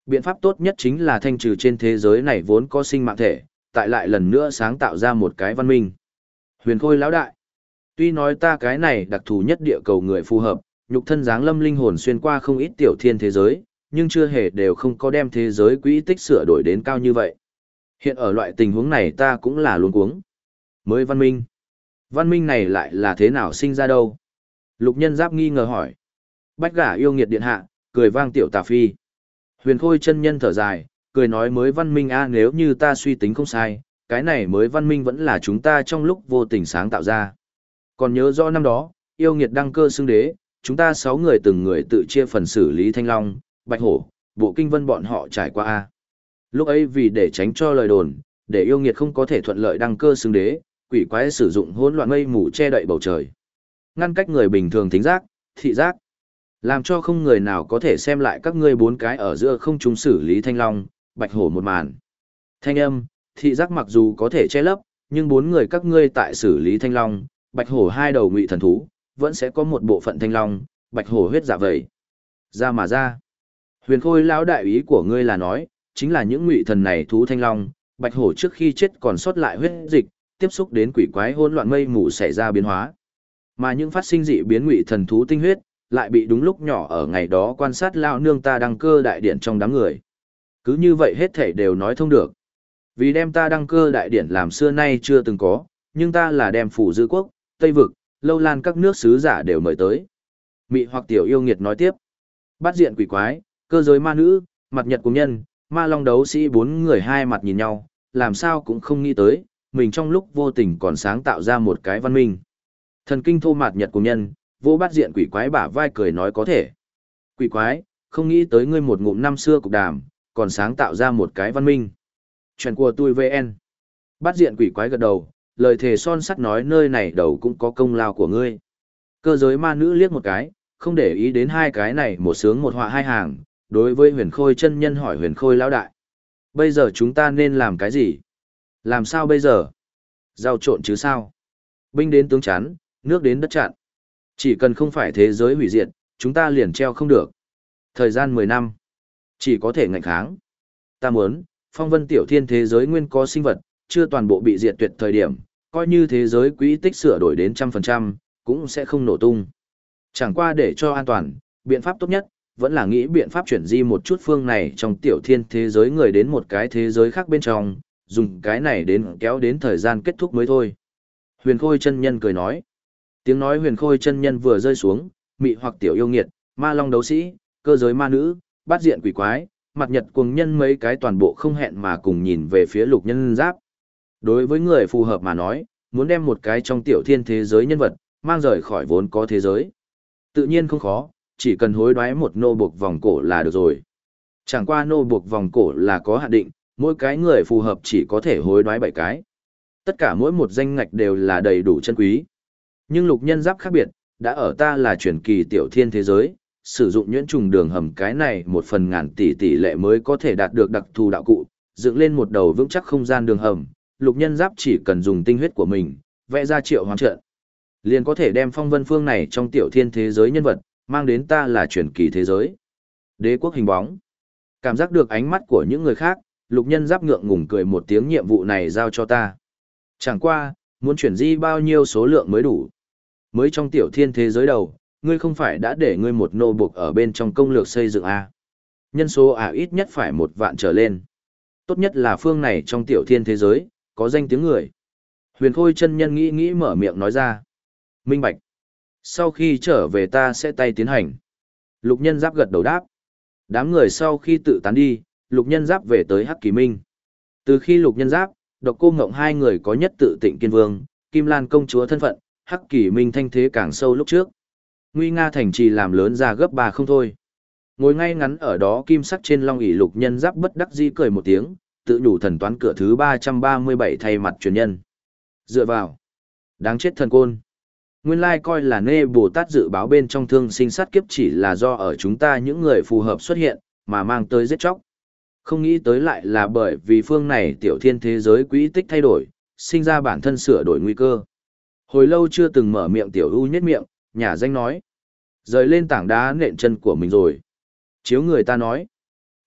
Biện pháp tốt nhất chính là thanh trừ trên thế giới này vốn có sinh mạng thể, tại lại lần nữa sáng tạo ra một cái văn minh. Huyền Khôi lão đại, tuy nói ta cái này đặc thù nhất địa cầu người phù hợp, nhục thân dáng lâm linh hồn xuyên qua không ít tiểu thiên thế giới, nhưng chưa hề đều không có đem thế giới quỹ tích sửa đổi đến cao như vậy. Hiện ở loại tình huống này ta cũng là luống cuống. Mới văn minh. Văn minh này lại là thế nào sinh ra đâu? Lục Nhân Giáp nghi ngờ hỏi. Bách Gả yêu nghiệt điện hạ, cười vang tiểu tà phi. Huyền Khôi chân nhân thở dài, cười nói mới văn minh a, nếu như ta suy tính không sai, cái này mới văn minh vẫn là chúng ta trong lúc vô tình sáng tạo ra. Còn nhớ rõ năm đó, yêu nghiệt đăng cơ xưng đế, chúng ta 6 người từng người tự chia phần xử lý Thanh Long, Bạch Hổ, Bộ Kinh Vân bọn họ trải qua a. Lúc ấy vì để tránh cho lời đồn, để yêu nghiệt không có thể thuận lợi đăng cơ xưng đế, quỷ quái sử dụng hỗn loạn mây mù che đậy bầu trời, ngăn cách người bình thường thính giác, thị giác, làm cho không người nào có thể xem lại các ngươi 4 cái ở giữa không trung xử lý Thanh Long, Bạch Hổ một màn. Thanh âm, thị giác mặc dù có thể che lấp, nhưng 4 người các ngươi tại xử lý Thanh Long, Bạch Hổ 2 đầu ngụy thần thú, vẫn sẽ có một bộ phận Thanh Long, Bạch Hổ huyết dạ vẩy. Ra mà ra. Huyền Khôi lão đại ý của ngươi là nói, chính là những ngụy thần này thú Thanh Long, Bạch Hổ trước khi chết còn sót lại huyết dịch, tiếp xúc đến quỷ quái hỗn loạn mây mù xảy ra biến hóa. Mà những phát sinh dị biến ngụy thần thú tinh huyết, lại bị đúng lúc nhỏ ở ngày đó quan sát lão nương ta đăng cơ đại điển trong đám người. Cứ như vậy hết thảy đều nói thông được. Vì đem ta đăng cơ đại điển làm xưa nay chưa từng có, nhưng ta là đem phủ dư quốc, Tây Vực, Lâu Lan các nước sứ giả đều mời tới. Mị hoặc tiểu yêu nghiệt nói tiếp. Bát diện quỷ quái, cơ giới ma nữ, mặt nhật cùng nhân, ma long đấu sĩ 4 người hai mặt nhìn nhau, làm sao cũng không nghĩ tới, mình trong lúc vô tình còn sáng tạo ra một cái văn minh. Thần kinh thô mặt nhật cùng nhân, vô bát diện quỷ quái bả vai cười nói có thể. Quỷ quái, không nghĩ tới ngươi một ngụm năm xưa cục đàm, còn sáng tạo ra một cái văn minh. Chuyện của tôi VN. Bát diện quỷ quái gật đầu, lời thề son sắt nói nơi này đầu cũng có công lao của ngươi. Cơ giới ma nữ liếc một cái, không để ý đến hai cái này một sướng một họa hai hàng, đối với Huyền Khôi chân nhân hỏi Huyền Khôi lão đại. Bây giờ chúng ta nên làm cái gì? Làm sao bây giờ? Giao trộn chứ sao? Binh đến tướng chắn, nước đến đất chặn. Chỉ cần không phải thế giới hủy diệt, chúng ta liền treo không được. Thời gian 10 năm, chỉ có thể ngạnh kháng. Ta muốn, phong vân tiểu thiên thế giới nguyên có sinh vật, chưa toàn bộ bị diệt tuyệt thời điểm, coi như thế giới quỹ tích sửa đổi đến 100%, cũng sẽ không nổ tung. Chẳng qua để cho an toàn, biện pháp tốt nhất, vẫn là nghĩ biện pháp chuyển di một chút phương này trong tiểu thiên thế giới người đến một cái thế giới khác bên trong, dùng cái này đến kéo đến thời gian kết thúc mới thôi. Huyền Khôi chân nhân cười nói. Tiếng nói Huyền Khôi chân nhân vừa rơi xuống, mị hoặc tiểu yêu nghiệt, ma long đấu sĩ, cơ giới ma nữ, bát diện quỷ quái, mặt nhật cuồng nhân mấy cái toàn bộ không hẹn mà cùng nhìn về phía Lục Nhân Giáp. Đối với người phù hợp mà nói, muốn đem một cái trong tiểu thiên thế giới nhân vật, mang rời khỏi vốn có thế giới. Tự nhiên không khó, chỉ cần hối đoái một nô buộc vòng cổ là được rồi. Chẳng qua nô buộc vòng cổ là có hạn định, mỗi cái người phù hợp chỉ có thể hối đoái 7 cái. Tất cả mỗi một danh ngạch đều là đầy đủ chân quý. Nhưng Lục Nhân Giáp khác biệt, đã ở ta là truyền kỳ tiểu thiên thế giới, sử dụng nhuyễn trùng đường hầm cái này 1/1000 tỷ lệ mới có thể đạt được đặc thù đạo cụ, dựng lên một đầu vững chắc không gian đường hầm. Lục Nhân Giáp chỉ cần dùng tinh huyết của mình, vẽ ra triệu hoán trận, liền có thể đem phong vân phương này trong tiểu thiên thế giới nhân vật, mang đến ta là truyền kỳ thế giới. Đế quốc hình bóng. Cảm giác được ánh mắt của những người khác, Lục Nhân Giáp ngượng ngùng cười một tiếng, nhiệm vụ này giao cho ta. Chẳng qua, muốn chuyển di bao nhiêu số lượng mới đủ. Mới trong tiểu thiên thế giới đầu, ngươi không phải đã để ngươi một nô buộc ở bên trong công lược xây dựng A. Nhân số ít nhất phải 1 vạn trở lên. Tốt nhất là phương này trong tiểu thiên thế giới, có danh tiếng người. Huyền Khôi chân nhân nghĩ nghĩ mở miệng nói ra. Minh bạch. Sau khi trở về ta sẽ tay tiến hành. Lục Nhân Giáp gật đầu đáp. Đám người sau khi tự tán đi, Lục Nhân Giáp về tới Hắc Kỳ Minh. Từ khi Lục Nhân Giáp, Độc Cô Ngộng hai người có nhất tự Tịnh Kiên Vương, Kim Lan công chúa thân phận, Hắc Kỳ Minh thanh thế càng sâu lúc trước. Nguy nga thành trì làm lớn ra gấp 3 không thôi. Ngồi ngay ngắn ở đó kim sắc trên long ỷ, Lục Nhân Giáp bất đắc dĩ cười một tiếng, tự nhủ thần toán cửa thứ 337 thay mặt truyền nhân. Dựa vào. Đáng chết thần côn. Nguyên lai coi là nê Bồ Tát dự báo bên trong thương sinh sát kiếp chỉ là do ở chúng ta những người phù hợp xuất hiện, mà mang tới giết chóc. Không nghĩ tới lại là bởi vì phương này tiểu thiên thế giới quỹ tích thay đổi, sinh ra bản thân sửa đổi nguy cơ. Hồi lâu chưa từng mở miệng tiểu u nhếch miệng, nhả danh nói. Rời lên tảng đá nện chân của mình rồi. Chiếu người ta nói.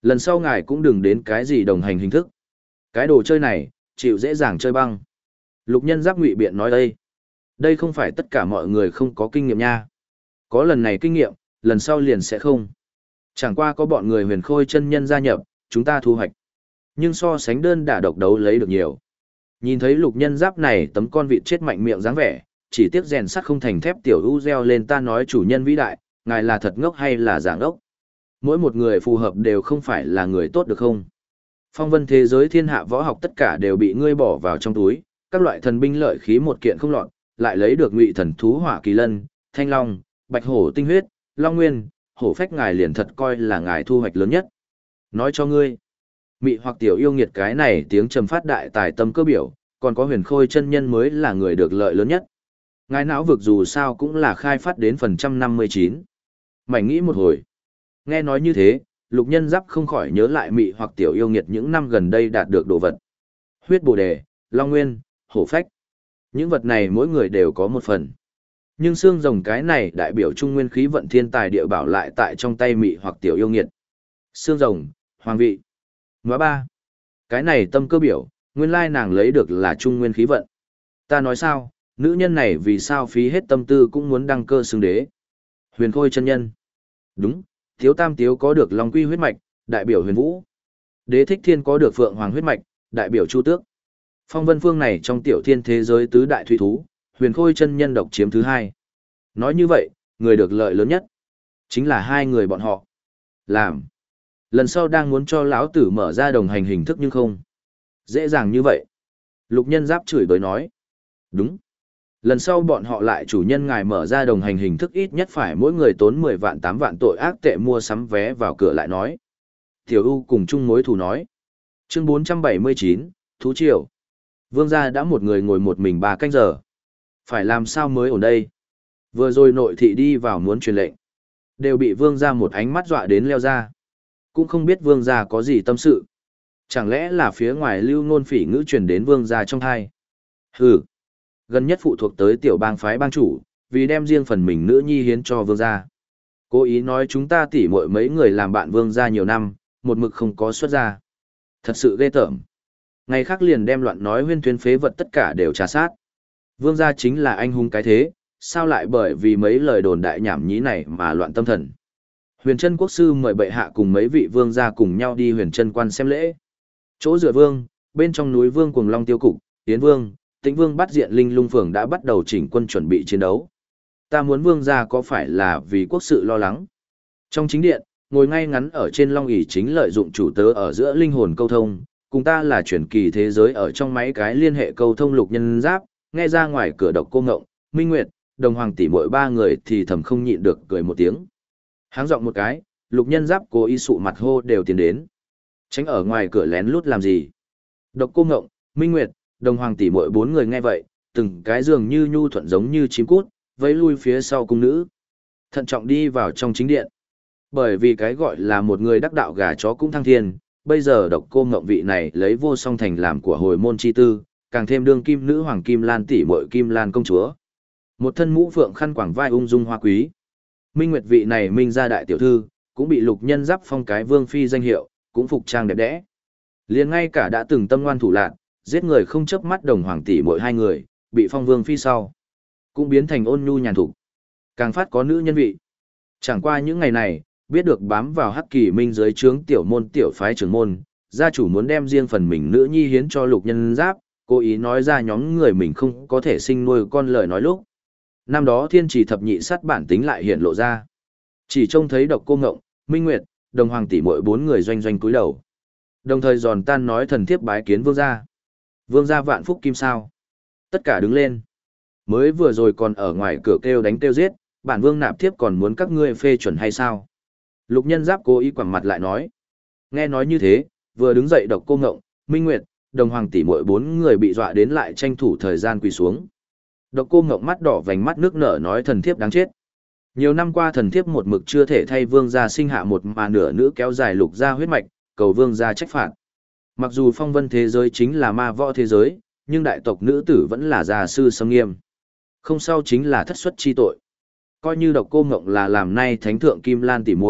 Lần sau ngài cũng đừng đến cái gì đồng hành hình thức. Cái đồ chơi này, chịu dễ dàng chơi băng. Lục nhân giáp ngụy biện nói đây. Đây không phải tất cả mọi người không có kinh nghiệm nha. Có lần này kinh nghiệm, lần sau liền sẽ không. Chẳng qua có bọn người huyền khôi chân nhân gia nhập, chúng ta thu hoạch. Nhưng so sánh đơn đả độc đấu lấy được nhiều. Nhìn thấy lục nhân giáp này tấm con vịt chết mạnh miệng dáng vẻ, chỉ tiếc rèn sắt không thành thép tiểu u reo lên ta nói chủ nhân vĩ đại, ngài là thật ngốc hay là giả ngốc. Mỗi một người phù hợp đều không phải là người tốt được không? Phong vân thế giới thiên hạ võ học tất cả đều bị ngươi bỏ vào trong túi, các loại thần binh lợi khí một kiện không lọt, lại lấy được ngụy thần thú hỏa kỳ lân, thanh long, bạch hổ tinh huyết, long nguyên, hổ phách ngài liền thật coi là ngài thu hoạch lớn nhất. Nói cho ngươi, mị hoặc tiểu yêu nghiệt cái này tiếng trầm phát đại tài tâm cơ biểu, còn có huyền khôi chân nhân mới là người được lợi lớn nhất. Ngài não vực dù sao cũng là khai phát đến phần 159. Mảnh nghĩ một hồi. Nghe nói như thế, lục nhân giáp không khỏi nhớ lại mị hoặc tiểu yêu nghiệt những năm gần đây đạt được đồ vật. Huyết bồ đề, long nguyên, hổ phách. Những vật này mỗi người đều có một phần. Nhưng xương rồng cái này đại biểu trung nguyên khí vận thiên tài địa bảo lại tại trong tay mị hoặc tiểu yêu nghiệt. Xương rồng, hoàng vị. Nóa ba. Cái này tâm cơ biểu, nguyên lai nàng lấy được là trung nguyên khí vận. Ta nói sao, nữ nhân này vì sao phí hết tâm tư cũng muốn đăng cơ xưng đế. Huyền khôi chân nhân. Đúng, thiếu tam tiếu có được long quy huyết mạch, đại biểu huyền vũ. Đế thích thiên có được phượng hoàng huyết mạch, đại biểu chu tước. Phong vân phương này trong tiểu thiên thế giới tứ đại thủy thú, huyền khôi chân nhân độc chiếm thứ hai. Nói như vậy, người được lợi lớn nhất chính là hai người bọn họ. Làm. Lần sau đang muốn cho lão tử mở ra đồng hành hình thức nhưng không. Dễ dàng như vậy. Lục nhân giáp chửi bới nói. Đúng. Lần sau bọn họ lại chủ nhân ngài mở ra đồng hành hình thức ít nhất phải mỗi người tốn 10 vạn 8 vạn tội ác tệ mua sắm vé vào cửa lại nói. Tiểu U cùng chung mối thù nói. Chương 479, Thú Triều. Vương gia đã một người ngồi một mình 3 canh giờ. Phải làm sao mới ổn đây? Vừa rồi nội thị đi vào muốn truyền lệnh. Đều bị vương gia một ánh mắt dọa đến leo ra. Cũng không biết vương gia có gì tâm sự. Chẳng lẽ là phía ngoài lưu ngôn phỉ ngữ truyền đến vương gia trong thai? Hừ. Gần nhất phụ thuộc tới tiểu bang phái bang chủ, vì đem riêng phần mình nữ nhi hiến cho vương gia. Cố ý nói chúng ta tỉ muội mấy người làm bạn vương gia nhiều năm, một mực không có xuất gia. Thật sự ghê tởm. Ngày khác liền đem loạn nói huyên thuyên phế vật tất cả đều trà sát. Vương gia chính là anh hùng cái thế, sao lại bởi vì mấy lời đồn đại nhảm nhí này mà loạn tâm thần. Huyền Trân quốc sư mời bệ hạ cùng mấy vị vương gia cùng nhau đi Huyền Trân quan xem lễ. Chỗ dựa vương, bên trong núi Vương Cuồng Long Tiêu Cục, Tiến Vương, Tĩnh Vương bắt diện Linh Lung Phường đã bắt đầu chỉnh quân chuẩn bị chiến đấu. Ta muốn vương gia có phải là vì quốc sự lo lắng. Trong chính điện, ngồi ngay ngắn ở trên long ỷ chính lợi dụng chủ tớ ở giữa linh hồn câu thông, cùng ta là chuyển kỳ thế giới ở trong máy cái liên hệ câu thông lục nhân giáp, nghe ra ngoài cửa độc cô ngộng, Minh Nguyệt, Đồng Hoàng tỷ mỗi ba người thì thầm không nhịn được cười một tiếng. Háng giọng một cái, lục nhân giáp cố ý sụ mặt hô đều tiến đến. Tránh ở ngoài cửa lén lút làm gì? Độc cô ngộng, Minh Nguyệt, Đồng Hoàng tỷ mỗi bốn người nghe vậy, từng cái dường như nhu thuận giống như chim cút, vẫy lui phía sau cung nữ. Thận trọng đi vào trong chính điện. Bởi vì cái gọi là một người đắc đạo gà chó cũng thăng thiên, bây giờ độc cô ngộng vị này lấy vô song thành làm của hồi môn chi tư, càng thêm đương kim nữ hoàng Kim Lan tỷ muội Kim Lan công chúa. Một thân mũ phượng khăn quàng vai ung dung hoa quý. Minh Nguyệt vị này minh gia đại tiểu thư, cũng bị lục nhân giáp phong cái vương phi danh hiệu, cũng phục trang đẹp đẽ. Liền ngay cả đã từng tâm ngoan thủ lạn, giết người không chớp mắt Đồng Hoàng tỷ muội hai người, bị phong vương phi sau, cũng biến thành ôn nhu nhàn thục. Càng phát có nữ nhân vị. Chẳng qua những ngày này, biết được bám vào Hắc Kỳ Minh dưới trướng tiểu môn tiểu phái trưởng môn, gia chủ muốn đem riêng phần mình nữ nhi hiến cho lục nhân giáp, cố ý nói ra nhóm người mình không có thể sinh nuôi con lời nói lúc. Năm đó thiên trì thập nhị sát bản tính lại hiện lộ ra. Chỉ trông thấy độc cô ngộng, Minh Nguyệt, Đồng Hoàng tỷ muội bốn người doanh doanh cúi đầu. Đồng thời giòn tan nói thần thiếp bái kiến vương gia. Vương gia vạn phúc kim sao. Tất cả đứng lên. Mới vừa rồi còn ở ngoài cửa kêu đánh kêu giết, bản vương nạp thiếp còn muốn các ngươi phê chuẩn hay sao? Lục nhân giáp cố ý quẳng mặt lại nói. Nghe nói như thế, vừa đứng dậy độc cô ngộng, Minh Nguyệt, Đồng Hoàng tỷ muội bốn người bị dọa đến lại tranh thủ thời gian quỳ xuống. Độc cô ngộng mắt đỏ vành mắt nước nở nói thần thiếp đáng chết. Nhiều năm qua thần thiếp một mực chưa thể thay vương gia sinh hạ một mà nửa nữ kéo dài lục gia huyết mạch, cầu vương gia trách phạt. Mặc dù phong vân thế giới chính là ma võ thế giới, nhưng đại tộc nữ tử vẫn là gia sư sâm nghiêm. Không sau chính là thất xuất chi tội. Coi như độc cô ngộng là làm nay thánh thượng Kim Lan tỷ muội,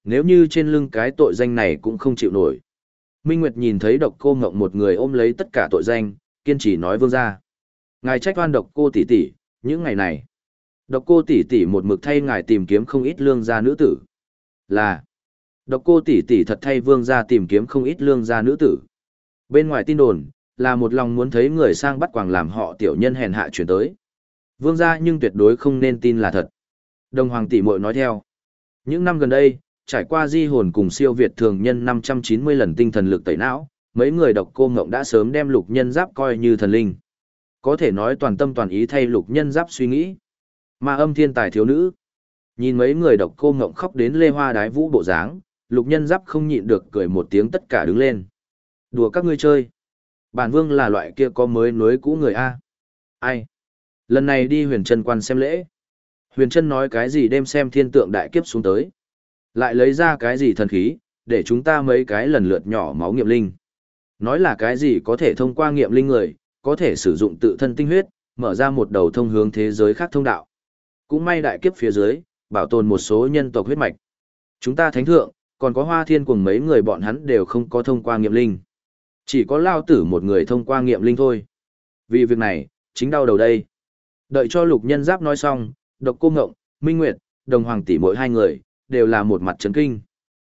Nếu như trên lưng cái tội danh này cũng không chịu nổi. Minh Nguyệt nhìn thấy Độc Cô Ngộng một người ôm lấy tất cả tội danh, kiên trì nói vương ra. Ngài trách oan Độc Cô tỷ tỷ, những ngày này. Độc Cô tỷ tỷ một mực thay ngài tìm kiếm không ít lương gia nữ tử. Là, Độc Cô tỷ tỷ thật thay vương gia tìm kiếm không ít lương gia nữ tử. Bên ngoài tin đồn, là một lòng muốn thấy người sang bắt quàng làm họ tiểu nhân hèn hạ chuyển tới. Vương gia nhưng tuyệt đối không nên tin là thật. Đồng Hoàng tỷ muội nói theo. Những năm gần đây, trải qua di hồn cùng siêu việt thường nhân 590 lần tinh thần lực tẩy não, mấy người Độc Cô Ngộng đã sớm đem Lục Nhân Giáp coi như thần linh. Có thể nói toàn tâm toàn ý thay Lục Nhân Giáp suy nghĩ. Ma Âm thiên tài thiếu nữ. Nhìn mấy người Độc Cô Ngộng khóc đến lê hoa đái vũ bộ dáng, Lục Nhân Giáp không nhịn được cười một tiếng, tất cả đứng lên. Đùa các ngươi chơi. Bản vương là loại kia có mới nối cũ người A. Ai? Lần này đi Huyền Trân quan xem lễ. Huyền Trân nói cái gì đêm xem thiên tượng đại kiếp xuống tới. Lại lấy ra cái gì thần khí, để chúng ta mấy cái lần lượt nhỏ máu nghiệm linh. Nói là cái gì có thể thông qua nghiệm linh người, có thể sử dụng tự thân tinh huyết, mở ra một đầu thông hướng thế giới khác thông đạo. Cũng may đại kiếp phía dưới, bảo tồn một số nhân tộc huyết mạch. Chúng ta thánh thượng, còn có Hoa Thiên cùng mấy người bọn hắn đều không có thông qua nghiệm linh. Chỉ có Lao Tử một người thông qua nghiệm linh thôi. Vì việc này, chính đau đầu đây. Đợi cho Lục Nhân Giáp nói xong, Độc Cô Ngộng, Minh Nguyệt, Đồng Hoàng tỷ mỗi hai người, đều là một mặt chấn kinh.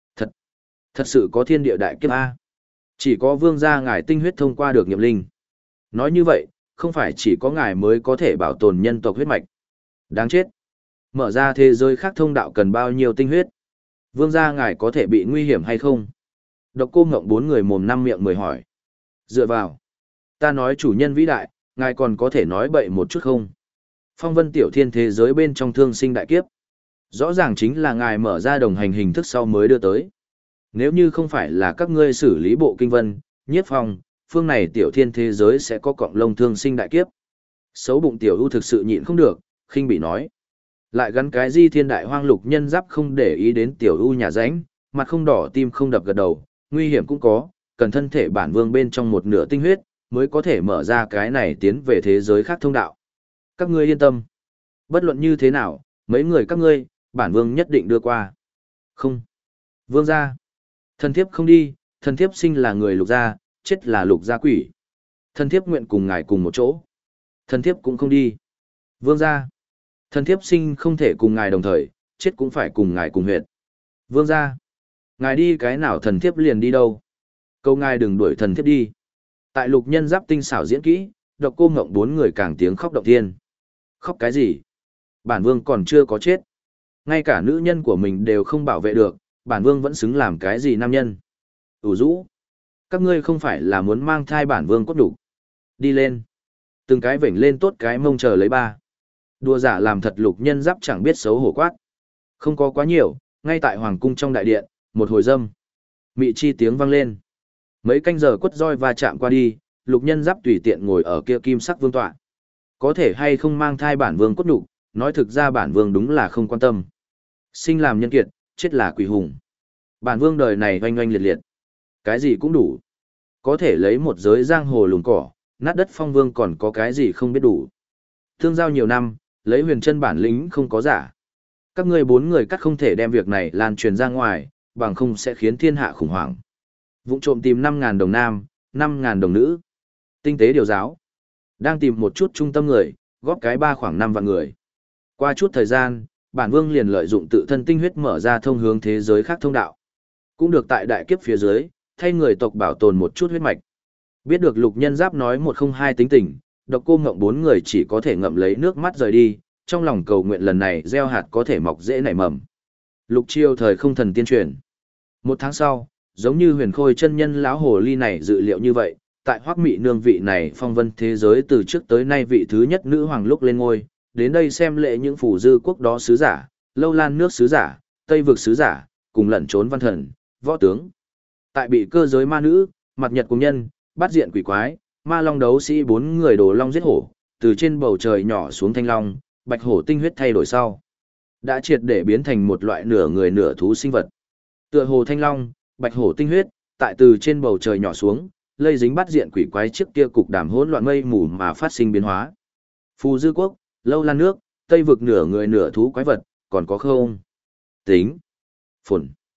Thật sự có thiên địa đại kiếp A. Chỉ có vương gia ngài tinh huyết thông qua được nghiệm linh. Nói như vậy, không phải chỉ có ngài mới có thể bảo tồn nhân tộc huyết mạch. Đáng chết. Mở ra thế giới khác thông đạo cần bao nhiêu tinh huyết? Vương gia ngài có thể bị nguy hiểm hay không? Độc Cô Ngộng bốn người mồm năm miệng mười hỏi. Dựa vào. Ta nói chủ nhân vĩ đại, ngài còn có thể nói bậy một chút không? Phong vân tiểu thiên thế giới bên trong thương sinh đại kiếp. Rõ ràng chính là ngài mở ra đồng hành hình thức sau mới đưa tới. Nếu như không phải là các ngươi xử lý bộ kinh vân, nhiếp phong, phương này tiểu thiên thế giới sẽ có cọng lông thương sinh đại kiếp. Xấu bụng tiểu ưu thực sự nhịn không được, khinh bị nói. Lại gắn cái di thiên đại hoang Lục Nhân Giáp không để ý đến tiểu ưu nhà ránh, mặt không đỏ tim không đập gật đầu, nguy hiểm cũng có, cần thân thể bản vương bên trong một nửa tinh huyết, mới có thể mở ra cái này tiến về thế giới khác thông đạo. Các ngươi yên tâm. Bất luận như thế nào, mấy người các ngươi, bản vương nhất định đưa qua. Không. Vương gia. Thần thiếp không đi, thần thiếp sinh là người Lục gia, chết là Lục gia quỷ. Thần thiếp nguyện cùng ngài cùng một chỗ. Thần thiếp cũng không đi. Vương gia. Thần thiếp sinh không thể cùng ngài đồng thời, chết cũng phải cùng ngài cùng huyệt. Vương gia. Ngài đi cái nào thần thiếp liền đi đâu. Câu ngài đừng đuổi thần thiếp đi. Tại Lục Nhân Giáp tinh xảo diễn kỹ, Độc Cô Ngộng bốn người càng tiếng khóc động thiên. Khóc cái gì? Bản vương còn chưa có chết. Ngay cả nữ nhân của mình đều không bảo vệ được, bản vương vẫn xứng làm cái gì nam nhân. Ủ rũ. Các ngươi không phải là muốn mang thai bản vương cốt đủ. Đi lên. Từng cái vểnh lên tốt cái mông chờ lấy ba. Đùa giả làm thật Lục Nhân Giáp chẳng biết xấu hổ quát. Không có quá nhiều, ngay tại hoàng cung trong đại điện, một hồi dâm. Mị chi tiếng vang lên. Mấy canh giờ quất roi va chạm qua đi, Lục Nhân Giáp tùy tiện ngồi ở kia kim sắc vương tọa. Có thể hay không mang thai bản vương cốt đủ, nói thực ra bản vương đúng là không quan tâm. Sinh làm nhân kiệt, chết là quỷ hùng. Bản vương đời này oanh oanh liệt liệt. Cái gì cũng đủ. Có thể lấy một giới giang hồ lùn cỏ, nát đất phong vương còn có cái gì không biết đủ. Thương giao nhiều năm, lấy huyền chân bản lĩnh không có giả. Các ngươi bốn người cắt không thể đem việc này lan truyền ra ngoài, bằng không sẽ khiến thiên hạ khủng hoảng. Vụng trộm tìm 5.000 đồng nam, 5.000 đồng nữ. Tinh tế điều giáo. Đang tìm một chút trung tâm người, góp cái ba khoảng 5 vạn người. Qua chút thời gian, bản vương liền lợi dụng tự thân tinh huyết mở ra thông hướng thế giới khác thông đạo. Cũng được tại đại kiếp phía dưới, thay người tộc bảo tồn một chút huyết mạch. Biết được Lục Nhân Giáp nói 102 tính tình, Độc Cô Ngộng bốn người chỉ có thể ngậm lấy nước mắt rời đi, trong lòng cầu nguyện lần này gieo hạt có thể mọc dễ nảy mầm. Lục Chiêu thời không thần tiên truyền. Một tháng sau, giống như Huyền Khôi chân nhân lão hồ ly này dự liệu như vậy, tại Hoắc Mị nương vị này phong vân thế giới từ trước tới nay vị thứ nhất nữ hoàng lúc lên ngôi, đến đây xem lễ những phủ dư quốc đó sứ giả, Lâu Lan nước sứ giả, Tây vực sứ giả, cùng lẩn trốn văn thần, võ tướng. Tại bị cơ giới ma nữ, mặt nhật cùng nhân, bát diện quỷ quái, ma long đấu sĩ bốn người đồ long giết hổ, từ trên bầu trời nhỏ xuống thanh long, bạch hổ tinh huyết thay đổi sau. Đã triệt để biến thành một loại nửa người nửa thú sinh vật. Tựa hồ thanh long, bạch hổ tinh huyết, tại từ trên bầu trời nhỏ xuống, lây dính bát diện quỷ quái trước kia cục đàm hỗn loạn mây mù mà phát sinh biến hóa. Phù dư quốc, Lâu Lan nước, Tây vực nửa người nửa thú quái vật, còn có không? Tính. Phồn.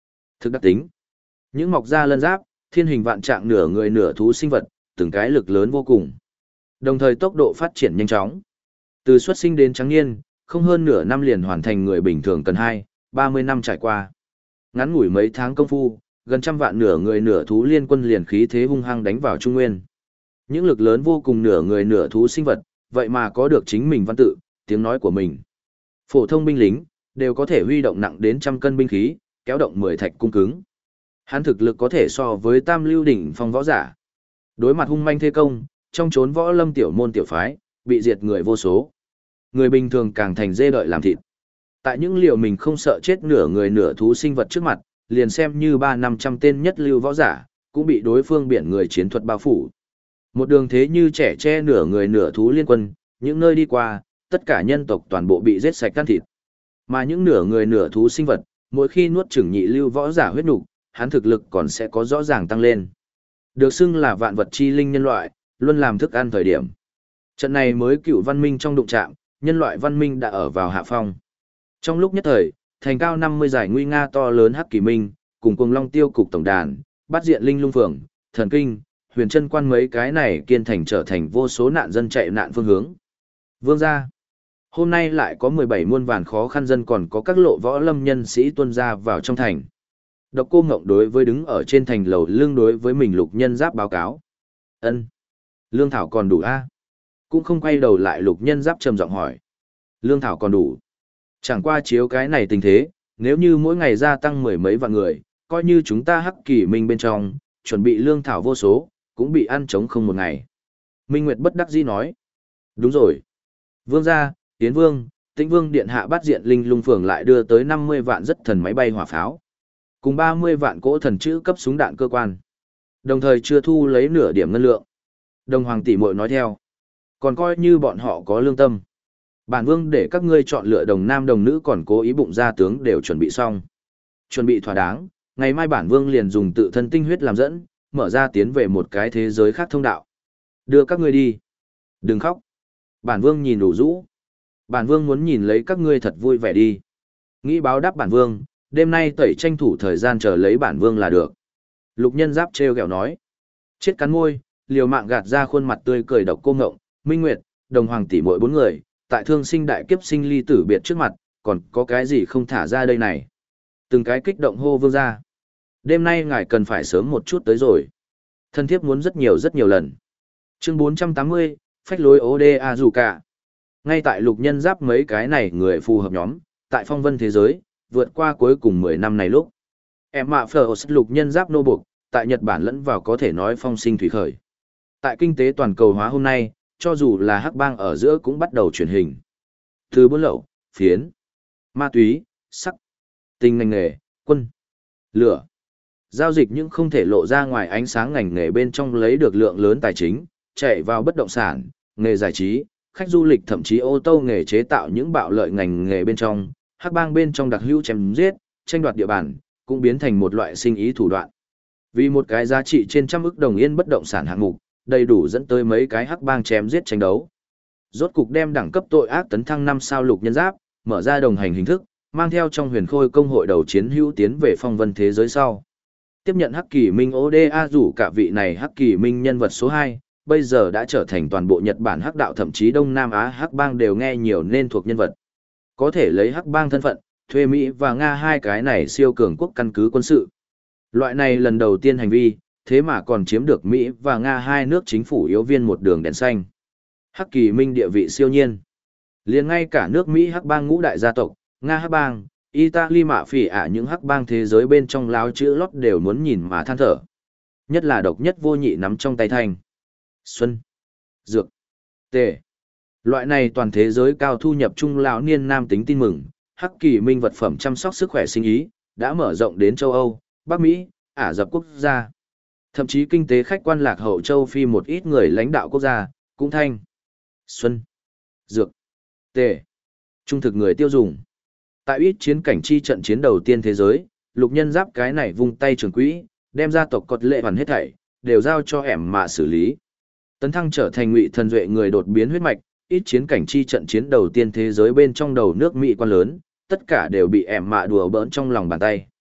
Thực đặc tính. Những mọc da lân giáp, thiên hình vạn trạng nửa người nửa thú sinh vật, từng cái lực lớn vô cùng. Đồng thời tốc độ phát triển nhanh chóng. Từ xuất sinh đến trắng niên, không hơn nửa năm liền hoàn thành người bình thường cần 30 năm trải qua. Ngắn ngủi mấy tháng công phu, gần trăm vạn nửa người nửa thú liên quân liền khí thế hung hăng đánh vào Trung Nguyên. Những lực lớn vô cùng nửa người nửa thú sinh vật, vậy mà có được chính mình văn tự, tiếng nói của mình. Phổ thông binh lính, đều có thể huy động nặng đến trăm cân binh khí, kéo động 10 thạch cung cứng. Hắn thực lực có thể so với tam lưu đỉnh phong võ giả. Đối mặt hung manh thế công, trong chốn võ lâm tiểu môn tiểu phái, bị diệt người vô số. Người bình thường càng thành dê đợi làm thịt. Tại những liều mình không sợ chết nửa người nửa thú sinh vật trước mặt, liền xem như 300-500 tên nhất lưu võ giả, cũng bị đối phương biển người chiến thuật bao phủ. Một đường thế như trẻ tre nửa người nửa thú liên quân, những nơi đi qua, tất cả nhân tộc toàn bộ bị giết sạch tan thịt. Mà những nửa người nửa thú sinh vật, mỗi khi nuốt chửng nhị lưu võ giả huyết nục, hắn thực lực còn sẽ có rõ ràng tăng lên. Được xưng là vạn vật chi linh nhân loại, luôn làm thức ăn thời điểm. Trận này mới cựu văn minh trong đụng chạm, nhân loại văn minh đã ở vào hạ phong. Trong lúc nhất thời, thành cao 50 giải nguy nga to lớn Hắc Kỳ Minh, cùng Cuồng Long Tiêu cục tổng đàn, Bát Diện Linh Lung Phượng, Thần Kinh, Huyền Chân Quan mấy cái này kiên thành trở thành vô số nạn dân chạy nạn phương hướng. Vương gia, hôm nay lại có 17 muôn vàn khó khăn dân còn có các lộ võ lâm nhân sĩ tuôn ra vào trong thành. Độc Cô Ngộng đối với đứng ở trên thành lầu lưng đối với mình Lục Nhân Giáp báo cáo. Ân, lương thảo còn đủ a? Cũng không quay đầu lại Lục Nhân Giáp trầm giọng hỏi. Lương thảo còn đủ. Chẳng qua chiếu cái này tình thế, nếu như mỗi ngày gia tăng mười mấy vạn người, coi như chúng ta Hắc Kỳ Minh bên trong, chuẩn bị lương thảo vô số, cũng bị ăn trống không một ngày. Minh Nguyệt bất đắc dĩ nói. Đúng rồi. Vương gia, Tiến Vương, Tĩnh Vương điện hạ Bát Diện Linh Lung Phường lại đưa tới 50 vạn rất thần máy bay hỏa pháo. Cùng 30 vạn cỗ thần chữ cấp súng đạn cơ quan. Đồng thời chưa thu lấy nửa điểm ngân lượng. Đồng Hoàng tỷ muội nói theo. Còn coi như bọn họ có lương tâm. Bản vương để các ngươi chọn lựa đồng nam đồng nữ còn cố ý bụng gia tướng đều chuẩn bị xong. Chuẩn bị thỏa đáng, ngày mai bản vương liền dùng tự thân tinh huyết làm dẫn, mở ra tiến về một cái thế giới khác thông đạo. Đưa các ngươi đi. Đừng khóc. Bản vương nhìn đủ rũ. Bản vương muốn nhìn lấy các ngươi thật vui vẻ đi. Nghĩ báo đáp bản vương, đêm nay tẩy tranh thủ thời gian chờ lấy bản vương là được. Lục Nhân Giáp trêu ghẹo nói. Chết cắn môi, liều mạng gạt ra khuôn mặt tươi cười Độc Cô Ngộng, Minh Nguyệt, Đồng Hoàng tỷ muội bốn người, tại thương sinh đại kiếp sinh ly tử biệt trước mặt, còn có cái gì không thả ra đây này. Từng cái kích động hô vương ra. Đêm nay ngài cần phải sớm một chút tới rồi. Thân thiếp muốn rất nhiều lần. Chương 480, phách lối ODA dù cả. Ngay tại Lục Nhân Giáp mấy cái này người phù hợp nhóm, tại phong vân thế giới, vượt qua cuối cùng 10 năm này lúc. Em mạ phở Lục Nhân Giáp nô buộc, tại Nhật Bản lẫn vào có thể nói phong sinh thủy khởi. Tại kinh tế toàn cầu hóa hôm nay, cho dù là hắc bang ở giữa cũng bắt đầu chuyển hình. Từ buôn lậu, phiến, ma túy, sắc, tình ngành nghề, quân, lửa. Giao dịch những không thể lộ ra ngoài ánh sáng ngành nghề bên trong lấy được lượng lớn tài chính, chạy vào bất động sản, nghề giải trí, khách du lịch thậm chí ô tô nghề chế tạo những bạo lợi ngành nghề bên trong, hắc bang bên trong đặc hữu chém giết, tranh đoạt địa bàn, cũng biến thành một loại sinh ý thủ đoạn. Vì một cái giá trị trên trăm ức đồng yên bất động sản hạng mục, đầy đủ dẫn tới mấy cái hắc bang chém giết tranh đấu. Rốt cục đem đẳng cấp tội ác tấn thăng 5 sao Lục Nhân Giáp, mở ra đồng hành hình thức, mang theo trong Huyền Khôi công hội đầu chiến hữu tiến về phong vân thế giới sau. Tiếp nhận Hắc Kỳ Minh ODA rủ cả vị này Hắc Kỳ Minh nhân vật số 2, bây giờ đã trở thành toàn bộ Nhật Bản hắc đạo thậm chí Đông Nam Á hắc bang đều nghe nhiều nên thuộc nhân vật. Có thể lấy hắc bang thân phận, thuê Mỹ và Nga hai cái này siêu cường quốc căn cứ quân sự. Loại này lần đầu tiên hành vi, thế mà còn chiếm được Mỹ và Nga hai nước chính phủ yếu viên một đường đèn xanh. Hắc Kỳ Minh địa vị siêu nhiên. Liền ngay cả nước Mỹ hắc bang ngũ đại gia tộc, Nga hắc bang, Italy mạ phỉ những hắc bang thế giới bên trong láo chữ lót đều muốn nhìn mà than thở. Nhất là độc nhất vô nhị nắm trong tay thanh. Xuân, Dược, Tề. Loại này toàn thế giới cao thu nhập trung lão niên nam tính tin mừng, Hắc Kỳ Minh vật phẩm chăm sóc sức khỏe sinh ý, đã mở rộng đến châu Âu, Bắc Mỹ, Ả Rập quốc gia. Thậm chí kinh tế khách quan lạc hậu châu Phi một ít người lãnh đạo quốc gia, cũng thanh. Xuân, Dược, Tề. Trung thực người tiêu dùng. Tại ít chiến cảnh chi trận chiến đầu tiên thế giới, Lục Nhân Giáp cái này vung tay trường quỹ, đem ra tộc cột lệ hoàn hết thảy, đều giao cho ẻm mạ xử lý. Tấn thăng trở thành Ngụy Thần Duệ người đột biến huyết mạch, ít chiến cảnh chi trận chiến đầu tiên thế giới bên trong đầu nước Mỹ quan lớn, tất cả đều bị ẻm mạ đùa bỡn trong lòng bàn tay.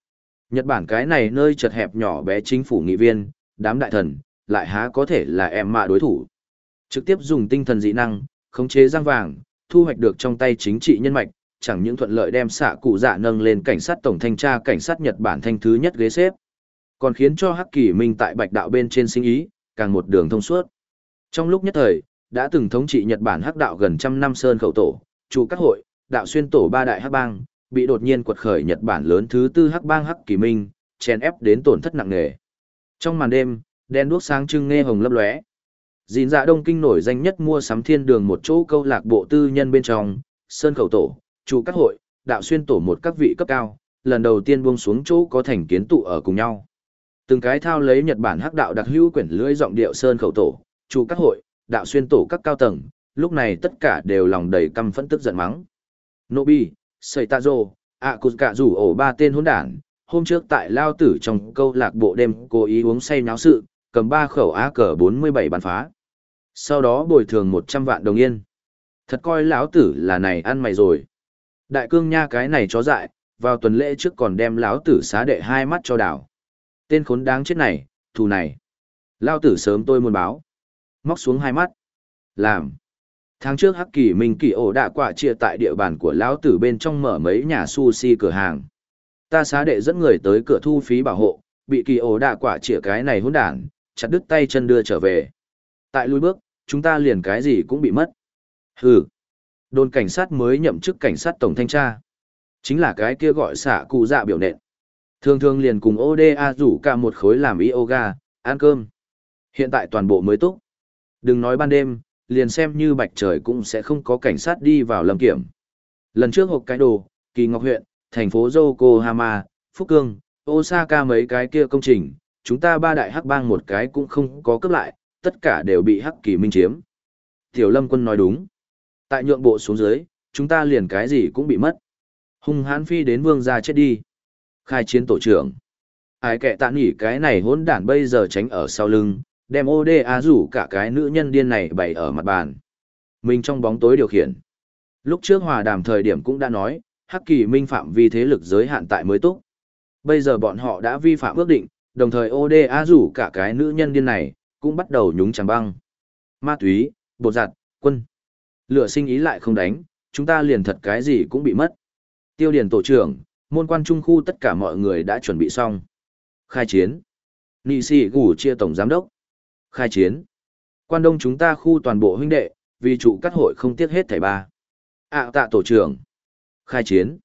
Nhật Bản cái này nơi chật hẹp nhỏ bé chính phủ nghị viên, đám đại thần, lại há có thể là em mạ đối thủ. Trực tiếp dùng tinh thần dị năng, khống chế răng vàng, thu hoạch được trong tay chính trị nhân mạch, chẳng những thuận lợi đem xạ cụ dạ nâng lên cảnh sát tổng thanh tra cảnh sát Nhật Bản thanh thứ nhất ghế xếp, còn khiến cho Hắc Kỳ Minh tại Bạch Đạo bên trên sinh ý, càng một đường thông suốt. Trong lúc nhất thời, đã từng thống trị Nhật Bản Hắc Đạo gần trăm năm Sơn Khẩu Tổ, chủ các hội, đạo xuyên tổ ba đại Hắc bang, bị đột nhiên quật khởi Nhật Bản lớn thứ tư Hắc bang Hắc Kỳ Minh, chèn ép đến tổn thất nặng nề. Trong màn đêm, đèn đuốc sáng trưng nghe hồng lấp lóe. Dìn dạ Đông Kinh nổi danh nhất mua sắm thiên đường một chỗ câu lạc bộ tư nhân bên trong, Sơn Khẩu Tổ, chủ các hội, đạo xuyên tổ một các vị cấp cao, lần đầu tiên buông xuống chỗ có thành kiến tụ ở cùng nhau. Từng cái thao lấy Nhật Bản Hắc Đạo đặc hữu quyển lưỡi giọng điệu Sơn Khẩu Tổ, chủ các hội, đạo xuyên tổ các cao tầng, lúc này tất cả đều lòng đầy căm phẫn tức giận mắng. Nobi, Seitazo, Akutsuka rủ ổ ba tên hỗn đản, hôm trước tại lao tử trong câu lạc bộ đêm cố ý uống say náo sự, cầm 3 khẩu AK-47 bắn phá. Sau đó bồi thường 100 vạn đồng yên. Thật coi lão tử là này ăn mày rồi. Đại cương nha cái này chó dại, vào tuần lễ trước còn đem lão tử xá đệ hai mắt cho đảo. Tên khốn đáng chết này, thù này. Lão tử sớm tôi muốn báo. Móc xuống hai mắt. Làm. Tháng trước Hắc Kỳ Minh Kỳ ổ đã quả chia tại địa bàn của lão tử bên trong mở mấy nhà sushi cửa hàng. Ta xá đệ dẫn người tới cửa thu phí bảo hộ, bị Kỳ ổ đã quả chia cái này hỗn đản, chặt đứt tay chân đưa trở về. Tại lui bước, chúng ta liền cái gì cũng bị mất. Hừ. Đồn cảnh sát mới nhậm chức cảnh sát tổng thanh tra. Chính là cái kia gọi xạ cụ dạ biểu nện. Thường thường liền cùng ODA rủ cả một khối làm yoga, ăn cơm. Hiện tại toàn bộ mới túc. Đừng nói ban đêm, liền xem như bạch trời cũng sẽ không có cảnh sát đi vào lâm kiểm. Lần trước Hokkaido, Kỳ Ngọc huyện, thành phố Yokohama, Phúc Cương, Osaka mấy cái kia công trình, chúng ta ba đại hắc bang một cái cũng không có cướp lại, tất cả đều bị Hắc Kỳ Minh chiếm. Tiểu Lâm Quân nói đúng. Tại nhượng bộ xuống dưới, chúng ta liền cái gì cũng bị mất. Hung hãn phi đến vương gia chết đi. Khai chiến tổ trưởng. Ai kệ tạ nghỉ cái này hỗn đản bây giờ tránh ở sau lưng, đem ODA rủ cả cái nữ nhân điên này bày ở mặt bàn. Mình trong bóng tối điều khiển. Lúc trước hòa đàm thời điểm cũng đã nói, Hắc Kỳ Minh phạm vi thế lực giới hạn tại mới túc. Bây giờ bọn họ đã vi phạm ước định, đồng thời ODA rủ cả cái nữ nhân điên này, cũng bắt đầu nhúng chàm băng. Ma túy, bột giặt, quân. Lửa sinh ý lại không đánh, chúng ta liền thật cái gì cũng bị mất. Tiêu Điển tổ trưởng, môn quan trung khu tất cả mọi người đã chuẩn bị xong. Khai chiến. Nị sĩ gủ chia tổng giám đốc. Khai chiến. Quan đông chúng ta khu toàn bộ huynh đệ, vì trụ cắt hội không tiếc hết thảy ba. Tạ tổ trưởng. Khai chiến.